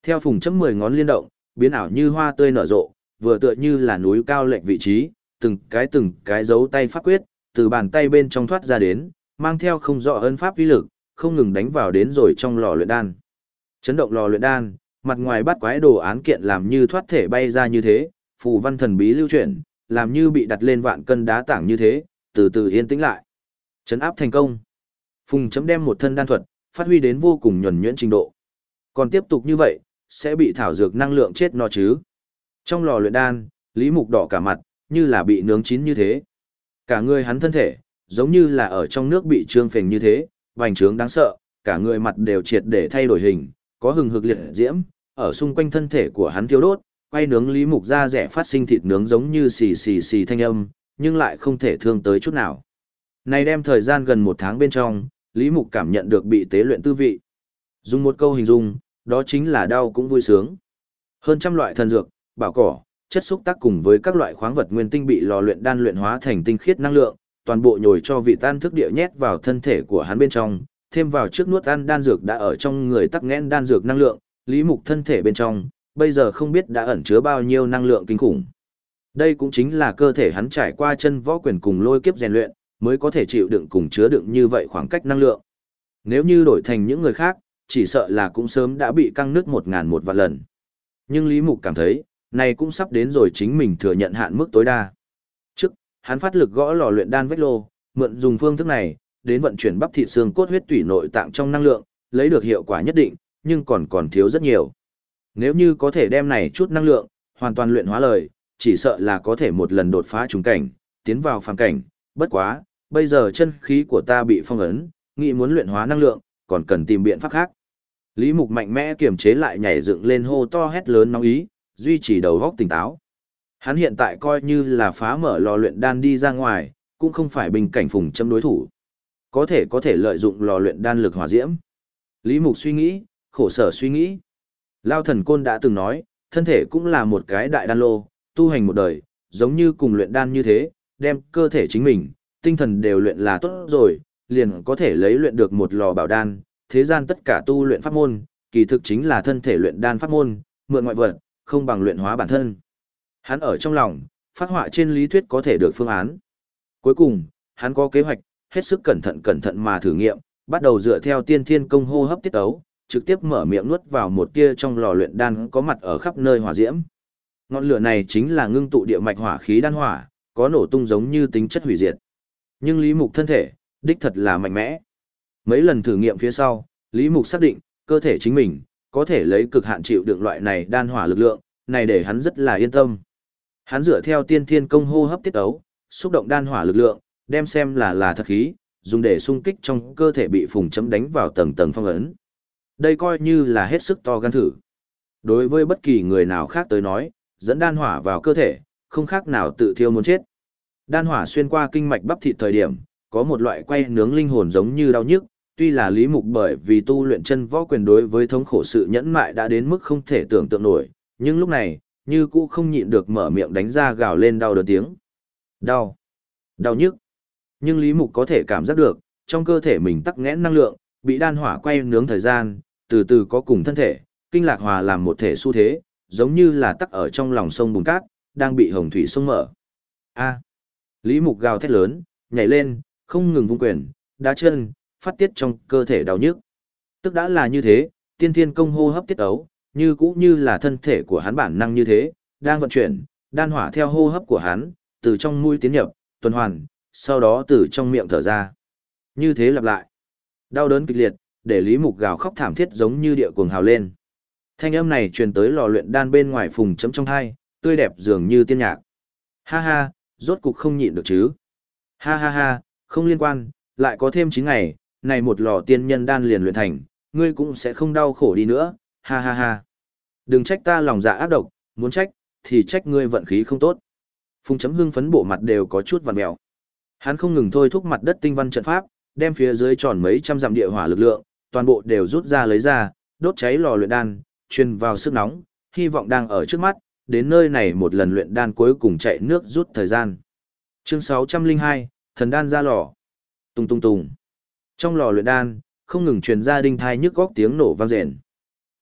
Theo Phùng Chấm 10 ngón liên động, biến ảo như hoa tươi nở rộ, vừa tựa như là núi cao lệch vị trí, từng cái dấu tay pháp quyết, từ bàn tay bên trong thoát ra đến, mang theo không rõ ấn pháp uy lực, không ngừng đánh vào đến rồi trong lò luyện đan. Chấn động lò luyện đan, mặt ngoài bắt quái đồ án kiện làm như thoát thể bay ra như thế, phù văn thần bí lưu chuyển, làm như bị đặt lên vạn cân đá tảng như thế, từ từ yên tĩnh lại. Chấn áp thành công. Phùng Chấm đem một thân đan thuật, phát huy đến vô cùng nhuần nhuyễn trình độ. Còn tiếp tục như vậy, sẽ bị thảo dược năng lượng chết no chứ. Trong lò luyện đan, Lý Mục đỏ cả mặt, như là bị nướng chín như thế. Cả người hắn thân thể, giống như là ở trong nước bị trương phình như thế, vành trướng đáng sợ, cả người mặt đều triệt để thay đổi hình, có hừng hực liệt diễm, ở xung quanh thân thể của hắn thiêu đốt, quay nướng Lý Mục da rẻ phát sinh thịt nướng giống như xì xì xì thanh âm, nhưng lại không thể thương tới chút nào. Này đem thời gian gần 1 tháng bên trong, Lý Mục cảm nhận được bị tế luyện tư vị. Dùng một câu hình dung, đó chính là đau cũng vui sướng. Hơn trăm loại thần dược, bảo cỏ, chất xúc tác cùng với các loại khoáng vật nguyên tinh bị lò luyện đan luyện hóa thành tinh khiết năng lượng, toàn bộ nhồi cho vị tan thức địa nhét vào thân thể của hắn bên trong, thêm vào trước nuốt ăn đan dược đã ở trong người tắc nghẽn đan dược năng lượng, Lý Mục thân thể bên trong, bây giờ không biết đã ẩn chứa bao nhiêu năng lượng kinh khủng. Đây cũng chính là cơ thể hắn trải qua chân võ quyền cùng lôi kiếp rèn luyện, mới có thể chịu đựng cùng chứa đựng như vậy khoảng cách năng lượng. Nếu như đổi thành những người khác, chỉ sợ là cũng sớm đã bị căng nứt 1001 vạn lần. Nhưng Lý Mục cảm thấy, này cũng sắp đến rồi chính mình thừa nhận hạn mức tối đa. Trước, hắn phát lực gõ lò luyện đan vách lô, mượn dùng phương thức này, đến vận chuyển bắp thịt xương cốt huyết tủy nội tạng trong năng lượng, lấy được hiệu quả nhất định, nhưng còn thiếu rất nhiều. Nếu như có thể đem này chút năng lượng, hoàn toàn luyện hóa lời, chỉ sợ là có thể một lần đột phá trùng cảnh, tiến vào phàm cảnh, bất quá, bây giờ chân khí của ta bị phong ấn, nghĩ muốn luyện hóa năng lượng, còn cần tìm biện pháp khác. Lý Mục mạnh mẽ kiềm chế lại nhảy dựng lên hô to hét lớn nóng ý, duy trì đầu óc tỉnh táo. Hắn hiện tại coi như là phá mở lò luyện đan đi ra ngoài, cũng không phải bình cảnh Phùng Chấm đối thủ. Có thể lợi dụng lò luyện đan lực hỏa diễm. Lý Mục suy nghĩ, khổ sở suy nghĩ. Lao Thần Côn đã từng nói, thân thể cũng là một cái đại đan lô, tu hành một đời, giống như cùng luyện đan như thế, đem cơ thể chính mình, tinh thần đều luyện là tốt rồi, liền có thể lấy luyện được một lò bảo đan. Thế gian tất cả tu luyện pháp môn, kỳ thực chính là thân thể luyện đan pháp môn, mượn ngoại vật, không bằng luyện hóa bản thân. Hắn ở trong lòng, phát họa trên lý thuyết có thể được phương án. Cuối cùng, hắn có kế hoạch, hết sức cẩn thận mà thử nghiệm, bắt đầu dựa theo tiên thiên công hô hấp tiết ấu, trực tiếp mở miệng nuốt vào một tia trong lò luyện đan có mặt ở khắp nơi hỏa diễm. Ngọn lửa này chính là ngưng tụ địa mạch hỏa khí đan hỏa, có nổ tung giống như tính chất hủy diệt. Nhưng Lý Mục thân thể, đích thật là mạnh mẽ. Mấy lần thử nghiệm phía sau, Lý Mục xác định, cơ thể chính mình, có thể lấy cực hạn chịu đựng loại này đan hỏa lực lượng, này để hắn rất là yên tâm. Hắn dựa theo tiên thiên công hô hấp tiết ấu, xúc động đan hỏa lực lượng, đem xem là thật khí, dùng để xung kích trong cơ thể bị Phùng Chấm đánh vào tầng tầng phong ấn. Đây coi như là hết sức to gan thử. Đối với bất kỳ người nào khác tới nói, dẫn đan hỏa vào cơ thể, không khác nào tự thiêu muốn chết. Đan hỏa xuyên qua kinh mạch bắp thịt thời điểm, có một loại quay nướng linh hồn giống như đau nhức, tuy là Lý Mục bởi vì tu luyện chân võ quyền đối với thống khổ sự nhẫn mại đã đến mức không thể tưởng tượng nổi, nhưng lúc này, như cũ không nhịn được mở miệng đánh ra gào lên đau đớn tiếng. Đau, đau nhức. Nhưng Lý Mục có thể cảm giác được, trong cơ thể mình tắc nghẽn năng lượng, bị đan hỏa quay nướng thời gian, từ từ có cùng thân thể, kinh lạc hòa làm một thể xu thế, giống như là tắc ở trong lòng sông bùn cát, đang bị hồng thủy sông mở. A. Lý Mục gào thét lớn, nhảy lên, không ngừng vung quyền, đá chân, phát tiết trong cơ thể đau nhức. Tức đã là như thế, tiên thiên công hô hấp tiết ấu, như cũ như là thân thể của hắn bản năng như thế, đang vận chuyển, đan hỏa theo hô hấp của hắn, từ trong mũi tiến nhập, tuần hoàn, sau đó từ trong miệng thở ra. Như thế lặp lại. Đau đớn kịch liệt, để Lý Mục gào khóc thảm thiết giống như địa cuồng hào lên. Thanh âm này truyền tới lò luyện đan bên ngoài Phùng Chấm trong hai, tươi đẹp dường như tiên nhạc. Ha ha, rốt cục không nhịn được chứ. Ha ha ha, không liên quan, lại có thêm 9 ngày, này một lò tiên nhân đan liền luyện thành, ngươi cũng sẽ không đau khổ đi nữa, ha ha ha. Đừng trách ta lòng dạ ác độc, muốn trách, thì trách ngươi vận khí không tốt. Phùng Chấm hưng phấn bộ mặt đều có chút vằn mèo. Hắn không ngừng thôi thúc mặt đất tinh văn trận pháp, đem phía dưới tròn mấy trăm dặm địa hỏa lực lượng, toàn bộ đều rút ra lấy ra, đốt cháy lò luyện đan, truyền vào sức nóng, hy vọng đang ở trước mắt, đến nơi này một lần luyện đan cuối cùng chạy nước rút thời gian. Chương 602, thần đan ra lò. Tung tung tung. Trong lò luyện đan, không ngừng truyền ra đinh thai nhức góc tiếng nổ vang rền.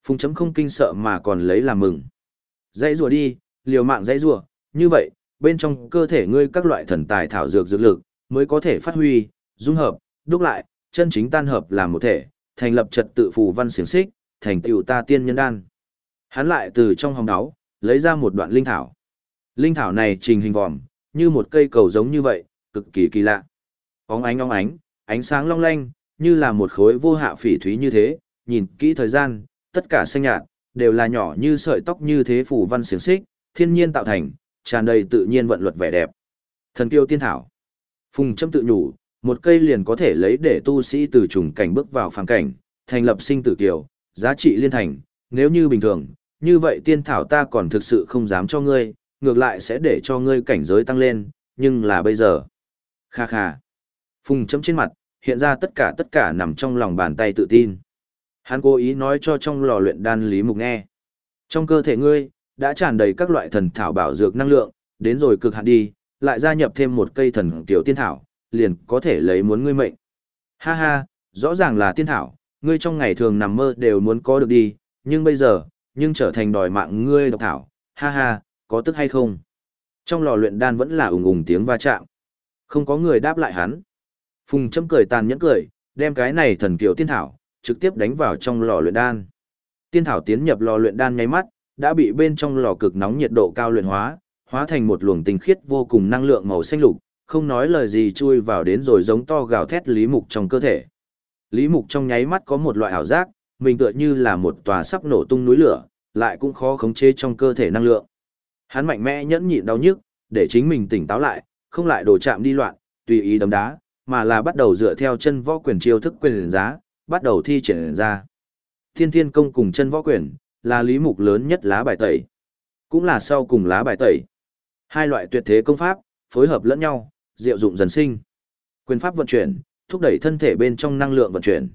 Phùng chấm không kinh sợ mà còn lấy làm mừng. Dãy rùa đi, liều mạng dãy rùa, như vậy, bên trong cơ thể ngươi các loại thần tài thảo dược dược lực, mới có thể phát huy, dung hợp, đúc lại, chân chính tan hợp làm một thể, thành lập trật tự phù văn xiềng xích, thành tựu ta tiên nhân đan. Hắn lại từ trong hòm đáo, lấy ra một đoạn linh thảo. Linh thảo này trình hình vòm, như một cây cầu giống như vậy, cực kỳ kỳ lạ. Óng ánh, ánh sáng long lanh, như là một khối vô hạ phỉ thúy như thế, nhìn kỹ thời gian, tất cả xanh nhạt, đều là nhỏ như sợi tóc như thế phù văn xiềng xích, thiên nhiên tạo thành, tràn đầy tự nhiên vận luật vẻ đẹp. Thần kiêu tiên thảo. Phùng Châm tự nhủ, một cây liền có thể lấy để tu sĩ từ trùng cảnh bước vào phàm cảnh, thành lập sinh tử kiều, giá trị liên thành, nếu như bình thường, như vậy tiên thảo ta còn thực sự không dám cho ngươi, ngược lại sẽ để cho ngươi cảnh giới tăng lên, nhưng là bây giờ. Kha kha. Phùng Châm trên mặt, hiện ra tất cả nằm trong lòng bàn tay tự tin. Hắn cố ý nói cho trong lò luyện đan Lý Mục nghe. Trong cơ thể ngươi, đã tràn đầy các loại thần thảo bảo dược năng lượng, đến rồi cực hạn đi, lại gia nhập thêm một cây thần tiểu tiên thảo, liền có thể lấy muốn ngươi mệnh. Ha ha, rõ ràng là tiên thảo, ngươi trong ngày thường nằm mơ đều muốn có được đi, nhưng bây giờ, nhưng trở thành đòi mạng ngươi độc thảo, ha ha, có tức hay không? Trong lò luyện đan vẫn là ùng ùng tiếng va chạm. Không có người đáp lại hắn. Phùng Châm cười tàn nhẫn cười, đem cái này thần kiều tiên thảo, trực tiếp đánh vào trong lò luyện đan. Tiên thảo tiến nhập lò luyện đan nháy mắt, đã bị bên trong lò cực nóng nhiệt độ cao luyện hóa, hóa thành một luồng tinh khiết vô cùng năng lượng màu xanh lục, không nói lời gì chui vào đến rồi giống to gào thét Lý Mục trong cơ thể. Lý Mục trong nháy mắt có một loại ảo giác, mình tựa như là một tòa sắp nổ tung núi lửa, lại cũng khó khống chế trong cơ thể năng lượng. Hắn mạnh mẽ nhẫn nhịn đau nhức, để chính mình tỉnh táo lại, không lại đổ chạm đi loạn, tùy ý đấm đá, mà là bắt đầu dựa theo chân võ quyền chiêu thức quyền giá, bắt đầu thi triển ra. Thiên Thiên công cùng chân võ quyền là Lý Mục lớn nhất lá bài tẩy, cũng là sau cùng lá bài tẩy. Hai loại tuyệt thế công pháp phối hợp lẫn nhau, diệu dụng dần sinh. Quyền pháp vận chuyển, thúc đẩy thân thể bên trong năng lượng vận chuyển.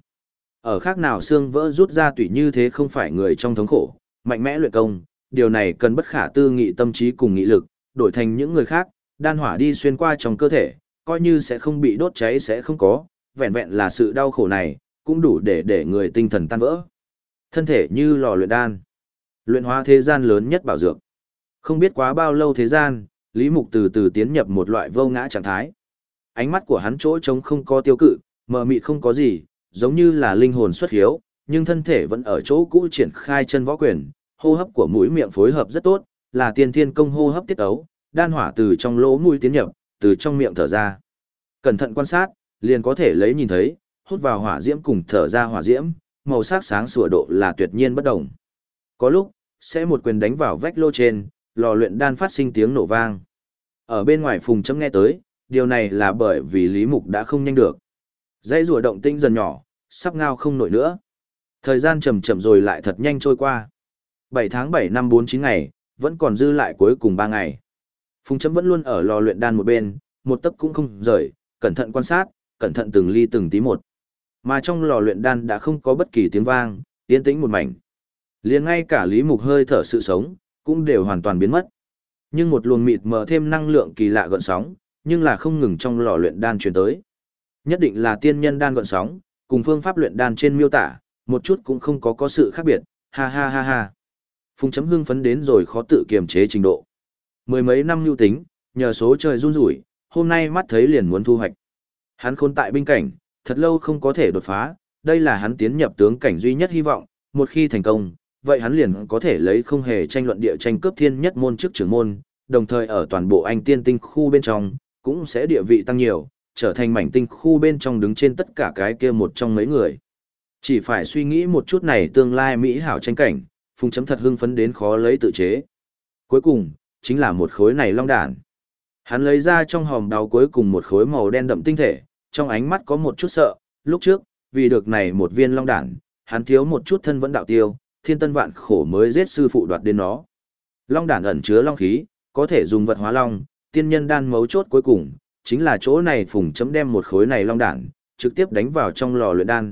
Ở khác nào xương vỡ rút ra tùy như thế không phải người trong thống khổ, mạnh mẽ luyện công, điều này cần bất khả tư nghị tâm trí cùng nghị lực, đổi thành những người khác, đan hỏa đi xuyên qua trong cơ thể, coi như sẽ không bị đốt cháy sẽ không có, vẹn vẹn là sự đau khổ này, cũng đủ để người tinh thần tan vỡ. Thân thể như lò luyện đan, luyện hóa thế gian lớn nhất bảo dược. Không biết quá bao lâu thế gian, Lý Mục từ từ tiến nhập một loại vô ngã trạng thái. Ánh mắt của hắn chỗ trống không có tiêu cự, mờ mịt không có gì, giống như là linh hồn xuất hiếu, nhưng thân thể vẫn ở chỗ cũ triển khai chân võ quyền, hô hấp của mũi miệng phối hợp rất tốt, là tiên thiên công hô hấp tiết ấu, đan hỏa từ trong lỗ mũi tiến nhập, từ trong miệng thở ra. Cẩn thận quan sát, liền có thể lấy nhìn thấy, hút vào hỏa diễm cùng thở ra hỏa diễm, màu sắc sáng sủa độ là tuyệt nhiên bất đồng. Có lúc, sẽ một quyền đánh vào vách lô trên, lò luyện đan phát sinh tiếng nổ vang. Ở bên ngoài Phùng Châm nghe tới, điều này là bởi vì Lý Mục đã không nhanh được. Dãy rùa động tĩnh dần nhỏ, sắp ngao không nổi nữa. Thời gian chậm chậm rồi lại thật nhanh trôi qua. 7 tháng 7 năm 49 ngày, vẫn còn dư lại cuối cùng 3 ngày. Phùng Châm vẫn luôn ở lò luyện đan một bên, một tấc cũng không rời, cẩn thận quan sát, cẩn thận từng ly từng tí một. Mà trong lò luyện đan đã không có bất kỳ tiếng vang, yên tĩnh một mảnh. Liền ngay cả Lý Mục hơi thở sự sống, cũng đều hoàn toàn biến mất. Nhưng một luồng mịt mờ thêm năng lượng kỳ lạ gợn sóng, nhưng là không ngừng trong lò luyện đan truyền tới. Nhất định là tiên nhân đan gợn sóng, cùng phương pháp luyện đan trên miêu tả, một chút cũng không có sự khác biệt, ha ha ha ha. Phùng Chấm hưng phấn đến rồi khó tự kiềm chế trình độ. Mười mấy năm lưu tính, nhờ số trời run rủi, hôm nay mắt thấy liền muốn thu hoạch. Hắn khôn tại binh cảnh, thật lâu không có thể đột phá, đây là hắn tiến nhập tướng cảnh duy nhất hy vọng, một khi thành công, vậy hắn liền có thể lấy không hề tranh luận địa tranh cướp thiên nhất môn chức trưởng môn, đồng thời ở toàn bộ anh tiên tinh khu bên trong, cũng sẽ địa vị tăng nhiều, trở thành mảnh tinh khu bên trong đứng trên tất cả cái kia một trong mấy người. Chỉ phải suy nghĩ một chút này tương lai mỹ hảo tranh cảnh, Phùng Chấm thật hưng phấn đến khó lấy tự chế. Cuối cùng, chính là một khối này long đản. Hắn lấy ra trong hòm đáo cuối cùng một khối màu đen đậm tinh thể, trong ánh mắt có một chút sợ, lúc trước, vì được này một viên long đản, hắn thiếu một chút thân vẫn đạo tiêu, thiên tân vạn khổ mới giết sư phụ đoạt đến nó. Long đản ẩn chứa long khí, có thể dùng vật hóa long, tiên nhân đan mấu chốt cuối cùng, chính là chỗ này Phùng Chấm đem một khối này long đản, trực tiếp đánh vào trong lò luyện đan,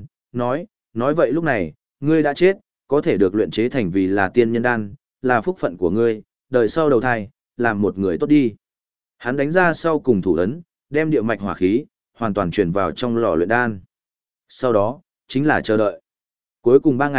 nói vậy lúc này, ngươi đã chết, có thể được luyện chế thành vì là tiên nhân đan, là phúc phận của ngươi, đời sau đầu thai, làm một người tốt đi. Hắn đánh ra sau cùng thủ ấn, đem địa mạch hỏa khí, hoàn toàn truyền vào trong lò luyện đan. Sau đó, chính là chờ đợi. Cuối cùng 3 ngày,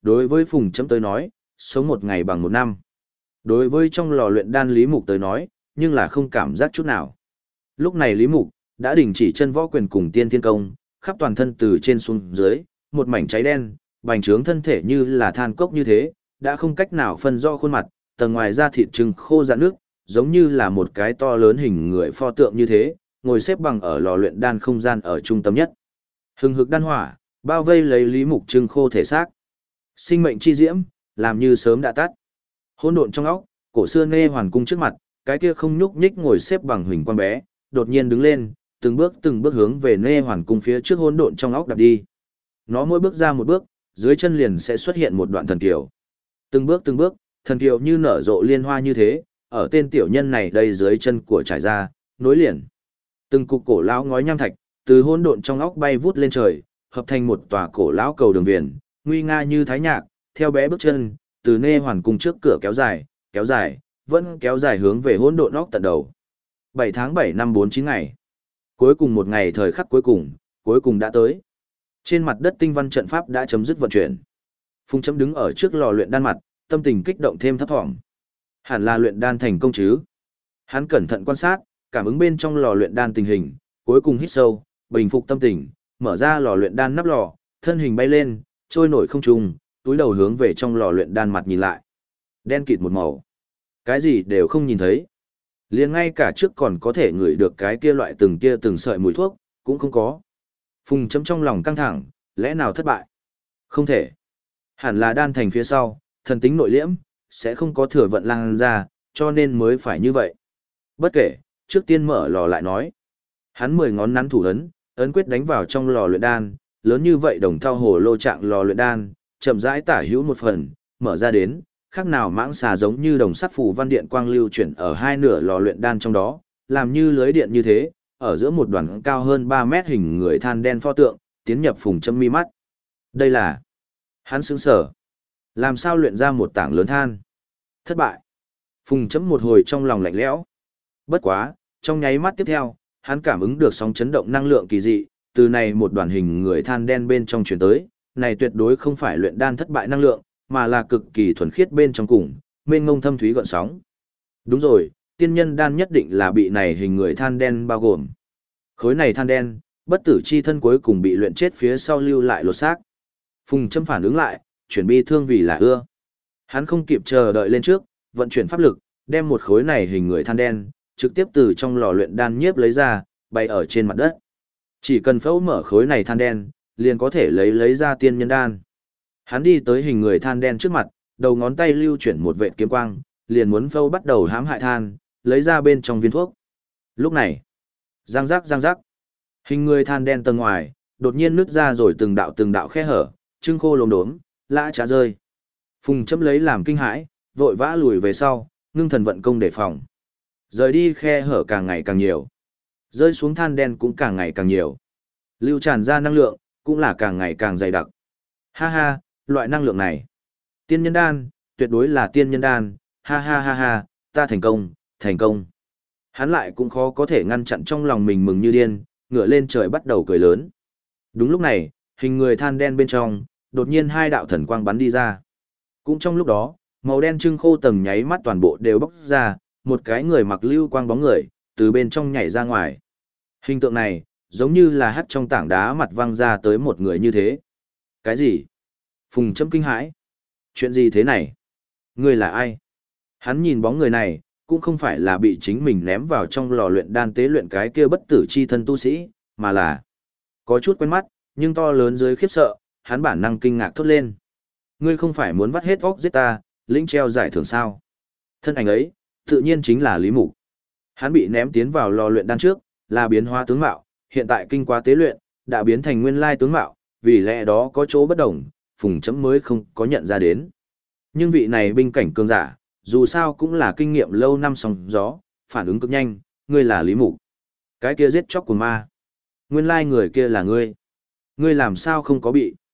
đối với Phùng Chấm tới nói, sống một ngày bằng một năm. Đối với trong lò luyện đan Lý Mục tới nói, nhưng là không cảm giác chút nào. Lúc này Lý Mục đã đình chỉ chân võ quyền cùng tiên thiên công, khắp toàn thân từ trên xuống dưới, một mảnh cháy đen, bành trướng thân thể như là than cốc như thế, đã không cách nào phân rõ khuôn mặt, tầng ngoài da thịt trừng khô rạn nước, giống như là một cái to lớn hình người pho tượng như thế, ngồi xếp bằng ở lò luyện đan không gian ở trung tâm nhất. Hừng hực đan hỏa, bao vây lấy Lý Mục trừng khô thể xác. Sinh mệnh chi diễm, làm như sớm đã tắt. Hỗn độn trong óc, cổ xưa Nê Hoàn cung trước mặt, cái kia không nhúc nhích ngồi xếp bằng huỳnh quang bé, đột nhiên đứng lên, từng bước hướng về Nê Hoàn cung phía trước hỗn độn trong óc đạp đi. Nó mỗi bước ra một bước, dưới chân liền sẽ xuất hiện một đoạn thần kiều. Từng bước, thần kiều như nở rộ liên hoa như thế, ở tên tiểu nhân này đây dưới chân của trải ra, nối liền. Từng cục cổ lão ngói nham thạch, từ hỗn độn trong óc bay vút lên trời, hợp thành một tòa cổ lão cầu đường viền, nguy nga như thái nhạc, theo bé bước chân, từ Nê Hoàn cung trước cửa kéo dài, vẫn kéo dài hướng về hỗn độn óc tận đầu. 7 tháng 7 năm 49 ngày. Cuối cùng một ngày thời khắc cuối cùng đã tới. Trên mặt đất tinh văn trận pháp đã chấm dứt vận chuyển. Phùng Chấm đứng ở trước lò luyện đan mặt, tâm tình kích động thêm thấp thỏm. Hẳn là luyện đan thành công chứ? Hắn cẩn thận quan sát, cảm ứng bên trong lò luyện đan tình hình, cuối cùng hít sâu, bình phục tâm tình, mở ra lò luyện đan nắp lò, thân hình bay lên, trôi nổi không trung, túi đầu hướng về trong lò luyện đan mặt nhìn lại. Đen kịt một màu. Cái gì đều không nhìn thấy. Liền ngay cả trước còn có thể ngửi được cái kia loại từng sợi mùi thuốc, cũng không có. Phùng Chấm trong lòng căng thẳng, lẽ nào thất bại? Không thể. Hẳn là đan thành phía sau, thần tính nội liễm, sẽ không có thừa vận lan ra, cho nên mới phải như vậy. Bất kể, trước tiên mở lò lại nói. Hắn 10 ngón nắn thủ ấn quyết đánh vào trong lò luyện đan, lớn như vậy đồng thau hồ lô trạng lò luyện đan, chậm rãi tả hữu một phần, mở ra đến, khác nào mãng xà giống như đồng sắt phù văn điện quang lưu chuyển ở hai nửa lò luyện đan trong đó, làm như lưới điện như thế, ở giữa một đoàn cao hơn 3 mét hình người than đen pho tượng, tiến nhập Phùng Chấm mi mắt. Đây là... Hắn sững sờ. Làm sao luyện ra một tảng lớn than? Thất bại. Phùng Chấm một hồi trong lòng lạnh lẽo. Bất quá, trong nháy mắt tiếp theo, hắn cảm ứng được sóng chấn động năng lượng kỳ dị, từ này một đoàn hình người than đen bên trong truyền tới, này tuyệt đối không phải luyện đan thất bại năng lượng, mà là cực kỳ thuần khiết bên trong cùng, mênh mông thâm thúy gợn sóng. Đúng rồi, tiên nhân đan nhất định là bị này hình người than đen bao gồm. Khối này than đen, bất tử chi thân cuối cùng bị luyện chết phía sau lưu lại lột xác. Phùng Chấm phản ứng lại, chuyển bi thương vì là ưa. Hắn không kịp chờ đợi lên trước, vận chuyển pháp lực, đem một khối này hình người than đen, trực tiếp từ trong lò luyện đan nhiếp lấy ra, bày ở trên mặt đất. Chỉ cần phẫu mở khối này than đen, liền có thể lấy ra tiên nhân đan. Hắn đi tới hình người than đen trước mặt, đầu ngón tay lưu chuyển một vệt kiếm quang, liền muốn phẫu bắt đầu hãm hại than, lấy ra bên trong viên thuốc. Lúc này, răng rắc, hình người than đen tầng ngoài, đột nhiên nứt ra rồi từng đạo khe hở, trưng khô lồm đốm, lã trá rơi. Phùng Chấm lấy làm kinh hãi, vội vã lùi về sau, ngưng thần vận công đề phòng. Rời đi khe hở càng ngày càng nhiều, rơi xuống than đen cũng càng ngày càng nhiều. Lưu tràn ra năng lượng, cũng là càng ngày càng dày đặc. Ha ha, loại năng lượng này. Tiên nhân đan, tuyệt đối là tiên nhân đan, ha ha ha ha, ta thành công. Hắn lại cũng khó có thể ngăn chặn trong lòng mình mừng như điên, ngửa lên trời bắt đầu cười lớn. Đúng lúc này, hình người than đen bên trong, đột nhiên hai đạo thần quang bắn đi ra. Cũng trong lúc đó, màu đen trưng khô tầng nháy mắt toàn bộ đều bốc ra, một cái người mặc lưu quang bóng người, từ bên trong nhảy ra ngoài. Hình tượng này, giống như là hắt trong tảng đá mặt văng ra tới một người như thế. Cái gì? Phùng Chấm kinh hãi. Chuyện gì thế này? Ngươi là ai? Hắn nhìn bóng người này, cũng không phải là bị chính mình ném vào trong lò luyện đan tế luyện cái kia bất tử chi thân tu sĩ, mà là có chút quen mắt, nhưng to lớn dưới khiếp sợ, hắn bản năng kinh ngạc thốt lên. Ngươi không phải muốn vắt hết óc giết ta, lĩnh treo giải thưởng sao? Thân ảnh ấy, tự nhiên chính là Lý Mục. Hắn bị ném tiến vào lò luyện đan trước, là biến hóa tướng mạo, hiện tại kinh qua tế luyện, đã biến thành nguyên lai tướng mạo, vì lẽ đó có chỗ bất đồng, Phùng Chấm mới không có nhận ra đến. Nhưng vị này binh cảnh cường giả, dù sao cũng là kinh nghiệm lâu năm sóng gió, phản ứng cực nhanh, ngươi là Lý Mục. Cái kia giết chóc của ma. Nguyên lai người kia là ngươi. Ngươi làm sao không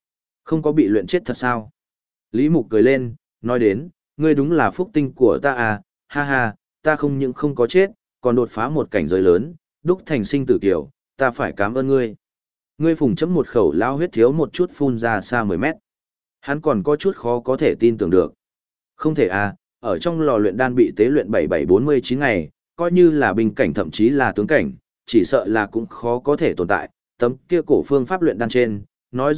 có bị luyện chết thật sao? Lý Mục cười lên, nói đến, ngươi đúng là phúc tinh của ta à, ha ha, ta không những không có chết, còn đột phá một cảnh giới lớn, đúc thành sinh tử kiều, ta phải cảm ơn ngươi. Ngươi Phùng Chấm một khẩu lao huyết thiếu một chút phun ra xa 10 mét. Hắn còn có chút khó có thể tin tưởng được. Không thể à, ở trong lò luyện đan bị tế luyện 7749 ngày, coi như là binh cảnh thậm chí là tướng cảnh, chỉ sợ là cũng khó có thể tồn tại. Tấm kia cổ phương pháp luyện đan trên, nói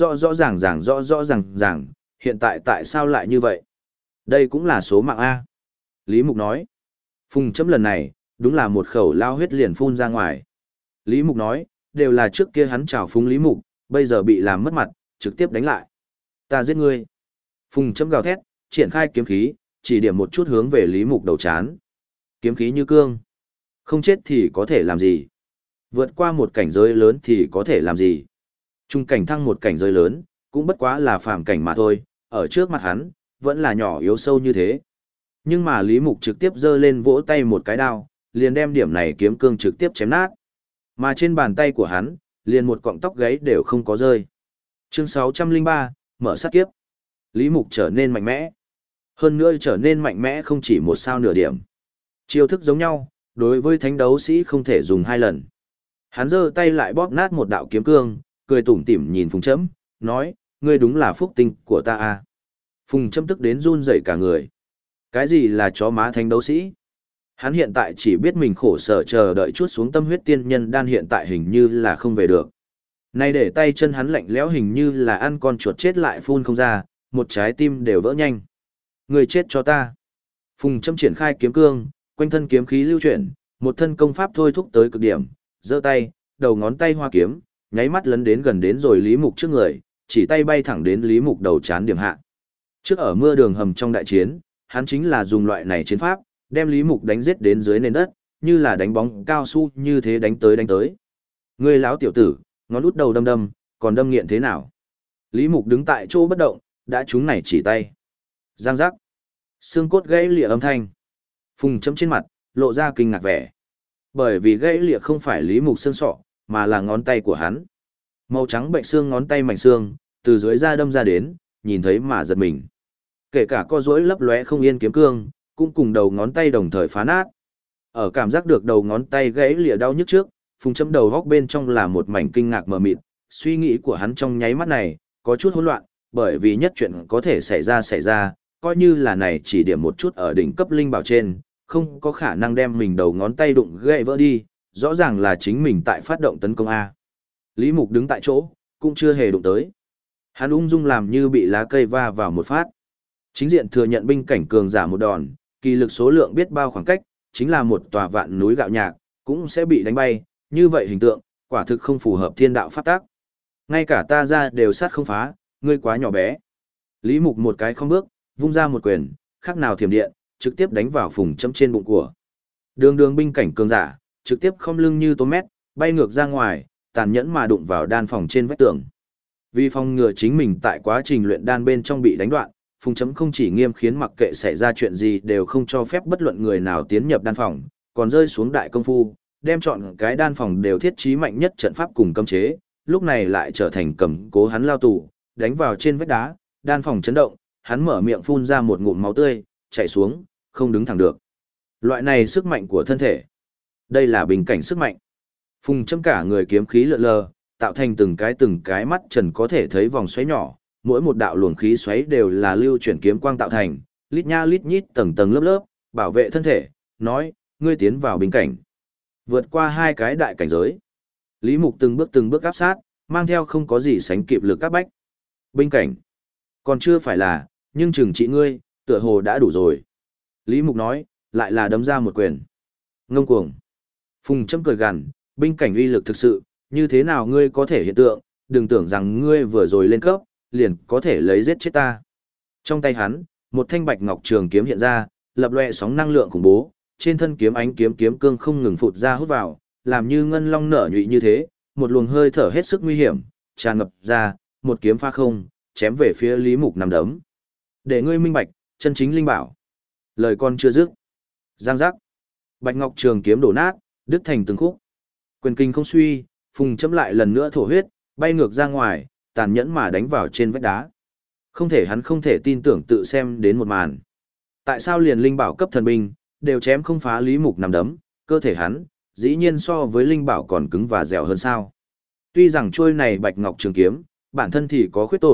rõ ràng, hiện tại tại sao lại như vậy? Đây cũng là số mạng A. Lý Mục nói. Phùng chấm lần này, đúng là một khẩu lao huyết liền phun ra ngoài. Lý Mục nói, đều là trước kia hắn trào phúng Lý Mục, bây giờ bị làm mất mặt, trực tiếp đánh lại. Ta giết ngươi. Phùng chấm gào thét, triển khai kiếm khí, chỉ điểm một chút hướng về Lý Mục đầu chán. Kiếm khí như cương. Không chết thì có thể làm gì? Vượt qua một cảnh giới lớn thì có thể làm gì? Trung cảnh thăng một cảnh giới lớn, cũng bất quá là phàm cảnh mà thôi, ở trước mặt hắn, vẫn là nhỏ yếu sâu như thế. Nhưng mà Lý Mục trực tiếp giơ lên vỗ tay một cái đao, liền đem điểm này kiếm cương trực tiếp chém nát. Mà trên bàn tay của hắn, liền một cọng tóc gáy đều không có rơi. Chương 603, mở sát kiếp. Lý Mục trở nên mạnh mẽ. Hơn nữa trở nên mạnh mẽ không chỉ một sao nửa điểm. Chiêu thức giống nhau, đối với thánh đấu sĩ không thể dùng hai lần. Hắn giơ tay lại bóp nát một đạo kiếm cương, cười tủm tỉm nhìn Phùng Chấm, nói, ngươi đúng là phúc tinh của ta à. Phùng Chấm tức đến run rẩy cả người. Cái gì là chó má thánh đấu sĩ? Hắn hiện tại chỉ biết mình khổ sở chờ đợi chuốt xuống tâm huyết tiên nhân đan hiện tại hình như là không về được. Nay để tay chân hắn lạnh lẽo hình như là ăn con chuột chết lại phun không ra, một trái tim đều vỡ nhanh. Người chết cho ta. Phùng Châm triển khai kiếm cương, quanh thân kiếm khí lưu chuyển, một thân công pháp thôi thúc tới cực điểm, giơ tay, đầu ngón tay hoa kiếm, nháy mắt lấn đến gần đến rồi Lý Mục trước người, chỉ tay bay thẳng đến Lý Mục đầu chán điểm hạ. Trước ở mưa đường hầm trong đại chiến, hắn chính là dùng loại này chiến pháp, đem Lý Mục đánh giết đến dưới nền đất, như là đánh bóng cao su như thế đánh tới. Ngươi láo tiểu tử, ngón út đầu đâm, còn đâm nghiện thế nào? Lý Mục đứng tại chỗ bất động, đã trúng này chỉ tay. Giang giác. Xương cốt gãy lìa âm thanh. Phùng Chấm trên mặt, lộ ra kinh ngạc vẻ. Bởi vì gãy lìa không phải Lý Mục xương sọ, mà là ngón tay của hắn. Màu trắng bệnh xương ngón tay mảnh xương, từ dưới da đâm ra đến, nhìn thấy mà giật mình. Kể cả co rỗi lấp lóe không yên kiếm cương, cũng cùng đầu ngón tay đồng thời phá nát. Ở cảm giác được đầu ngón tay gãy lìa đau nhức trước, Phùng Chấm đầu góc bên trong là một mảnh kinh ngạc mờ mịt, suy nghĩ của hắn trong nháy mắt này, có chút hỗn loạn, bởi vì nhất chuyện có thể xảy ra, coi như là này chỉ điểm một chút ở đỉnh cấp linh bảo trên, không có khả năng đem mình đầu ngón tay đụng gãy vỡ đi, rõ ràng là chính mình tại phát động tấn công A. Lý Mục đứng tại chỗ, cũng chưa hề đụng tới. Hắn ung dung làm như bị lá cây va vào một phát. Chính diện thừa nhận binh cảnh cường giả một đòn, kỳ lực số lượng biết bao khoảng cách, chính là một tòa vạn núi gạo nhạc, cũng sẽ bị đánh bay, như vậy hình tượng, quả thực không phù hợp thiên đạo pháp tắc. Ngay cả ta ra đều sát không phá, ngươi quá nhỏ bé. Lý Mục một cái không bước, vung ra một quyền, khác nào thiểm điện, trực tiếp đánh vào Phùng Chấm trên bụng của. Đường binh cảnh cường giả, trực tiếp không lưng như tôm mét, bay ngược ra ngoài, tàn nhẫn mà đụng vào đan phòng trên vách tường. Vì phòng ngừa chính mình tại quá trình luyện đan bên trong bị đánh đoạn, Phùng Chấm không chỉ nghiêm khiến mặc kệ xảy ra chuyện gì đều không cho phép bất luận người nào tiến nhập đan phòng, còn rơi xuống đại công phu, đem chọn cái đan phòng đều thiết trí mạnh nhất trận pháp cùng cấm chế, lúc này lại trở thành cầm cố hắn lao tù, đánh vào trên vách đá, đan phòng chấn động, hắn mở miệng phun ra một ngụm máu tươi, chảy xuống, không đứng thẳng được. Loại này sức mạnh của thân thể. Đây là bình cảnh sức mạnh. Phùng Châm cả người kiếm khí lượn lờ, tạo thành từng cái mắt trần có thể thấy vòng xoáy nhỏ, mỗi một đạo luồng khí xoáy đều là lưu chuyển kiếm quang tạo thành, lít nha lít nhít tầng tầng lớp lớp, bảo vệ thân thể, nói, ngươi tiến vào bình cảnh. Vượt qua hai cái đại cảnh giới. Lý Mục từng bước áp sát, mang theo không có gì sánh kịp lực áp bách. Bình cảnh. Còn chưa phải là, nhưng chừng trị ngươi, tựa hồ đã đủ rồi. Lý Mục nói, lại là đấm ra một quyền. Ngông cuồng. Phùng Châm cười gằn, binh cảnh uy lực thực sự, như thế nào ngươi có thể hiện tượng, đừng tưởng rằng ngươi vừa rồi lên cấp, liền có thể lấy giết chết ta. Trong tay hắn, một thanh bạch ngọc trường kiếm hiện ra, lập loè sóng năng lượng khủng bố, trên thân kiếm ánh kiếm cương không ngừng phụt ra hút vào, làm như ngân long nở nhụy như thế, một luồng hơi thở hết sức nguy hiểm, tràn ngập ra, một kiếm pha không, chém về phía Lý Mục nằm đấm. Để ngươi minh bạch, chân chính linh bảo. Lời con chưa dứt. Giang giác. Bạch ngọc trường kiếm đổ nát, đứt thành từng khúc. Quyền kinh không suy, Phùng Châm lại lần nữa thổ huyết, bay ngược ra ngoài, tàn nhẫn mà đánh vào trên vách đá. Hắn không thể tin tưởng tự xem đến một màn. Tại sao liền linh bảo cấp thần binh, đều chém không phá Lý Mục nằm đấm, cơ thể hắn, dĩ nhiên so với linh bảo còn cứng và dẻo hơn sao. Tuy rằng chuôi này bạch ngọc trường kiếm, bản thân thì có khuyết tổn,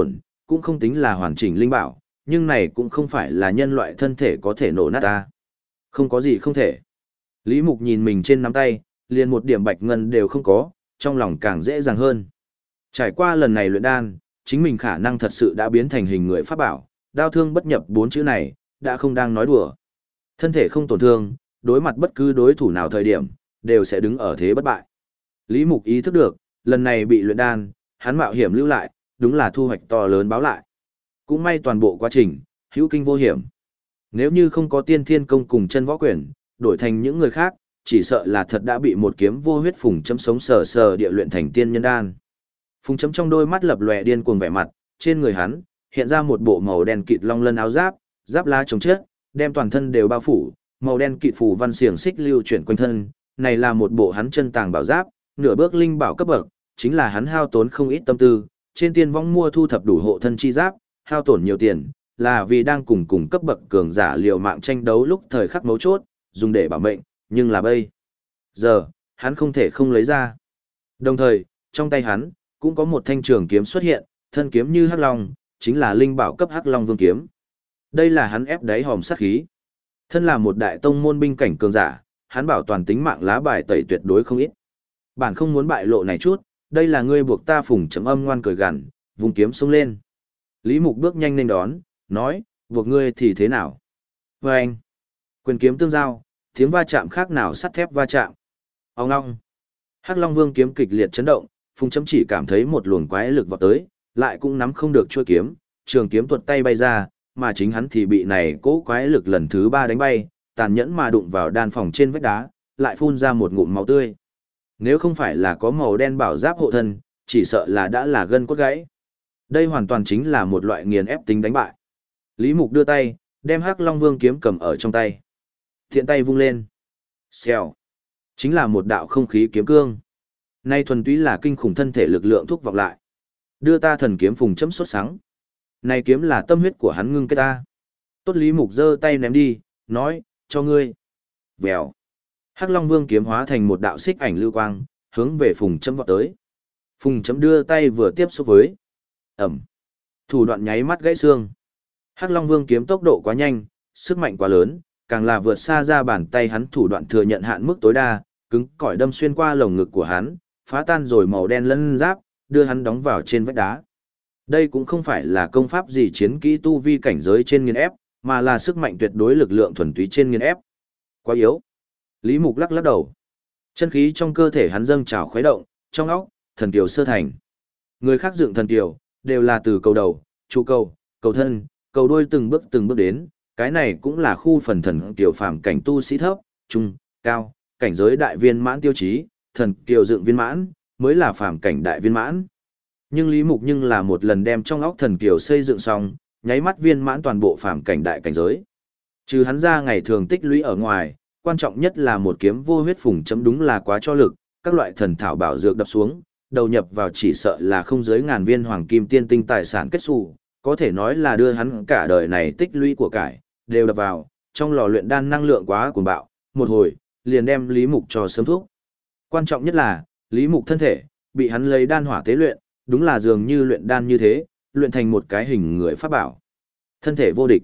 cũng không tính là hoàn chỉnh linh bảo, nhưng này cũng không phải là nhân loại thân thể có thể nổ nát ta. Không có gì không thể. Lý Mục nhìn mình trên nắm tay, liền một điểm bạch ngân đều không có, trong lòng càng dễ dàng hơn. Trải qua lần này luyện đan, chính mình khả năng thật sự đã biến thành hình người pháp bảo, đao thương bất nhập 4 chữ này, đã không đang nói đùa. Thân thể không tổn thương, đối mặt bất cứ đối thủ nào thời điểm, đều sẽ đứng ở thế bất bại. Lý Mục ý thức được, lần này bị luyện đan, hắn mạo hiểm lưu lại, đúng là thu hoạch to lớn báo lại. Cũng may toàn bộ quá trình, hữu kinh vô hiểm. Nếu như không có tiên thiên công cùng chân võ quyền, đổi thành những người khác, chỉ sợ là thật đã bị một kiếm vô huyết phùng chấm sống sờ sờ địa luyện thành tiên nhân đan. Phùng chấm trong đôi mắt lập lòe điên cuồng vẻ mặt, trên người hắn, hiện ra một bộ màu đen kịt long lân áo giáp, giáp lá chống chết, đem toàn thân đều bao phủ, màu đen kịt phù văn xiềng xích lưu chuyển quanh thân, này là một bộ hắn chân tàng bảo giáp, nửa bước linh bảo cấp bậc, chính là hắn hao tốn không ít tâm tư, trên tiên vong mua thu thập đủ hộ thân chi giáp, hao tổn nhiều tiền, là vì đang cùng cấp bậc cường giả liều mạng tranh đấu lúc thời khắc mấu chốt, dùng để bảo mệnh, nhưng là bây giờ, hắn không thể không lấy ra. Đồng thời, trong tay hắn, cũng có một thanh trường kiếm xuất hiện, thân kiếm như hắc long, chính là linh bảo cấp hắc long vương kiếm. Đây là hắn ép đáy hòm sát khí. Thân là một đại tông môn binh cảnh cường giả, hắn bảo toàn tính mạng lá bài tẩy tuyệt đối không ít. Bản không muốn bại lộ này chút, đây là ngươi buộc ta Phùng chấm âm ngoan cười gằn, vùng kiếm xông lên. Lý Mục bước nhanh lên đón, nói, buộc ngươi thì thế nào? Và anh, quyền kiếm tương giao, tiếng va chạm khác nào sắt thép va chạm. Ông ngong. Hắc Long Vương kiếm kịch liệt chấn động, Phùng chấm chỉ cảm thấy một luồng quái lực vọt tới, lại cũng nắm không được chuôi kiếm, trường kiếm tuột tay bay ra, mà chính hắn thì bị này cố quái lực lần thứ 3 đánh bay, tàn nhẫn mà đụng vào đan phòng trên vách đá, lại phun ra một ngụm máu tươi. Nếu không phải là có màu đen bảo giáp hộ thân, chỉ sợ là đã là gân cốt gãy. Đây hoàn toàn chính là một loại nghiền ép tính đánh bại. Lý Mục đưa tay, đem Hắc Long Vương kiếm cầm ở trong tay. Thiện tay vung lên. Xèo. Chính là một đạo không khí kiếm cương. Nay thuần túy là kinh khủng thân thể lực lượng thúc vọng lại. Đưa ta thần kiếm Phùng chấm sốt sáng. Này kiếm là tâm huyết của hắn ngưng kết ta. Tốt Lý Mục giơ tay ném đi, nói, cho ngươi. Vèo. Hắc Long Vương kiếm hóa thành một đạo xích ảnh lưu quang, hướng về Phùng chấm vọt tới. Phùng chấm đưa tay vừa tiếp xúc với. Ẩm. Thủ đoạn nháy mắt gãy xương. Hắc Long Vương kiếm tốc độ quá nhanh, sức mạnh quá lớn, càng là vượt xa ra bàn tay hắn thủ đoạn thừa nhận hạn mức tối đa, cứng cỏi đâm xuyên qua lồng ngực của hắn, phá tan rồi màu đen lân giáp, đưa hắn đóng vào trên vách đá. Đây cũng không phải là công pháp gì chiến kỹ tu vi cảnh giới trên nghiền ép, mà là sức mạnh tuyệt đối lực lượng thuần túy trên nghiền ép. Quá yếu. Lý Mục lắc lắc đầu. Chân khí trong cơ thể hắn dâng trào khuấy động, trong óc, thần kiều sơ thành. Người khác dựng thần kiều, đều là từ cầu đầu, trụ cầu, cầu thân, cầu đuôi từng bước đến, cái này cũng là khu phần thần kiều phàm cảnh tu sĩ thấp, trung, cao, cảnh giới đại viên mãn tiêu chí, thần kiều dựng viên mãn, mới là phàm cảnh đại viên mãn. Nhưng Lý Mục nhưng là một lần đem trong óc thần kiều xây dựng xong, nháy mắt viên mãn toàn bộ phàm cảnh đại cảnh giới. Trừ hắn ra ngày thường tích lũy ở ngoài, quan trọng nhất là một kiếm vô huyết Phùng chấm đúng là quá cho lực, các loại thần thảo bảo dược đập xuống, đầu nhập vào chỉ sợ là không dưới ngàn viên hoàng kim tiên tinh tài sản kết xù, có thể nói là đưa hắn cả đời này tích lũy của cải, đều đập vào, trong lò luyện đan năng lượng quá cuồng bạo, một hồi, liền đem Lý Mục cho sớm thuốc. Quan trọng nhất là, Lý Mục thân thể, bị hắn lấy đan hỏa tế luyện, đúng là dường như luyện đan như thế, luyện thành một cái hình người pháp bảo. Thân thể vô địch.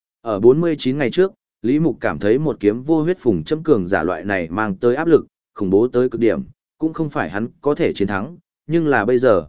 Ở 49 ngày trước, Lý Mục cảm thấy một kiếm vô huyết Phùng chấm cường giả loại này mang tới áp lực, khủng bố tới cực điểm, cũng không phải hắn có thể chiến thắng, nhưng là bây giờ,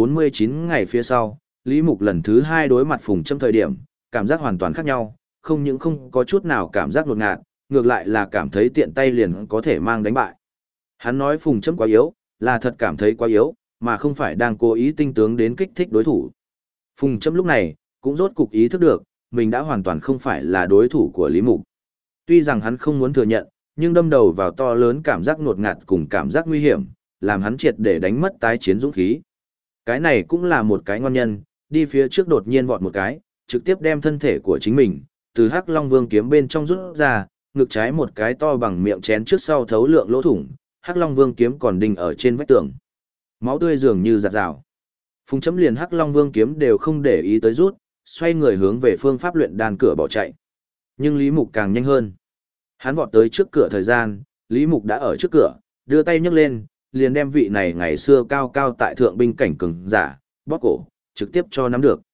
49 ngày phía sau, Lý Mục lần thứ 2 đối mặt Phùng chấm thời điểm, cảm giác hoàn toàn khác nhau, không những không có chút nào cảm giác ngột ngạt, ngược lại là cảm thấy tiện tay liền có thể mang đánh bại. Hắn nói Phùng chấm quá yếu, là thật cảm thấy quá yếu, mà không phải đang cố ý tinh tướng đến kích thích đối thủ. Phùng chấm lúc này, cũng rốt cục ý thức được, mình đã hoàn toàn không phải là đối thủ của Lý Mục. Tuy rằng hắn không muốn thừa nhận, nhưng đâm đầu vào to lớn cảm giác ngột ngạt cùng cảm giác nguy hiểm, làm hắn triệt để đánh mất tái chiến dũng khí. Cái này cũng là một cái ngon nhân, đi phía trước đột nhiên vọt một cái, trực tiếp đem thân thể của chính mình, từ Hắc Long Vương kiếm bên trong rút ra, ngực trái một cái to bằng miệng chén trước sau thấu lượng lỗ thủng, Hắc Long Vương kiếm còn đinh ở trên vách tường. Máu tươi dường như giạt rào. Phùng chấm liền Hắc Long Vương kiếm đều không để ý tới rút, xoay người hướng về phương pháp luyện đan cửa bỏ chạy. Nhưng Lý Mục càng nhanh hơn. Hắn vọt tới trước cửa thời gian, Lý Mục đã ở trước cửa, đưa tay nhấc lên, liền đem vị này ngày xưa cao cao tại thượng binh cảnh cường giả, bóp cổ, trực tiếp cho nắm được.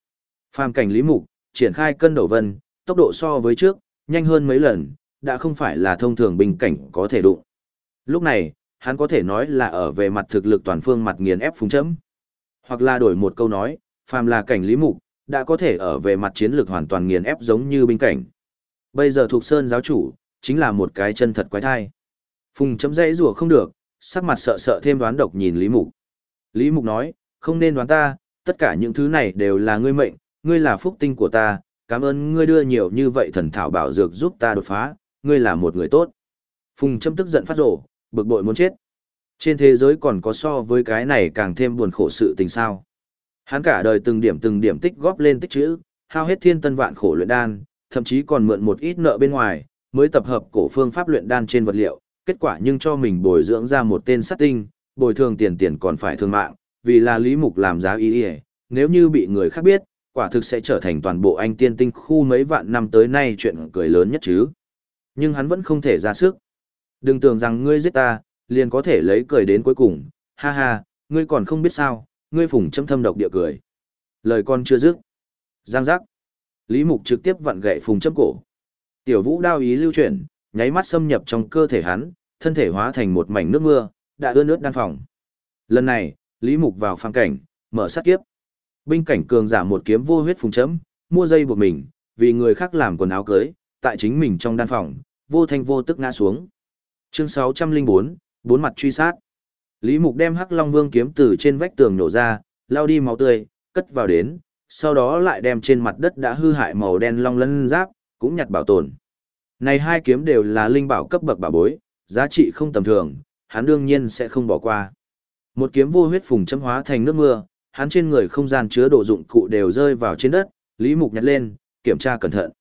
Phàm cảnh Lý Mục, triển khai cân đầu vân, tốc độ so với trước, nhanh hơn mấy lần, đã không phải là thông thường binh cảnh có thể đụng. Lúc này, hắn có thể nói là ở về mặt thực lực toàn phương mặt nghiền ép Phùng Chấm. Hoặc là đổi một câu nói, phàm là cảnh Lý Mục, đã có thể ở về mặt chiến lược hoàn toàn nghiền ép giống như binh cảnh. Bây giờ Thục Sơn giáo chủ, chính là một cái chân thật quái thai. Phùng Chấm dãy rủa không được, sắc mặt sợ sợ thêm đoán độc nhìn Lý Mục. Lý Mục nói, không nên đoán ta, tất cả những thứ này đều là ngươi mệnh, ngươi là phúc tinh của ta, cảm ơn ngươi đưa nhiều như vậy thần thảo bảo dược giúp ta đột phá, ngươi là một người tốt. Phùng Châm tức giận phát rổ, bực bội muốn chết. Trên thế giới còn có so với cái này càng thêm buồn khổ sự tình sao. Hắn cả đời từng điểm tích góp lên tích trữ, hao hết thiên tân vạn khổ luyện đan, thậm chí còn mượn một ít nợ bên ngoài, mới tập hợp cổ phương pháp luyện đan trên vật liệu, kết quả nhưng cho mình bồi dưỡng ra một tên sát tinh, bồi thường tiền còn phải thương mạng, vì là Lý Mục làm giá ý ý, nếu như bị người khác biết, quả thực sẽ trở thành toàn bộ anh tiên tinh khu mấy vạn năm tới nay chuyện cười lớn nhất chứ. Nhưng hắn vẫn không thể ra sức. Đừng tưởng rằng ngươi giết ta, liền có thể lấy cười đến cuối cùng, ha ha, ngươi còn không biết sao, ngươi Phùng Châm thâm độc địa cười. Lời con chưa dứt. Giang giác. Lý Mục trực tiếp vặn gậy Phùng Châm cổ. Tiểu Vũ đao ý lưu chuyển, nháy mắt xâm nhập trong cơ thể hắn, thân thể hóa thành một mảnh nước mưa, đã ướt nước đan phòng. Lần này, Lý Mục vào phang cảnh, mở sát kiếp. Binh cảnh cường giả một kiếm vô huyết Phùng Chấm, mua dây buộc mình, vì người khác làm quần áo cưới, tại chính mình trong đan phòng, vô thanh vô tức ngã xuống. Chương 604, bốn mặt truy sát. Lý Mục đem Hắc Long Vương kiếm từ trên vách tường nổ ra, lao đi máu tươi, cất vào đến, sau đó lại đem trên mặt đất đã hư hại màu đen long lân giáp, cũng nhặt bảo tồn. Này hai kiếm đều là linh bảo cấp bậc bảo bối, giá trị không tầm thường, hắn đương nhiên sẽ không bỏ qua. Một kiếm vô huyết Phùng Chấm hóa thành nước mưa, hắn trên người không gian chứa đồ dụng cụ đều rơi vào trên đất, Lý Mục nhặt lên, kiểm tra cẩn thận.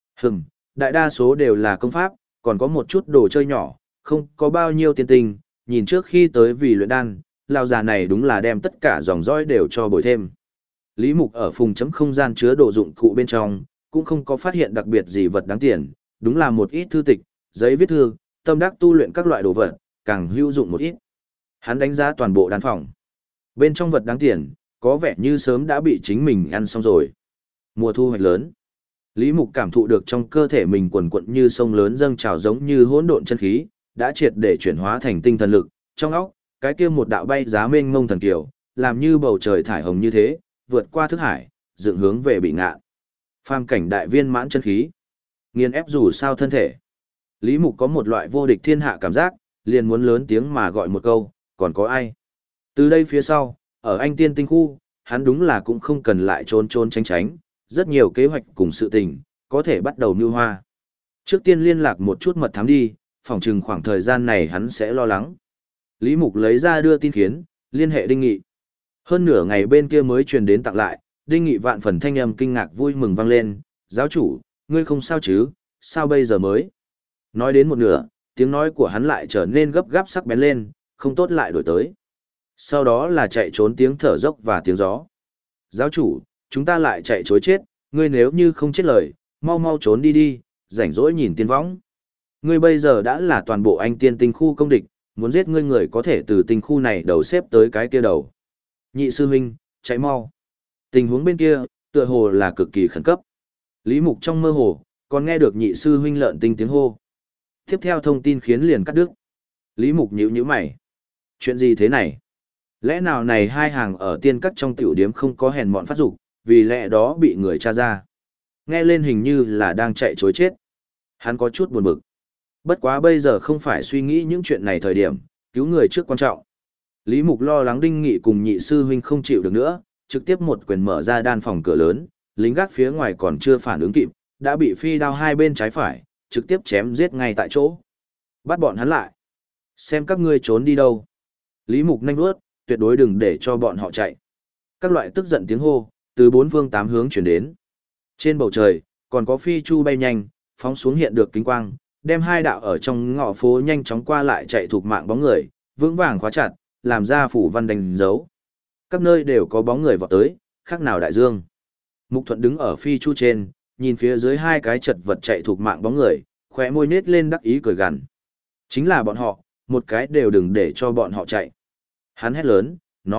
Đại đa số đều là công pháp, còn có một chút đồ chơi nhỏ, không có bao nhiêu tiền tình, nhìn trước khi tới vì luyện đan, lão già này đúng là đem tất cả dòng dõi đều cho bồi thêm. Lý Mục ở Phùng Chấm không gian chứa đồ dụng cụ bên trong, cũng không có phát hiện đặc biệt gì vật đáng tiền, đúng là một ít thư tịch, giấy viết thư, tâm đắc tu luyện các loại đồ vật, càng hữu dụng một ít. Hắn đánh giá toàn bộ đan phòng. Bên trong vật đáng tiền, có vẻ như sớm đã bị chính mình ăn xong rồi. Mùa thu hoạch lớn. Lý Mục cảm thụ được trong cơ thể mình quần quận như sông lớn dâng trào giống như hỗn độn chân khí, đã triệt để chuyển hóa thành tinh thần lực, trong óc, cái kia một đạo bay giá mênh mông thần kiều, làm như bầu trời thải hồng như thế, vượt qua thức hải, dựng hướng về bị ngạn. Phàm cảnh đại viên mãn chân khí, nghiền ép dù sao thân thể. Lý Mục có một loại vô địch thiên hạ cảm giác, liền muốn lớn tiếng mà gọi một câu, còn có ai? Từ đây phía sau, ở anh tiên tinh khu, hắn đúng là cũng không cần lại trốn tránh, rất nhiều kế hoạch cùng sự tình, có thể bắt đầu mưu hoa. Trước tiên liên lạc một chút mật thám đi, phòng chừng khoảng thời gian này hắn sẽ lo lắng. Lý Mục lấy ra đưa tin khiến, liên hệ Đinh Nghị. Hơn nửa ngày bên kia mới truyền đến tặng lại, Đinh Nghị vạn phần thanh âm kinh ngạc vui mừng vang lên, giáo chủ, ngươi không sao chứ, sao bây giờ mới? Nói đến một nửa, tiếng nói của hắn lại trở nên gấp gáp sắc bén lên, không tốt lại đổi tới. Sau đó là chạy trốn tiếng thở dốc và tiếng gió. Giáo chủ, chúng ta lại chạy chối chết, ngươi nếu như không chết lời, mau mau trốn đi đi, rảnh rỗi nhìn tiên võng. Ngươi bây giờ đã là toàn bộ anh tiên tinh khu công địch, muốn giết ngươi người có thể từ tinh khu này đầu xếp tới cái kia đầu. Nhị sư huynh, chạy mau. Tình huống bên kia, tựa hồ là cực kỳ khẩn cấp. Lý Mục trong mơ hồ, còn nghe được nhị sư huynh lợn tinh tiếng hô. Tiếp theo thông tin khiến liền cắt đứt. Lý Mục nhíu mày. Chuyện gì thế này? Lẽ nào này hai hàng ở tiên cắt trong tiểu điếm không có hèn mọn phát dục, vì lẽ đó bị người tra ra. Nghe lên hình như là đang chạy chối chết. Hắn có chút buồn bực. Bất quá bây giờ không phải suy nghĩ những chuyện này thời điểm, cứu người trước quan trọng. Lý Mục lo lắng Đinh Nghị cùng nhị sư huynh không chịu được nữa, trực tiếp một quyền mở ra đan phòng cửa lớn, lính gác phía ngoài còn chưa phản ứng kịp, đã bị phi đao hai bên trái phải, trực tiếp chém giết ngay tại chỗ. Bắt bọn hắn lại. Xem các ngươi trốn đi đâu. Lý Mục nhanh bước, tuyệt đối đừng để cho bọn họ chạy. Các loại tức giận tiếng hô, từ bốn phương tám hướng chuyển đến. Trên bầu trời, còn có phi chu bay nhanh, phóng xuống hiện được kính quang, đem hai đạo ở trong ngõ phố nhanh chóng qua lại chạy thuộc mạng bóng người, vững vàng khóa chặt, làm ra phủ văn đánh dấu. Các nơi đều có bóng người vọt tới, khác nào đại dương. Mục Thuận đứng ở phi chu trên, nhìn phía dưới hai cái chật vật chạy thuộc mạng bóng người, khóe môi nết lên đắc ý cười gằn. Chính là bọn họ, một cái đều đừng để cho bọn họ chạy. Hắn hét lớn, nói,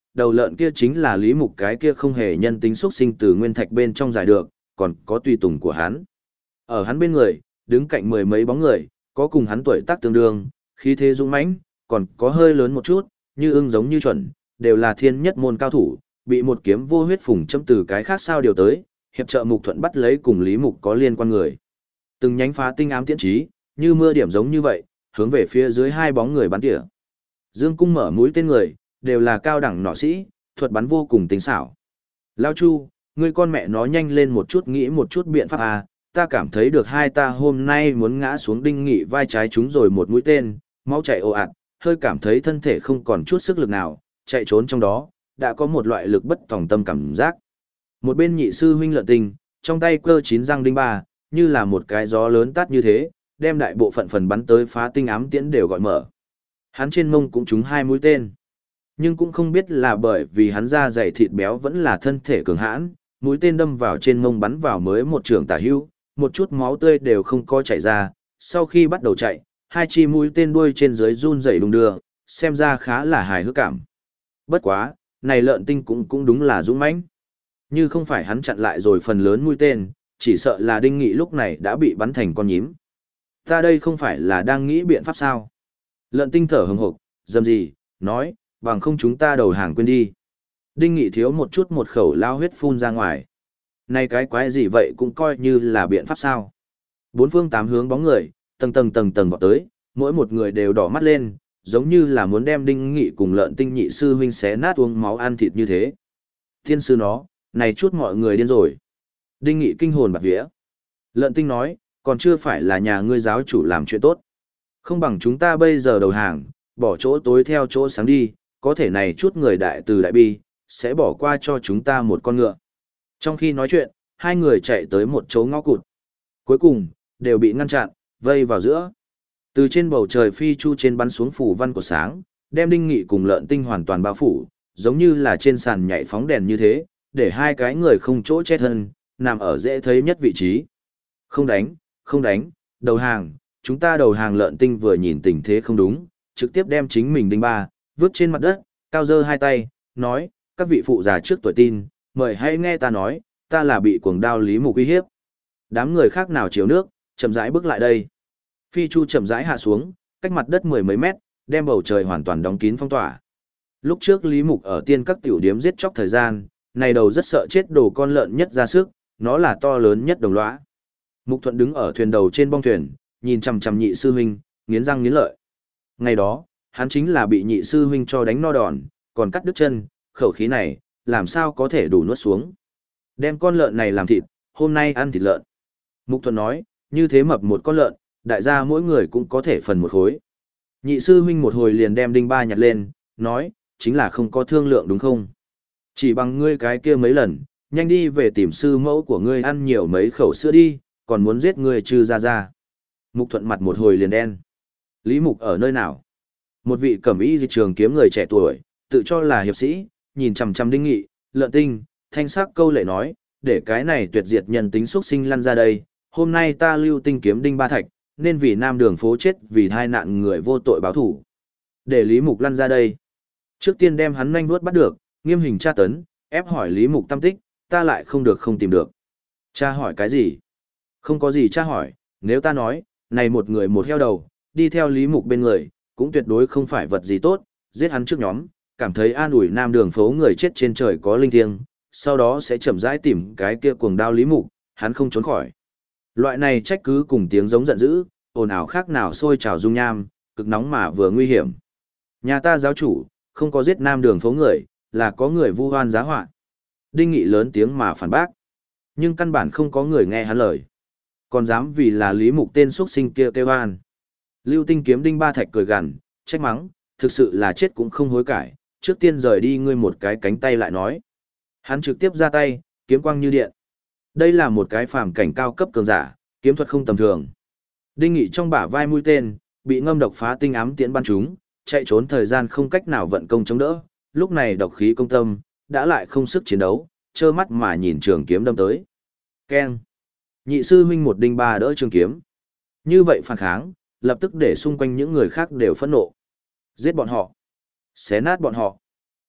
đầu lợn kia chính là Lý Mục cái kia không hề nhân tính xuất sinh từ nguyên thạch bên trong giải được, còn có tùy tùng của hắn. Ở hắn bên người, đứng cạnh mười mấy bóng người, có cùng hắn tuổi tác tương đương, khí thế dũng mãnh, còn có hơi lớn một chút, như ưng giống như chuẩn, đều là thiên nhất môn cao thủ, bị một kiếm vô huyết phùng châm từ cái khác sao điều tới, hiệp trợ Mục Thuận bắt lấy cùng Lý Mục có liên quan người. Từng nhánh phá tinh ám tiễn trí, như mưa điểm giống như vậy, hướng về phía dưới hai bóng người bắn tỉa. Dương cung mở mũi tên người, đều là cao đẳng nọ sĩ, thuật bắn vô cùng tinh xảo. Lao Chu, ngươi con mẹ nó nhanh lên một chút nghĩ một chút biện pháp à, ta cảm thấy được hai ta hôm nay muốn ngã xuống Đinh Nghị vai trái chúng rồi một mũi tên, máu chảy ồ ạt, hơi cảm thấy thân thể không còn chút sức lực nào, chạy trốn trong đó, đã có một loại lực bất tòng tâm cảm giác. Một bên nhị sư huynh Lợn Tinh, trong tay cơ chín răng đinh ba, như là một cái gió lớn tát như thế, đem đại bộ phận phần bắn tới phá tinh ám tiễn đều gọi mở. Hắn trên mông cũng trúng hai mũi tên. Nhưng cũng không biết là bởi vì hắn da dày thịt béo vẫn là thân thể cường hãn, mũi tên đâm vào trên mông bắn vào mới một trường tả hữu, một chút máu tươi đều không có chảy ra. Sau khi bắt đầu chạy, hai chi mũi tên đuôi trên dưới run rẩy đung đưa, xem ra khá là hài hước cảm. Bất quá, này Lợn Tinh cũng đúng là dũng mãnh. Như không phải hắn chặn lại rồi phần lớn mũi tên, chỉ sợ là Đinh Nghị lúc này đã bị bắn thành con nhím. Ta đây không phải là đang nghĩ biện pháp sao? Lợn Tinh thở hừng hực, dầm gì, nói, bằng không chúng ta đầu hàng quên đi. Đinh Nghị thiếu một chút một khẩu lao huyết phun ra ngoài. Này cái quái gì vậy cũng coi như là biện pháp sao? Bốn phương tám hướng bóng người, tầng tầng vọt tới, mỗi một người đều đỏ mắt lên, giống như là muốn đem Đinh Nghị cùng Lợn Tinh nhị sư huynh xé nát uống máu ăn thịt như thế. Thiên sư nó, này chút mọi người điên rồi. Đinh Nghị kinh hồn bạt vía. Lợn Tinh nói, còn chưa phải là nhà ngươi giáo chủ làm chuyện tốt. Không bằng chúng ta bây giờ đầu hàng, bỏ chỗ tối theo chỗ sáng đi, có thể này chút người đại từ đại bi, sẽ bỏ qua cho chúng ta một con ngựa. Trong khi nói chuyện, hai người chạy tới một chỗ ngõ cụt. Cuối cùng, đều bị ngăn chặn, vây vào giữa. Từ trên bầu trời phi chu trên bắn xuống phủ văn của sáng, đem Đinh Nghị cùng Lợn Tinh hoàn toàn bao phủ, giống như là trên sàn nhảy phóng đèn như thế, để hai cái người không chỗ che thân, nằm ở dễ thấy nhất vị trí. Không đánh, không đánh, đầu hàng, chúng ta đầu hàng. Lợn Tinh vừa nhìn tình thế không đúng, trực tiếp đem chính mình đinh ba, vứt trên mặt đất, cao giơ hai tay, nói, các vị phụ già trước tuổi tin, mời hãy nghe ta nói, ta là bị cuồng đao Lý Mục uy hiếp. Đám người khác nào chiều nước, chậm rãi bước lại đây. Phi chu chậm rãi hạ xuống, cách mặt đất mười mấy mét, đem bầu trời hoàn toàn đóng kín phong tỏa. Lúc trước Lý Mục ở tiên các tiểu điếm giết chóc thời gian, này đầu rất sợ chết đồ con lợn nhất ra sức, nó là to lớn nhất đồng lõa. Mục Thuận đứng ở thuyền đầu trên bong thuyền, nhìn chằm chằm nhị sư huynh, nghiến răng nghiến lợi. Ngày đó, hắn chính là bị nhị sư huynh cho đánh no đòn, còn cắt đứt chân, khẩu khí này, làm sao có thể đủ nuốt xuống. Đem con lợn này làm thịt, hôm nay ăn thịt lợn. Mục Thuận nói, như thế mập một con lợn, đại gia mỗi người cũng có thể phần một khối. Nhị sư huynh một hồi liền đem đinh ba nhặt lên, nói, chính là không có thương lượng đúng không? Chỉ bằng ngươi cái kia mấy lần, nhanh đi về tìm sư mẫu của ngươi ăn nhiều mấy khẩu sữa đi, còn muốn giết ngươi trừ ra. Mục Thuận mặt một hồi liền đen. Lý Mục ở nơi nào? Một vị cẩm y trường kiếm người trẻ tuổi, tự cho là hiệp sĩ, nhìn chằm chằm Đinh Nghị, Lợn Tinh, thanh sắc câu lệ nói, để cái này tuyệt diệt nhân tính xuất sinh lăn ra đây, hôm nay ta lưu tinh kiếm đinh ba thạch, nên vì nam đường phố chết vì tai nạn người vô tội báo thủ. Để Lý Mục lăn ra đây. Trước tiên đem hắn nhanh vuốt bắt được, nghiêm hình tra tấn, ép hỏi Lý Mục tâm tích, ta lại không được không tìm được. Cha hỏi cái gì? Không có gì cha hỏi, nếu ta nói, này một người một heo đầu, đi theo Lý Mục bên người, cũng tuyệt đối không phải vật gì tốt, giết hắn trước nhóm, cảm thấy an ủi nam đường phố người chết trên trời có linh thiêng, sau đó sẽ chậm rãi tìm cái kia cuồng đao Lý Mục, hắn không trốn khỏi. Loại này trách cứ cùng tiếng giống giận dữ, ồn ào khác nào sôi trào dung nham, cực nóng mà vừa nguy hiểm. Nhà ta giáo chủ, không có giết nam đường phố người, là có người vu oan giá họa. Đinh Nghị lớn tiếng mà phản bác. Nhưng căn bản không có người nghe hắn lời. Còn dám vì là Lý Mục tên xuất sinh kia kêu oan. Lưu tinh kiếm đinh ba thạch cười gằn, trách mắng, thực sự là chết cũng không hối cải, trước tiên rời đi ngươi một cái cánh tay lại nói. Hắn trực tiếp ra tay, kiếm quang như điện. Đây là một cái phàm cảnh cao cấp cường giả, kiếm thuật không tầm thường. Đinh Nghị trong bả vai mũi tên, bị ngâm độc phá tinh ám tiễn bắn trúng, chạy trốn thời gian không cách nào vận công chống đỡ, lúc này độc khí công tâm, đã lại không sức chiến đấu, trơ mắt mà nhìn trường kiếm đâm tới. Keng. Nhị sư huynh một đinh ba đỡ trường kiếm. Như vậy phản kháng, lập tức để xung quanh những người khác đều phẫn nộ. Giết bọn họ. Xé nát bọn họ.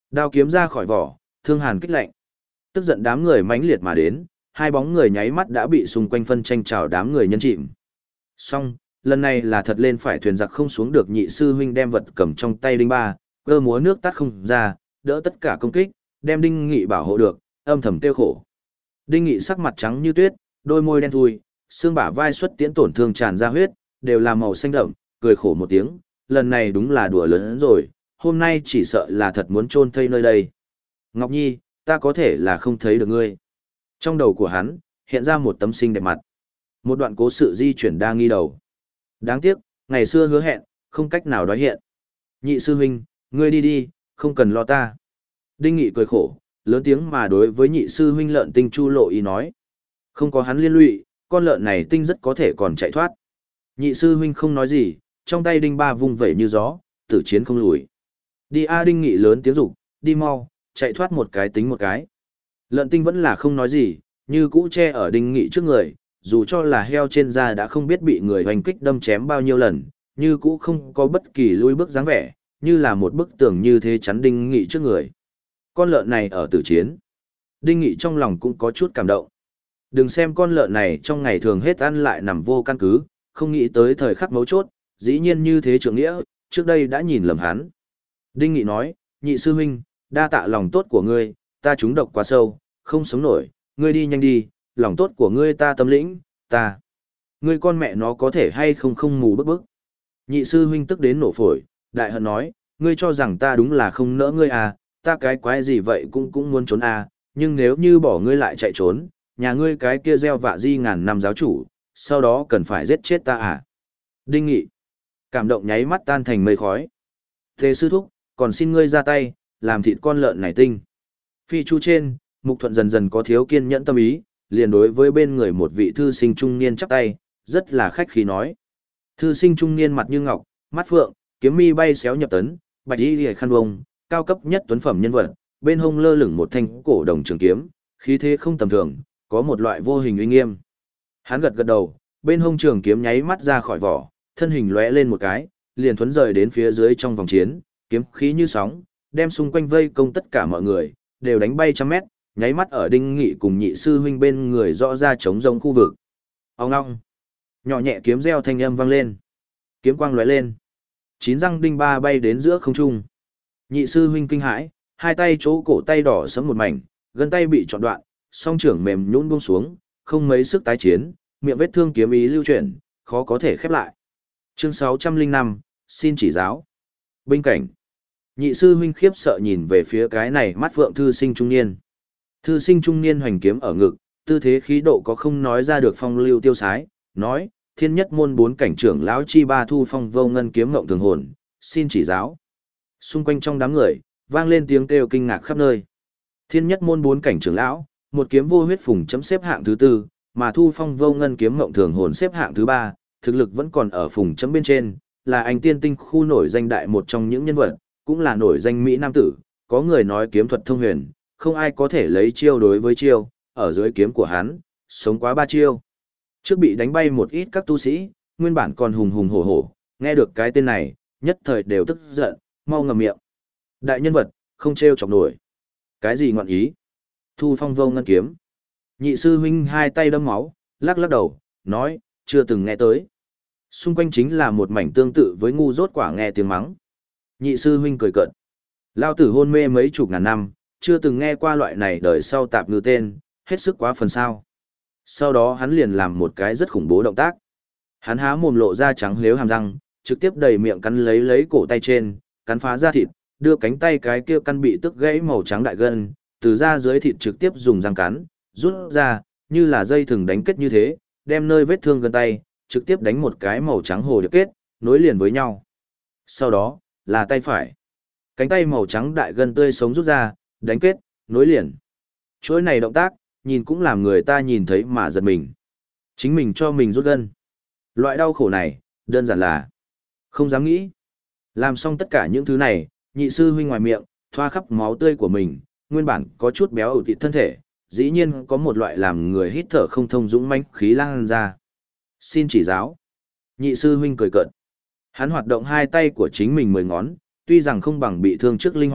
Đao kiếm ra khỏi vỏ, thương hàn kích lạnh. Tức giận đám người mãnh liệt mà đến, hai bóng người nháy mắt đã bị xung quanh phân tranh trào đám người nhân chìm. Xong, lần này là thật lên phải thuyền giặc không xuống được. Nhị sư huynh đem vật cầm trong tay đinh ba, cơ múa nước tắt không ra, đỡ tất cả công kích, đem Đinh Nghị bảo hộ được, âm thầm tiêu khổ. Đinh Nghị sắc mặt trắng như tuyết, đôi môi đen thui, xương bả vai xuất tiễn tổn thương tràn ra huyết, đều là màu xanh đậm, cười khổ một tiếng, lần này đúng là đùa lớn rồi, hôm nay chỉ sợ là thật muốn chôn thây nơi đây. Ngọc Nhi, ta có thể là không thấy được ngươi. Trong đầu của hắn, hiện ra một tấm xinh đẹp mặt. Một đoạn cố sự di chuyển đa nghi đầu. Đáng tiếc, ngày xưa hứa hẹn, không cách nào đoái hiện. Nhị sư huynh, ngươi đi đi, không cần lo ta. Đinh Nghị cười khổ, lớn tiếng mà đối với nhị sư huynh Lợn Tinh Chu Lộ ý nói. Không có hắn liên lụy, con lợn này tinh rất có thể còn chạy thoát. Nhị sư huynh không nói gì, trong tay đinh ba vung vẩy như gió, tử chiến không lùi. Đi a, Đinh Nghị lớn tiếng rục, đi mau, chạy thoát một cái tính một cái. Lợn Tinh vẫn là không nói gì, như cũ che ở Đinh Nghị trước người, dù cho là heo trên da đã không biết bị người hoành kích đâm chém bao nhiêu lần, như cũ không có bất kỳ lùi bước dáng vẻ, như là một bức tường như thế chắn Đinh Nghị trước người. Con lợn này ở tử chiến. Đinh Nghị trong lòng cũng có chút cảm động. Đừng xem con lợn này trong ngày thường hết ăn lại nằm vô căn cứ, không nghĩ tới thời khắc mấu chốt, dĩ nhiên như thế trượng nghĩa, trước đây đã nhìn lầm hắn. Đinh Nghị nói, nhị sư huynh, đa tạ lòng tốt của ngươi, ta trúng độc quá sâu, không sống nổi, ngươi đi nhanh đi, lòng tốt của ngươi ta tâm lĩnh, ta. Ngươi con mẹ nó có thể hay không không mù bức bức. Nhị sư huynh tức đến nổ phổi, đại hận nói, ngươi cho rằng ta đúng là không nỡ ngươi à, ta cái quái gì vậy cũng muốn trốn à, nhưng nếu như bỏ ngươi lại chạy trốn, nhà ngươi cái kia gieo vạ di ngàn năm giáo chủ, sau đó cần phải giết chết ta à. Đinh Nghị, cảm động nháy mắt tan thành mây khói. Thế sư thúc, còn xin ngươi ra tay, làm thịt con lợn này tinh. Phi chu trên, Mục Thuận dần dần có thiếu kiên nhẫn tâm ý, liền đối với bên người một vị thư sinh trung niên chắp tay, rất là khách khí nói. Thư sinh trung niên mặt như ngọc, mắt phượng, kiếm mi bay xéo nhập tấn, bạch y liễu khăn vông, cao cấp nhất tuấn phẩm nhân vật, bên hông lơ lửng một thanh cổ đồng trường kiếm, khí thế không tầm thường, có một loại vô hình uy nghiêm. Hắn gật gật đầu, bên hông trường kiếm nháy mắt ra khỏi vỏ, thân hình lóe lên một cái, liền thuấn rời đến phía dưới trong vòng chiến, kiếm khí như sóng, đem xung quanh vây công tất cả mọi người, đều đánh bay trăm mét, nháy mắt ở Đinh Nghị cùng nhị sư huynh bên người rõ ra chống rông khu vực. Ong ong, nhỏ nhẹ kiếm reo thanh âm vang lên, kiếm quang lóe lên, chín răng đinh ba bay đến giữa không trung. Nhị sư huynh kinh hãi, hai tay chỗ cổ tay đỏ sẫm một mảnh, gân tay bị trọn đoạn, song trưởng mềm nhũn buông xuống, không mấy sức tái chiến, miệng vết thương kiếm ý lưu chuyển, khó có thể khép lại. Chương 605, xin chỉ giáo. Binh cảnh. Nhị sư huynh khiếp sợ nhìn về phía cái này mắt phượng thư sinh trung niên. Thư sinh trung niên hoành kiếm ở ngực, tư thế khí độ có không nói ra được phong lưu tiêu sái, nói, thiên nhất môn bốn cảnh trưởng lão chi ba thu phong vô ngân kiếm ngộng thường hồn, xin chỉ giáo. Xung quanh trong đám người, vang lên tiếng kêu kinh ngạc khắp nơi. Thiên nhất môn bốn cảnh trưởng lão, một kiếm vô huyết phùng chấm xếp hạng thứ tư, mà thu phong vô ngân kiếm ngộng thường hồn xếp hạng thứ ba, thực lực vẫn còn ở phùng chấm bên trên, là anh tiên tinh khu nổi danh đại một trong những nhân vật, cũng là nổi danh Mỹ Nam tử, có người nói kiếm thuật thông huyền, không ai có thể lấy chiêu đối với chiêu, ở dưới kiếm của hắn, sống quá ba chiêu. Trước bị đánh bay một ít các tu sĩ, nguyên bản còn hùng hùng hổ hổ, nghe được cái tên này, nhất thời đều tức giận, mau ngậm miệng. Đại nhân vật, không trêu chọc nổi. Cái gì ngọn ý? Thu phong vô ngân kiếm. Nhị sư huynh hai tay đâm máu, lắc lắc đầu, nói, chưa từng nghe tới. Xung quanh chính là một mảnh tương tự với ngu dốt quả nghe tiếng mắng. Nhị sư huynh cười cợt. Lao tử hôn mê mấy chục ngàn năm, chưa từng nghe qua loại này đời sau tạp ngư tên, hết sức quá phần sao. Sau đó hắn liền làm một cái rất khủng bố động tác. Hắn há mồm lộ ra trắng lếu hàm răng, trực tiếp đầy miệng cắn lấy cổ tay trên, cắn phá da thịt, đưa cánh tay cái kia căn bị tức gãy màu trắng đại gân, từ da dưới thịt trực tiếp dùng răng cắn, rút ra, như là dây thừng đánh kết như thế, đem nơi vết thương gân tay, trực tiếp đánh một cái màu trắng hồ điệp kết, nối liền với nhau. Sau đó, là tay phải. Cánh tay màu trắng đại gân tươi sống rút ra, đánh kết, nối liền. Chuỗi này động tác, nhìn cũng làm người ta nhìn thấy mà giật mình. Chính mình cho mình rút gân. Loại đau khổ này, đơn giản là không dám nghĩ. Làm xong tất cả những thứ này, nhị sư huynh ngoài miệng, thoa khắp máu tươi của mình, nguyên bản có chút béo ủ thịt thân thể, dĩ nhiên có một loại làm người hít thở không thông dũng mãnh khí lan ra. Xin chỉ giáo. Nhị sư huynh cười cợt. Hắn hoạt động hai tay của chính mình 10 ngón, tuy rằng không bằng bị thương trước linh hoạt,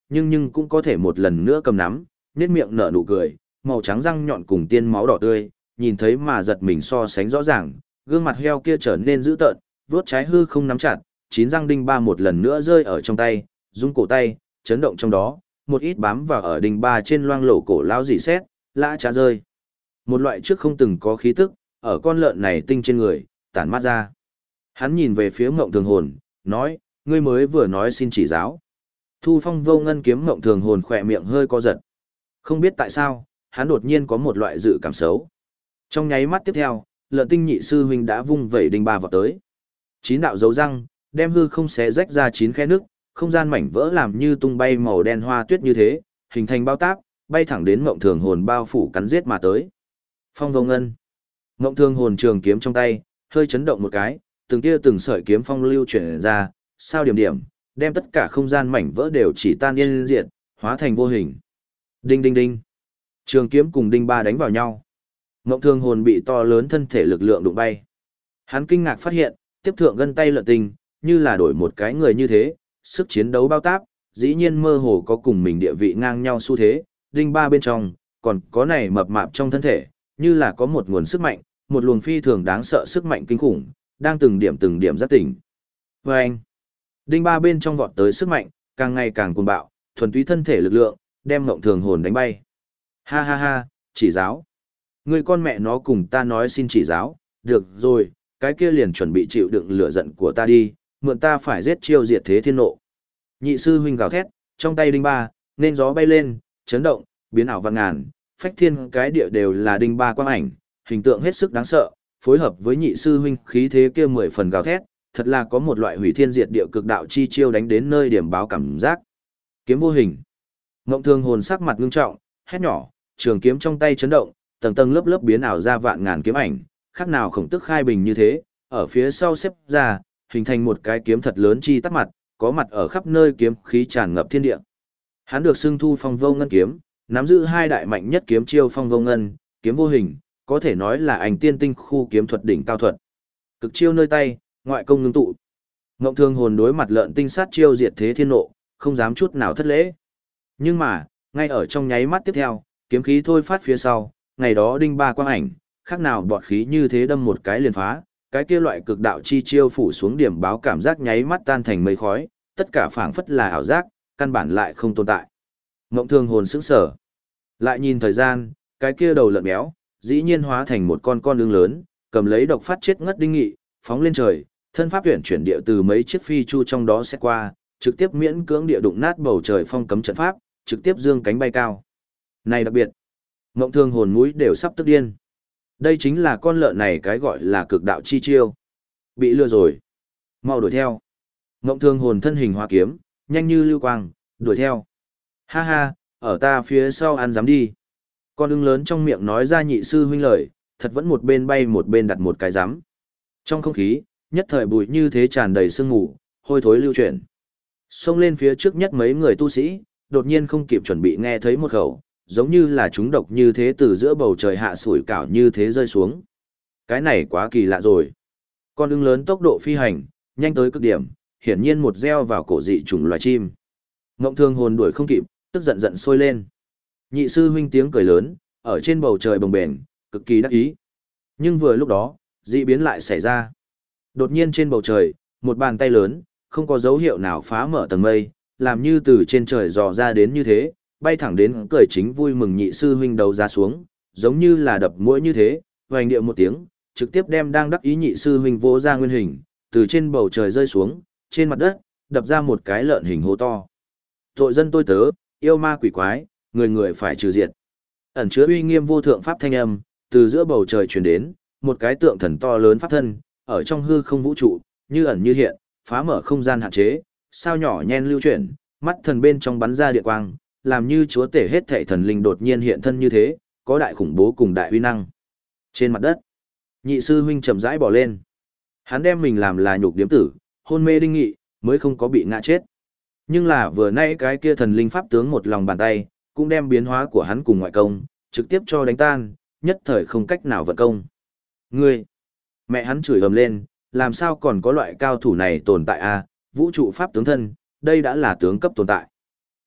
nhưng cũng có thể một lần nữa cầm nắm, nét miệng nở nụ cười, màu trắng răng nhọn cùng tiên máu đỏ tươi, nhìn thấy mà giật mình so sánh rõ ràng, gương mặt heo kia trở nên dữ tợn, vuốt trái hư không nắm chặt, chín răng đinh ba một lần nữa rơi ở trong tay, rung cổ tay, chấn động trong đó, một ít bám vào ở đinh ba trên loang lổ cổ lao dỉ xét, lã trá rơi. Một loại trước không từng có khí tức, ở con lợn này tinh trên người, tản mát ra. Hắn nhìn về phía Ngộng Thường Hồn, nói, ngươi mới vừa nói xin chỉ giáo. Thu Phong vô ngân kiếm Ngộng Thường Hồn khỏe miệng hơi co giật. Không biết tại sao, hắn đột nhiên có một loại dự cảm xấu. Trong nháy mắt tiếp theo, lợn tinh nhị sư huynh đã vung vẩy đinh ba vào tới. Chín đạo dấu răng, đem hư không xé rách ra chín khe nước, không gian mảnh vỡ làm như tung bay màu đen hoa tuyết như thế, hình thành bao táp, bay thẳng đến Ngộng Thường Hồn bao phủ cắn giết mà tới. Phong vô ngân. Ngộng Thường Hồn trường kiếm trong tay, hơi chấn động một cái, từng tia từng sợi kiếm phong lưu chuyển ra, sao điểm điểm, đem tất cả không gian mảnh vỡ đều chỉ tan yên diệt, hóa thành vô hình. Đinh đinh đinh. Trường kiếm cùng đinh ba đánh vào nhau. Ngộng Thường Hồn bị to lớn thân thể lực lượng đụng bay. Hắn kinh ngạc phát hiện, tiếp thượng gân tay lợn tinh, như là đổi một cái người như thế, sức chiến đấu bao táp, dĩ nhiên mơ hồ có cùng mình địa vị ngang nhau xu thế, đinh ba bên trong, còn có này mập mạp trong thân thể, như là có một nguồn sức mạnh, một luồng phi thường đáng sợ sức mạnh kinh khủng, đang từng điểm giác tỉnh. Và anh, đinh ba bên trong vọt tới sức mạnh, càng ngày càng cuồng bạo, thuần túy thân thể lực lượng, đem Ngộng Thường Hồn đánh bay. Ha ha ha, chỉ giáo. Người con mẹ nó cùng ta nói xin chỉ giáo, được rồi, cái kia liền chuẩn bị chịu đựng lửa giận của ta đi, mượn ta phải giết chiêu diệt thế thiên nộ. Nhị sư huynh gào thét, trong tay đinh ba, nên gió bay lên, chấn động, biến ảo vạn ngàn, phách thiên cái địa đều là đinh ba quang ảnh, hình tượng hết sức đáng sợ, phối hợp với nhị sư huynh khí thế kia 10 phần gào thét, thật là có một loại hủy thiên diệt địa cực đạo chi chiêu đánh đến nơi điểm báo cảm giác. Kiếm vô hình. Ngộng Thường Hồn sắc mặt ngưng trọng, hét nhỏ, trường kiếm trong tay chấn động, tầng tầng lớp lớp biến ảo ra vạn ngàn kiếm ảnh, khác nào khổng tức khai bình như thế, ở phía sau xếp ra, hình thành một cái kiếm thật lớn chi tắt mặt, có mặt ở khắp nơi kiếm khí tràn ngập thiên địa. Hắn được xưng Thu Phong vô ngân kiếm, nắm giữ hai đại mạnh nhất kiếm chiêu phong vô ngân, kiếm vô hình, có thể nói là ảnh tiên tinh khu kiếm thuật đỉnh cao thuật. Cực chiêu nơi tay, ngoại công ngưng tụ. Ngộng Thường Hồn đối mặt lợn tinh sát chiêu diệt thế thiên nộ, không dám chút nào thất lễ. Nhưng mà, ngay ở trong nháy mắt tiếp theo, kiếm khí thôi phát phía sau, ngày đó đinh ba quang ảnh, khác nào bọt khí như thế đâm một cái liền phá, cái kia loại cực đạo chi chiêu phủ xuống điểm báo cảm giác nháy mắt tan thành mây khói, tất cả phảng phất là ảo giác, căn bản lại không tồn tại. Ngộng Thường Hồn sững sờ, lại nhìn thời gian, cái kia đầu lợn béo, dĩ nhiên hóa thành một con ưng lớn, cầm lấy độc phát chết ngất đinh nghị, phóng lên trời, thân pháp huyền chuyển địa từ mấy chiếc phi chu trong đó sẽ qua, trực tiếp miễn cưỡng địa đụng nát bầu trời phong cấm trận pháp, trực tiếp dương cánh bay cao. Này đặc biệt, Ngộng Thường Hồn mũi đều sắp tức điên. Đây chính là con lợn này cái gọi là cực đạo chi chiêu. Bị lừa rồi. Mau đuổi theo. Ngộng Thường Hồn thân hình hóa kiếm, nhanh như lưu quang, đuổi theo. Ha ha, ở ta phía sau ăn dám đi. Con ưng lớn trong miệng nói ra nhị sư huynh lời, thật vẫn một bên bay một bên đặt một cái dám. Trong không khí, nhất thời bụi như thế tràn đầy sương mù, hôi thối lưu chuyển. Xông lên phía trước nhất mấy người tu sĩ, đột nhiên không kịp chuẩn bị nghe thấy một khẩu, giống như là chúng độc như thế từ giữa bầu trời hạ sủi cảo như thế rơi xuống. Cái này quá kỳ lạ rồi. Con ưng lớn tốc độ phi hành, nhanh tới cực điểm, hiển nhiên một gieo vào cổ dị chủng loài chim. Ngộng Thường Hồn đuổi không kịp, tức giận giận sôi lên. Nhị sư huynh tiếng cười lớn, ở trên bầu trời bồng bềnh, cực kỳ đắc ý. Nhưng vừa lúc đó, dị biến lại xảy ra. Đột nhiên trên bầu trời, một bàn tay lớn, không có dấu hiệu nào phá mở tầng mây, làm như từ trên trời dò ra đến như thế, bay thẳng đến cười chính vui mừng nhị sư huynh đầu ra xuống, giống như là đập mũi như thế, vành điệu một tiếng, trực tiếp đem đang đắc ý nhị sư huynh vỗ ra nguyên hình, từ trên bầu trời rơi xuống, trên mặt đất, đập ra một cái lợn hình hố to. Tội dân tôi tớ, yêu ma quỷ quái, người người phải trừ diệt. Ẩn chứa uy nghiêm vô thượng pháp thanh âm, từ giữa bầu trời truyền đến, một cái tượng thần to lớn pháp thân, ở trong hư không vũ trụ, như ẩn như hiện, phá mở không gian hạn chế, sao nhỏ nhen lưu chuyển, mắt thần bên trong bắn ra điện quang, làm như chúa tể hết thảy thần linh đột nhiên hiện thân như thế, có đại khủng bố cùng đại uy năng. Trên mặt đất, nhị sư huynh chậm rãi bỏ lên. Hắn đem mình làm là nhục điếm tử, hôn mê đinh nghị, mới không có bị ngã chết. Nhưng là vừa nãy cái kia thần linh pháp tướng một lòng bàn tay, cũng đem biến hóa của hắn cùng ngoại công, trực tiếp cho đánh tan, nhất thời không cách nào vận công. Ngươi! Mẹ hắn chửi ầm lên, làm sao còn có loại cao thủ này tồn tại a? Vũ trụ pháp tướng thân, đây đã là tướng cấp tồn tại.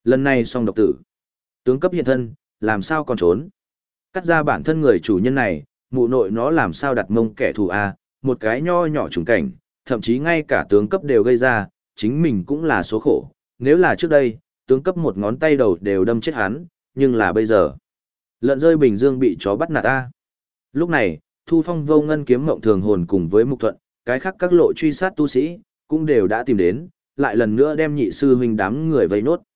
Lần này xong độc tử. Tướng cấp hiện thân, làm sao còn trốn. Cắt ra bản thân người chủ nhân này, mụ nội nó làm sao đặt mông kẻ thù a, một cái nho nhỏ trùng cảnh, thậm chí ngay cả tướng cấp đều gây ra, chính mình cũng là số khổ. Nếu là trước đây, tướng cấp một ngón tay đầu đều đâm chết hắn, nhưng là bây giờ. Lợn rơi Bình Dương bị chó bắt nạt a. Lúc này, Thu Phong Vô Ngân kiếm mộng thường hồn cùng với Mục Thuận, cái khác các lộ truy sát tu sĩ, cũng đều đã tìm đến, lại lần nữa đem nhị sư huynh đám người vây nốt.